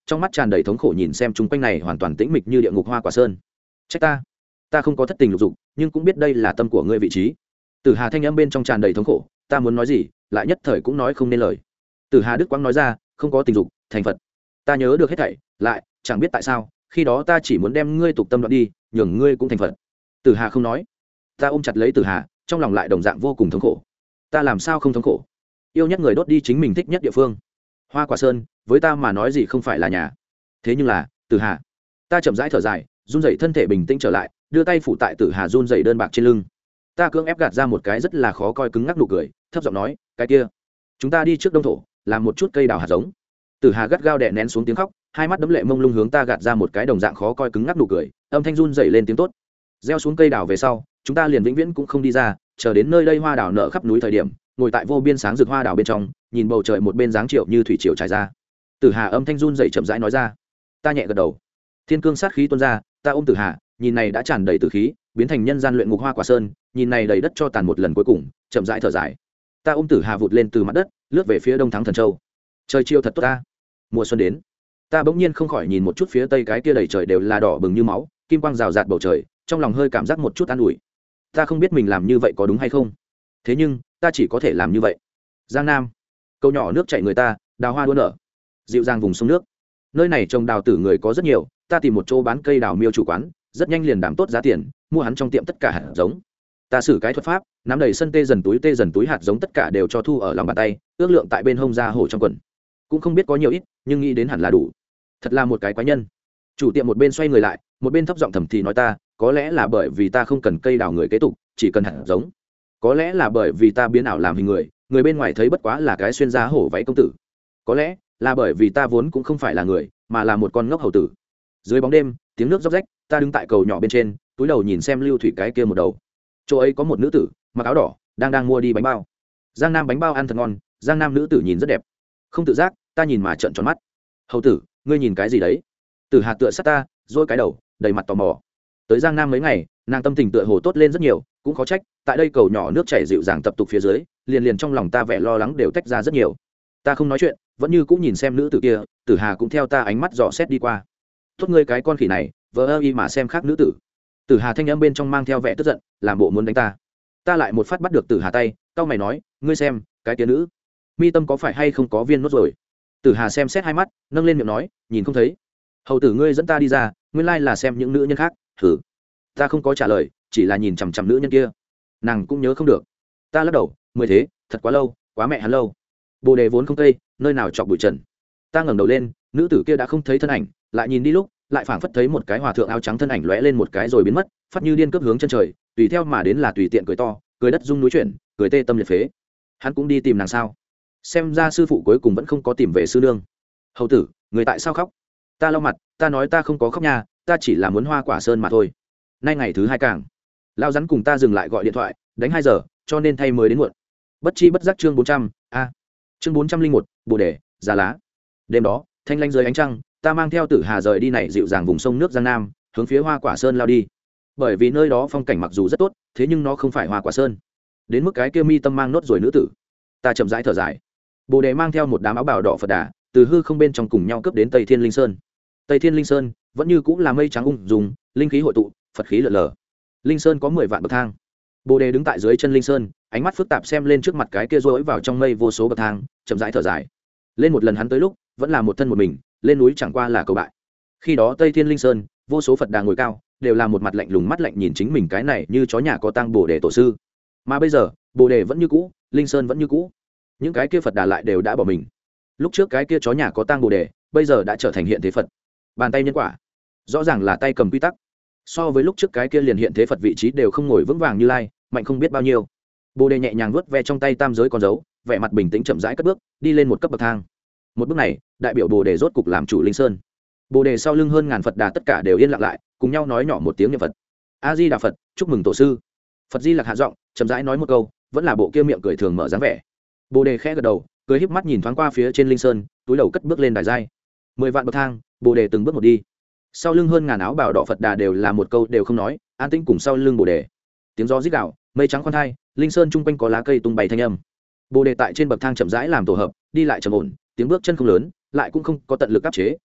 trong mắt tràn đầy thống khổ nhìn xem chung quanh này hoàn toàn tĩnh mịch như địa ngục hoa quả sơn. Trách ta, ta không có thất tình lục dục, nhưng cũng biết đây là tâm của ngươi vị trí. Tử Hà thanh âm bên trong tràn đầy thống khổ, ta muốn nói gì, lại nhất thời cũng nói không nên lời. Tử Hà Đức Quang nói ra, không có tình dục, thành Phật. Ta nhớ được hết thảy, lại chẳng biết tại sao, khi đó ta chỉ muốn đem ngươi tục tâm đoạn đi, nhường ngươi cũng thành Phật. Tử Hà không nói. Ta ôm chặt lấy Tử Hà, trong lòng lại đồng dạng vô cùng thống khổ. Ta làm sao không thống khổ? Yêu nhất người đốt đi chính mình thích nhất địa phương. Hoa Quả Sơn, với ta mà nói gì không phải là nhà. Thế nhưng là, Tử Hà. Ta chậm rãi thở dài, run rẩy thân thể bình tĩnh trở lại, đưa tay phủ tại Tử Hà run rẩy đơn bạc trên lưng. Ta cưỡng ép gạt ra một cái rất là khó coi cứng ngắc nụ cười, thấp giọng nói, cái kia, chúng ta đi trước đông thổ, làm một chút cây đào hạt giống. Tử Hà gắt gao đè nén xuống tiếng khóc, hai mắt đấm lệ mông lung hướng ta gạt ra một cái đồng dạng khó coi cứng ngắc nụ cười, âm thanh run rẩy lên tiếng tốt. Gieo xuống cây đào về sau, chúng ta liền vĩnh viễn cũng không đi ra, chờ đến nơi đây hoa đào nở khắp núi thời điểm, ngồi tại vô biên sáng rực hoa đào bên trong, nhìn bầu trời một bên dáng triệu như thủy triều trải ra. Tử Hà âm thanh run rẩy chậm rãi nói ra. Ta nhẹ gật đầu. Thiên cương sát khí tuôn ra, ta ôm Tử Hà, nhìn này đã tràn đầy tử khí, biến thành nhân gian luyện ngục hoa quả sơn, nhìn này đầy đất cho tàn một lần cuối cùng, chậm rãi thở dài. Ta ôm Tử Hà vụt lên từ mặt đất, lướt về phía đông thắng thần châu. Trời chiều thật tốt ta. Mùa xuân đến. Ta bỗng nhiên không khỏi nhìn một chút phía tây, cái kia đầy trời đều là đỏ bừng như máu, kim quang rào rạt bầu trời, trong lòng hơi cảm giác một chút an ủi. Ta không biết mình làm như vậy có đúng hay không, thế nhưng ta chỉ có thể làm như vậy. Giang Nam, câu nhỏ nước chảy người ta, đào hoa đua nở, dịu dàng vùng sông nước. Nơi này trồng đào tử người có rất nhiều, ta tìm một chỗ bán cây đào miêu chủ quán, rất nhanh liền đảm tốt giá tiền, mua hắn trong tiệm tất cả hạt giống. Ta xử cái thuật pháp, nắm đầy sân tê dần túi tê dần túi hạt giống tất cả đều cho thu ở lòng bàn tay, ước lượng tại bên hông ra hổ trong quần. Cũng không biết có nhiều ít, nhưng nghĩ đến hẳn là đủ. Thật là một cái quái nhân. Chủ tiệm một bên xoay người lại, một bên thấp giọng thầm thì nói ta, có lẽ là bởi vì ta không cần cây đào người kế tục, chỉ cần hạt giống. Có lẽ là bởi vì ta biến ảo làm hình người, người bên ngoài thấy bất quá là cái xuyên giá hổ váy công tử. Có lẽ là bởi vì ta vốn cũng không phải là người, mà là một con ngốc hầu tử. Dưới bóng đêm, tiếng nước róc rách, ta đứng tại cầu nhỏ bên trên, túi đầu nhìn xem lưu thủy cái kia một đầu. Chỗ ấy có một nữ tử, mặc áo đỏ, đang đang mua đi bánh bao. Giang Nam bánh bao ăn thật ngon, Giang Nam nữ tử nhìn rất đẹp. Không tự giác, ta nhìn mà trợn tròn mắt. Hầu tử, ngươi nhìn cái gì đấy? Tử Hà tựa sát ta, dôi cái đầu, đầy mặt tò mò. Tới Giang Nam mấy ngày, nàng tâm tình tựa hồ tốt lên rất nhiều, cũng khó trách, tại đây cầu nhỏ nước chảy dịu dàng tập tục phía dưới, liền liền trong lòng ta vẻ lo lắng đều tách ra rất nhiều. Ta không nói chuyện, vẫn như cũng nhìn xem nữ tử kia, Tử Hà cũng theo ta ánh mắt dò xét đi qua. Tốt ngươi cái con khỉ này, vờ ơ y mà xem khác nữ tử. Tử Hà thanh âm bên trong mang theo vẻ tức giận, làm bộ muốn đánh ta. Ta lại một phát bắt được Tử Hà tay, cau mày nói, ngươi xem, cái kia nữ, mi tâm có phải hay không có viên nốt rồi? Tử Hà xem xét hai mắt, nâng lên miệng nói, nhìn không thấy. Hầu tử ngươi dẫn ta đi ra, nguyên lai là xem những nữ nhân khác. Thử. Ta không có trả lời, chỉ là nhìn chằm chằm nữ nhân kia. Nàng cũng nhớ không được. Ta lắc đầu, mười thế, thật quá lâu, quá mẹ hắn lâu. Bồ đề vốn không cây, nơi nào chọc bụi trần. Ta ngẩng đầu lên, nữ tử kia đã không thấy thân ảnh, lại nhìn đi lúc, lại phảng phất thấy một cái hòa thượng áo trắng thân ảnh lóe lên một cái rồi biến mất, phát như điên cướp hướng chân trời, tùy theo mà đến là tùy tiện cười to, cười đất rung núi chuyển, cười tê tâm liệt phế. Hắn cũng đi tìm nàng sao? Xem ra sư phụ cuối cùng vẫn không có tìm về sư nương. Hầu tử, người tại sao khóc? Ta lau mặt, ta nói ta không có khóc nha, ta chỉ là muốn hoa quả sơn mà thôi. Nay ngày thứ hai càng, lao rắn cùng ta dừng lại gọi điện thoại, đánh hai giờ, cho nên thay mới đến muộn. Bất chi bất giác chương bốn trăm, a. Chương bốn trăm linh một, Bồ đề, giá lá. Đêm đó, thanh lanh dưới ánh trăng, ta mang theo Tử Hà rời đi này dịu dàng vùng sông nước Giang Nam, hướng phía Hoa Quả Sơn lao đi. Bởi vì nơi đó phong cảnh mặc dù rất tốt, thế nhưng nó không phải Hoa Quả Sơn. Đến mức cái kia mi tâm mang nốt rồi nữ tử. Ta chậm rãi thở dài. Bồ đề mang theo một đám áo bào đỏ Phật Đà, từ hư không bên trong cùng nhau cướp đến Tây Thiên Linh Sơn. Tây Thiên Linh Sơn vẫn như cũng là mây trắng ung dùng, linh khí hội tụ, Phật khí lượn lờ. Linh Sơn có mười vạn bậc thang. Bồ đề đứng tại dưới chân Linh Sơn, ánh mắt phức tạp xem lên trước mặt cái kia rối vào trong mây vô số bậc thang, chậm rãi thở dài. Lên một lần hắn tới lúc, vẫn là một thân một mình, lên núi chẳng qua là cầu bại. Khi đó Tây Thiên Linh Sơn, vô số Phật Đà ngồi cao, đều là một mặt lạnh lùng mắt lạnh nhìn chính mình cái này như chó nhà có tang Bồ đề tổ sư. Mà bây giờ, Bồ đề vẫn như cũ, Linh Sơn vẫn như cũ. Những cái kia Phật Đà lại đều đã bỏ mình. Lúc trước cái kia chó nhà có tang Bồ đề, bây giờ đã trở thành hiện thế Phật. Bàn tay nhân quả, rõ ràng là tay cầm quy tắc. So với lúc trước cái kia liền hiện thế Phật vị trí đều không ngồi vững vàng như lai, mạnh không biết bao nhiêu. Bồ đề nhẹ nhàng vuốt ve trong tay tam giới con dấu, vẻ mặt bình tĩnh chậm rãi cất bước, đi lên một cấp bậc thang. Một bước này, đại biểu Bồ đề rốt cục làm chủ Linh Sơn. Bồ đề sau lưng hơn ngàn Phật Đà tất cả đều yên lặng lại, cùng nhau nói nhỏ một tiếng niệm Phật. A Di Đà Phật, chúc mừng tổ sư. Phật Di Lặc hạ giọng, chậm rãi nói một câu, vẫn là bộ kia miệng cười thường mở dáng vẻ. Bồ đề khẽ gật đầu, cười híp mắt nhìn thoáng qua phía trên Linh Sơn, túi đầu cất bước lên đài giai. Mười vạn bậc thang, Bồ đề từng bước một đi. Sau lưng hơn ngàn áo bào đỏ Phật Đà đều là một câu đều không nói, an tĩnh cùng sau lưng Bồ đề. Tiếng gió rít gào, mây trắng khoan thai, Linh Sơn chung quanh có lá cây tung bay thanh âm. Bồ đề tại trên bậc thang chậm rãi làm tổ hợp, đi lại trầm ổn, tiếng bước chân không lớn, lại cũng không có tận lực áp chế,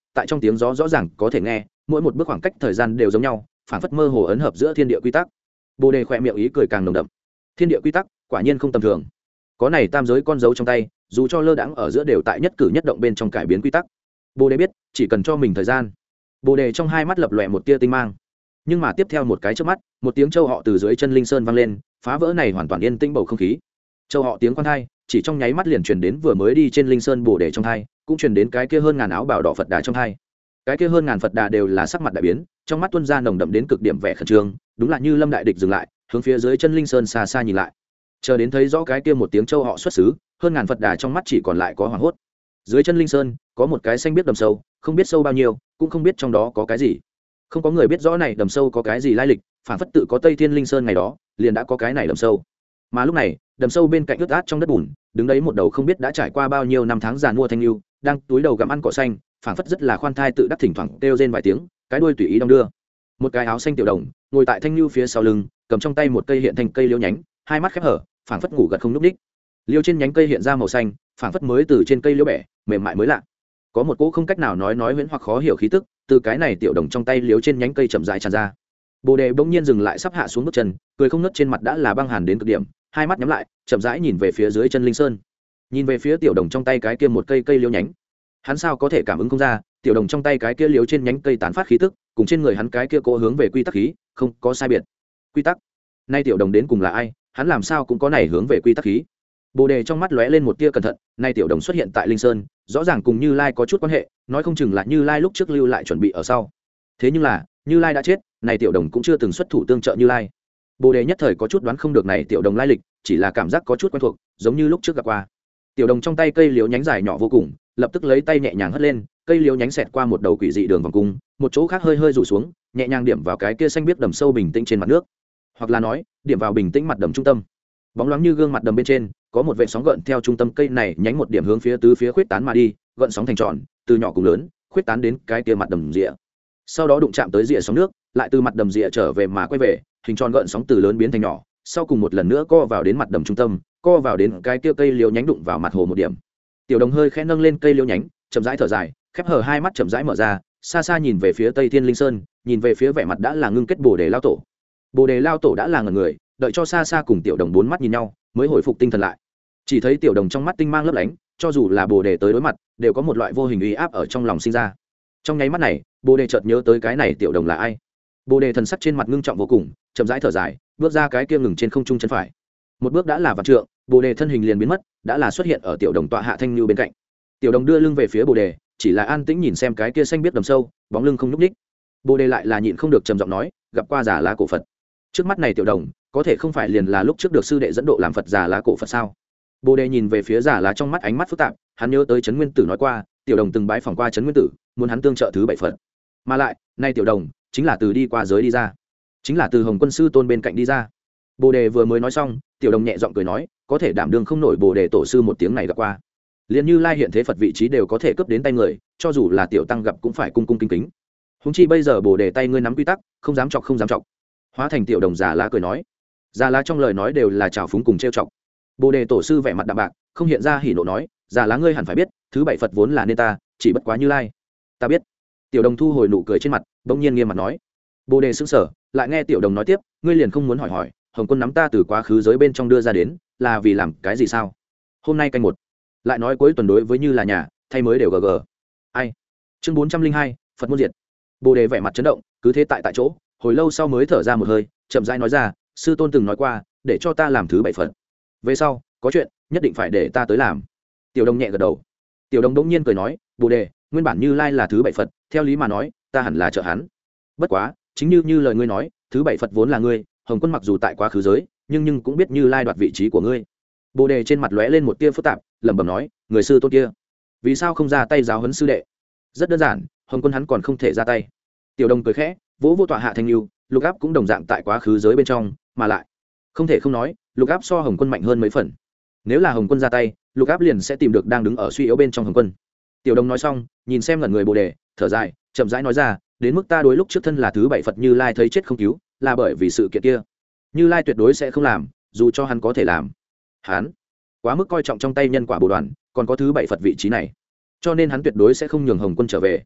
tại trong tiếng gió rõ ràng có thể nghe, mỗi một bước khoảng cách thời gian đều giống nhau, phảng phất mơ hồ ấn hợp giữa thiên địa quy tắc. Bồ đề khỏe miệng ý cười càng nồng đậm. Thiên địa quy tắc quả nhiên không tầm thường, có này tam giới con dấu trong tay, dù cho lơ đãng ở giữa đều tại nhất cử nhất động bên trong cải biến quy tắc. Bồ đề biết chỉ cần cho mình thời gian. Bồ đề trong hai mắt lập lòe một tia tinh mang, nhưng mà tiếp theo một cái trước mắt, một tiếng châu họ từ dưới chân linh sơn vang lên, phá vỡ này hoàn toàn yên tĩnh bầu không khí. Châu họ tiếng quan thai chỉ trong nháy mắt liền truyền đến vừa mới đi trên linh sơn bồ đề trong thai, cũng truyền đến cái kia hơn ngàn áo bào đỏ Phật đà trong thai. Cái kia hơn ngàn Phật đà đều là sắc mặt đại biến, trong mắt tuôn ra nồng đậm đến cực điểm vẻ khẩn trương, đúng là như lâm đại địch dừng lại, hướng phía dưới chân linh sơn xa xa nhìn lại. Chờ đến thấy rõ cái kia một tiếng châu họ xuất xứ, hơn ngàn Phật đà trong mắt chỉ còn lại có hoảng hốt. Dưới chân linh sơn có một cái xanh biết đầm sâu, không biết sâu bao nhiêu, cũng không biết trong đó có cái gì. Không có người biết rõ này đầm sâu có cái gì lai lịch, phản phất tự có Tây Thiên Linh Sơn ngày đó, liền đã có cái này đầm sâu. Mà lúc này, đầm sâu bên cạnh ướt át trong đất bùn, đứng đấy một đầu không biết đã trải qua bao nhiêu năm tháng giàn mua thanh lưu, đang túi đầu gặm ăn cỏ xanh, phản phất rất là khoan thai tự đắc thỉnh thoảng kêu rên vài tiếng, cái đuôi tùy ý đong đưa. Một cái áo xanh tiểu đồng, ngồi tại thanh lưu phía sau lưng, cầm trong tay một cây hiện thành cây liễu nhánh, hai mắt khép hở, phản phất ngủ gật không lúc đích. Liễu trên nhánh cây hiện ra màu xanh, phản phất mới từ trên cây liễu bẻ, mềm mại mới lạ. Có một cỗ không cách nào nói nói huyễn hoặc khó hiểu khí tức, từ cái này tiểu đồng trong tay liếu trên nhánh cây chậm rãi tràn ra. Bồ đề bỗng nhiên dừng lại sắp hạ xuống bước chân, cười không nứt trên mặt đã là băng hàn đến cực điểm, hai mắt nhắm lại, chậm rãi nhìn về phía dưới chân linh sơn, nhìn về phía tiểu đồng trong tay cái kia một cây cây liễu nhánh. Hắn sao có thể cảm ứng không ra, tiểu đồng trong tay cái kia liếu trên nhánh cây tán phát khí tức, cùng trên người hắn cái kia cố hướng về quy tắc khí, không có sai biệt. Quy tắc. Nay tiểu đồng đến cùng là ai, hắn làm sao cũng có này hướng về quy tắc khí. Bồ đề trong mắt lóe lên một tia cẩn thận, nay tiểu đồng xuất hiện tại linh sơn, rõ ràng cùng Như Lai có chút quan hệ, nói không chừng là Như Lai lúc trước lưu lại chuẩn bị ở sau. Thế nhưng là, Như Lai đã chết, này tiểu đồng cũng chưa từng xuất thủ tương trợ Như Lai. Bồ đề nhất thời có chút đoán không được này tiểu đồng lai lịch, chỉ là cảm giác có chút quen thuộc, giống như lúc trước gặp qua. Tiểu đồng trong tay cây liễu nhánh dài nhỏ vô cùng, lập tức lấy tay nhẹ nhàng hất lên, cây liễu nhánh xẹt qua một đầu quỷ dị đường vòng cung, một chỗ khác hơi hơi rủ xuống, nhẹ nhàng điểm vào cái kia xanh biếc đầm sâu bình tĩnh trên mặt nước, hoặc là nói, điểm vào bình tĩnh mặt đầm trung tâm. Bóng loáng như gương mặt đầm bên trên, có một vệt sóng gợn theo trung tâm cây này nhánh một điểm hướng phía tứ phía khuyết tán mà đi, gợn sóng thành tròn, từ nhỏ cùng lớn, khuyết tán đến cái kia mặt đầm rìa. Sau đó đụng chạm tới rìa sóng nước, lại từ mặt đầm rìa trở về mà quay về, hình tròn gợn sóng từ lớn biến thành nhỏ, sau cùng một lần nữa co vào đến mặt đầm trung tâm, co vào đến cái kia cây liễu nhánh đụng vào mặt hồ một điểm. Tiểu đồng hơi khẽ nâng lên cây liễu nhánh, chậm rãi thở dài, khép hờ hai mắt chậm rãi mở ra, xa xa nhìn về phía Tây Thiên Linh Sơn, nhìn về phía vẻ mặt đã là ngưng kết Bồ đề lao tổ. Bồ đề lao tổ đã là ngẩn người, đợi cho xa xa cùng tiểu đồng bốn mắt nhìn nhau, mới hồi phục tinh thần lại. Chỉ thấy tiểu đồng trong mắt tinh mang lấp lánh, cho dù là Bồ đề tới đối mặt, đều có một loại vô hình uy áp ở trong lòng sinh ra. Trong nháy mắt này, Bồ đề chợt nhớ tới cái này tiểu đồng là ai. Bồ đề thần sắc trên mặt ngưng trọng vô cùng, chậm rãi thở dài, bước ra cái kia ngừng trên không trung chân phải. Một bước đã là vạn trượng, Bồ đề thân hình liền biến mất, đã là xuất hiện ở tiểu đồng tọa hạ thanh lưu bên cạnh. Tiểu đồng đưa lưng về phía Bồ đề, chỉ là an tĩnh nhìn xem cái kia xanh biết đầm sâu, bóng lưng không nhúc nhích. Bồ đề lại là nhịn không được trầm giọng nói, gặp qua Già Lá cổ Phật. Trước mắt này tiểu đồng, có thể không phải liền là lúc trước được sư đệ dẫn độ làm Phật Già Lá cổ Phật sao? Bồ đề nhìn về phía Già Lá trong mắt ánh mắt phức tạp, hắn nhớ tới Trấn Nguyên Tử nói qua, tiểu đồng từng bái phỏng qua Trấn Nguyên Tử, muốn hắn tương trợ thứ bảy Phật. Mà lại, nay tiểu đồng chính là từ đi qua giới đi ra, chính là từ Hồng Quân sư tôn bên cạnh đi ra. Bồ đề vừa mới nói xong, tiểu đồng nhẹ giọng cười nói, có thể đảm đương không nổi Bồ đề tổ sư một tiếng này gặp qua. Liền Như Lai hiện thế Phật vị trí đều có thể cướp đến tay người, cho dù là tiểu tăng gặp cũng phải cung cung kính kính. Huống chi bây giờ Bồ đề tay ngươi nắm quy tắc, không dám chọc không dám chọc. Hóa thành tiểu đồng Già Lá cười nói. Già Lá trong lời nói đều là trào phúng cùng trêu chọc. Bồ đề tổ sư vẻ mặt đạm bạc, không hiện ra hỉ nộ nói, Già Lá ngươi hẳn phải biết, thứ bảy Phật vốn là nên ta, chỉ bất quá Như Lai. Ta biết. Tiểu đồng thu hồi nụ cười trên mặt, bỗng nhiên nghiêm mặt nói. Bồ đề sững sờ, lại nghe tiểu đồng nói tiếp, ngươi liền không muốn hỏi hỏi, Hồng Quân nắm ta từ quá khứ giới bên trong đưa ra đến, là vì làm cái gì sao? Hôm nay canh một, lại nói cuối tuần đối với Như là nhà, thay mới đều gg. Ai? Chương bốn trăm linh hai, Phật môn diệt. Bồ đề vẻ mặt chấn động, cứ thế tại tại chỗ, hồi lâu sau mới thở ra một hơi, chậm rãi nói ra, sư tôn từng nói qua, để cho ta làm thứ bảy Phật. Về sau, có chuyện, nhất định phải để ta tới làm. Tiểu đồng nhẹ gật đầu. Tiểu đồng đống nhiên cười nói, Bồ đề, nguyên bản Như Lai là thứ bảy Phật, theo lý mà nói, ta hẳn là trợ hắn. Bất quá, chính như như lời ngươi nói, thứ bảy Phật vốn là ngươi, Hồng Quân mặc dù tại quá khứ giới, nhưng nhưng cũng biết Như Lai đoạt vị trí của ngươi. Bồ đề trên mặt lóe lên một tia phức tạp, lẩm bẩm nói, người sư tôn kia, vì sao không ra tay giáo huấn sư đệ? Rất đơn giản, Hồng Quân hắn còn không thể ra tay. Tiểu đồng cười khẽ, vỗ vô tọa hạ thanh lưu, lục áp cũng đồng dạng tại quá khứ giới bên trong, mà lại không thể không nói, lục áp so Hồng Quân mạnh hơn mấy phần. Nếu là Hồng Quân ra tay, lục áp liền sẽ tìm được đang đứng ở suy yếu bên trong Hồng Quân. Tiểu đồng nói xong, nhìn xem ngẩn người Bồ đề, thở dài, chậm rãi nói ra, đến mức ta đối lúc trước thân là thứ bảy Phật Như Lai thấy chết không cứu, là bởi vì sự kiện kia. Như Lai tuyệt đối sẽ không làm, dù cho hắn có thể làm. Hắn quá mức coi trọng trong tay nhân quả bồ đoàn, còn có thứ bảy Phật vị trí này, cho nên hắn tuyệt đối sẽ không nhường Hồng Quân trở về.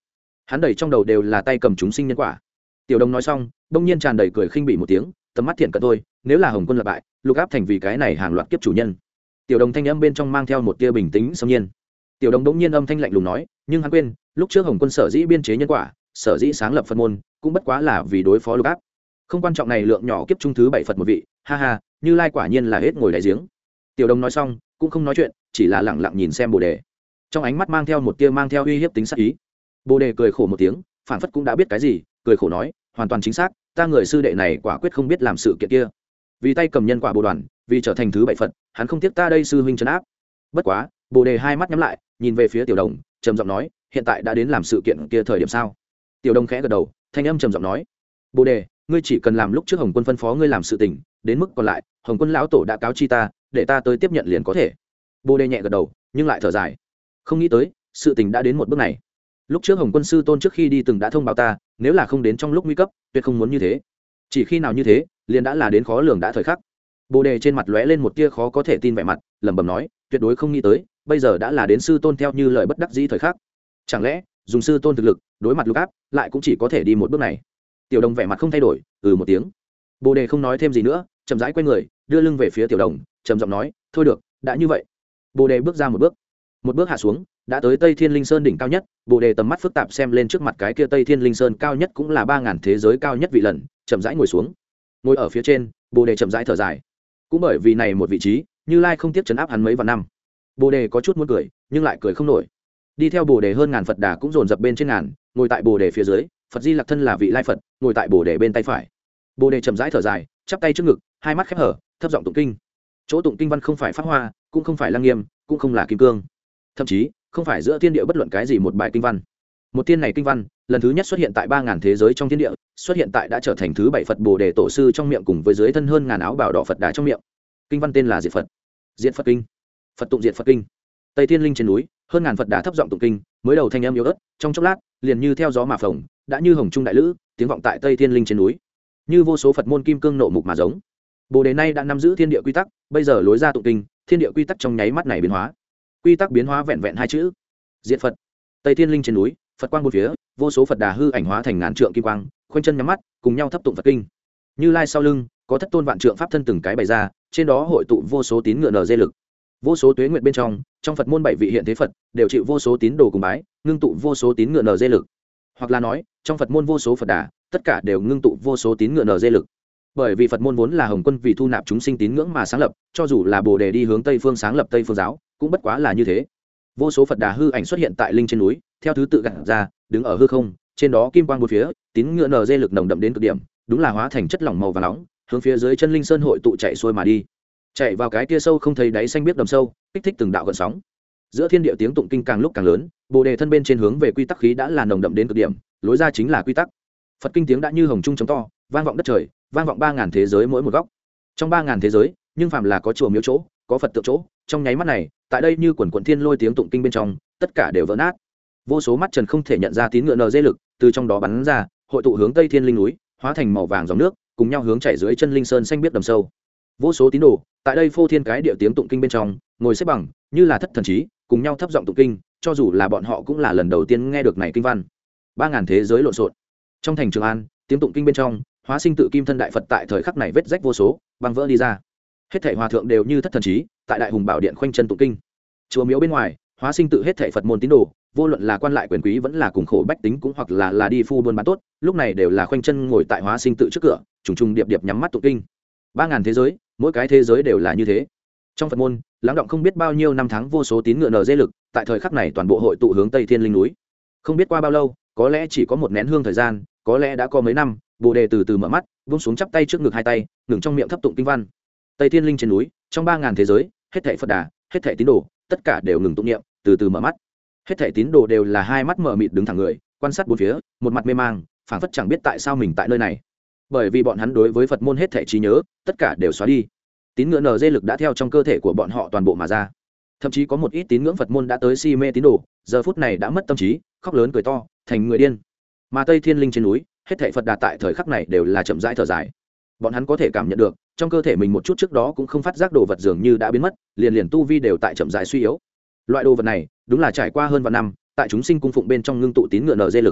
hắn đầy trong đầu đều là tay cầm chúng sinh nhân quả. Tiểu đồng nói xong đông nhiên tràn đầy cười khinh bỉ một tiếng, tầm mắt thiện cận thôi, nếu là Hồng Quân lập bại, lục áp thành vì cái này hàng loạt kiếp chủ nhân. Tiểu đồng thanh âm bên trong mang theo một tia bình tĩnh xâm nhiên. Tiểu đồng đống nhiên âm thanh lạnh lùng nói, nhưng hắn quên lúc trước Hồng Quân sở dĩ biên chế nhân quả, sở dĩ sáng lập Phật môn, cũng bất quá là vì đối phó lục áp. Không quan trọng này lượng nhỏ kiếp trung thứ bảy Phật một vị, ha ha, Như Lai quả nhiên là hết ngồi đáy giếng. Tiểu đồng nói xong cũng không nói chuyện, chỉ là lặng lặng nhìn xem Bồ Đề, trong ánh mắt mang theo một tia mang theo uy hiếp tính sát ý. Bồ Đề cười khổ một tiếng, phản phất cũng đã biết cái gì, cười khổ nói, hoàn toàn chính xác, ta người sư đệ này quả quyết không biết làm sự kiện kia, vì tay cầm nhân quả Bồ đoàn, vì trở thành thứ bảy Phật, hắn không tiếc ta đây sư huynh trấn áp. Bất quá Bồ Đề hai mắt nhắm lại, nhìn về phía Tiểu đồng, trầm giọng nói, hiện tại đã đến làm sự kiện kia thời điểm sao? Tiểu đồng khẽ gật đầu, thanh âm trầm giọng nói, Bồ Đề, ngươi chỉ cần làm lúc trước Hồng Quân phân phó ngươi làm sự tình, đến mức còn lại Hồng Quân lão tổ đã cáo chi ta, để ta tới tiếp nhận liền có thể. Bồ Đề nhẹ gật đầu, nhưng lại thở dài, không nghĩ tới sự tình đã đến một bước này. Lúc trước Hồng Quân sư tôn trước khi đi từng đã thông báo ta, nếu là không đến trong lúc nguy cấp, tuyệt không muốn như thế. Chỉ khi nào như thế, liền đã là đến khó lường đã thời khắc. Bồ Đề trên mặt lóe lên một tia khó có thể tin vẻ mặt, lẩm bẩm nói, tuyệt đối không nghĩ tới, bây giờ đã là đến sư tôn theo như lời bất đắc dĩ thời khắc. Chẳng lẽ dùng sư tôn thực lực đối mặt lục áp, lại cũng chỉ có thể đi một bước này? Tiểu đồng vẻ mặt không thay đổi, ừ một tiếng. Bồ Đề không nói thêm gì nữa, chậm rãi quay người, đưa lưng về phía Tiểu đồng, trầm giọng nói, thôi được, đã như vậy. Bồ Đề bước ra một bước, một bước hạ xuống, đã tới Tây Thiên Linh Sơn đỉnh cao nhất. Bồ Đề tầm mắt phức tạp xem lên trước mặt cái kia Tây Thiên Linh Sơn cao nhất cũng là ba ngàn thế giới cao nhất vị lần, chậm rãi ngồi xuống. Ngồi ở phía trên, Bồ Đề chậm rãi thở dài. Cũng bởi vì này một vị trí, Như Lai không tiếc trấn áp hắn mấy vạn năm. Bồ Đề có chút muốn cười, nhưng lại cười không nổi. Đi theo Bồ Đề hơn ngàn Phật Đà cũng dồn dập bên trên ngàn, ngồi tại Bồ Đề phía dưới, Phật Di Lặc thân là vị Lai Phật, ngồi tại Bồ Đề bên tay phải. Bồ Đề chậm rãi thở dài, chắp tay trước ngực, hai mắt khép hở, thấp giọng tụng kinh. Chỗ tụng kinh văn không phải pháp hoa, cũng không phải lăng nghiêm, cũng không là kim cương, thậm chí không phải giữa thiên địa bất luận cái gì một bài kinh văn. Một tiên này kinh văn lần thứ nhất xuất hiện tại ba ngàn thế giới trong thiên địa, xuất hiện tại đã trở thành thứ bảy Phật Bồ Đề tổ sư trong miệng, cùng với dưới thân hơn ngàn áo bào đỏ Phật Đà trong miệng. Kinh văn tên là Diệt Phật, Diệt Phật kinh, Phật tụng Diệt Phật kinh. Tây Thiên Linh trên núi, hơn ngàn Phật Đà thấp giọng tụng kinh, mới đầu thanh âm yếu ớt, trong chốc lát liền như theo gió mà phồng, đã như hồng trung đại lữ, tiếng vọng tại Tây Thiên Linh trên núi, như vô số Phật môn kim cương nộ mục mà giống. Bồ Đề nay đã nắm giữ thiên địa quy tắc, bây giờ lối ra tụng kinh, thiên địa quy tắc trong nháy mắt này biến hóa. Quy tắc biến hóa vẹn vẹn hai chữ, Diệt Phật. Tây Thiên Linh trên núi, Phật quang bốn phía, vô số Phật Đà hư ảnh hóa thành ngàn trượng kim quang, khoanh chân nhắm mắt, cùng nhau thấp tụng Phật kinh. Như Lai sau lưng, có thất tôn vạn trượng pháp thân từng cái bày ra, trên đó hội tụ vô số tín ngựa nở dê lực. Vô số tuế nguyện bên trong, trong Phật môn bảy vị hiện thế Phật, đều chịu vô số tín đồ cùng bái, ngưng tụ vô số tín ngựa nở dê lực. Hoặc là nói, trong Phật môn vô số Phật Đà, tất cả đều ngưng tụ vô số tín ngựa nở dê lực. Bởi vì Phật môn vốn là Hồng Quân vì thu nạp chúng sinh tín ngưỡng mà sáng lập, cho dù là Bồ Đề đi hướng Tây phương sáng lập Tây phương giáo, cũng bất quá là như thế. Vô số Phật Đà hư ảnh xuất hiện tại linh trên núi, theo thứ tự gặt ra, đứng ở hư không, trên đó kim quang bốn phía, tín ngựa nở dê lực nồng đậm đến cực điểm, đúng là hóa thành chất lỏng màu vàng nóng, hướng phía dưới chân linh sơn hội tụ chạy xuôi mà đi, chạy vào cái kia sâu không thấy đáy xanh biết đầm sâu, kích thích từng đạo gợn sóng. Giữa thiên địa tiếng tụng kinh càng lúc càng lớn, Bồ Đề thân bên trên hướng về quy tắc khí đã là nồng đậm đến cực điểm, lối ra chính là quy tắc. Phật kinh tiếng đã như hồng trung chống to, vang vọng đất trời, vang vọng ba ngàn thế giới mỗi một góc. Trong ba ngàn thế giới, nhưng phàm là có chùa miếu chỗ, có Phật tượng chỗ, trong nháy mắt này, tại đây như quần quần thiên lôi tiếng tụng kinh bên trong, tất cả đều vỡ nát. Vô số mắt trần không thể nhận ra tín ngựa nở dê lực, từ trong đó bắn ra, hội tụ hướng Tây Thiên Linh núi, hóa thành màu vàng dòng nước, cùng nhau hướng chảy dưới chân linh sơn xanh biết đầm sâu. Vô số tín đồ, tại đây phô thiên cái địa tiếng tụng kinh bên trong, ngồi xếp bằng, như là thất thần trí, cùng nhau thấp giọng tụng kinh, cho dù là bọn họ cũng là lần đầu tiên nghe được này kinh văn. Ba ngàn thế giới lộn xộn. Trong thành Trường An, tiếng tụng kinh bên trong, hóa sinh tự kim thân đại Phật tại thời khắc này vết rách vô số, băng vỡ đi ra. Hết thảy hòa thượng đều như thất thần trí, tại đại hùng bảo điện khoanh chân tụng kinh. Chùa miếu bên ngoài, hóa sinh tự hết thảy Phật môn tín đồ, vô luận là quan lại quyền quý vẫn là cùng khổ bách tính cũng hoặc là là đi phu buôn bán tốt, lúc này đều là khoanh chân ngồi tại hóa sinh tự trước cửa, trùng trùng điệp điệp nhắm mắt tụng kinh. Ba ngàn thế giới, mỗi cái thế giới đều là như thế. Trong Phật môn, lắng động không biết bao nhiêu năm tháng vô số tín ngựa nở dê lực, tại thời khắc này toàn bộ hội tụ hướng Tây Thiên Linh núi. Không biết qua bao lâu, có lẽ chỉ có một nén hương thời gian, có lẽ đã có mấy năm, Bồ Đề từ từ mở mắt, buông xuống chắp tay trước ngực hai tay, ngừng trong miệng thấp tụng kinh văn. Tây Thiên Linh trên núi, trong ba ngàn thế giới, hết thảy Phật Đà, hết thảy tín đồ, tất cả đều ngừng tụng niệm, từ từ mở mắt. Hết thảy tín đồ đều là hai mắt mở mịt đứng thẳng người, quan sát bốn phía, một mặt mê mang, phảng phất chẳng biết tại sao mình tại nơi này. Bởi vì bọn hắn đối với Phật môn hết thảy trí nhớ, tất cả đều xóa đi. Tín ngưỡng nở dê lực đã theo trong cơ thể của bọn họ toàn bộ mà ra. Thậm chí có một ít tín ngưỡng Phật môn đã tới si mê tín đồ, giờ phút này đã mất tâm trí, khóc lớn cười to, thành người điên. Mà Tây Thiên Linh trên núi, hết thảy Phật Đà tại thời khắc này đều là chậm rãi thở dài. Bọn hắn có thể cảm nhận được, trong cơ thể mình một chút trước đó cũng không phát giác đồ vật dường như đã biến mất, liền liền tu vi đều tại chậm rãi suy yếu. Loại đồ vật này, đúng là trải qua hơn vạn năm, tại chúng sinh cung phụng bên trong ngưng tụ tín ngưỡng nở dê lực.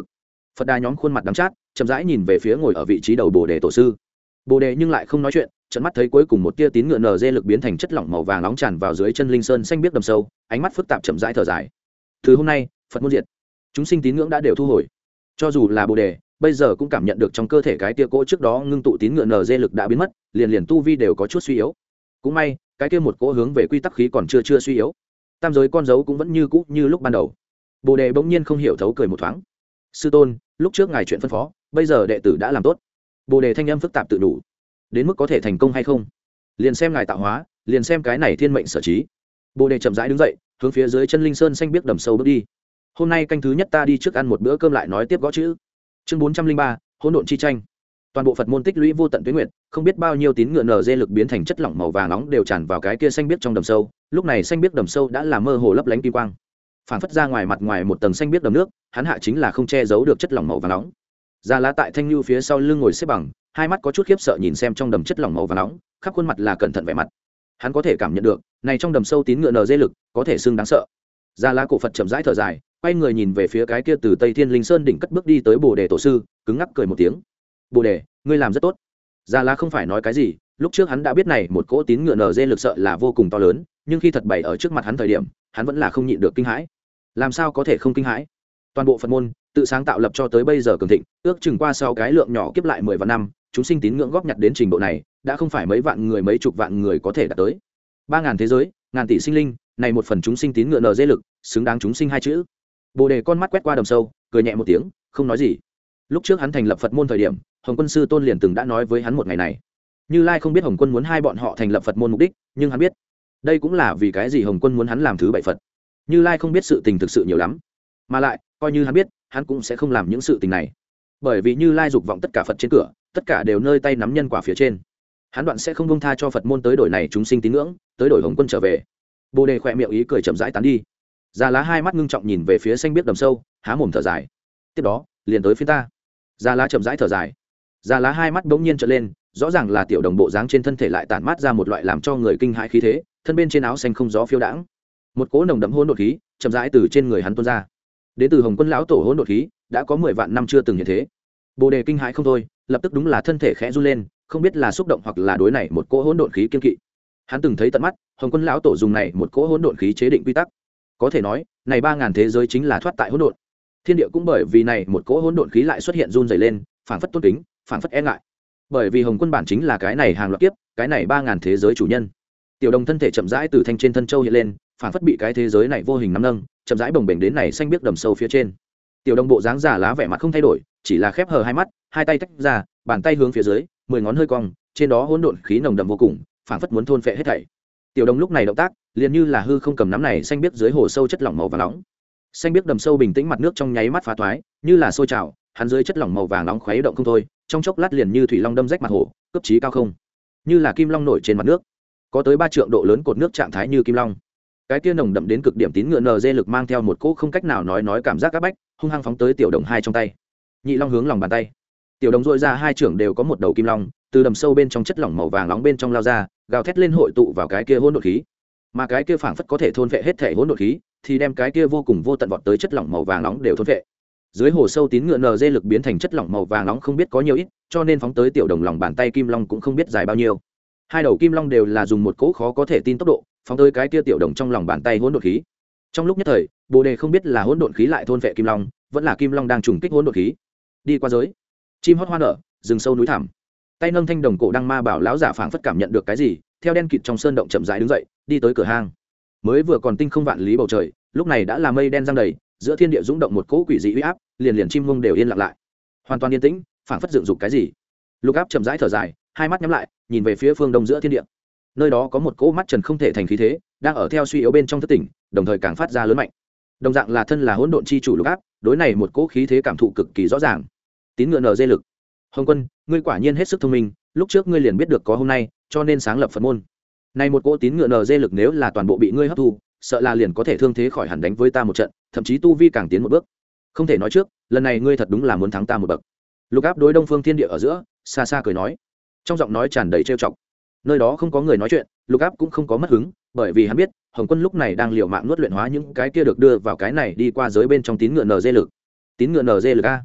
Phật đà nhóm khuôn mặt đắng chát chậm rãi nhìn về phía ngồi ở vị trí đầu bồ đề tổ sư. Bồ đề nhưng lại không nói chuyện, trận mắt thấy cuối cùng một tia tín ngựa nở dê lực biến thành chất lỏng màu vàng nóng tràn vào dưới chân linh sơn xanh biếc đầm sâu, ánh mắt phức tạp chậm rãi thở dài. Từ hôm nay Phật môn diệt, chúng sinh tín ngưỡng đã đều thu hồi. Cho dù là bồ đề bây giờ cũng cảm nhận được trong cơ thể cái tia cỗ trước đó ngưng tụ tín ngựa nở dê lực đã biến mất, liền liền tu vi đều có chút suy yếu. Cũng may cái kia một cỗ hướng về quy tắc khí còn chưa chưa suy yếu, tam giới con dấu cũng vẫn như cũ như lúc ban đầu. Bồ đề bỗng nhiên không hiểu thấu cười một thoáng. Sư tôn, lúc trước ngài chuyện phân phó bây giờ đệ tử đã làm tốt. Bồ đề thanh âm phức tạp tự đủ, đến mức có thể thành công hay không liền xem ngài tạo hóa, liền xem cái này thiên mệnh sở trí. Bồ đề chậm rãi đứng dậy, hướng phía dưới chân linh sơn xanh biếc đầm sâu bước đi. Hôm nay canh thứ nhất ta đi trước ăn một bữa cơm lại nói tiếp gõ chữ. Chương bốn trăm linh ba, hỗn độn chi tranh. Toàn bộ Phật môn tích lũy vô tận tuyết nguyệt, không biết bao nhiêu tín ngựa nở dê lực biến thành chất lỏng màu vàng nóng đều tràn vào cái kia xanh biếc trong đầm sâu. Lúc này xanh biếc đầm sâu đã là mơ hồ lấp lánh kim quang, phảng phất ra ngoài mặt ngoài một tầng xanh biếc đầm nước, hắn hạ chính là không che giấu được chất lỏng màu vàng nóng. Già lá tại thanh lưu phía sau lưng ngồi xếp bằng, hai mắt có chút khiếp sợ nhìn xem trong đầm chất lỏng màu vàng nóng, khắp khuôn mặt là cẩn thận vẻ mặt. Hắn có thể cảm nhận được này trong đầm sâu tín ngựa nở dê lực có thể xưng đáng sợ. Già lá cổ Phật chậm rãi thở dài, quay người nhìn về phía cái kia từ Tây Thiên Linh Sơn đỉnh cất bước đi tới Bồ đề tổ sư, cứng ngắc cười một tiếng. Bồ đề, ngươi làm rất tốt. Già lá không phải nói cái gì, lúc trước hắn đã biết này một cỗ tín ngựa nở dê lực sợ là vô cùng to lớn, nhưng khi thật bày ở trước mặt hắn thời điểm, hắn vẫn là không nhịn được kinh hãi. Làm sao có thể không kinh hãi? Toàn bộ Phật môn tự sáng tạo lập cho tới bây giờ cường thịnh, ước chừng qua sau cái lượng nhỏ kiếp lại mười vạn năm, chúng sinh tín ngưỡng góp nhặt đến trình độ này, đã không phải mấy vạn người mấy chục vạn người có thể đạt tới. Ba ngàn thế giới, ngàn tỷ sinh linh, này một phần chúng sinh tín ngưỡng nở dê lực, xứng đáng chúng sinh hai chữ. Bồ đề con mắt quét qua đầm sâu, cười nhẹ một tiếng, không nói gì. Lúc trước hắn thành lập Phật môn thời điểm, Hồng Quân sư tôn liền từng đã nói với hắn một ngày này. Như Lai không biết Hồng Quân muốn hai bọn họ thành lập Phật môn mục đích, nhưng hắn biết, đây cũng là vì cái gì Hồng Quân muốn hắn làm thứ bảy Phật. Như Lai không biết sự tình thực sự nhiều lắm, mà lại coi như hắn biết, hắn cũng sẽ không làm những sự tình này, bởi vì Như Lai dục vọng tất cả Phật trên cửa, tất cả đều nơi tay nắm nhân quả phía trên, hắn đoạn sẽ không buông tha cho Phật môn tới đổi này chúng sinh tín ngưỡng, tới đổi Hồng Quân trở về. Bồ đề khỏe miệng ý cười chậm rãi tán đi, Già lá hai mắt ngưng trọng nhìn về phía xanh biếc đầm sâu, há mồm thở dài. Tiếp đó liền tới phía ta. Già lá chậm rãi thở dài, Già lá hai mắt bỗng nhiên trợn lên, rõ ràng là tiểu đồng bộ dáng trên thân thể lại tản mát ra một loại làm cho người kinh hãi khí thế, thân bên trên áo xanh không gió phiêu đãng, một cỗ nồng đậm hỗn độn khí chậm rãi từ trên người hắn tuôn ra. Đến từ Hồng Quân lão tổ hỗn độn khí, đã có mười vạn năm chưa từng hiện thế. Bồ đề kinh hãi không thôi, lập tức đúng là thân thể khẽ run lên, không biết là xúc động hoặc là đối này một cỗ hỗn độn khí kiên kỵ. Hắn từng thấy tận mắt, Hồng Quân lão tổ dùng này một cỗ hỗn độn khí chế định quy tắc. Có thể nói, này ba ngàn thế giới chính là thoát tại hỗn độn. Thiên địa cũng bởi vì này một cỗ hỗn độn khí lại xuất hiện run rẩy lên, phảng phất tôn kính, phảng phất e ngại. Bởi vì Hồng Quân bản chính là cái này hàng loạt kiếp, cái này ba ngàn thế giới chủ nhân. Tiểu đồng thân thể chậm rãi từ thanh trên thân châu hiện lên, phảng phất bị cái thế giới này vô hình nắm nâng, chậm rãi bồng bềnh đến này xanh biếc đầm sâu phía trên. Tiểu đồng bộ dáng giả lá vẻ mặt không thay đổi, chỉ là khép hờ hai mắt, hai tay tách ra, bàn tay hướng phía dưới, mười ngón hơi cong, trên đó hỗn độn khí nồng đậm vô cùng, phảng phất muốn thôn phệ hết thảy. Tiểu đồng lúc này động tác, liền như là hư không cầm nắm này xanh biếc dưới hồ sâu chất lỏng màu vàng nóng. Xanh biếc đầm sâu bình tĩnh, mặt nước trong nháy mắt phá toái, như là sôi trào, hắn dưới chất lỏng màu vàng nóng khuấy động không thôi, trong chốc lát liền như thủy long đâm rách mặt hồ, cấp chí cao không, như là kim long nổi trên mặt nước, có tới ba trượng độ lớn cột nước trạng thái như kim long. Cái kia nồng đậm đến cực điểm tín ngựa nở dê lực mang theo một cỗ không cách nào nói nói cảm giác áp bách, hung hăng phóng tới tiểu đồng hai trong tay. Nhị long hướng lòng bàn tay, tiểu đồng dội ra hai trưởng đều có một đầu kim long, từ đầm sâu bên trong chất lỏng màu vàng nóng bên trong lao ra, gào thét lên hội tụ vào cái kia hỗn độn khí, mà cái kia phảng phất có thể thôn vệ hết thể hỗn độn khí, thì đem cái kia vô cùng vô tận vọt tới chất lỏng màu vàng nóng đều thôn vệ. Dưới hồ sâu tín ngựa nở dê lực biến thành chất lỏng màu vàng nóng không biết có nhiều ít, cho nên phóng tới tiểu đồng lòng bàn tay kim long cũng không biết dài bao nhiêu. Hai đầu kim long đều là dùng một cỗ khó có thể tin tốc độ phóng tới cái kia tiểu đồng trong lòng bàn tay hỗn độn khí. Trong lúc nhất thời, Bồ đề không biết là hỗn độn khí lại thôn vệ kim long, vẫn là kim long đang trùng kích hỗn độn khí. Đi qua giới, chim hót hoa nở, rừng sâu núi thẳm. Tay nâng thanh đồng cổ đăng ma bảo lão giả phảng phất cảm nhận được cái gì, theo đen kịt trong sơn động chậm rãi đứng dậy, đi tới cửa hang. Mới vừa còn tinh không vạn lý bầu trời, lúc này đã là mây đen giăng đầy, giữa thiên địa dũng động một cỗ quỷ dị uy áp, liền liền chim mông đều yên lặng lại, hoàn toàn yên tĩnh, phảng phất dựng dục cái gì. Lục Áp chậm rãi thở dài, hai mắt nhắm lại, nhìn về phía phương đông giữa thiên địa. Nơi đó có một cỗ mắt trần không thể thành khí thế, đang ở theo suy yếu bên trong thất tỉnh, đồng thời càng phát ra lớn mạnh. Đồng dạng là thân là hỗn độn chi chủ Lục Áp, đối này một cỗ khí thế cảm thụ cực kỳ rõ ràng. Tín ngựa nở dê lực. Hồng Quân, ngươi quả nhiên hết sức thông minh, lúc trước ngươi liền biết được có hôm nay, cho nên sáng lập Phật môn. Này một cỗ tín ngựa nở dê lực nếu là toàn bộ bị ngươi hấp thu, sợ là liền có thể thương thế khỏi hẳn đánh với ta một trận, thậm chí tu vi càng tiến một bước. Không thể nói trước, lần này ngươi thật đúng là muốn thắng ta một bậc. Lục Áp đối Đông Phương Thiên Địa ở giữa, xa xa cười nói, trong giọng nói tràn đầy trêu chọc. Nơi đó không có người nói chuyện, Lục Áp cũng không có mất hứng, bởi vì hắn biết, Hồng Quân lúc này đang liều mạng nuốt luyện hóa những cái kia được đưa vào cái này đi qua giới bên trong tín ngựa nở dê lực. Tín ngựa nở dê lực a.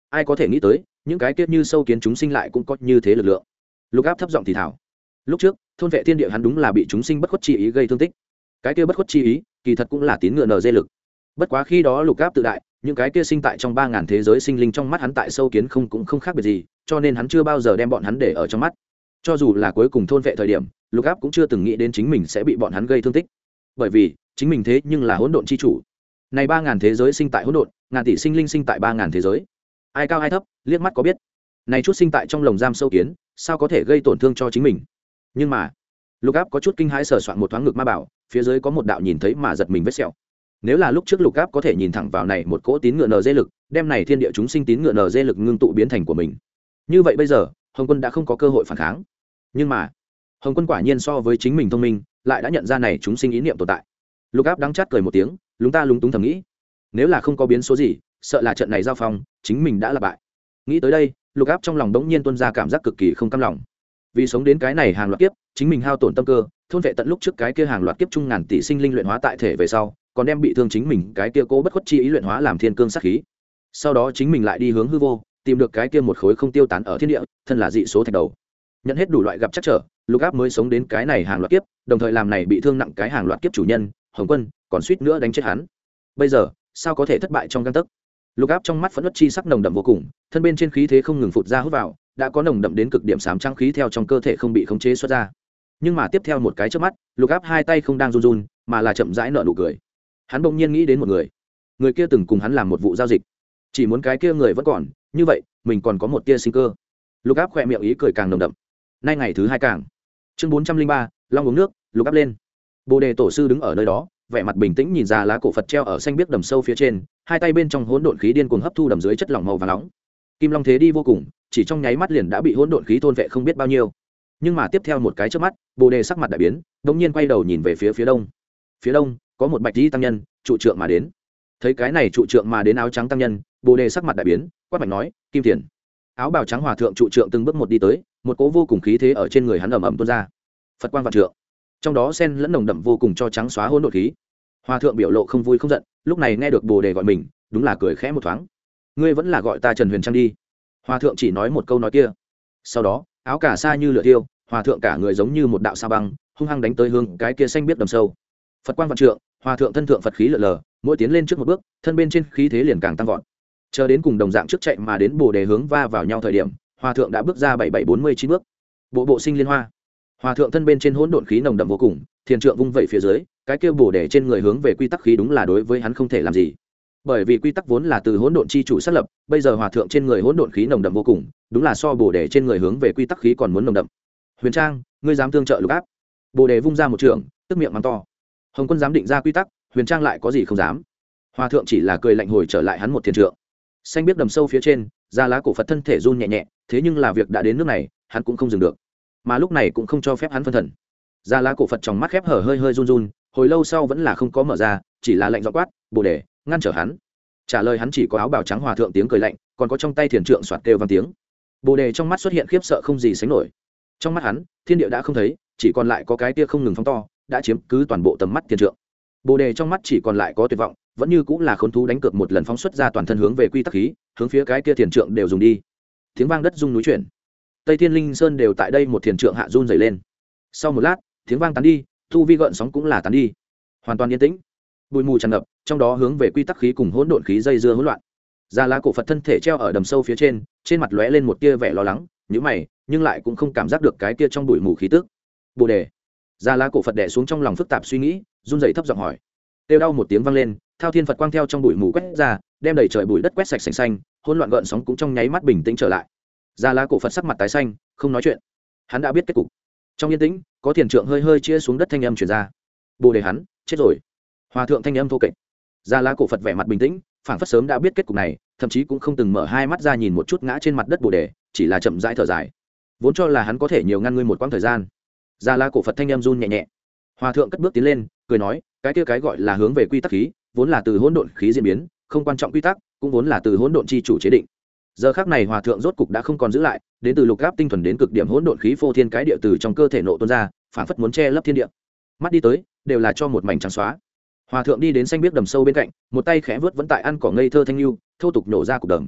ai có thể nghĩ tới những cái kiết như sâu kiến chúng sinh lại cũng có như thế lực lượng. Lục Áp thấp giọng thì thảo, lúc trước thôn vệ thiên địa hắn đúng là bị chúng sinh bất khuất chi ý gây thương tích, cái kia bất khuất chi ý kỳ thật cũng là tín ngựa nờ dê lực. Bất quá khi đó Lục Áp tự đại, những cái kia sinh tại trong ba ngàn thế giới sinh linh trong mắt hắn tại sâu kiến không cũng không khác biệt gì, cho nên hắn chưa bao giờ đem bọn hắn để ở trong mắt. Cho dù là cuối cùng thôn vệ thời điểm, Lục Áp cũng chưa từng nghĩ đến chính mình sẽ bị bọn hắn gây thương tích, bởi vì chính mình thế nhưng là hỗn độn chi chủ. Này ba ngàn thế giới sinh tại hỗn độn, ngàn tỷ sinh linh sinh tại ba ngàn thế giới, ai cao ai thấp, liếc mắt có biết. Này chút sinh tại trong lồng giam sâu kiến, sao có thể gây tổn thương cho chính mình? Nhưng mà, Lục Áp có chút kinh hãi sờ soạn một thoáng ngực ma bảo, phía dưới có một đạo nhìn thấy mà giật mình vết sẹo. Nếu là lúc trước Lục Áp có thể nhìn thẳng vào này một cỗ tín ngựa nờ dê lực, đem này thiên địa chúng sinh tín ngựa nờ dê lực ngưng tụ biến thành của mình, như vậy bây giờ Hồng Quân đã không có cơ hội phản kháng. Nhưng mà Hồng Quân quả nhiên so với chính mình thông minh, lại đã nhận ra này chúng sinh ý niệm tồn tại. Lục Áp đắng chát cười một tiếng, lúng ta lúng túng thầm nghĩ, nếu là không có biến số gì, sợ là trận này giao phong chính mình đã là bại. Nghĩ tới đây, Lục Áp trong lòng đống nhiên tuôn ra cảm giác cực kỳ không cam lòng. Vì sống đến cái này hàng loạt kiếp, chính mình hao tổn tâm cơ, thôn vệ tận lúc trước cái kia hàng loạt kiếp trung ngàn tỷ sinh linh luyện hóa tại thể về sau, còn đem bị thương chính mình cái kia cố bất khuất chi ý luyện hóa làm thiên cương sát khí. Sau đó chính mình lại đi hướng hư vô, tìm được cái kia một khối không tiêu tán ở thiên địa, thân là dị số thạch đầu. Nhận hết đủ loại gặp chắc trở, Lục Áp mới sống đến cái này hàng loạt kiếp, đồng thời làm này bị thương nặng cái hàng loạt kiếp chủ nhân Hồng Quân, còn suýt nữa đánh chết hắn. Bây giờ sao có thể thất bại trong gang tấc? Lục Áp trong mắt phẫn uất chi sắc nồng đậm vô cùng, thân bên trên khí thế không ngừng phụt ra hút vào, đã có nồng đậm đến cực điểm xám trắng khí theo trong cơ thể không bị khống chế xuất ra. Nhưng mà tiếp theo một cái chớp mắt, Lục Áp hai tay không đang run run, mà là chậm rãi nở nụ cười. Hắn bỗng nhiên nghĩ đến một người, người kia từng cùng hắn làm một vụ giao dịch, chỉ muốn cái kia người vẫn còn, như vậy mình còn có một tia sinh cơ. Lục Áp khẽ miệng ý cười càng nồng đậm. Nay ngày thứ hai càng. Chương bốn trăm linh ba, Long uống nước, Lục Áp lên. Bồ Đề tổ sư đứng ở nơi đó, vẻ mặt bình tĩnh nhìn ra lá cổ Phật treo ở xanh biếc đầm sâu phía trên, hai tay bên trong hỗn độn khí điên cuồng hấp thu đầm dưới chất lỏng màu vàng nóng. Kim Long thế đi vô cùng, chỉ trong nháy mắt liền đã bị hỗn độn khí thôn vệ không biết bao nhiêu. Nhưng mà tiếp theo một cái chớp mắt, Bồ Đề sắc mặt đại biến, đột nhiên quay đầu nhìn về phía phía đông. Phía đông có một bạch y tăng nhân, trụ trượng mà đến. Thấy cái này trụ trượng mà đến áo trắng tăng nhân, Bồ Đề sắc mặt đại biến, quát mạnh nói: "Kim Tiền." Áo bào trắng hòa thượng trụ trượng từng bước một đi tới, một cỗ vô cùng khí thế ở trên người hắn ầm ầm tuôn ra. Phật quang vạn trượng, trong đó xen lẫn nồng đậm vô cùng cho trắng xóa hỗn độn khí. Hòa thượng biểu lộ không vui không giận, lúc này nghe được Bồ Đề gọi mình, đúng là cười khẽ một thoáng. "Ngươi vẫn là gọi ta Trần Huyền Trang đi." Hòa thượng chỉ nói một câu nói kia. Sau đó, áo cả sa như lửa thiêu, hòa thượng cả người giống như một đạo sa băng, hung hăng đánh tới hướng cái kia xanh biết đầm sâu. Phật quang vạn trượng, hòa thượng thân thượng Phật khí lờ lờ, mỗi tiến lên trước một bước, thân bên trên khí thế liền càng tăng vọt. Chờ đến cùng đồng dạng trước chạy mà đến Bồ Đề hướng va vào nhau thời điểm, hòa thượng đã bước ra bảy bảy bốn mươi chín bước. Bộ bộ sinh liên hoa. Hòa thượng thân bên trên hỗn độn khí nồng đậm vô cùng, thiền trượng vung vẩy phía dưới, cái kia Bồ Đề trên người hướng về quy tắc khí đúng là đối với hắn không thể làm gì. Bởi vì quy tắc vốn là từ hỗn độn chi chủ xác lập, bây giờ hòa thượng trên người hỗn độn khí nồng đậm vô cùng, đúng là so Bồ Đề trên người hướng về quy tắc khí còn muốn nồng đậm. "Huyền Trang, ngươi dám tương trợ Lục Áp?" Bồ Đề vung ra một trường, tức miệng mắng to. Hồng Quân dám định ra quy tắc, Huyền Trang lại có gì không dám? Hòa thượng chỉ là cười lạnh hồi trở lại hắn một thiền trượng. Xanh biết đầm sâu phía trên, ra lá cổ Phật thân thể run nhẹ nhẹ, thế nhưng là việc đã đến nước này, hắn cũng không dừng được, mà lúc này cũng không cho phép hắn phân thần. Ra lá cổ Phật trong mắt khép hở hơi hơi run run, hồi lâu sau vẫn là không có mở ra, chỉ là lạnh giọng quát: "Bồ Đề, ngăn trở hắn." Trả lời hắn chỉ có áo bào trắng hòa thượng tiếng cười lạnh, còn có trong tay thiền trượng xoạt kêu vang tiếng. Bồ Đề trong mắt xuất hiện khiếp sợ không gì sánh nổi. Trong mắt hắn, thiên địa đã không thấy, chỉ còn lại có cái tia không ngừng phóng to, đã chiếm cứ toàn bộ tầm mắt thiền trượng. Bồ Đề trong mắt chỉ còn lại có tuyệt vọng, vẫn như cũng là khốn thú đánh cược một lần phóng xuất ra toàn thân hướng về quy tắc khí, hướng phía cái kia thiền trượng đều dùng đi. Tiếng vang đất rung núi chuyển, Tây Thiên Linh Sơn đều tại đây một thiền trượng hạ run rẩy lên. Sau một lát, tiếng vang tán đi, thu vi gợn sóng cũng là tán đi, hoàn toàn yên tĩnh. Bụi mù tràn ngập, trong đó hướng về quy tắc khí cùng hỗn độn khí dây dưa hỗn loạn. Ra lá cổ Phật thân thể treo ở đầm sâu phía trên, trên mặt lóe lên một tia vẻ lo lắng, nhíu mày, nhưng lại cũng không cảm giác được cái kia trong bụi mù khí tức. Bồ Đề. Ra lá cổ Phật đè xuống trong lòng phức tạp suy nghĩ, run rẩy thấp giọng hỏi. Kêu đau một tiếng vang lên, thao thiên Phật quang theo trong bụi mù quét ra, đem đầy trời bụi đất quét sạch sành xanh, hỗn loạn gợn sóng cũng trong nháy mắt bình tĩnh trở lại. Ra lá cổ Phật sắc mặt tái xanh, không nói chuyện. Hắn đã biết kết cục. Trong yên tĩnh, có thiền trượng hơi hơi chia xuống đất thanh âm truyền ra. Bồ Đề hắn chết rồi. Hòa thượng thanh âm thô kệch. Ra lá cổ Phật vẻ mặt bình tĩnh, phảng phất sớm đã biết kết cục này, thậm chí cũng không từng mở hai mắt ra nhìn một chút ngã trên mặt đất Bồ Đề, chỉ là chậm rãi thở dài. Vốn cho là hắn có thể nhiều ngăn ngươi một quãng thời gian. Ra lá cổ Phật thanh âm run nhẹ nhẹ. Hòa thượng cất bước tiến lên, cười nói, cái kia cái gọi là hướng về quy tắc khí, vốn là từ hỗn độn khí diễn biến, không quan trọng quy tắc, cũng vốn là từ hỗn độn chi chủ chế định. Giờ khắc này hòa thượng rốt cục đã không còn giữ lại, đến từ lục áp tinh thuần đến cực điểm hỗn độn khí phô thiên cái địa từ trong cơ thể nộ tuôn ra, phảng phất muốn che lấp thiên địa. Mắt đi tới, đều là cho một mảnh trắng xóa. Hòa thượng đi đến xanh biếc đầm sâu bên cạnh, một tay khẽ vớt vẫn tại ăn cỏ ngây thơ thanh lưu, thô tục nổ ra cục đầm.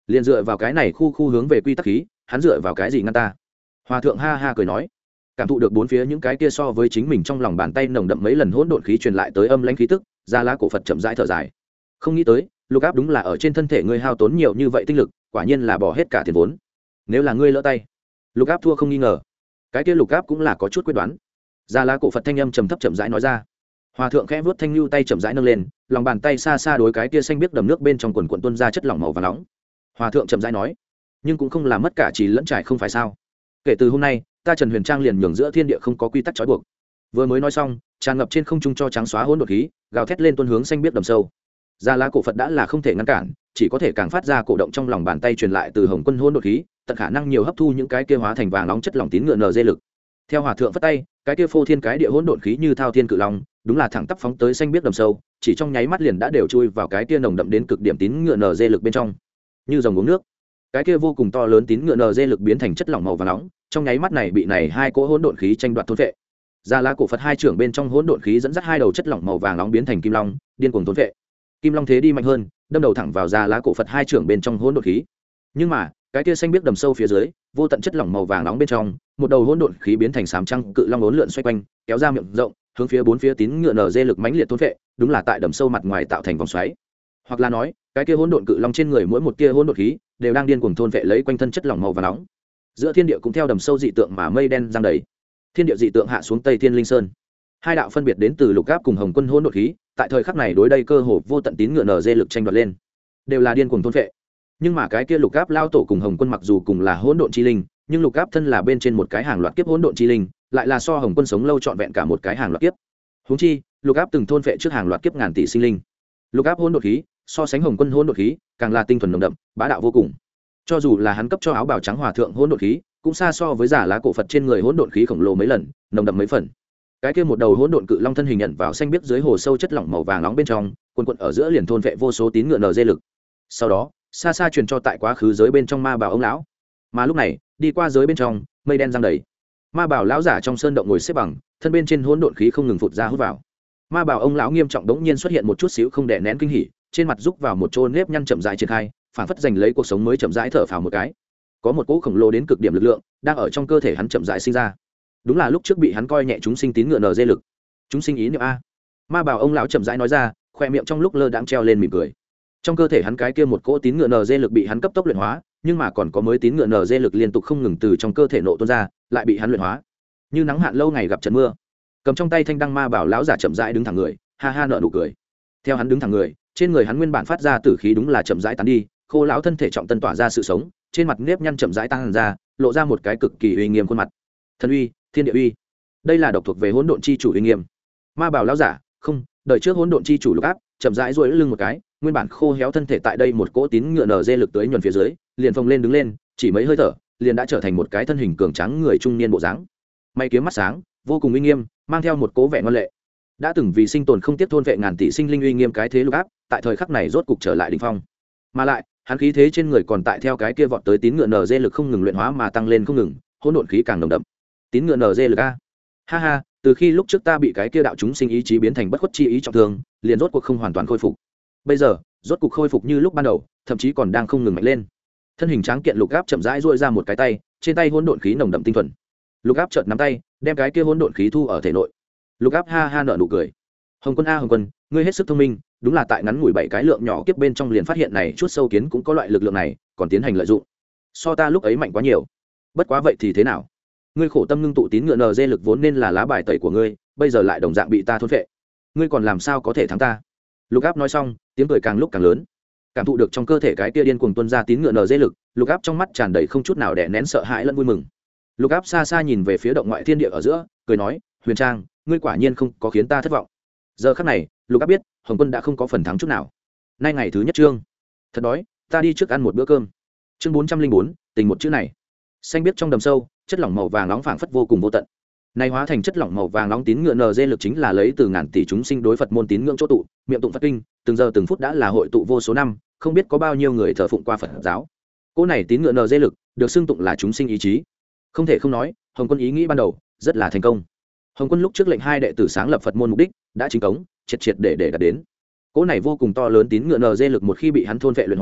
liền dựa vào cái này khu khu hướng về quy tắc khí, hắn dựa vào cái gì ngăn ta? Hòa thượng ha ha cười nói, cảm thụ được bốn phía những cái kia so với chính mình trong lòng bàn tay nồng đậm mấy lần hỗn độn khí truyền lại tới âm lãnh khí tức, Gia Lá cổ Phật chậm rãi thở dài. Không nghĩ tới, lục áp đúng là ở trên thân thể ngươi hao tốn nhiều như vậy tinh lực, quả nhiên là bỏ hết cả tiền vốn. Nếu là ngươi lỡ tay, lục áp thua không nghi ngờ. Cái kia lục áp cũng là có chút quyết đoán. Gia Lá cổ Phật thanh âm trầm thấp chậm rãi nói ra. Hòa thượng khẽ vuốt thanh lưu tay chậm rãi nâng lên, lòng bàn tay xa xa đối cái kia xanh biếc đầm nước bên trong quần quần tuôn ra chất lỏng màu vàng nóng. Hòa thượng chậm rãi nói, nhưng cũng không làm mất cả chỉ lẫn trải không phải sao? Kể từ hôm nay, ta Trần Huyền Trang liền nhường giữa thiên địa không có quy tắc trói buộc. Vừa mới nói xong, tràn ngập trên không trung cho trắng xóa hỗn độn khí, gào thét lên tuôn hướng xanh biếc đầm sâu. Gia Lá cổ Phật đã là không thể ngăn cản, chỉ có thể càng phát ra cổ động trong lòng bàn tay truyền lại từ hồng quân hỗn độn khí, tận khả năng nhiều hấp thu những cái kia hóa thành vàng nóng chất lỏng tín ngựa nờ dê lực. Theo hòa thượng phất tay, cái kia phô thiên cái địa hỗn độn khí như thao thiên cự long, đúng là thẳng tắp phóng tới xanh biếc đầm sâu, chỉ trong nháy mắt liền đã đều chui vào cái kia nồng đậm đến cực điểm tín ngựa nờ dê lực bên trong, như dòng uống nước. Cái kia vô cùng to lớn tín ngựa nờ dê lực biến thành chất lỏng màu vàng nóng, trong nháy mắt này bị này hai cỗ hỗn độn khí tranh đoạt thôn phệ. Gia Lá cổ Phật hai trưởng bên trong hỗn độn khí dẫn dắt hai đầu chất lỏng màu vàng nóng biến thành kim long, điên cuồng thôn phệ. Kim long thế đi mạnh hơn, đâm đầu thẳng vào Gia Lá cổ Phật hai trưởng bên trong hỗn độn khí. Nhưng mà, cái kia xanh biếc đầm sâu phía dưới, vô tận chất lỏng màu vàng nóng bên trong, một đầu hỗn độn khí biến thành sám trăng cự long uốn lượn xoay quanh, kéo ra miệng rộng, hướng phía bốn phía tín ngựa nở dê lực mãnh liệt thôn phệ, đúng là tại đầm sâu mặt ngoài tạo thành vòng xoáy. Hoặc là nói, cái kia hỗn độn cự long trên người mỗi một tia hỗn độn khí đều đang điên cuồng thôn phệ lấy quanh thân chất lỏng màu vàng nóng. Giữa thiên địa cũng theo đầm sâu dị tượng mà mây đen giăng đầy. Thiên địa dị tượng hạ xuống Tây Thiên Linh Sơn. Hai đạo phân biệt đến từ Lục Áp cùng Hồng Quân hỗn độn khí, tại thời khắc này đối đây cơ hồ vô tận tín ngựa nở dê lực tranh đoạt lên, đều là điên cuồng thôn phệ. Nhưng mà cái kia Lục Áp lao tổ cùng Hồng Quân mặc dù cùng là hỗn độn chi linh, nhưng Lục Áp thân là bên trên một cái hàng loạt kiếp hỗn độn chi linh, lại là so Hồng Quân sống lâu trọn vẹn cả một cái hàng loạt kiếp. Huống chi, Lục Áp từng thôn phệ trước hàng loạt kiếp ngàn tỷ sinh linh. Lục Áp hỗn độn khí, so sánh Hồng Quân hỗn độn khí, càng là tinh thuần nồng đậm, bá đạo vô cùng. Cho dù là hắn cấp cho áo bào trắng hòa thượng hỗn độn khí, cũng xa so với Giả Lá cổ Phật trên người hỗn độn khí khổng lồ mấy lần, nồng đậm mấy phần. Cái kia một đầu hỗn độn cự long thân hình nhận vào xanh biếc dưới hồ sâu chất lỏng màu vàng nóng bên trong, quần quần ở giữa liền thôn phệ vô số tín ngựa nở dê lực. Sau đó, xa xa truyền cho tại quá khứ giới bên trong ma bảo ông lão. Mà lúc này, đi qua giới bên trong, mây đen giăng đầy. Ma bảo lão giả trong sơn động ngồi xếp bằng, thân bên trên hỗn độn khí không ngừng phụt ra hút vào. Ma bảo ông lão nghiêm trọng đống nhiên xuất hiện một chút xíu không đè nén kinh hỉ, trên mặt rúc vào một chôn nếp nhăn chậm rãi triển khai, phản phất giành lấy cuộc sống mới chậm rãi thở phào một cái. Có một cỗ khổng lồ đến cực điểm lực lượng đang ở trong cơ thể hắn chậm rãi sinh ra. Đúng là lúc trước bị hắn coi nhẹ chúng sinh tín ngựa nở dê lực. Chúng sinh ý niệm a. Ma bảo ông lão chậm rãi nói ra, khoe miệng trong lúc lơ đãng treo lên mỉm cười. Trong cơ thể hắn cái kia một cỗ tín ngựa nở dê lực bị hắn cấp tốc luyện hóa, nhưng mà còn có mới tín ngựa nở dê lực liên tục không ngừng từ trong cơ thể nổ tuôn ra, lại bị hắn luyện hóa. Như nắng hạn lâu ngày gặp trận mưa. Cầm trong tay thanh đăng ma bảo lão giả chậm rãi đứng thẳng người, ha ha nở nụ cười. Theo hắn đứng thẳng người, trên người hắn nguyên bản phát ra tử khí đúng là chậm rãi tán đi, khô lão thân thể trọng tân tỏa ra sự sống, trên mặt nếp nhăn chậm rãi tăng ra, lộ ra một cái cực kỳ uy nghiêm khuôn mặt. Thần uy, thiên địa uy. Đây là độc thuộc về hỗn độn chi chủ uy nghiêm. Ma bảo lão giả, không, đợi trước hỗn độn chi chủ Lục Áp, chậm rãi duỗi lưng một cái, nguyên bản khô héo thân thể tại đây một cỗ tín ngựa nở dê lực tới nhuần phía dưới, liền phồng lên đứng lên, chỉ mấy hơi thở, liền đã trở thành một cái thân hình cường tráng người trung niên bộ dáng. Mày kiếm mắt sáng, vô cùng uy nghiêm, mang theo một cố vẻ ngoan lệ. Đã từng vì sinh tồn không tiếp thôn vệ ngàn tỷ sinh linh uy nghiêm cái thế Lục Áp, tại thời khắc này rốt cục trở lại đỉnh phong. Mà lại, hắn khí thế trên người còn tại theo cái kia vọt tới tín ngựa nở dê lực không ngừng luyện hóa mà tăng lên không ngừng, hỗn độn khí càng nồng đậm. Tín ngựa nở dê lực a. Ha ha, từ khi lúc trước ta bị cái kia đạo chúng sinh ý chí biến thành bất khuất chi ý trọng thương, liền rốt cuộc không hoàn toàn khôi phục. Bây giờ, rốt cuộc khôi phục như lúc ban đầu, thậm chí còn đang không ngừng mạnh lên. Thân hình tráng kiện Lục Áp chậm rãi duỗi ra một cái tay, trên tay hỗn độn khí nồng đậm tinh thuần. Lục Áp chợt nắm tay, đem cái kia hỗn độn khí thu ở thể nội. Lục Áp ha ha nở nụ cười. Hồng Quân a Hồng Quân, ngươi hết sức thông minh, đúng là tại ngắn ngủi bảy cái lượng nhỏ kiếp bên trong liền phát hiện này chút sâu kiến cũng có loại lực lượng này, còn tiến hành lợi dụng. So ta lúc ấy mạnh quá nhiều. Bất quá vậy thì thế nào? Ngươi khổ tâm ngưng tụ tín ngựa nở dê lực vốn nên là lá bài tẩy của ngươi, bây giờ lại đồng dạng bị ta thôn phệ. Ngươi còn làm sao có thể thắng ta? Lục Áp nói xong, tiếng cười càng lúc càng lớn. Cảm thụ được trong cơ thể cái kia điên cuồng tuôn ra tín ngựa nở dê lực, Lục Áp trong mắt tràn đầy không chút nào đè nén sợ hãi lẫn vui mừng. Lục Áp xa xa nhìn về phía động ngoại thiên địa ở giữa, cười nói, Huyền Trang, ngươi quả nhiên không có khiến ta thất vọng. Giờ khắc này, Lục Áp biết, Hồng Quân đã không có phần thắng chút nào. Nay ngày thứ nhất chương, thật đói, ta đi trước ăn một bữa cơm. Chương bốn trăm linh bốn, tình một chữ này. Xanh biết trong đầm sâu, chất lỏng màu vàng nóng phảng phất vô cùng vô tận. Này hóa thành chất lỏng màu vàng nóng tín ngựa nở dê lực chính là lấy từ ngàn tỷ chúng sinh đối Phật môn tín ngưỡng chỗ tụ, miệng tụng Phật kinh, từng giờ từng phút đã là hội tụ vô số năm, không biết có bao nhiêu người thờ phụng qua Phật giáo. Cỗ này tín ngựa nở dê lực, được xưng tụng là chúng sinh ý chí. Không thể không nói, Hồng Quân ý nghĩ ban đầu rất là thành công. Hồng Quân lúc trước lệnh hai đệ tử sáng lập Phật môn mục đích đã chính cống, triệt triệt để để đạt đến. Cỗ này vô cùng to lớn tín ngựa nở dê lực một khi bị hắn thôn vệ luyện hóa,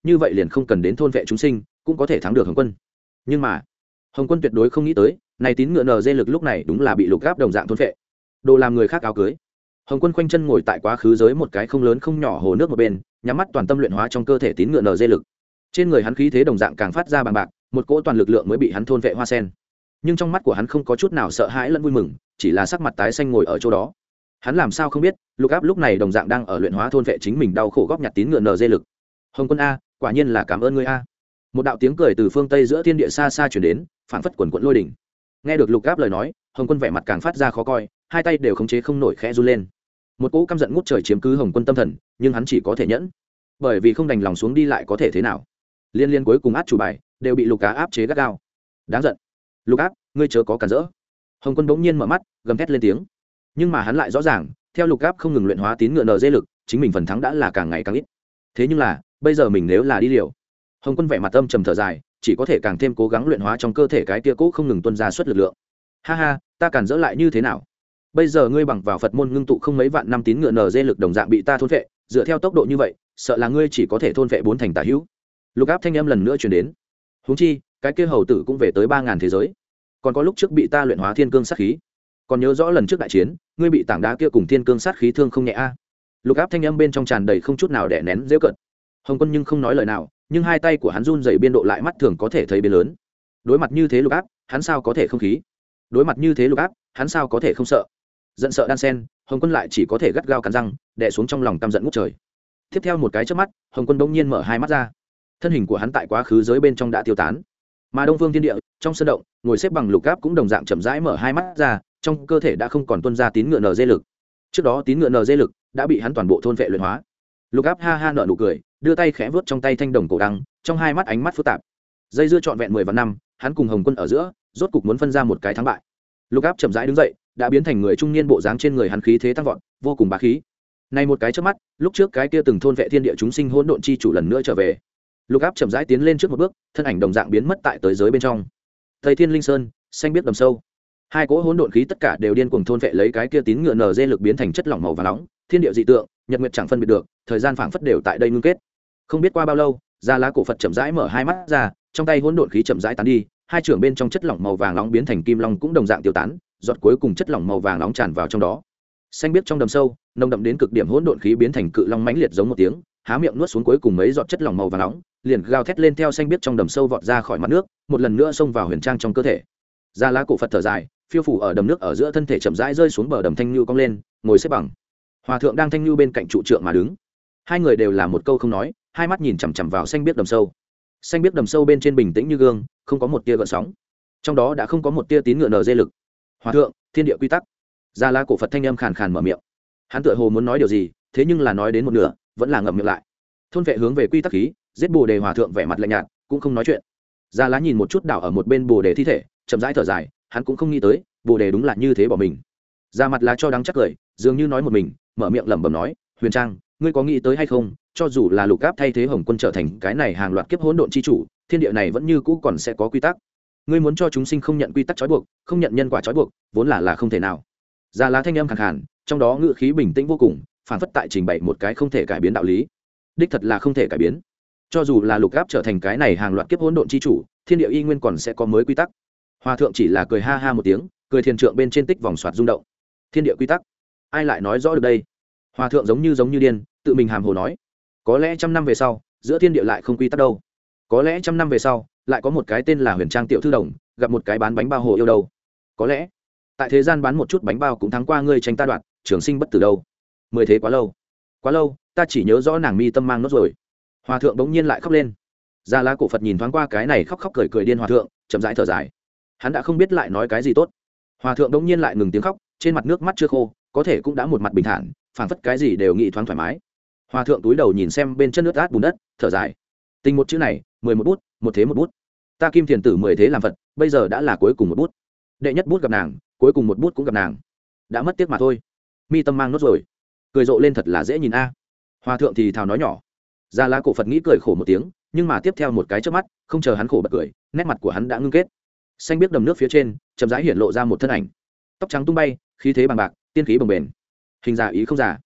như vậy liền không cần đến thôn vệ chúng sinh cũng có thể thắng được hồng quân. Nhưng mà hồng quân tuyệt đối không nghĩ tới này tín ngựa nờ dê lực lúc này đúng là bị lục gáp đồng dạng thôn vệ, đồ làm người khác áo cưới. Hồng quân khoanh chân ngồi tại quá khứ giới một cái không lớn không nhỏ hồ nước một bên, nhắm mắt toàn tâm luyện hóa trong cơ thể tín ngựa nờ dê lực. Trên người hắn khí thế đồng dạng càng phát ra bằng bạc, một cỗ toàn lực lượng mới bị hắn thôn vệ hoa sen. Nhưng trong mắt của hắn không có chút nào sợ hãi lẫn vui mừng, chỉ là sắc mặt tái xanh ngồi ở chỗ đó. Hắn làm sao không biết lục áp lúc này đồng dạng đang ở luyện hóa thôn vệ chính mình đau khổ góp nhặt tín ngựa nờ dê lực. Hồng quân a, quả nhiên là cảm ơn ngươi a. Một đạo tiếng cười từ phương tây giữa thiên địa xa xa truyền đến, phảng phất quần quận lôi đỉnh. Nghe được lục áp lời nói, hồng quân vẻ mặt càng phát ra khó coi, hai tay đều khống chế không nổi khẽ run lên. Một cỗ căm giận ngút trời chiếm cứ hồng quân tâm thần, nhưng hắn chỉ có thể nhẫn, bởi vì không đành lòng xuống đi lại có thể thế nào. Liên liên cuối cùng át chủ bài đều bị lục cá áp chế gắt gao. Đáng giận, lục áp, ngươi chớ có cản rỡ. Hồng quân bỗng nhiên mở mắt, gầm thét lên tiếng. Nhưng mà hắn lại rõ ràng, theo lục áp không ngừng luyện hóa tín ngựa nờ dê lực, chính mình phần thắng đã là càng ngày càng ít. Thế nhưng là bây giờ mình nếu là đi liều, hồng quân vẻ mặt âm trầm thở dài, chỉ có thể càng thêm cố gắng luyện hóa trong cơ thể cái tia cỗ không ngừng tuôn ra suất lực lượng. Ha ha, ta cản rỡ lại như thế nào? Bây giờ ngươi bằng vào Phật môn ngưng tụ không mấy vạn năm tín ngựa nờ dê lực đồng dạng bị ta thôn vệ, dựa theo tốc độ như vậy, sợ là ngươi chỉ có thể thôn vệ bốn thành tả hữu. Lục áp thanh âm lần nữa truyền đến. Huống chi, cái kia hầu tử cũng về tới ba ngàn thế giới. Còn có lúc trước bị ta luyện hóa thiên cương sát khí. Còn nhớ rõ lần trước đại chiến, ngươi bị tảng đá kia cùng thiên cương sát khí thương không nhẹ a. Lục áp thanh âm bên trong tràn đầy không chút nào đè nén giễu cợt. Hồng Quân nhưng không nói lời nào, nhưng hai tay của hắn run rẩy biên độ lại mắt thường có thể thấy biến lớn. Đối mặt như thế lục áp, hắn sao có thể không khí? Đối mặt như thế lục áp, hắn sao có thể không sợ? Giận sợ đan sen, Hồng Quân lại chỉ có thể gắt gao cắn răng, đè xuống trong lòng căm giận ngút trời. Tiếp theo một cái chớp mắt, Hồng Quân bỗng nhiên mở hai mắt ra. Thân hình của hắn tại quá khứ giới bên trong đã tiêu tán. Mà Đông Phương Thiên Địa, trong sân động, ngồi xếp bằng lục áp cũng đồng dạng chậm rãi mở hai mắt ra, trong cơ thể đã không còn tuôn ra tín ngựa nờ dê lực. Trước đó tín ngựa nờ dê lực đã bị hắn toàn bộ thôn vệ luyện hóa. Lục áp ha ha nở nụ cười, đưa tay khẽ vuốt trong tay thanh đồng cổ đăng, trong hai mắt ánh mắt phức tạp. Dây dưa trọn vẹn mười vạn năm, hắn cùng Hồng Quân ở giữa, rốt cục muốn phân ra một cái thắng bại. Lục áp chậm rãi đứng dậy, đã biến thành người trung niên bộ dáng, trên người hắn khí thế tăng vọt, vô cùng bá khí. Này một cái chớp mắt, lúc trước cái kia từng thôn vệ thiên địa chúng sinh hỗn độn chi chủ lần nữa trở về. Lục áp chậm rãi tiến lên trước một bước, thân ảnh đồng dạng biến mất tại tới giới bên trong. Tây Thiên Linh Sơn, xanh biết đầm sâu. Hai cỗ hỗn độn khí tất cả đều điên cuồng thôn vệ lấy cái kia tín ngựa nờ dê lực biến thành chất lỏng màu vàng nóng, thiên địa dị tượng, nhật nguyệt chẳng phân biệt được, thời gian phảng phất đều tại đây ngưng kết. Không biết qua bao lâu, Gia Lá cổ Phật chậm rãi mở hai mắt ra, trong tay hỗn độn khí chậm rãi tán đi, hai trưởng bên trong chất lỏng màu vàng nóng biến thành kim long cũng đồng dạng tiêu tán, giọt cuối cùng chất lỏng màu vàng nóng tràn vào trong đó. Xanh biết trong đầm sâu, nồng đậm đến cực điểm hỗn độn khí biến thành cự long mãnh liệt giống một tiếng, há miệng nuốt xuống cuối cùng mấy giọt chất lỏng màu vàng nóng, liền gào thét lên theo xanh biết trong đầm sâu vọt ra khỏi mặt nước, một lần nữa xông vào huyền trang trong cơ thể. Gia Lá cổ Phật thở dài, phiêu phủ ở đầm nước ở giữa thân thể chậm rãi rơi xuống bờ đầm, thanh lưu cong lên, ngồi xếp bằng. Hòa thượng đang thanh lưu bên cạnh trụ trượng mà đứng. Hai người đều là một câu không nói, hai mắt nhìn chằm chằm vào xanh biết đầm sâu. Xanh biết đầm sâu bên trên bình tĩnh như gương, không có một tia gợn sóng, trong đó đã không có một tia tín ngựa nờ dê lực. Hòa thượng, thiên địa quy tắc. Gia Lá cổ Phật thanh âm khàn khàn mở miệng. Hắn tựa hồ muốn nói điều gì, thế nhưng là nói đến một nửa, vẫn là ngậm miệng lại. Thôn vệ hướng về quy tắc khí, giết bồ đề. Hòa thượng vẻ mặt lạnh nhạt, cũng không nói chuyện. Gia Lá nhìn một chút đảo ở một bên bồ đề thi thể, chậm rãi thở dài, hắn cũng không nghĩ tới, bồ đề đúng là như thế bỏ mình. Ra mặt lá cho đắng chắc cười, dường như nói một mình, mở miệng lẩm bẩm nói, Huyền Trang, ngươi có nghĩ tới hay không, cho dù là lục áp thay thế Hồng Quân trở thành cái này hàng loạt kiếp hỗn độn chi chủ, thiên địa này vẫn như cũ còn sẽ có quy tắc. Ngươi muốn cho chúng sinh không nhận quy tắc trói buộc, không nhận nhân quả trói buộc, vốn là là không thể nào. Gia Lá thanh âm khàn khàn, trong đó ngữ khí bình tĩnh vô cùng, phản phất tại trình bày một cái không thể cải biến đạo lý. Đích thật là không thể cải biến. Cho dù là lục áp trở thành cái này hàng loạt kiếp hỗn độn chi chủ, thiên địa y nguyên còn sẽ có mới quy tắc. Hòa thượng chỉ là cười ha ha một tiếng, cười thiền trượng bên trên tích vòng xoạt rung động. Thiên địa quy tắc, ai lại nói rõ được đây? Hòa thượng giống như giống như điên, tự mình hàm hồ nói, có lẽ trăm năm về sau, giữa thiên địa lại không quy tắc đâu. Có lẽ trăm năm về sau, lại có một cái tên là Huyền Trang tiểu thư đồng, gặp một cái bán bánh bao hồ yêu đâu. Có lẽ, tại thế gian bán một chút bánh bao cũng thắng qua ngươi tranh ta đoạt, trường sinh bất tử đâu. Mười thế quá lâu, quá lâu, ta chỉ nhớ rõ nàng mi tâm mang nốt rồi. Hòa thượng bỗng nhiên lại khóc lên. Gia Lá cổ Phật nhìn thoáng qua cái này khóc khóc cười cười điên hòa thượng, chậm rãi thở dài. Hắn đã không biết lại nói cái gì tốt. Hòa thượng đống nhiên lại ngừng tiếng khóc, trên mặt nước mắt chưa khô, có thể cũng đã một mặt bình thản, phảng phất cái gì đều nghĩ thoáng thoải mái. Hòa thượng túi đầu nhìn xem bên chân nước át bùn đất, thở dài. Tình một chữ này, mười một bút, một thế một bút. Ta Kim Thiền tử mười thế làm Phật, bây giờ đã là cuối cùng một bút. Đệ nhất bút gặp nàng, cuối cùng một bút cũng gặp nàng. Đã mất tiếc mà thôi. Mi tâm mang nốt rồi. Cười rộ lên thật là dễ nhìn a. Hòa thượng thì thào nói nhỏ. Gia Lá cổ Phật nghĩ cười khổ một tiếng, nhưng mà tiếp theo một cái chớp mắt, không chờ hắn khổ bật cười, nét mặt của hắn đã ngưng kết. Xanh biết đầm nước phía trên, chậm rãi hiện lộ ra một thân ảnh, tóc trắng tung bay, khí thế bằng bạc, tiên khí bồng bềnh, hình già ý không già.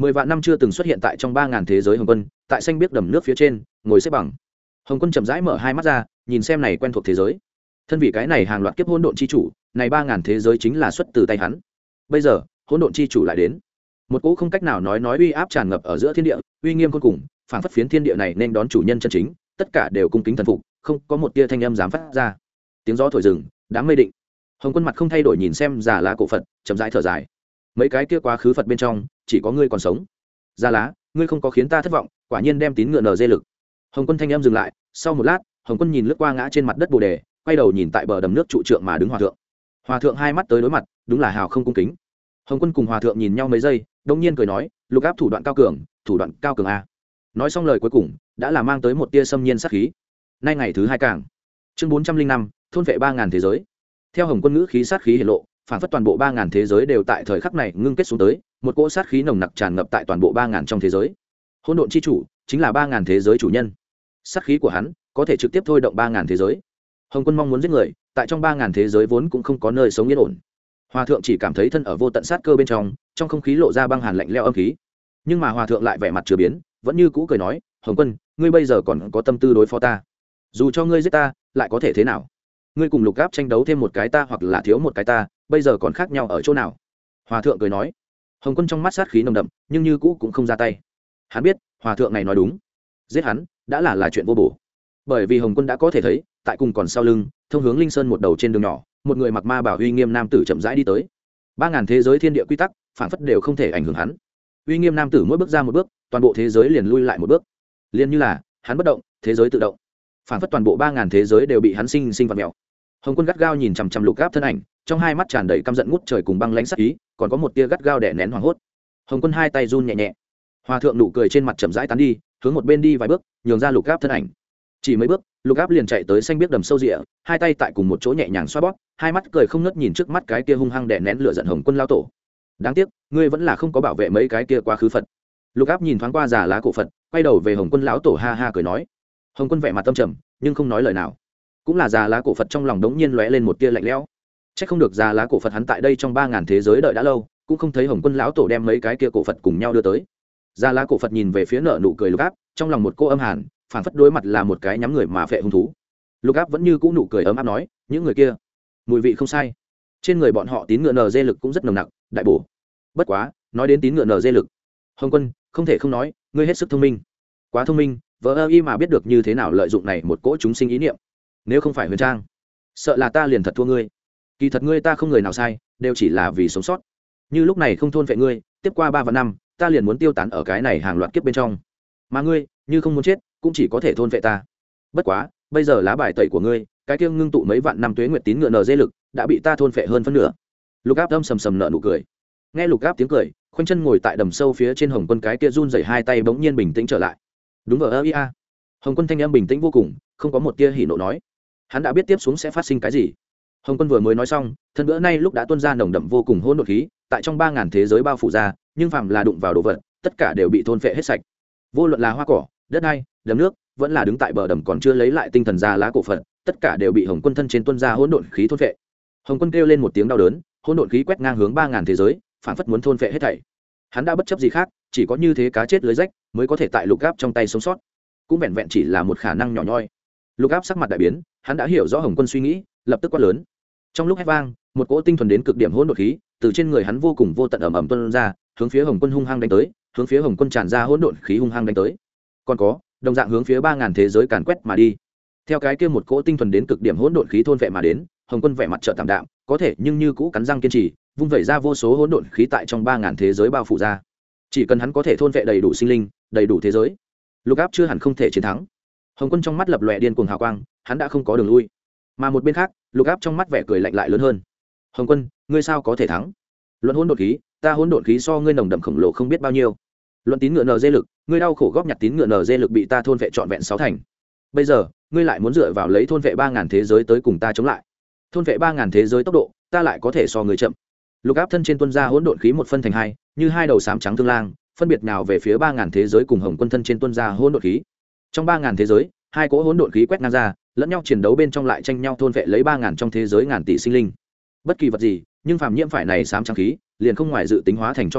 mười vạn năm chưa từng xuất hiện tại trong ba ngàn thế giới hồng quân tại xanh biếc đầm nước phía trên ngồi xếp bằng. Hồng quân chậm rãi mở hai mắt ra, nhìn xem này quen thuộc thế giới. Thân vì cái này hàng loạt kiếp hỗn độn chi chủ, này ba ngàn thế giới chính là xuất từ tay hắn. Bây giờ hỗn độn chi chủ lại đến, một cỗ không cách nào nói nói uy áp tràn ngập ở giữa thiên địa, uy nghiêm cuối cùng phảng phất phiến thiên địa này nên đón chủ nhân chân chính, tất cả đều cung kính thần phục, không có một tia thanh âm dám phát ra. Tiếng gió thổi rừng, đám mây định. Hồng quân mặt không thay đổi nhìn xem Già Lá cổ Phật, chậm rãi thở dài. Mấy cái kia quá khứ Phật bên trong, chỉ có ngươi còn sống. Già Lá, ngươi không có khiến ta thất vọng, quả nhiên đem tín ngựa nở dê lực. Hồng quân thanh âm dừng lại, sau một lát, Hồng quân nhìn lướt qua ngã trên mặt đất Bồ đề, quay đầu nhìn tại bờ đầm nước trụ trượng mà đứng hòa thượng. Hòa thượng hai mắt tới đối mặt, đúng là hào không cung kính. Hồng quân cùng hòa thượng nhìn nhau mấy giây, đông nhiên cười nói, Lục Áp thủ đoạn cao cường, thủ đoạn cao cường a. Nói xong lời cuối cùng, đã là mang tới một tia xâm nhiên sát khí. Nay ngày thứ hai càng. Chương bốn trăm linh năm, thôn vệ ba ngàn thế giới. Theo Hồng quân ngữ khí sát khí hiển lộ, phản phất toàn bộ ba ngàn thế giới đều tại thời khắc này ngưng kết xuống tới, một cỗ sát khí nồng nặc tràn ngập tại toàn bộ ba ngàn trong thế giới. Hỗn độn chi chủ chính là ba ngàn thế giới chủ nhân. Sát khí của hắn có thể trực tiếp thôi động ba ngàn thế giới. Hồng quân mong muốn giết người, tại trong ba ngàn thế giới vốn cũng không có nơi sống yên ổn. Hòa thượng chỉ cảm thấy thân ở vô tận sát cơ bên trong, trong không khí lộ ra băng hàn lạnh lẽo âm khí. Nhưng mà hòa thượng lại vẻ mặt chưa biến, vẫn như cũ cười nói, Hồng quân, ngươi bây giờ còn có tâm tư đối phó ta? Dù cho ngươi giết ta, lại có thể thế nào? Ngươi cùng Lục Áp tranh đấu thêm một cái ta hoặc là thiếu một cái ta, bây giờ còn khác nhau ở chỗ nào? Hòa thượng cười nói. Hồng quân trong mắt sát khí nồng đậm, nhưng như cũ cũng không ra tay. Hắn biết, hòa thượng này nói đúng, giết hắn đã là là chuyện vô bổ. Bởi vì Hồng quân đã có thể thấy, tại cùng còn sau lưng, thông hướng Linh Sơn một đầu trên đường nhỏ, một người mặc ma bảo uy nghiêm nam tử chậm rãi đi tới. Ba ngàn thế giới thiên địa quy tắc, phản phất đều không thể ảnh hưởng hắn. Uy nghiêm nam tử mỗi bước ra một bước, toàn bộ thế giới liền lui lại một bước. Liên như là, hắn bất động, thế giới tự động. Phản phất toàn bộ ba ngàn thế giới đều bị hắn sinh sinh vặn mèo. Hồng quân gắt gao nhìn chằm chằm Lục Áp thân ảnh, trong hai mắt tràn đầy căm giận ngút trời cùng băng lãnh sắc ý, còn có một tia gắt gao đè nén hoảng hốt. Hồng quân hai tay run nhẹ nhẹ. Hòa thượng nụ cười trên mặt chậm rãi tán đi, hướng một bên đi vài bước, nhường ra Lục Áp thân ảnh. Chỉ mấy bước, Lục Áp liền chạy tới xanh biếc đầm sâu rịa, hai tay tại cùng một chỗ nhẹ nhàng xoa bóp, hai mắt cười không ngớt nhìn trước mắt cái kia hung hăng đè nén lửa giận Hồng quân lao tổ. Đáng tiếc, ngươi vẫn là không có bảo vệ mấy cái kia quá khứ Phật. Lục Áp nhìn thoáng qua Già Lá cổ Phật, quay đầu về Hồng quân lão tổ ha ha cười nói. Hồng quân vẻ mặt tâm trầm, nhưng không nói lời nào. Cũng là Già Lá cổ Phật trong lòng đống nhiên lóe lên một tia lạnh lẽo. Chắc không được Già Lá cổ Phật hắn tại đây trong ba ngàn thế giới đợi đã lâu, cũng không thấy Hồng quân lão tổ đem mấy cái kia cổ Phật cùng nhau đưa tới. Già Lá cổ Phật nhìn về phía nợ nụ cười Lục Áp, trong lòng một cô âm hàn, phản phất đối mặt là một cái nhắm người mà phệ hung thú. Lục Áp vẫn như cũ nụ cười ấm áp nói, những người kia mùi vị không sai, trên người bọn họ tín ngựa nờ dê lực cũng rất nồng nặc, đại bổ. Bất quá, nói đến tín ngựa nờ dê lực, Hồng quân không thể không nói, ngươi hết sức thông minh, quá thông minh, vợ ơ y mà biết được như thế nào lợi dụng này một cỗ chúng sinh ý niệm. Nếu không phải Huyền Trang, sợ là ta liền thật thua ngươi. Kỳ thật ngươi ta không người nào sai, đều chỉ là vì sống sót. Như lúc này không thôn vệ ngươi, tiếp qua ba và năm, ta liền muốn tiêu tán ở cái này hàng loạt kiếp bên trong. Mà ngươi, như không muốn chết, cũng chỉ có thể thôn vệ ta. Bất quá, bây giờ lá bài tẩy của ngươi, cái kia ngưng tụ mấy vạn năm tuế nguyệt tín ngựa nờ dê lực, đã bị ta thôn vệ hơn phân nửa. Lục Áp âm sầm sầm nở nụ cười. Nghe Lục Áp tiếng cười, khoanh chân ngồi tại đầm sâu phía trên Hồng quân cái kia run rẩy hai tay bỗng nhiên bình tĩnh trở lại. Đúng vờ ơ ia. Hồng quân thanh âm bình tĩnh vô cùng, không có một tia hỉ nộ nói. Hắn đã biết tiếp xuống sẽ phát sinh cái gì. Hồng quân vừa mới nói xong, thân bữa nay lúc đã tuôn ra nồng đậm vô cùng hỗn độn khí, tại trong ba ngàn thế giới bao phủ ra, nhưng phàm là đụng vào đồ vật, tất cả đều bị thôn phệ hết sạch. Vô luận là hoa cỏ, đất đai, đầm nước, vẫn là đứng tại bờ đầm còn chưa lấy lại tinh thần ra lá cổ Phật, tất cả đều bị Hồng quân thân trên tuôn ra hỗn độn khí thôn phệ. Hồng quân kêu lên một tiếng đau đớn, hỗn độn khí quét ngang hướng ba ngàn thế giới, phản phất muốn thôn phệ hết thảy. Hắn đã bất chấp gì khác, chỉ có như thế cá chết lưới rách mới có thể tại Lục Áp trong tay sống sót. Cũng vẹn vẹn chỉ là một khả năng nhỏ nhoi. Lục Áp sắc mặt đại biến, hắn đã hiểu rõ Hồng quân suy nghĩ, lập tức quát lớn. Trong lúc hét vang, một cỗ tinh thuần đến cực điểm hỗn độn khí từ trên người hắn vô cùng vô tận ẩm ẩm tuôn ra, hướng phía Hồng quân hung hăng đánh tới, hướng phía Hồng quân tràn ra hỗn độn khí hung hăng đánh tới. Còn có, đồng dạng hướng phía ba ngàn thế giới càn quét mà đi. Theo cái kia một cỗ tinh thuần đến cực điểm hỗn độn khí thôn vệ mà đến, Hồng quân vẻ mặt trợ tạm đạm, có thể nhưng như cũ cắn răng kiên trì, vung vẩy ra vô số hỗn độn khí tại trong ba ngàn thế giới bao phủ ra. Chỉ cần hắn có thể thôn vệ đầy đủ sinh linh, đầy đủ thế giới, Lục Áp chưa hẳn không thể chiến thắng. Hồng quân trong mắt lập lòe điên cuồng hào quang, hắn đã không có đường lui. Mà một bên khác, Lục Áp trong mắt vẻ cười lạnh lại lớn hơn. Hồng quân, ngươi sao có thể thắng? Luận hỗn độn khí, ta hỗn độn khí so ngươi nồng đậm khổng lồ không biết bao nhiêu. Luận tín ngựa nờ dê lực, ngươi đau khổ góp nhặt tín ngựa nờ dê lực bị ta thôn vệ trọn vẹn sáu thành. Bây giờ, ngươi lại muốn dựa vào lấy thôn vệ ba ngàn thế giới tới cùng ta chống lại. Thôn vệ ba ngàn thế giới tốc độ, ta lại có thể so ngươi chậm. Lục Áp thân trên tuôn ra hỗn độn khí một phân thành hai, như hai đầu xám trắng thương lang, phân biệt nào về phía ba ngàn thế giới cùng Hồng quân thân trên tuôn ra hỗn độn khí. Trong ba ngàn thế giới, hai cỗ hỗn độn khí quét ngang ra, lẫn nhau chiến đấu bên trong lại tranh nhau thôn vệ lấy ba ngàn trong thế giới ngàn tỷ sinh linh. Bất kỳ vật gì, nhưng phàm nhiễm phải này xám trắng khí, liền không ngoài dự tính hóa thành cho bụi,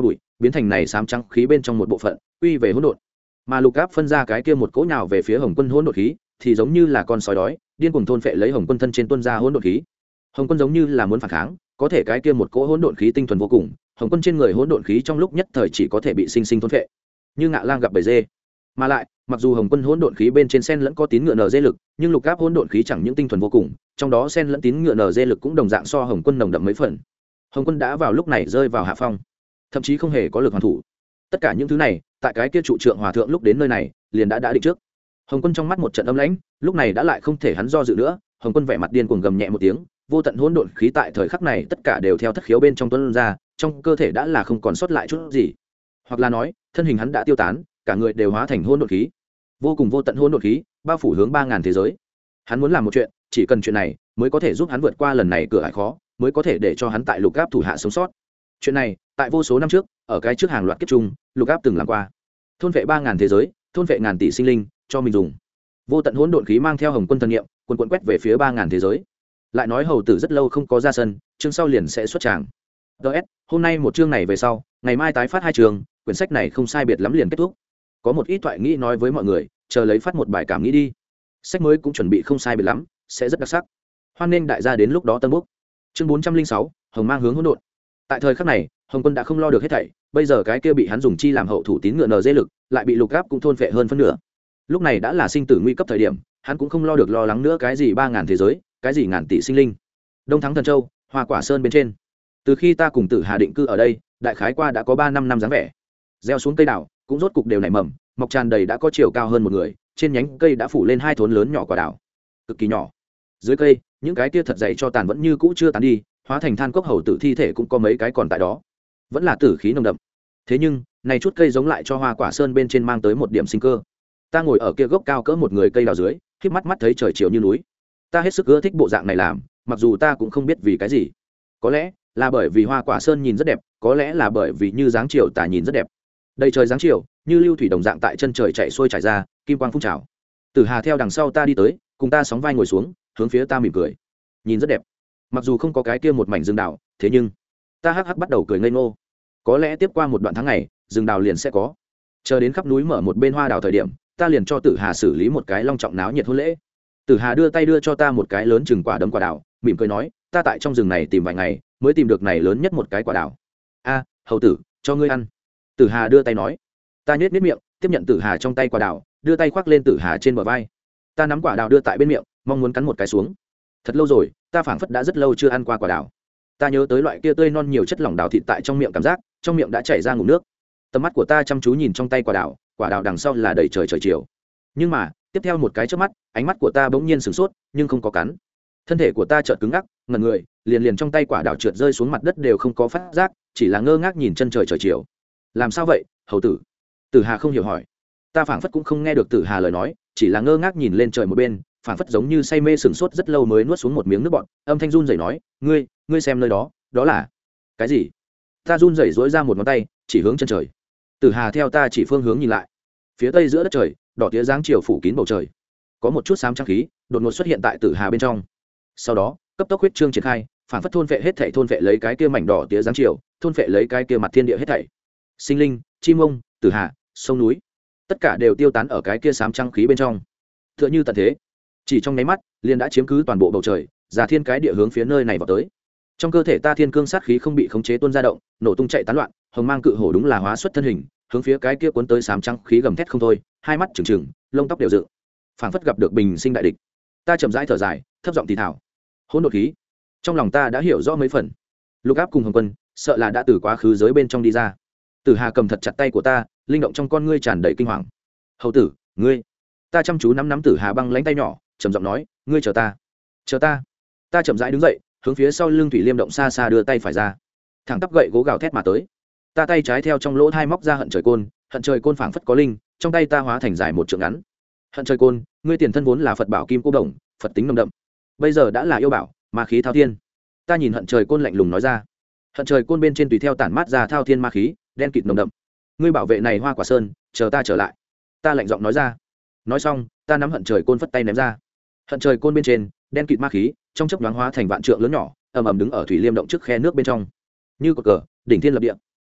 biến thành này sám trắng khí bên trong một bộ phận quy về hỗn độn. Mà lục áp phân ra cái kia một cỗ nào về phía hồng quân hỗn độn khí thì giống như là con sói đói điên cuồng thôn phệ lấy hồng quân thân trên tuân ra hỗn độn khí. Hồng quân giống như là muốn phản kháng, có thể cái kia một cỗ hỗn độn khí tinh thuần vô cùng, hồng quân trên người hỗn độn khí trong lúc nhất thời chỉ có thể bị sinh sinh thôn phệ như ngạ lang gặp bầy dê. Mà lại mặc dù hồng quân hỗn độn khí bên trên sen lẫn có tín ngựa nở dê lực, nhưng lục áp hỗn độn khí chẳng những tinh thuần vô cùng, trong đó sen lẫn tín ngựa nở dê lực cũng đồng dạng so hồng quân nồng đậm mấy phần. Hồng quân đã vào lúc này rơi vào hạ phong, thậm chí không hề có lực hoàn thủ. Tất cả những thứ này tại cái kia trụ trượng hòa thượng lúc đến nơi này liền đã đã định trước. Hồng quân trong mắt một trận âm lãnh, lúc này đã lại không thể hắn do dự nữa. Hồng quân vẻ mặt điên cuồng gầm nhẹ một tiếng, vô tận hỗn độn khí tại thời khắc này tất cả đều theo thất khiếu bên trong tuôn ra, trong cơ thể đã là không còn sót lại chút gì, hoặc là nói thân hình hắn đã tiêu tán, cả người đều hóa thành hỗn độn khí, vô cùng vô tận hỗn độn khí bao phủ hướng ba ngàn thế giới. Hắn muốn làm một chuyện, chỉ cần chuyện này mới có thể giúp hắn vượt qua lần này cửa ải khó, mới có thể để cho hắn tại lục áp thủ hạ sống sót. Chuyện này tại vô số năm trước ở cái trước hàng loạt kiếp chung lục áp từng làm qua, thôn vệ ba ngàn thế giới, thôn vệ ngàn tỷ sinh linh cho mình dùng. Vô tận hỗn độn khí mang theo hồng quân thần niệm quần quần quét về phía ba ngàn thế giới. Lại nói hầu tử rất lâu không có ra sân, chương sau liền sẽ xuất tràng. ts hôm nay một chương này về sau, ngày mai tái phát hai chương, quyển sách này không sai biệt lắm liền kết thúc. Có một ít thoại nghĩ nói với mọi người, chờ lấy phát một bài cảm nghĩ đi. Sách mới cũng chuẩn bị không sai biệt lắm, sẽ rất đặc sắc. Hoan nghênh đại gia đến lúc đó tân bốc. Chương bốn trăm linh sáu, hồng mang hướng hỗn độn. Tại thời khắc này, hồng quân đã không lo được hết thảy, bây giờ cái kia bị hắn dùng chi làm hậu thủ tín ngựa nờ dê lực, lại bị lục áp cũng thôn phệ hơn phân nửa. Lúc này đã là sinh tử nguy cấp thời điểm, hắn cũng không lo được lo lắng nữa cái gì ba ngàn thế giới, cái gì ngàn tỷ sinh linh. Đông thắng thần châu, hoa quả sơn bên trên, từ khi ta cùng tử hà định cư ở đây, đại khái qua đã có ba năm năm dáng vẻ. Gieo xuống cây đào cũng rốt cục đều nảy mầm, mọc tràn đầy, đã có chiều cao hơn một người, trên nhánh cây đã phủ lên hai thốn lớn nhỏ quả đào, cực kỳ nhỏ. Dưới cây những cái kia thật dày cho tàn vẫn như cũ chưa tàn đi, hóa thành than cốc hầu tử thi thể cũng có mấy cái còn tại đó, vẫn là tử khí nồng đậm. Thế nhưng này chút cây giống lại cho hoa quả sơn bên trên mang tới một điểm sinh cơ. Ta ngồi ở kia gốc cao cỡ một người cây đào dưới, khép mắt mắt thấy trời chiều như núi. Ta hết sức ưa thích bộ dạng này làm, mặc dù ta cũng không biết vì cái gì. Có lẽ là bởi vì hoa quả sơn nhìn rất đẹp, có lẽ là bởi vì như dáng chiều tà nhìn rất đẹp. Đây trời dáng chiều như lưu thủy đồng dạng tại chân trời chạy xuôi trải ra, kim quang phun trào. Tử Hà theo đằng sau ta đi tới, cùng ta sóng vai ngồi xuống, hướng phía ta mỉm cười, nhìn rất đẹp. Mặc dù không có cái kia một mảnh rừng đào, thế nhưng ta hắc hắc bắt đầu cười ngây ngô. Có lẽ tiếp qua một đoạn tháng ngày, rừng đào liền sẽ có. Chờ đến khắp núi mở một bên hoa đào thời điểm, ta liền cho Tử Hà xử lý một cái long trọng náo nhiệt hôn lễ. Tử Hà đưa tay đưa cho ta một cái lớn chừng quả đấm quả đào, mỉm cười nói, ta tại trong rừng này tìm vài ngày, mới tìm được này lớn nhất một cái quả đào. A, hầu tử, cho ngươi ăn. Tử Hà đưa tay nói. Ta nhếch nhếch miệng, tiếp nhận Tử Hà trong tay quả đào, đưa tay khoác lên Tử Hà trên bờ vai. Ta nắm quả đào đưa tại bên miệng, mong muốn cắn một cái xuống. Thật lâu rồi, ta phảng phất đã rất lâu chưa ăn qua quả đào. Ta nhớ tới loại kia tươi non nhiều chất lỏng đào thịt tại trong miệng, cảm giác trong miệng đã chảy ra ngụm nước. Tầm mắt của ta chăm chú nhìn trong tay quả đào, quả đào đằng sau là đầy trời trời chiều. Nhưng mà tiếp theo một cái chớp mắt, ánh mắt của ta bỗng nhiên sửng sốt, nhưng không có cắn. Thân thể của ta chợt cứng ngắc, ngẩn người, liền liền trong tay quả đào trượt rơi xuống mặt đất đều không có phát giác, chỉ là ngơ ngác nhìn chân trời trời chiều. Làm sao vậy, hầu tử? Tử Hà không hiểu hỏi. Ta phảng phất cũng không nghe được Tử Hà lời nói, chỉ là ngơ ngác nhìn lên trời một bên, phảng phất giống như say mê sửng sốt rất lâu mới nuốt xuống một miếng nước bọt, âm thanh run rẩy nói, ngươi ngươi xem nơi đó, đó là cái gì? Ta run rẩy dỗi ra một ngón tay, chỉ hướng chân trời. Tử Hà theo ta chỉ phương hướng nhìn lại, phía tây giữa đất trời, đỏ tía dáng chiều phủ kín bầu trời, có một chút xám trắng khí đột ngột xuất hiện tại Tử Hà bên trong. Sau đó cấp tốc huyết trương triển khai, phảng phất thôn vệ hết thảy, thôn vệ lấy cái kia mảnh đỏ tía dáng chiều, thôn vệ lấy cái kia mặt thiên địa hết thảy, sinh linh, chim ông, Tử Hà, sông núi, tất cả đều tiêu tán ở cái kia xám trắng khí bên trong, tựa như tận thế. Chỉ trong nháy mắt liền đã chiếm cứ toàn bộ bầu trời, giả thiên cái địa hướng phía nơi này vào tới. Trong cơ thể ta thiên cương sát khí không bị khống chế tuôn ra động, nổ tung chạy tán loạn, hồng mang cự hổ đúng là hóa xuất thân hình, hướng phía cái kia cuốn tới xám trắng khí gầm thét không thôi, hai mắt trừng trừng, lông tóc đều dựng, phảng phất gặp được bình sinh đại địch. Ta chậm rãi thở dài, thấp giọng thì thào, hỗn độn khí. Trong lòng ta đã hiểu rõ mấy phần, lục áp cùng hồng quân sợ là đã từ quá khứ giới bên trong đi ra. Tử Hà cầm thật chặt tay của ta, linh động trong con ngươi tràn đầy kinh hoàng. Hầu tử, ngươi. Ta chăm chú nắm nắm Tử Hà băng lãnh tay nhỏ, trầm giọng nói, ngươi chờ ta, chờ ta. Ta chậm rãi đứng dậy, hướng phía sau lưng thủy liêm động xa xa đưa tay phải ra, thẳng tắp gậy gỗ gào thét mà tới. Ta tay trái theo trong lỗ thai móc ra hận trời côn, hận trời côn phảng phất có linh, trong tay ta hóa thành dài một trượng ngắn. Hận trời côn, ngươi tiền thân vốn là Phật bảo kim cô đồng, Phật tính nồng đậm, bây giờ đã là yêu bảo, ma khí thao thiên. Ta nhìn hận trời côn lạnh lùng nói ra. Hận trời côn bên trên tùy theo tản mát ra thao thiên ma khí, đen kịt nồng đậm. Ngươi bảo vệ này hoa quả sơn, chờ ta trở lại. Ta lạnh giọng nói ra. Nói xong, ta nắm hận trời côn phất tay ném ra. Hận trời côn bên trên, đen kịt ma khí, trong chớp nhoáng hóa thành vạn trượng lớn nhỏ, ầm ầm đứng ở thủy liêm động trước khe nước bên trong, như cột cờ, đỉnh thiên lập địa.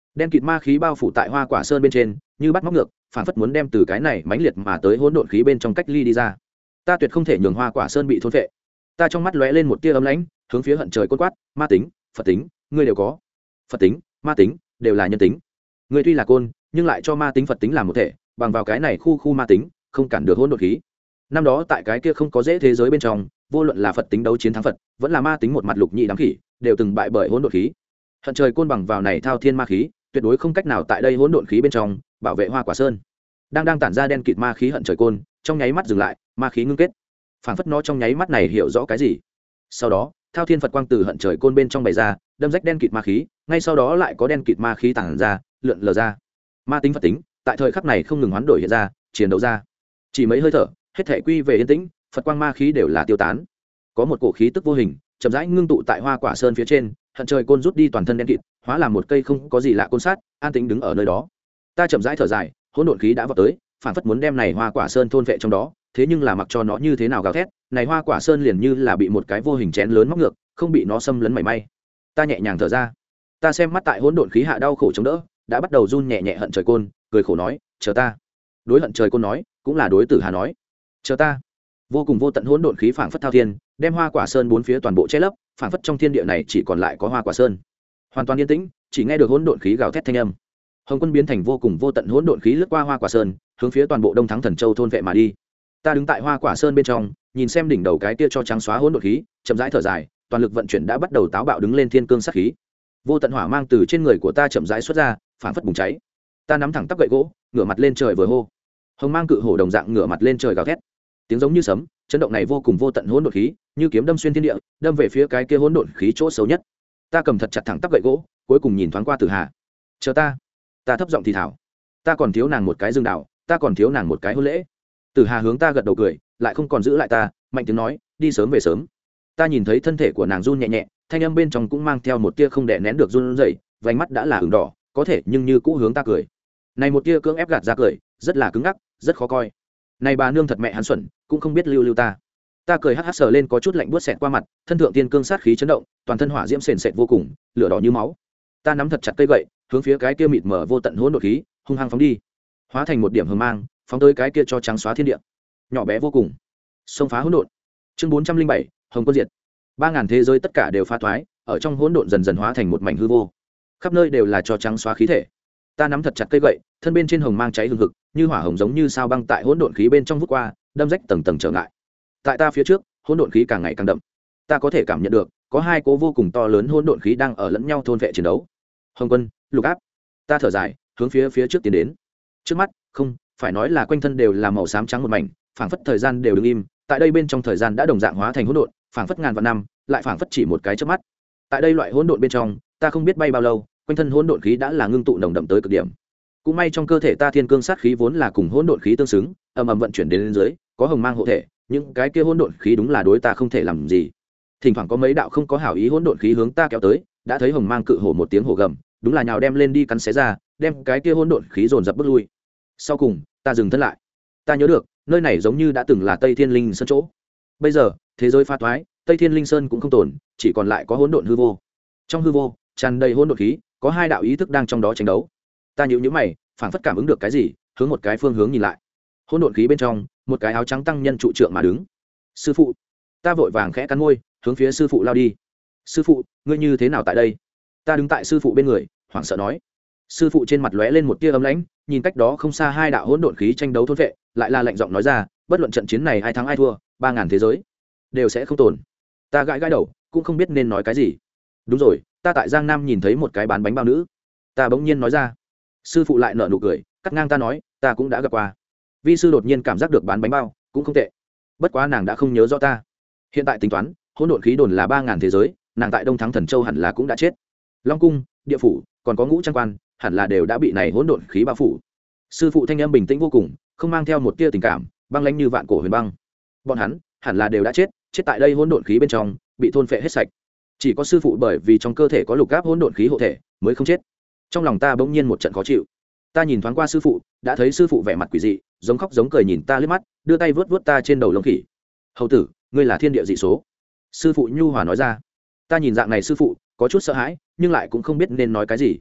đen kịt ma khí bao phủ tại hoa quả sơn bên trên như bắt móc ngược, phản phất muốn đem từ cái này mãnh liệt mà tới hỗn độn khí bên trong cách ly đi ra. Ta tuyệt không thể nhường hoa quả sơn bị thôn phệ. Ta trong mắt lóe lên một tia ấm lãnh, hướng phía hận trời côn quát, ma tính, phật tính, ngươi đều có. Phật tính, ma tính, đều là nhân tính. Ngươi tuy là côn, nhưng lại cho ma tính phật tính làm một thể, bằng vào cái này khu khu ma tính, không cản được hỗn độn khí. Năm đó tại cái kia không có dễ thế giới bên trong, vô luận là phật tính đấu chiến thắng phật, vẫn là ma tính một mặt lục nhị đám khỉ, đều từng bại bởi hỗn độn khí. Hận trời côn bằng vào này thao thiên ma khí, tuyệt đối không cách nào tại đây hỗn độn khí bên trong bảo vệ hoa quả sơn. Đang đang tản ra đen kịt ma khí hận trời côn, trong nháy mắt dừng lại, ma khí ngưng kết. Phản phất nó trong nháy mắt này hiểu rõ cái gì. Sau đó, thao thiên phật quang từ hận trời côn bên trong bày ra, đâm rách đen kịt ma khí, ngay sau đó lại có đen kịt ma khí tản ra, lượn lờ ra. Ma tính phật tính, tại thời khắc này không ngừng hoán đổi hiện ra, chiến đấu ra. Chỉ mấy hơi thở, hết thể quy về yên tĩnh, phật quang ma khí đều là tiêu tán. Có một cổ khí tức vô hình, chậm rãi ngưng tụ tại hoa quả sơn phía trên, hận trời côn rút đi toàn thân đen kịt, hóa làm một cây không có gì lạ côn sát, an tĩnh đứng ở nơi đó. Ta chậm rãi thở dài, hỗn độn khí đã vọt tới, phản phất muốn đem này hoa quả sơn thôn vệ trong đó, thế nhưng là mặc cho nó như thế nào gào thét, này hoa quả sơn liền như là bị một cái vô hình chén lớn móc ngược, không bị nó xâm lấn mảy may. Ta nhẹ nhàng thở ra, ta xem mắt tại hỗn độn khí hạ đau khổ chống đỡ, đã bắt đầu run nhẹ nhẹ hận trời côn, cười khổ nói, chờ ta. Đối hận trời côn nói, cũng là đối tử hà nói, chờ ta. Vô cùng vô tận hỗn độn khí phảng phất thao thiên, đem hoa quả sơn bốn phía toàn bộ che lấp, phảng phất trong thiên địa này chỉ còn lại có hoa quả sơn. Hoàn toàn yên tĩnh, chỉ nghe được hỗn độn khí gào thét thanh âm. Hồng Quân biến thành vô cùng vô tận hỗn độn khí lướt qua hoa quả sơn, hướng phía toàn bộ Đông Thắng Thần Châu thôn vệ mà đi. Ta đứng tại hoa quả sơn bên trong, nhìn xem đỉnh đầu cái kia cho trắng xóa hỗn độn khí, chậm rãi thở dài, toàn lực vận chuyển đã bắt đầu táo bạo đứng lên thiên cương sát khí. Vô tận hỏa mang từ trên người của ta chậm rãi xuất ra, phảng phất bùng cháy. Ta nắm thẳng tắp gậy gỗ, ngửa mặt lên trời vừa hô. Hồng mang cự hổ đồng dạng ngửa mặt lên trời gào thét. Tiếng giống như sấm, chấn động này vô cùng vô tận hỗn độn khí, như kiếm đâm xuyên thiên địa, đâm về phía cái kia hỗn độn khí chỗ xấu nhất. Ta cầm thật chặt thẳng tắp gậy gỗ, cuối cùng nhìn thoáng qua Tử Hà. Chờ ta. Ta thấp giọng thì thào. Ta còn thiếu nàng một cái dương đạo, ta còn thiếu nàng một cái hôn lễ. Tử Hà hướng ta gật đầu cười, lại không còn giữ lại ta, mạnh tiếng nói, đi sớm về sớm. Ta nhìn thấy thân thể của nàng run nhẹ nhẹ, thanh âm bên trong cũng mang theo một tia không đè nén được run rẩy, vành mắt đã là ửng đỏ, có thể nhưng như cũ hướng ta cười. Này một tia cưỡng ép gạt ra cười, rất là cứng ngắc, rất khó coi. Này bà nương thật mẹ hắn xuẩn, cũng không biết lưu lưu ta. Ta cười hắc hắc sờ lên có chút lạnh buốt xẹt qua mặt, thân thượng tiên cương sát khí chấn động, toàn thân hỏa diễm sền sệt vô cùng, lửa đỏ như máu. Ta nắm thật chặt cây gậy, hướng phía cái kia mịt mờ vô tận hỗn độn khí, hung hăng phóng đi, hóa thành một điểm hờ mang, phóng tới cái kia cho trắng xóa thiên địa. Nhỏ bé vô cùng, xông phá hỗn độn. Chương bốn trăm linh bảy, Hồng Quân diệt. Ba ngàn thế giới tất cả đều phá thoái, ở trong hỗn độn dần dần hóa thành một mảnh hư vô. Khắp nơi đều là cho trắng xóa khí thể. Ta nắm thật chặt cây gậy, thân bên trên hồng mang cháy hừng hực, như hỏa hồng giống như sao băng tại hỗn độn khí bên trong vút qua, đâm rách tầng tầng trở ngại. Tại ta phía trước, hỗn độn khí càng ngày càng đậm. Ta có thể cảm nhận được, có hai cố vô cùng to lớn hỗn độn khí đang ở lẫn nhau thôn vệ chiến đấu. Hồng Quân, Lục Áp. Ta thở dài, hướng phía phía trước tiến đến. Trước mắt, không, phải nói là quanh thân đều là màu xám trắng một mảnh, phảng phất thời gian đều đứng im, tại đây bên trong thời gian đã đồng dạng hóa thành hỗn độn, phảng phất ngàn vạn năm, lại phảng phất chỉ một cái chớp mắt. Tại đây loại hỗn độn bên trong, ta không biết bay bao lâu, quanh thân hỗn độn khí đã là ngưng tụ nồng đậm tới cực điểm. Cũng may trong cơ thể ta thiên cương sát khí vốn là cùng hỗn độn khí tương xứng, ầm ầm vận chuyển đến lên dưới, có hồng mang hộ thể, những cái kia hỗn độn khí đúng là đối ta không thể làm gì. Thỉnh thoảng có mấy đạo không có hảo ý hỗn độn khí hướng ta kéo tới, đã thấy hồng mang cự hổ một tiếng hổ gầm, đúng là nhào đem lên đi cắn xé ra, đem cái kia hỗn độn khí dồn dập bước lui. Sau cùng, ta dừng thân lại. Ta nhớ được, nơi này giống như đã từng là Tây Thiên Linh Sơn chỗ. Bây giờ, thế giới pha thoái, Tây Thiên Linh Sơn cũng không tồn, chỉ còn lại có hỗn độn hư vô. Trong hư vô, tràn đầy hỗn độn khí, có hai đạo ý thức đang trong đó tranh đấu. Ta nhíu nhíu mày, phảng phất cảm ứng được cái gì, hướng một cái phương hướng nhìn lại. Hỗn độn khí bên trong, một cái áo trắng tăng nhân trụ trượng mà đứng. Sư phụ. Ta vội vàng khẽ cắn môi, hướng phía sư phụ lao đi. Sư phụ, ngươi như thế nào tại đây? Ta đứng tại sư phụ bên người, hoảng sợ nói. Sư phụ trên mặt lóe lên một tia ấm lãnh, nhìn cách đó không xa hai đạo hỗn độn khí tranh đấu thôn vệ, lại là lạnh giọng nói ra, bất luận trận chiến này ai thắng ai thua, ba ngàn thế giới đều sẽ không tồn. Ta gãi gãi đầu, cũng không biết nên nói cái gì. Đúng rồi, ta tại Giang Nam nhìn thấy một cái bán bánh bao nữ. Ta bỗng nhiên nói ra. Sư phụ lại nở nụ cười, cắt ngang ta nói, ta cũng đã gặp qua. Vi sư đột nhiên cảm giác được bán bánh bao cũng không tệ, bất quá nàng đã không nhớ rõ ta. Hiện tại tính toán, hỗn độn khí đồn là ba ngàn thế giới, nàng tại Đông Thắng Thần Châu hẳn là cũng đã chết. Long cung, địa phủ, còn có ngũ trang quan, hẳn là đều đã bị này hỗn độn khí bao phủ. Sư phụ thanh âm bình tĩnh vô cùng, không mang theo một tia tình cảm, băng lãnh như vạn cổ huyền băng. Bọn hắn hẳn là đều đã chết, chết tại đây hỗn độn khí bên trong, bị thôn phệ hết sạch. Chỉ có sư phụ bởi vì trong cơ thể có lục áp hỗn độn khí hộ thể, mới không chết. Trong lòng ta bỗng nhiên một trận khó chịu. Ta nhìn thoáng qua sư phụ, đã thấy sư phụ vẻ mặt quỷ dị, giống khóc giống cười nhìn ta liếc mắt, đưa tay vớt vớt ta trên đầu lông khỉ. Hầu tử, ngươi là thiên địa dị số. Sư phụ nhu hòa nói ra. Ta nhìn dạng này sư phụ, có chút sợ hãi, nhưng lại cũng không biết nên nói cái gì.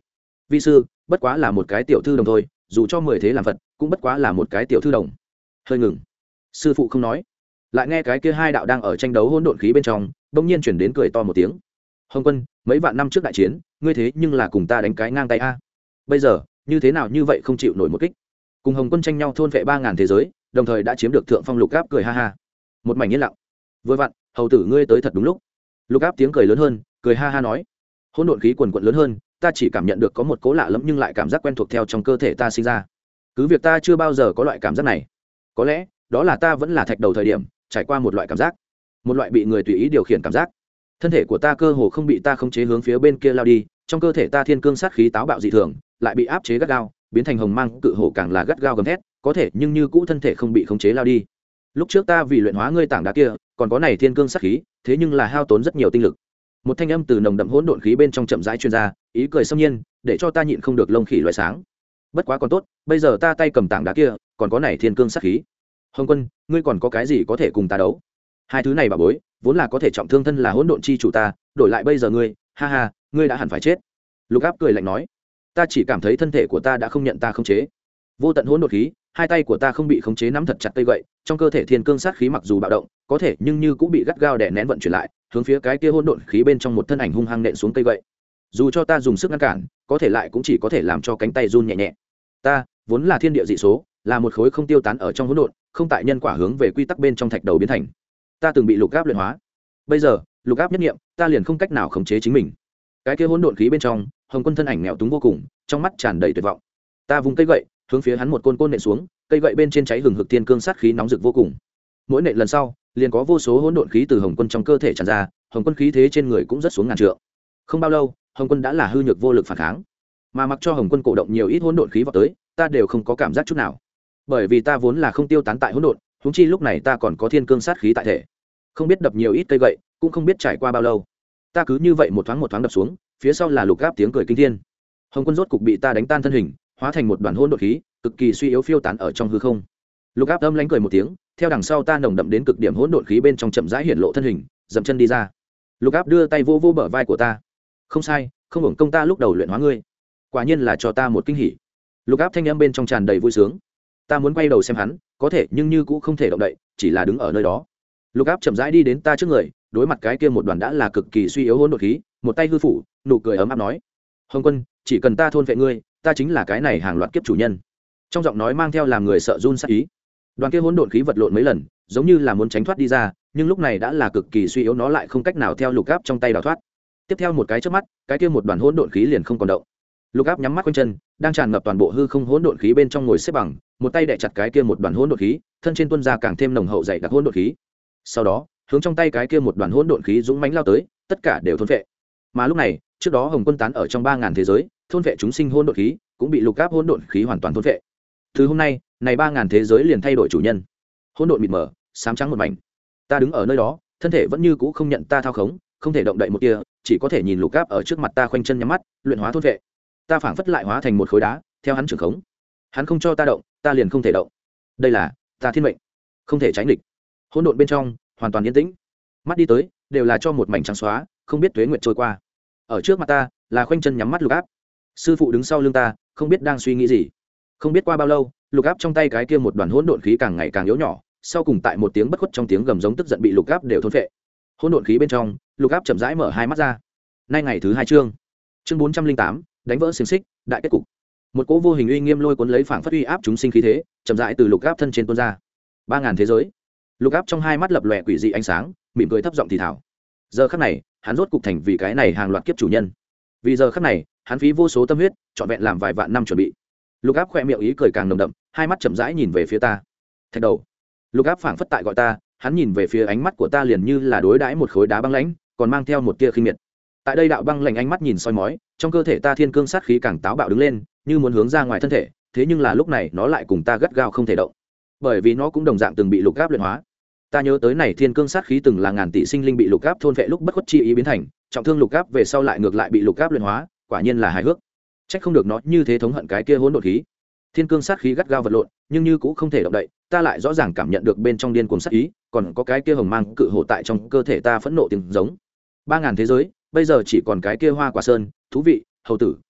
vi sư bất quá là một cái tiểu thư đồng thôi, dù cho mười thế làm phật cũng bất quá là một cái tiểu thư đồng. Hơi ngừng, sư phụ không nói, lại nghe cái kia hai đạo đang ở tranh đấu hỗn độn khí bên trong bỗng nhiên chuyển đến cười to một tiếng. Hồng Quân, mấy vạn năm trước đại chiến ngươi thế nhưng là cùng ta đánh cái ngang tay a, bây giờ như thế nào như vậy không chịu nổi một kích. Cùng Hồng Quân tranh nhau thôn vệ ba ngàn thế giới, đồng thời đã chiếm được thượng phong. Lục Áp cười ha ha, một mảnh yên lặng. Vừa vặn hầu tử ngươi tới thật đúng lúc. Lục Áp tiếng cười lớn hơn, cười ha ha nói, hỗn độn khí quần quận lớn hơn, ta chỉ cảm nhận được có một cố lạ lẫm nhưng lại cảm giác quen thuộc theo trong cơ thể ta sinh ra. Cứ việc ta chưa bao giờ có loại cảm giác này, có lẽ đó là ta vẫn là thạch đầu thời điểm trải qua một loại cảm giác, một loại bị người tùy ý điều khiển cảm giác. Thân thể của ta cơ hồ không bị ta khống chế hướng phía bên kia lao đi, trong cơ thể ta thiên cương sát khí táo bạo dị thường, lại bị áp chế gắt gao, biến thành hồng mang cự hổ càng là gắt gao gầm thét, có thể nhưng như cũ thân thể không bị khống chế lao đi. Lúc trước ta vì luyện hóa ngươi tảng đá kia, còn có này thiên cương sát khí, thế nhưng là hao tốn rất nhiều tinh lực. Một thanh âm từ nồng đậm hỗn độn khí bên trong chậm rãi truyền ra, ý cười xâm nhiên, để cho ta nhịn không được lông khỉ loại sáng. Bất quá còn tốt, bây giờ ta tay cầm tảng đá kia, còn có này thiên cương sát khí. Hồng Quân, ngươi còn có cái gì có thể cùng ta đấu? Hai thứ này bà bối, vốn là có thể trọng thương thân là hỗn độn chi chủ ta, đổi lại bây giờ ngươi, ha ha, ngươi đã hẳn phải chết. Lục Áp cười lạnh nói, ta chỉ cảm thấy thân thể của ta đã không nhận ta khống chế. Vô tận hỗn độn khí, hai tay của ta không bị khống chế nắm thật chặt cây gậy, trong cơ thể thiên cương sát khí mặc dù bạo động, có thể nhưng như cũng bị gắt gao đè nén vận chuyển lại, hướng phía cái kia hỗn độn khí bên trong một thân ảnh hung hăng nện xuống cây gậy. Dù cho ta dùng sức ngăn cản, có thể lại cũng chỉ có thể làm cho cánh tay run nhẹ nhẹ. Ta vốn là thiên địa dị số, là một khối không tiêu tán ở trong hỗn độn, không tại nhân quả hướng về quy tắc bên trong thạch đầu biến thành. Ta từng bị Lục Áp luyện hóa, bây giờ Lục Áp nhất nghiệm, ta liền không cách nào khống chế chính mình. Cái kia hỗn độn khí bên trong, Hồng Quân thân ảnh nghèo túng vô cùng, trong mắt tràn đầy tuyệt vọng. Ta vung cây gậy hướng phía hắn một côn côn nện xuống, cây gậy bên trên cháy hừng hực thiên cương sát khí nóng rực vô cùng. Mỗi nện lần sau, liền có vô số hỗn độn khí từ Hồng Quân trong cơ thể tràn ra, Hồng Quân khí thế trên người cũng rất xuống ngàn trượng. Không bao lâu, Hồng Quân đã là hư nhược vô lực phản kháng, mà mặc cho Hồng Quân cổ động nhiều ít hỗn độn khí vào tới, ta đều không có cảm giác chút nào, bởi vì ta vốn là không tiêu tán tại hỗn độn, huống chi lúc này ta còn có thiên cương sát khí tại thể. Không biết đập nhiều ít cây gậy, cũng không biết trải qua bao lâu, ta cứ như vậy một thoáng một thoáng đập xuống, phía sau là Lục Áp tiếng cười kinh thiên. Hồng Quân rốt cục bị ta đánh tan thân hình, hóa thành một đoàn hỗn độn khí, cực kỳ suy yếu phiêu tán ở trong hư không. Lục Áp âm lãnh cười một tiếng, theo đằng sau ta nồng đậm đến cực điểm hỗn độn khí bên trong chậm rãi hiện lộ thân hình, dậm chân đi ra. Lục Áp đưa tay vô vô bờ vai của ta, không sai, không hưởng công ta lúc đầu luyện hóa ngươi, quả nhiên là cho ta một kinh hỉ. Lục Áp thanh âm bên trong tràn đầy vui sướng. Ta muốn quay đầu xem hắn, có thể nhưng như cũng không thể động đậy, chỉ là đứng ở nơi đó. Lục Áp chậm rãi đi đến ta trước người, đối mặt cái kia một đoàn đã là cực kỳ suy yếu hỗn độn khí, một tay hư phủ, nụ cười ấm áp nói, Hồng Quân, chỉ cần ta thôn vệ ngươi, ta chính là cái này hàng loạt kiếp chủ nhân. Trong giọng nói mang theo làm người sợ run sát ý. Đoàn kia hỗn độn khí vật lộn mấy lần, giống như là muốn tránh thoát đi ra, nhưng lúc này đã là cực kỳ suy yếu, nó lại không cách nào theo Lục Áp trong tay đào thoát. Tiếp theo một cái chớp mắt, cái kia một đoàn hỗn độn khí liền không còn động. Lục Áp nhắm mắt quanh chân, đang tràn ngập toàn bộ hư không hỗn độn khí bên trong ngồi xếp bằng, một tay đè chặt cái kia một đoàn hỗn độn khí, thân trên tuôn ra càng thêm nồng hậu dày đặc hỗn độn khí. Sau đó, hướng trong tay cái kia một đoàn hỗn độn khí dũng mãnh lao tới, tất cả đều thôn vệ. Mà lúc này, trước đó Hồng Quân tán ở trong ba ngàn thế giới, thôn vệ chúng sinh hỗn độn khí, cũng bị Lục Áp hỗn độn khí hoàn toàn thôn vệ. Từ hôm nay, này ba ngàn thế giới liền thay đổi chủ nhân. Hỗn độn mịt mờ, xám trắng một mảnh. Ta đứng ở nơi đó, thân thể vẫn như cũ không nhận ta thao khống, không thể động đậy một tia, chỉ có thể nhìn Lục Áp ở trước mặt ta khoanh chân nhắm mắt, luyện hóa thôn vệ. Ta phảng phất lại hóa thành một khối đá, theo hắn trưởng khống. Hắn không cho ta động, ta liền không thể động. Đây là ta thiên mệnh, không thể tránh địch. Hỗn độn bên trong hoàn toàn yên tĩnh, mắt đi tới đều là cho một mảnh trắng xóa, không biết tuế nguyệt trôi qua. Ở trước mặt ta là khoanh chân nhắm mắt Lục Áp. Sư phụ đứng sau lưng ta, không biết đang suy nghĩ gì. Không biết qua bao lâu, Lục Áp trong tay cái kia một đoàn hỗn độn khí càng ngày càng yếu nhỏ, sau cùng tại một tiếng bất khuất trong tiếng gầm giống tức giận bị Lục Áp đều thôn phệ. Hỗn độn khí bên trong, Lục Áp chậm rãi mở hai mắt ra. Nay ngày thứ hai chương, chương bốn trăm linh tám, đánh vỡ xiềng xích, đại kết cục. Một cỗ vô hình uy nghiêm lôi cuốn lấy phảng phất uy áp chúng sinh khí thế, chậm rãi từ Lục Áp thân trên tuôn ra. Ba ngàn thế giới. Lục Áp trong hai mắt lập lòe quỷ dị ánh sáng, mỉm cười thấp giọng thì thào. Giờ khắc này, hắn rốt cục thành vì cái này hàng loạt kiếp chủ nhân. Vì giờ khắc này, hắn phí vô số tâm huyết, trọn vẹn làm vài vạn năm chuẩn bị. Lục Áp khẽ miệng ý cười càng nồng đậm, hai mắt chậm rãi nhìn về phía ta. Thạch đầu. Lục Áp phảng phất tại gọi ta, hắn nhìn về phía ánh mắt của ta liền như là đối đãi một khối đá băng lãnh, còn mang theo một tia khinh miệt. Tại đây đạo băng lạnh ánh mắt nhìn soi mói, trong cơ thể ta thiên cương sát khí càng táo bạo đứng lên, như muốn hướng ra ngoài thân thể, thế nhưng là lúc này nó lại cùng ta gắt gao không thể động, bởi vì nó cũng đồng dạng từng bị Lục Áp luyện hóa. Ta nhớ tới này thiên cương sát khí từng là ngàn tỷ sinh linh bị Lục Áp thôn vệ lúc bất khuất chi ý biến thành, trọng thương Lục Áp về sau lại ngược lại bị Lục Áp luyện hóa, quả nhiên là hài hước. Trách không được nó như thế thống hận cái kia hỗn độn khí. Thiên cương sát khí gắt gao vật lộn, nhưng như cũng không thể động đậy, ta lại rõ ràng cảm nhận được bên trong điên cuồng sát ý, còn có cái kia hồng mang cự hổ tại trong cơ thể ta phẫn nộ tiếng giống. Ba ngàn thế giới, bây giờ chỉ còn cái kia hoa quả sơn, thú vị, hầu tử,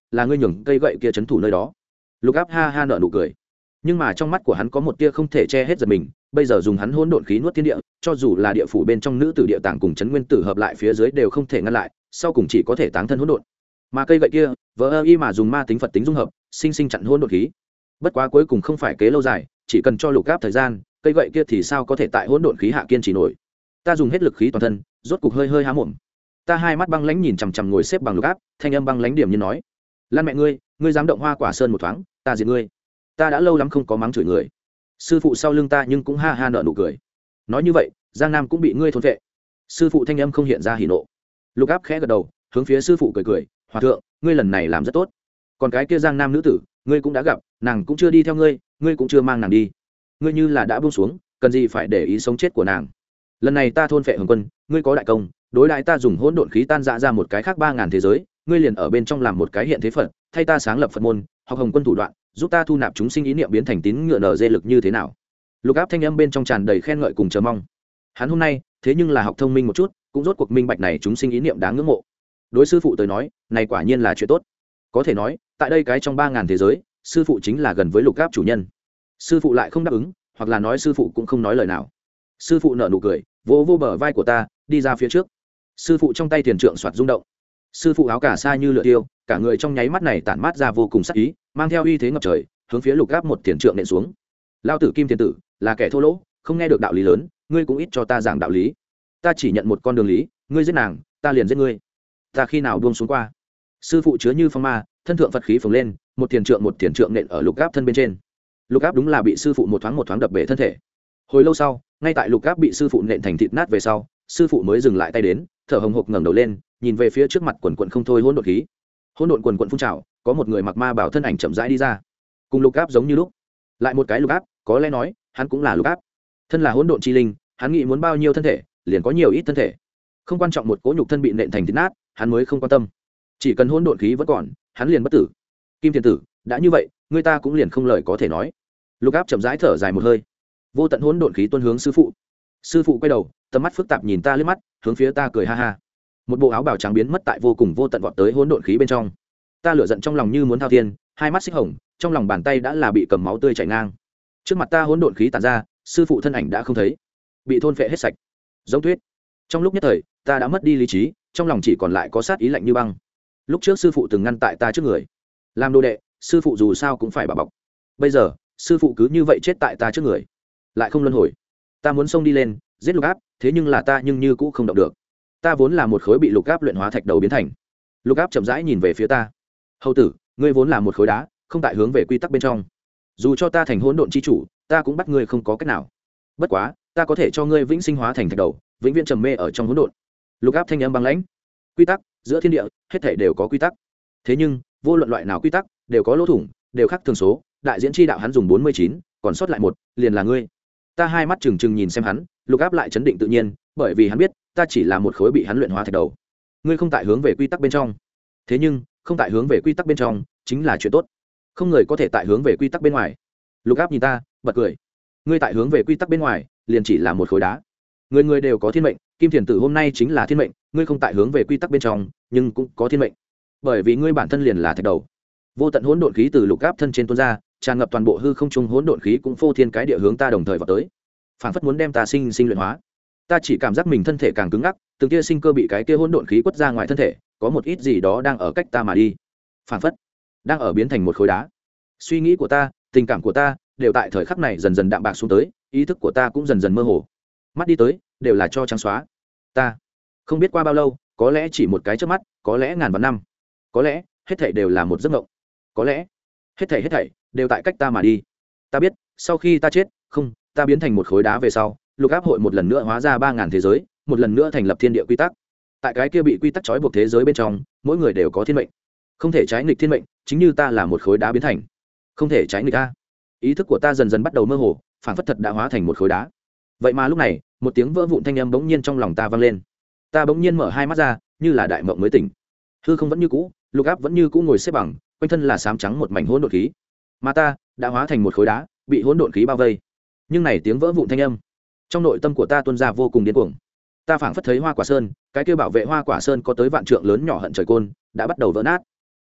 là ngươi nhường cây gậy kia trấn thủ nơi đó. Lục Áp ha ha nở nụ cười, nhưng mà trong mắt của hắn có một tia không thể che hết giật mình. Bây giờ dùng hắn hỗn độn khí nuốt thiên địa, cho dù là địa phủ bên trong nữ tử địa tàng cùng trấn nguyên tử hợp lại phía dưới đều không thể ngăn lại, sau cùng chỉ có thể táng thân hỗn độn. Mà cây gậy kia vỡ ơ y mà dùng ma tính Phật tính dung hợp, sinh sinh chặn hỗn độn khí. Bất quá cuối cùng không phải kế lâu dài, chỉ cần cho Lục Áp thời gian, cây gậy kia thì sao có thể tại hỗn độn khí hạ kiên trì nổi. Ta dùng hết lực khí toàn thân, rốt cục hơi hơi há mồm. Ta hai mắt băng lãnh nhìn chằm chằm ngồi xếp bằng Lục Áp, thanh âm băng lãnh điểm như nói: "Lan mẹ ngươi, ngươi dám động Hoa Quả Sơn một thoáng, ta diệt ngươi." Ta đã lâu lắm không có mắng chửi người. Sư phụ sau lưng ta nhưng cũng ha ha nở nụ cười. Nói như vậy, Giang Nam cũng bị ngươi thôn vệ. Sư phụ thanh âm không hiện ra hỉ nộ. Lục Áp khẽ gật đầu, hướng phía sư phụ cười cười: "Hòa thượng, ngươi lần này làm rất tốt. Còn cái kia Giang Nam nữ tử, ngươi cũng đã gặp, nàng cũng chưa đi theo ngươi, ngươi cũng chưa mang nàng đi. Ngươi như là đã buông xuống, cần gì phải để ý sống chết của nàng. Lần này ta thôn phệ Hồng Quân, ngươi có đại công, đối đại ta dùng hỗn độn khí tan rã ra một cái khác ba ngàn thế giới, ngươi liền ở bên trong làm một cái hiện thế Phật, thay ta sáng lập Phật môn, học Hồng Quân thủ đoạn, giúp ta thu nạp chúng sinh ý niệm biến thành tín ngựa nở dê lực như thế nào?" Lục Áp thanh âm bên trong tràn đầy khen ngợi cùng chờ mong. Hắn hôm nay thế nhưng là học thông minh một chút, cũng rốt cuộc minh bạch này chúng sinh ý niệm đáng ngưỡng mộ. Đối sư phụ tới nói, này quả nhiên là chuyện tốt. Có thể nói, tại đây cái trong ba ngàn thế giới, sư phụ chính là gần với Lục Áp chủ nhân. Sư phụ lại không đáp ứng, hoặc là nói sư phụ cũng không nói lời nào. Sư phụ nở nụ cười, vỗ vỗ bờ vai của ta, đi ra phía trước. Sư phụ trong tay tiền trượng xoạt rung động. Sư phụ áo cà sa như lửa tiêu, cả người trong nháy mắt này tản mát ra vô cùng sắc ý, mang theo uy thế ngập trời, hướng phía Lục Áp một tiền trượng nện xuống. Lao tử Kim Tiền Tử là kẻ thô lỗ, không nghe được đạo lý lớn, ngươi cũng ít cho ta giảng đạo lý. Ta chỉ nhận một con đường lý, ngươi giết nàng, ta liền giết ngươi. Ta khi nào buông xuống qua? Sư phụ chứa như phong ma, thân thượng Phật khí phồng lên, một tiền trượng một tiền trượng nện ở Lục Áp thân bên trên. Lục Áp đúng là bị sư phụ một thoáng một thoáng đập bể thân thể. Hồi lâu sau, ngay tại Lục Áp bị sư phụ nện thành thịt nát về sau, sư phụ mới dừng lại tay đến, thở hồng hộc ngẩng đầu lên, nhìn về phía trước mặt quần quần không thôi hỗn độn khí. Hỗn độn quần quần phun trào, có một người mặc ma bảo thân ảnh chậm rãi đi ra, cùng Lục Áp giống như lúc. Lại một cái Lục Áp, có lẽ nói, hắn cũng là Lục Áp. Thân là hỗn độn chi linh, hắn nghĩ muốn bao nhiêu thân thể, liền có nhiều ít thân thể. Không quan trọng một cỗ nhục thân bị nện thành thịt nát, hắn mới không quan tâm. Chỉ cần hỗn độn khí vẫn còn, hắn liền bất tử. Kim Tiền Tử, đã như vậy, người ta cũng liền không lời có thể nói. Lục Áp chậm rãi thở dài một hơi, vô tận hỗn độn khí tuôn hướng sư phụ. Sư phụ quay đầu, tầm mắt phức tạp nhìn ta liếc mắt, hướng phía ta cười ha ha. Một bộ áo bào trắng biến mất tại vô cùng vô tận vọt tới hỗn độn khí bên trong. Ta lửa giận trong lòng như muốn thao thiên, hai mắt xích hồng, trong lòng bàn tay đã là bị cầm máu tươi chảy ngang. Trước mặt ta hỗn độn khí tản ra, sư phụ thân ảnh đã không thấy, bị thôn phệ hết sạch. Giống tuyết. Trong lúc nhất thời, ta đã mất đi lý trí, trong lòng chỉ còn lại có sát ý lạnh như băng. Lúc trước sư phụ từng ngăn tại ta trước người, làm đồ đệ, sư phụ dù sao cũng phải bảo bọc. Bây giờ, sư phụ cứ như vậy chết tại ta trước người, lại không luân hồi. Ta muốn xông đi lên, giết Lục Áp, thế nhưng là ta nhưng như cũ không động được. Ta vốn là một khối bị Lục Áp luyện hóa thạch đầu biến thành. Lục Áp chậm rãi nhìn về phía ta. Hầu tử, ngươi vốn là một khối đá, không tại hướng về quy tắc bên trong. Dù cho ta thành hỗn độn chi chủ, ta cũng bắt ngươi không có cách nào. Bất quá, ta có thể cho ngươi vĩnh sinh hóa thành thạch đầu, vĩnh viễn trầm mê ở trong hỗn độn. Lục Áp thanh âm băng lãnh. Quy tắc, giữa thiên địa, hết thảy đều có quy tắc. Thế nhưng, vô luận loại nào quy tắc, đều có lỗ thủng, đều khác thường số, đại diễn chi đạo hắn dùng bốn mươi chín, còn sót lại một, liền là ngươi. Ta hai mắt trừng trừng nhìn xem hắn, Lục Áp lại chấn định tự nhiên, bởi vì hắn biết, ta chỉ là một khối bị hắn luyện hóa thạch đầu. Ngươi không tại hướng về quy tắc bên trong. Thế nhưng, không tại hướng về quy tắc bên trong, chính là chuyện tốt. Không người có thể tại hướng về quy tắc bên ngoài. Lục Áp nhìn ta, bật cười. Ngươi tại hướng về quy tắc bên ngoài, liền chỉ là một khối đá. Người người đều có thiên mệnh, Kim Thiền Tử hôm nay chính là thiên mệnh, ngươi không tại hướng về quy tắc bên trong, nhưng cũng có thiên mệnh. Bởi vì ngươi bản thân liền là thạch đầu. Vô tận hỗn độn khí từ Lục Áp thân trên tuôn ra, tràn ngập toàn bộ hư không trung, hỗn độn khí cũng phô thiên cái địa hướng ta đồng thời vào tới. Phản phất muốn đem ta sinh sinh luyện hóa. Ta chỉ cảm giác mình thân thể càng cứng ngắc, từng tia sinh cơ bị cái kia hỗn độn khí quất ra ngoài thân thể, có một ít gì đó đang ở cách ta mà đi. Phản phất đang ở biến thành một khối đá. Suy nghĩ của ta, tình cảm của ta, đều tại thời khắc này dần dần đạm bạc xuống tới, ý thức của ta cũng dần dần mơ hồ. Mắt đi tới, đều là cho trắng xóa. Ta không biết qua bao lâu, có lẽ chỉ một cái chớp mắt, có lẽ ngàn vạn năm, có lẽ hết thảy đều là một giấc mộng, có lẽ hết thảy hết thảy đều tại cách ta mà đi. Ta biết, sau khi ta chết, không, ta biến thành một khối đá về sau, Lục Áp hội một lần nữa hóa ra ba ngàn thế giới, một lần nữa thành lập thiên địa quy tắc. Tại cái kia bị quy tắc trói buộc thế giới bên trong, mỗi người đều có thiên mệnh, không thể trái nghịch thiên mệnh, chính như ta là một khối đá biến thành, không thể trái nghịch ta. Ý thức của ta dần dần bắt đầu mơ hồ, phản phất thật đã hóa thành một khối đá. Vậy mà lúc này, một tiếng vỡ vụn thanh âm bỗng nhiên trong lòng ta vang lên. Ta bỗng nhiên mở hai mắt ra, như là đại mộng mới tỉnh. Hư không vẫn như cũ, Lục Áp vẫn như cũ ngồi xếp bằng, quanh thân là xám trắng một mảnh hỗn độn khí, mà ta đã hóa thành một khối đá, bị hỗn độn khí bao vây. Nhưng này tiếng vỡ vụn thanh âm, trong nội tâm của ta tuôn ra vô cùng điên cuồng. Ta phảng phất thấy Hoa Quả Sơn, cái kia bảo vệ Hoa Quả Sơn có tới vạn trượng lớn nhỏ hận trời côn, đã bắt đầu vỡ nát.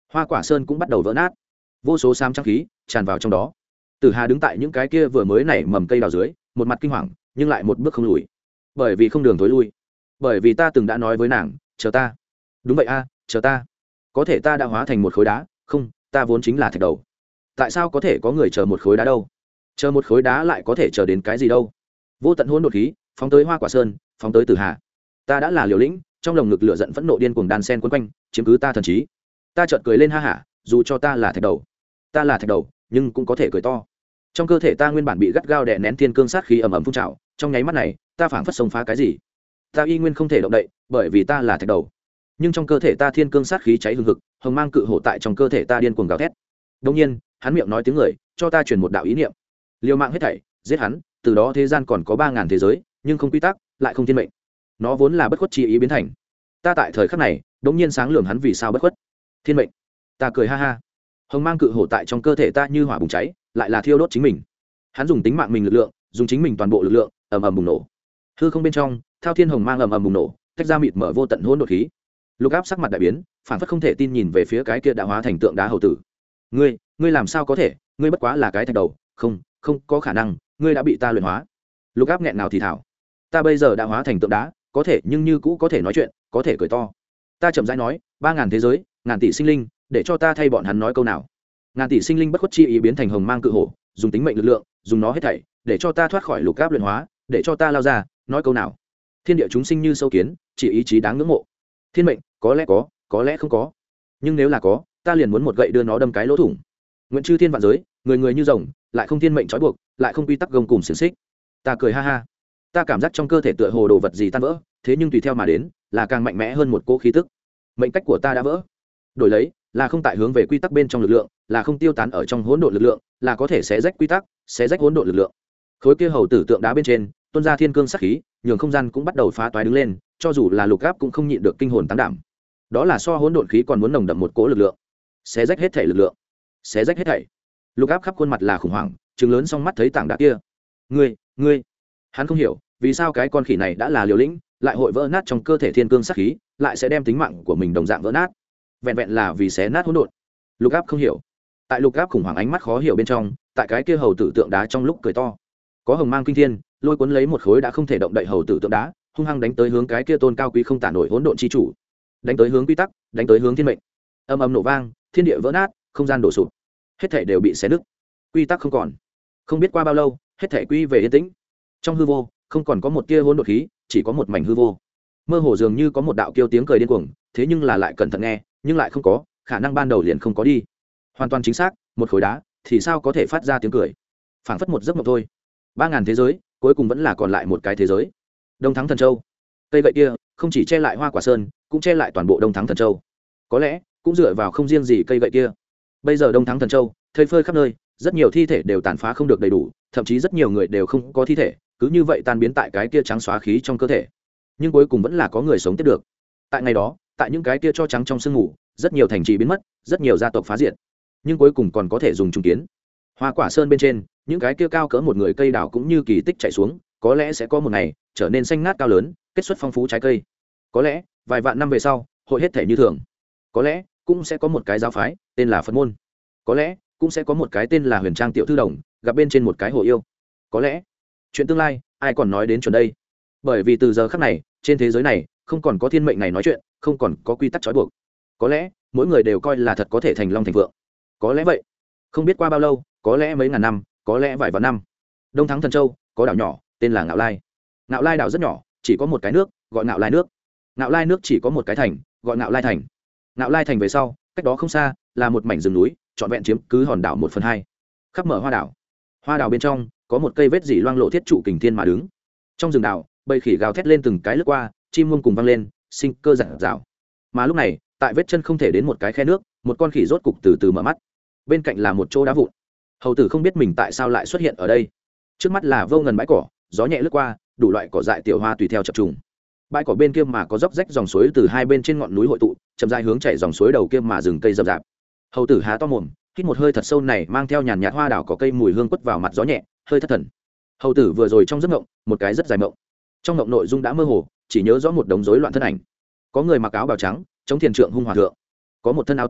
hoa quả sơn cũng bắt đầu vỡ nát, vô số xám trắng khí tràn vào trong đó. Tử Hà đứng tại những cái kia vừa mới nảy mầm cây đào dưới, một mặt kinh hoàng nhưng lại một bước không lùi, bởi vì không đường tối lui, bởi vì ta từng đã nói với nàng chờ ta. Đúng vậy a, chờ ta. Có thể ta đã hóa thành một khối đá, không, ta vốn chính là thạch đầu. Tại sao có thể có người chờ một khối đá đâu? Chờ một khối đá lại có thể chờ đến cái gì đâu? Vô tận hỗn độn khí phóng tới hoa quả sơn, phóng tới Tử Hà. Ta đã là liều lĩnh, trong lồng ngực lửa giận phẫn nộ điên cuồng đan sen quấn quanh, chiếm cứ ta thần trí. Ta chợt cười lên ha hả, dù cho ta là thạch đầu, ta là thạch đầu, nhưng cũng có thể cười to. Trong cơ thể ta nguyên bản bị gắt gao đè nén thiên cương sát khí ầm ầm phun trào, trong nháy mắt này, ta phảng phất xông phá cái gì. Ta y nguyên không thể động đậy, bởi vì ta là thạch đầu. Nhưng trong cơ thể ta thiên cương sát khí cháy hừng hực, hồng mang cự hổ tại trong cơ thể ta điên cuồng gào thét. Đương nhiên, hắn miệng nói tiếng người, cho ta truyền một đạo ý niệm. Liều mạng hết thảy, giết hắn, từ đó thế gian còn có ba ngàn thế giới, nhưng không quy tắc, lại không thiên mệnh. Nó vốn là bất khuất chi ý biến thành. Ta tại thời khắc này, đống nhiên sáng lường hắn vì sao bất khuất. Thiên mệnh. Ta cười ha ha. Hồng mang cự hổ tại trong cơ thể ta như hỏa bùng cháy, lại là thiêu đốt chính mình. Hắn dùng tính mạng mình lực lượng, dùng chính mình toàn bộ lực lượng, ầm ầm bùng nổ. Hư không bên trong, thao thiên hồng mang ầm ầm bùng nổ, tách ra mịt mở vô tận hỗn độn khí. Lục Áp sắc mặt đại biến, phản phất không thể tin nhìn về phía cái kia đã hóa thành tượng đá hầu tử. Ngươi, ngươi làm sao có thể? Ngươi bất quá là cái thạch đầu, không, không có khả năng, ngươi đã bị ta luyện hóa. Lục Áp nghẹn nào thì thảo. Ta bây giờ đã hóa thành tượng đá, có thể nhưng như cũ có thể nói chuyện, có thể cười to. Ta chậm rãi nói, ba ngàn thế giới, ngàn tỷ sinh linh, để cho ta thay bọn hắn nói câu nào. Ngàn tỷ sinh linh bất khuất chi ý biến thành hồng mang cự hổ, dùng tính mệnh lực lượng, dùng nó hết thảy, để cho ta thoát khỏi Lục Áp luyện hóa, để cho ta lao ra, nói câu nào. Thiên địa chúng sinh như sâu kiến, chỉ ý chí đáng ngưỡng mộ. Thiên mệnh, có lẽ có, có lẽ không có, nhưng nếu là có, ta liền muốn một gậy đưa nó đâm cái lỗ thủng. Nguyện chư thiên vạn giới, người người như rồng, lại không thiên mệnh trói buộc, lại không quy tắc gông cùng xiềng xích. Ta cười ha ha. Ta cảm giác trong cơ thể tựa hồ đồ vật gì tan vỡ, thế nhưng tùy theo mà đến, là càng mạnh mẽ hơn một cỗ khí tức. Mệnh cách của ta đã vỡ. Đổi lấy, là không tại hướng về quy tắc bên trong lực lượng, là không tiêu tán ở trong hỗn độn lực lượng, là có thể xé rách quy tắc, xé rách hỗn độn lực lượng. Khối kia hầu tử tượng đá bên trên, tuôn ra thiên cương sát khí, nhường không gian cũng bắt đầu phá toái đứng lên, cho dù là Lục Áp cũng không nhịn được kinh hồn tăng đảm. Đó là so hỗn độn khí còn muốn nồng đậm một cỗ lực lượng, xé rách hết thể lực lượng, xé rách hết thảy. Lục Áp khắp khuôn mặt là khủng hoảng, trừng lớn xong mắt thấy tảng đá kia. Ngươi, ngươi, hắn không hiểu, vì sao cái con khỉ này đã là liều lĩnh, lại hội vỡ nát trong cơ thể thiên cương sát khí, lại sẽ đem tính mạng của mình đồng dạng vỡ nát. Vẹn vẹn là vì xé nát hỗn độn. Lục Áp không hiểu. Tại Lục Áp khủng hoảng ánh mắt khó hiểu bên trong, tại cái kia hầu tử tượng đá trong lúc cười to, có hồng mang kinh thiên, lôi cuốn lấy một khối đã không thể động đậy hầu tử tượng đá, hung hăng đánh tới hướng cái kia tôn cao quý không tả nổi hỗn độn chi chủ, đánh tới hướng quy tắc, đánh tới hướng thiên mệnh. Âm âm nổ vang, thiên địa vỡ nát, không gian đổ sụp, hết thảy đều bị xé nứt, quy tắc không còn. Không biết qua bao lâu, hết thảy quy về yên tĩnh. Trong hư vô, không còn có một tia hỗn độn khí, chỉ có một mảnh hư vô. Mơ hồ dường như có một đạo kêu tiếng cười điên cuồng, thế nhưng là lại cẩn thận nghe, nhưng lại không có, khả năng ban đầu liền không có đi. Hoàn toàn chính xác, một khối đá thì sao có thể phát ra tiếng cười? Phảng phất một giấc mộng thôi. Ba ngàn thế giới, cuối cùng vẫn là còn lại một cái thế giới. Đông Thắng Thần Châu. Cây gậy kia, không chỉ che lại Hoa Quả Sơn, cũng che lại toàn bộ Đông Thắng Thần Châu. Có lẽ, cũng dựa vào không riêng gì cây gậy kia. Bây giờ Đông Thắng Thần Châu, thây phơi khắp nơi, rất nhiều thi thể đều tàn phá không được đầy đủ, thậm chí rất nhiều người đều không có thi thể, cứ như vậy tan biến tại cái kia trắng xóa khí trong cơ thể. Nhưng cuối cùng vẫn là có người sống tiếp được. Tại ngày đó, tại những cái kia cho trắng trong sương ngủ, rất nhiều thành trì biến mất, rất nhiều gia tộc phá diệt, nhưng cuối cùng còn có thể dùng trùng kiến. Hoa Quả Sơn bên trên, những cái kia cao cỡ một người cây đào cũng như kỳ tích chạy xuống, có lẽ sẽ có một ngày trở nên xanh ngát cao lớn, kết xuất phong phú trái cây. Có lẽ, vài vạn năm về sau, hội hết thể như thường. Có lẽ, cũng sẽ có một cái giáo phái, tên là Phật môn. Có lẽ, cũng sẽ có một cái tên là Huyền Trang tiểu thư đồng, gặp bên trên một cái hồ yêu. Có lẽ, chuyện tương lai, ai còn nói đến chuẩn đây? Bởi vì từ giờ khắc này, trên thế giới này, không còn có thiên mệnh này nói chuyện, không còn có quy tắc trói buộc. Có lẽ, mỗi người đều coi là thật có thể thành long thành vượng. Có lẽ vậy. Không biết qua bao lâu, có lẽ mấy ngàn năm, có lẽ vài vạn năm. Đông Thắng Thần Châu, có đảo nhỏ, tên là Ngạo Lai. Ngạo Lai đảo rất nhỏ, chỉ có một cái nước, gọi Ngạo Lai nước. Ngạo Lai nước chỉ có một cái thành, gọi Ngạo Lai thành. Ngạo Lai thành về sau, cách đó không xa, là một mảnh rừng núi, trọn vẹn chiếm cứ hòn đảo một phần hai. Khắp mở hoa đảo. Hoa đảo bên trong, có một cây vết dỉ loang lộ thiết trụ kình thiên mà đứng. Trong rừng đảo, bầy khỉ gào thét lên từng cái lướt qua, chim muông cùng vang lên, sinh cơ rạng rào. Mà lúc này, tại vết chân không thể đến một cái khe nước, một con khỉ rốt cục từ từ mở mắt. Bên cạnh là một chỗ đá vụn. Hầu tử không biết mình tại sao lại xuất hiện ở đây. Trước mắt là vô ngần bãi cỏ, gió nhẹ lướt qua, đủ loại cỏ dại tiểu hoa tùy theo chập trùng. Bãi cỏ bên kia mà có dốc rách dòng suối từ hai bên trên ngọn núi hội tụ, chậm rãi hướng chảy dòng suối đầu kia mà rừng cây rậm rạp. Hầu tử há to mồm, hít một hơi thật sâu này, mang theo nhàn nhạt hoa đảo có cây mùi hương quất vào mặt gió nhẹ, hơi thất thần. Hầu tử vừa rồi trong giấc mộng, một cái rất dài mộng. Trong mộng nội dung đã mơ hồ, chỉ nhớ rõ một đống rối loạn thân ảnh. Có người mặc áo bào trắng, chống thiền trượng hung hòa thượng. Có một thân áo tím,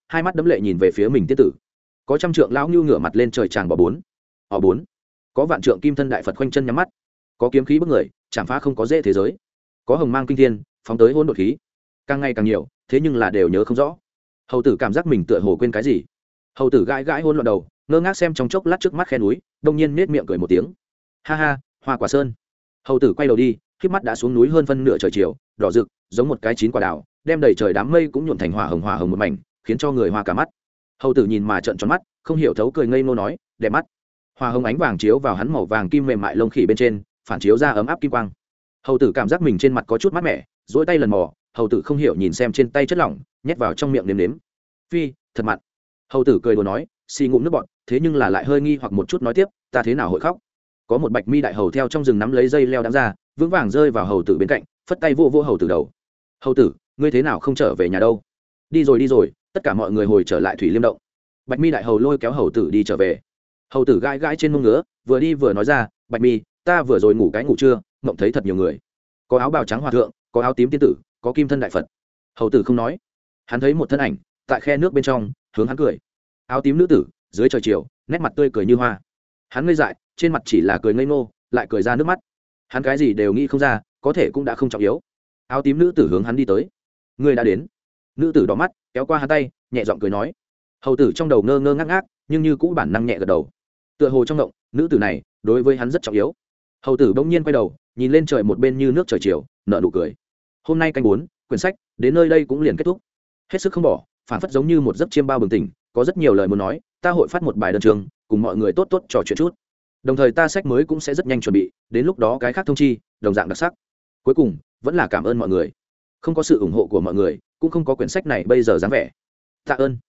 hai mắt đấm lệ nhìn về phía mình tiết tử. Có trăm trượng lão ngưu ngửa mặt lên trời tràng bỏ bốn họ bốn có vạn trượng kim thân đại phật khoanh chân nhắm mắt, có kiếm khí bức người chạm phá không có dễ thế giới, có hồng mang kinh thiên phóng tới hỗn độn khí, càng ngày càng nhiều, thế nhưng là đều nhớ không rõ. Hầu tử cảm giác mình tựa hồ quên cái gì. Hầu tử gãi gãi hôn loạn đầu, ngơ ngác xem trong chốc lát trước mắt khe núi, đông nhiên nết miệng cười một tiếng, ha ha, hoa quả sơn. Hầu tử quay đầu đi, khiếp mắt đã xuống núi hơn phân nửa trời chiều, đỏ rực giống một cái chín quả đào, đem đầy trời đám mây cũng nhuộm thành hỏa hồng hỏa hồng một mảnh, khiến cho người hoa cả mắt. Hầu tử nhìn mà trợn tròn mắt, không hiểu thấu cười ngây ngô nói, đẹp mắt. Hoa hồng ánh vàng chiếu vào hắn màu vàng kim mềm mại lông khỉ bên trên, phản chiếu ra ấm áp kim quang. Hầu tử cảm giác mình trên mặt có chút mát mẻ, duỗi tay lần mò, hầu tử không hiểu nhìn xem trên tay chất lỏng, nhét vào trong miệng nếm nếm. Phi, thật mặn. Hầu tử cười đùa nói, xì ngụm nước bọt, thế nhưng là lại hơi nghi hoặc một chút nói tiếp, ta thế nào hội khóc. Có một bạch mi đại hầu theo trong rừng nắm lấy dây leo đám ra, vững vàng rơi vào hầu tử bên cạnh, phất tay vô vô hầu tử đầu. Hầu tử, ngươi thế nào không trở về nhà đâu? Đi rồi đi rồi, tất cả mọi người hồi trở lại thủy liêm động. Bạch mi đại hầu lôi kéo hầu tử đi trở về. Hầu tử gãi gãi trên mông ngứa, vừa đi vừa nói ra, bạch mi, ta vừa rồi ngủ cái ngủ trưa, mộng thấy thật nhiều người, có áo bào trắng hòa thượng, có áo tím tiên tử, có kim thân đại phật. Hầu tử không nói, hắn thấy một thân ảnh tại khe nước bên trong hướng hắn cười. Áo tím nữ tử dưới trời chiều, nét mặt tươi cười như hoa. Hắn ngây dại, trên mặt chỉ là cười ngây ngô, lại cười ra nước mắt. Hắn cái gì đều nghĩ không ra, có thể cũng đã không trọng yếu. Áo tím nữ tử hướng hắn đi tới. Người đã đến. Nữ tử đỏ mắt, kéo qua hắn tay, nhẹ giọng cười nói. Hầu tử trong đầu ngơ ngơ ngác ngác, nhưng như cũ bản năng nhẹ gật đầu. Tựa hồ trong động, nữ tử này đối với hắn rất trọng yếu. Hầu tử bỗng nhiên quay đầu, nhìn lên trời một bên như nước trời chiều, nở nụ cười. Hôm nay canh bốn, quyển sách đến nơi đây cũng liền kết thúc. Hết sức không bỏ, phản phất giống như một giấc chiêm bao bừng tỉnh, có rất nhiều lời muốn nói, ta hội phát một bài đơn trường, cùng mọi người tốt tốt trò chuyện chút. Đồng thời ta sách mới cũng sẽ rất nhanh chuẩn bị, đến lúc đó cái khác thông chi, đồng dạng đặc sắc. Cuối cùng, vẫn là cảm ơn mọi người. Không có sự ủng hộ của mọi người, cũng không có quyển sách này bây giờ dáng vẻ. Tạ ơn.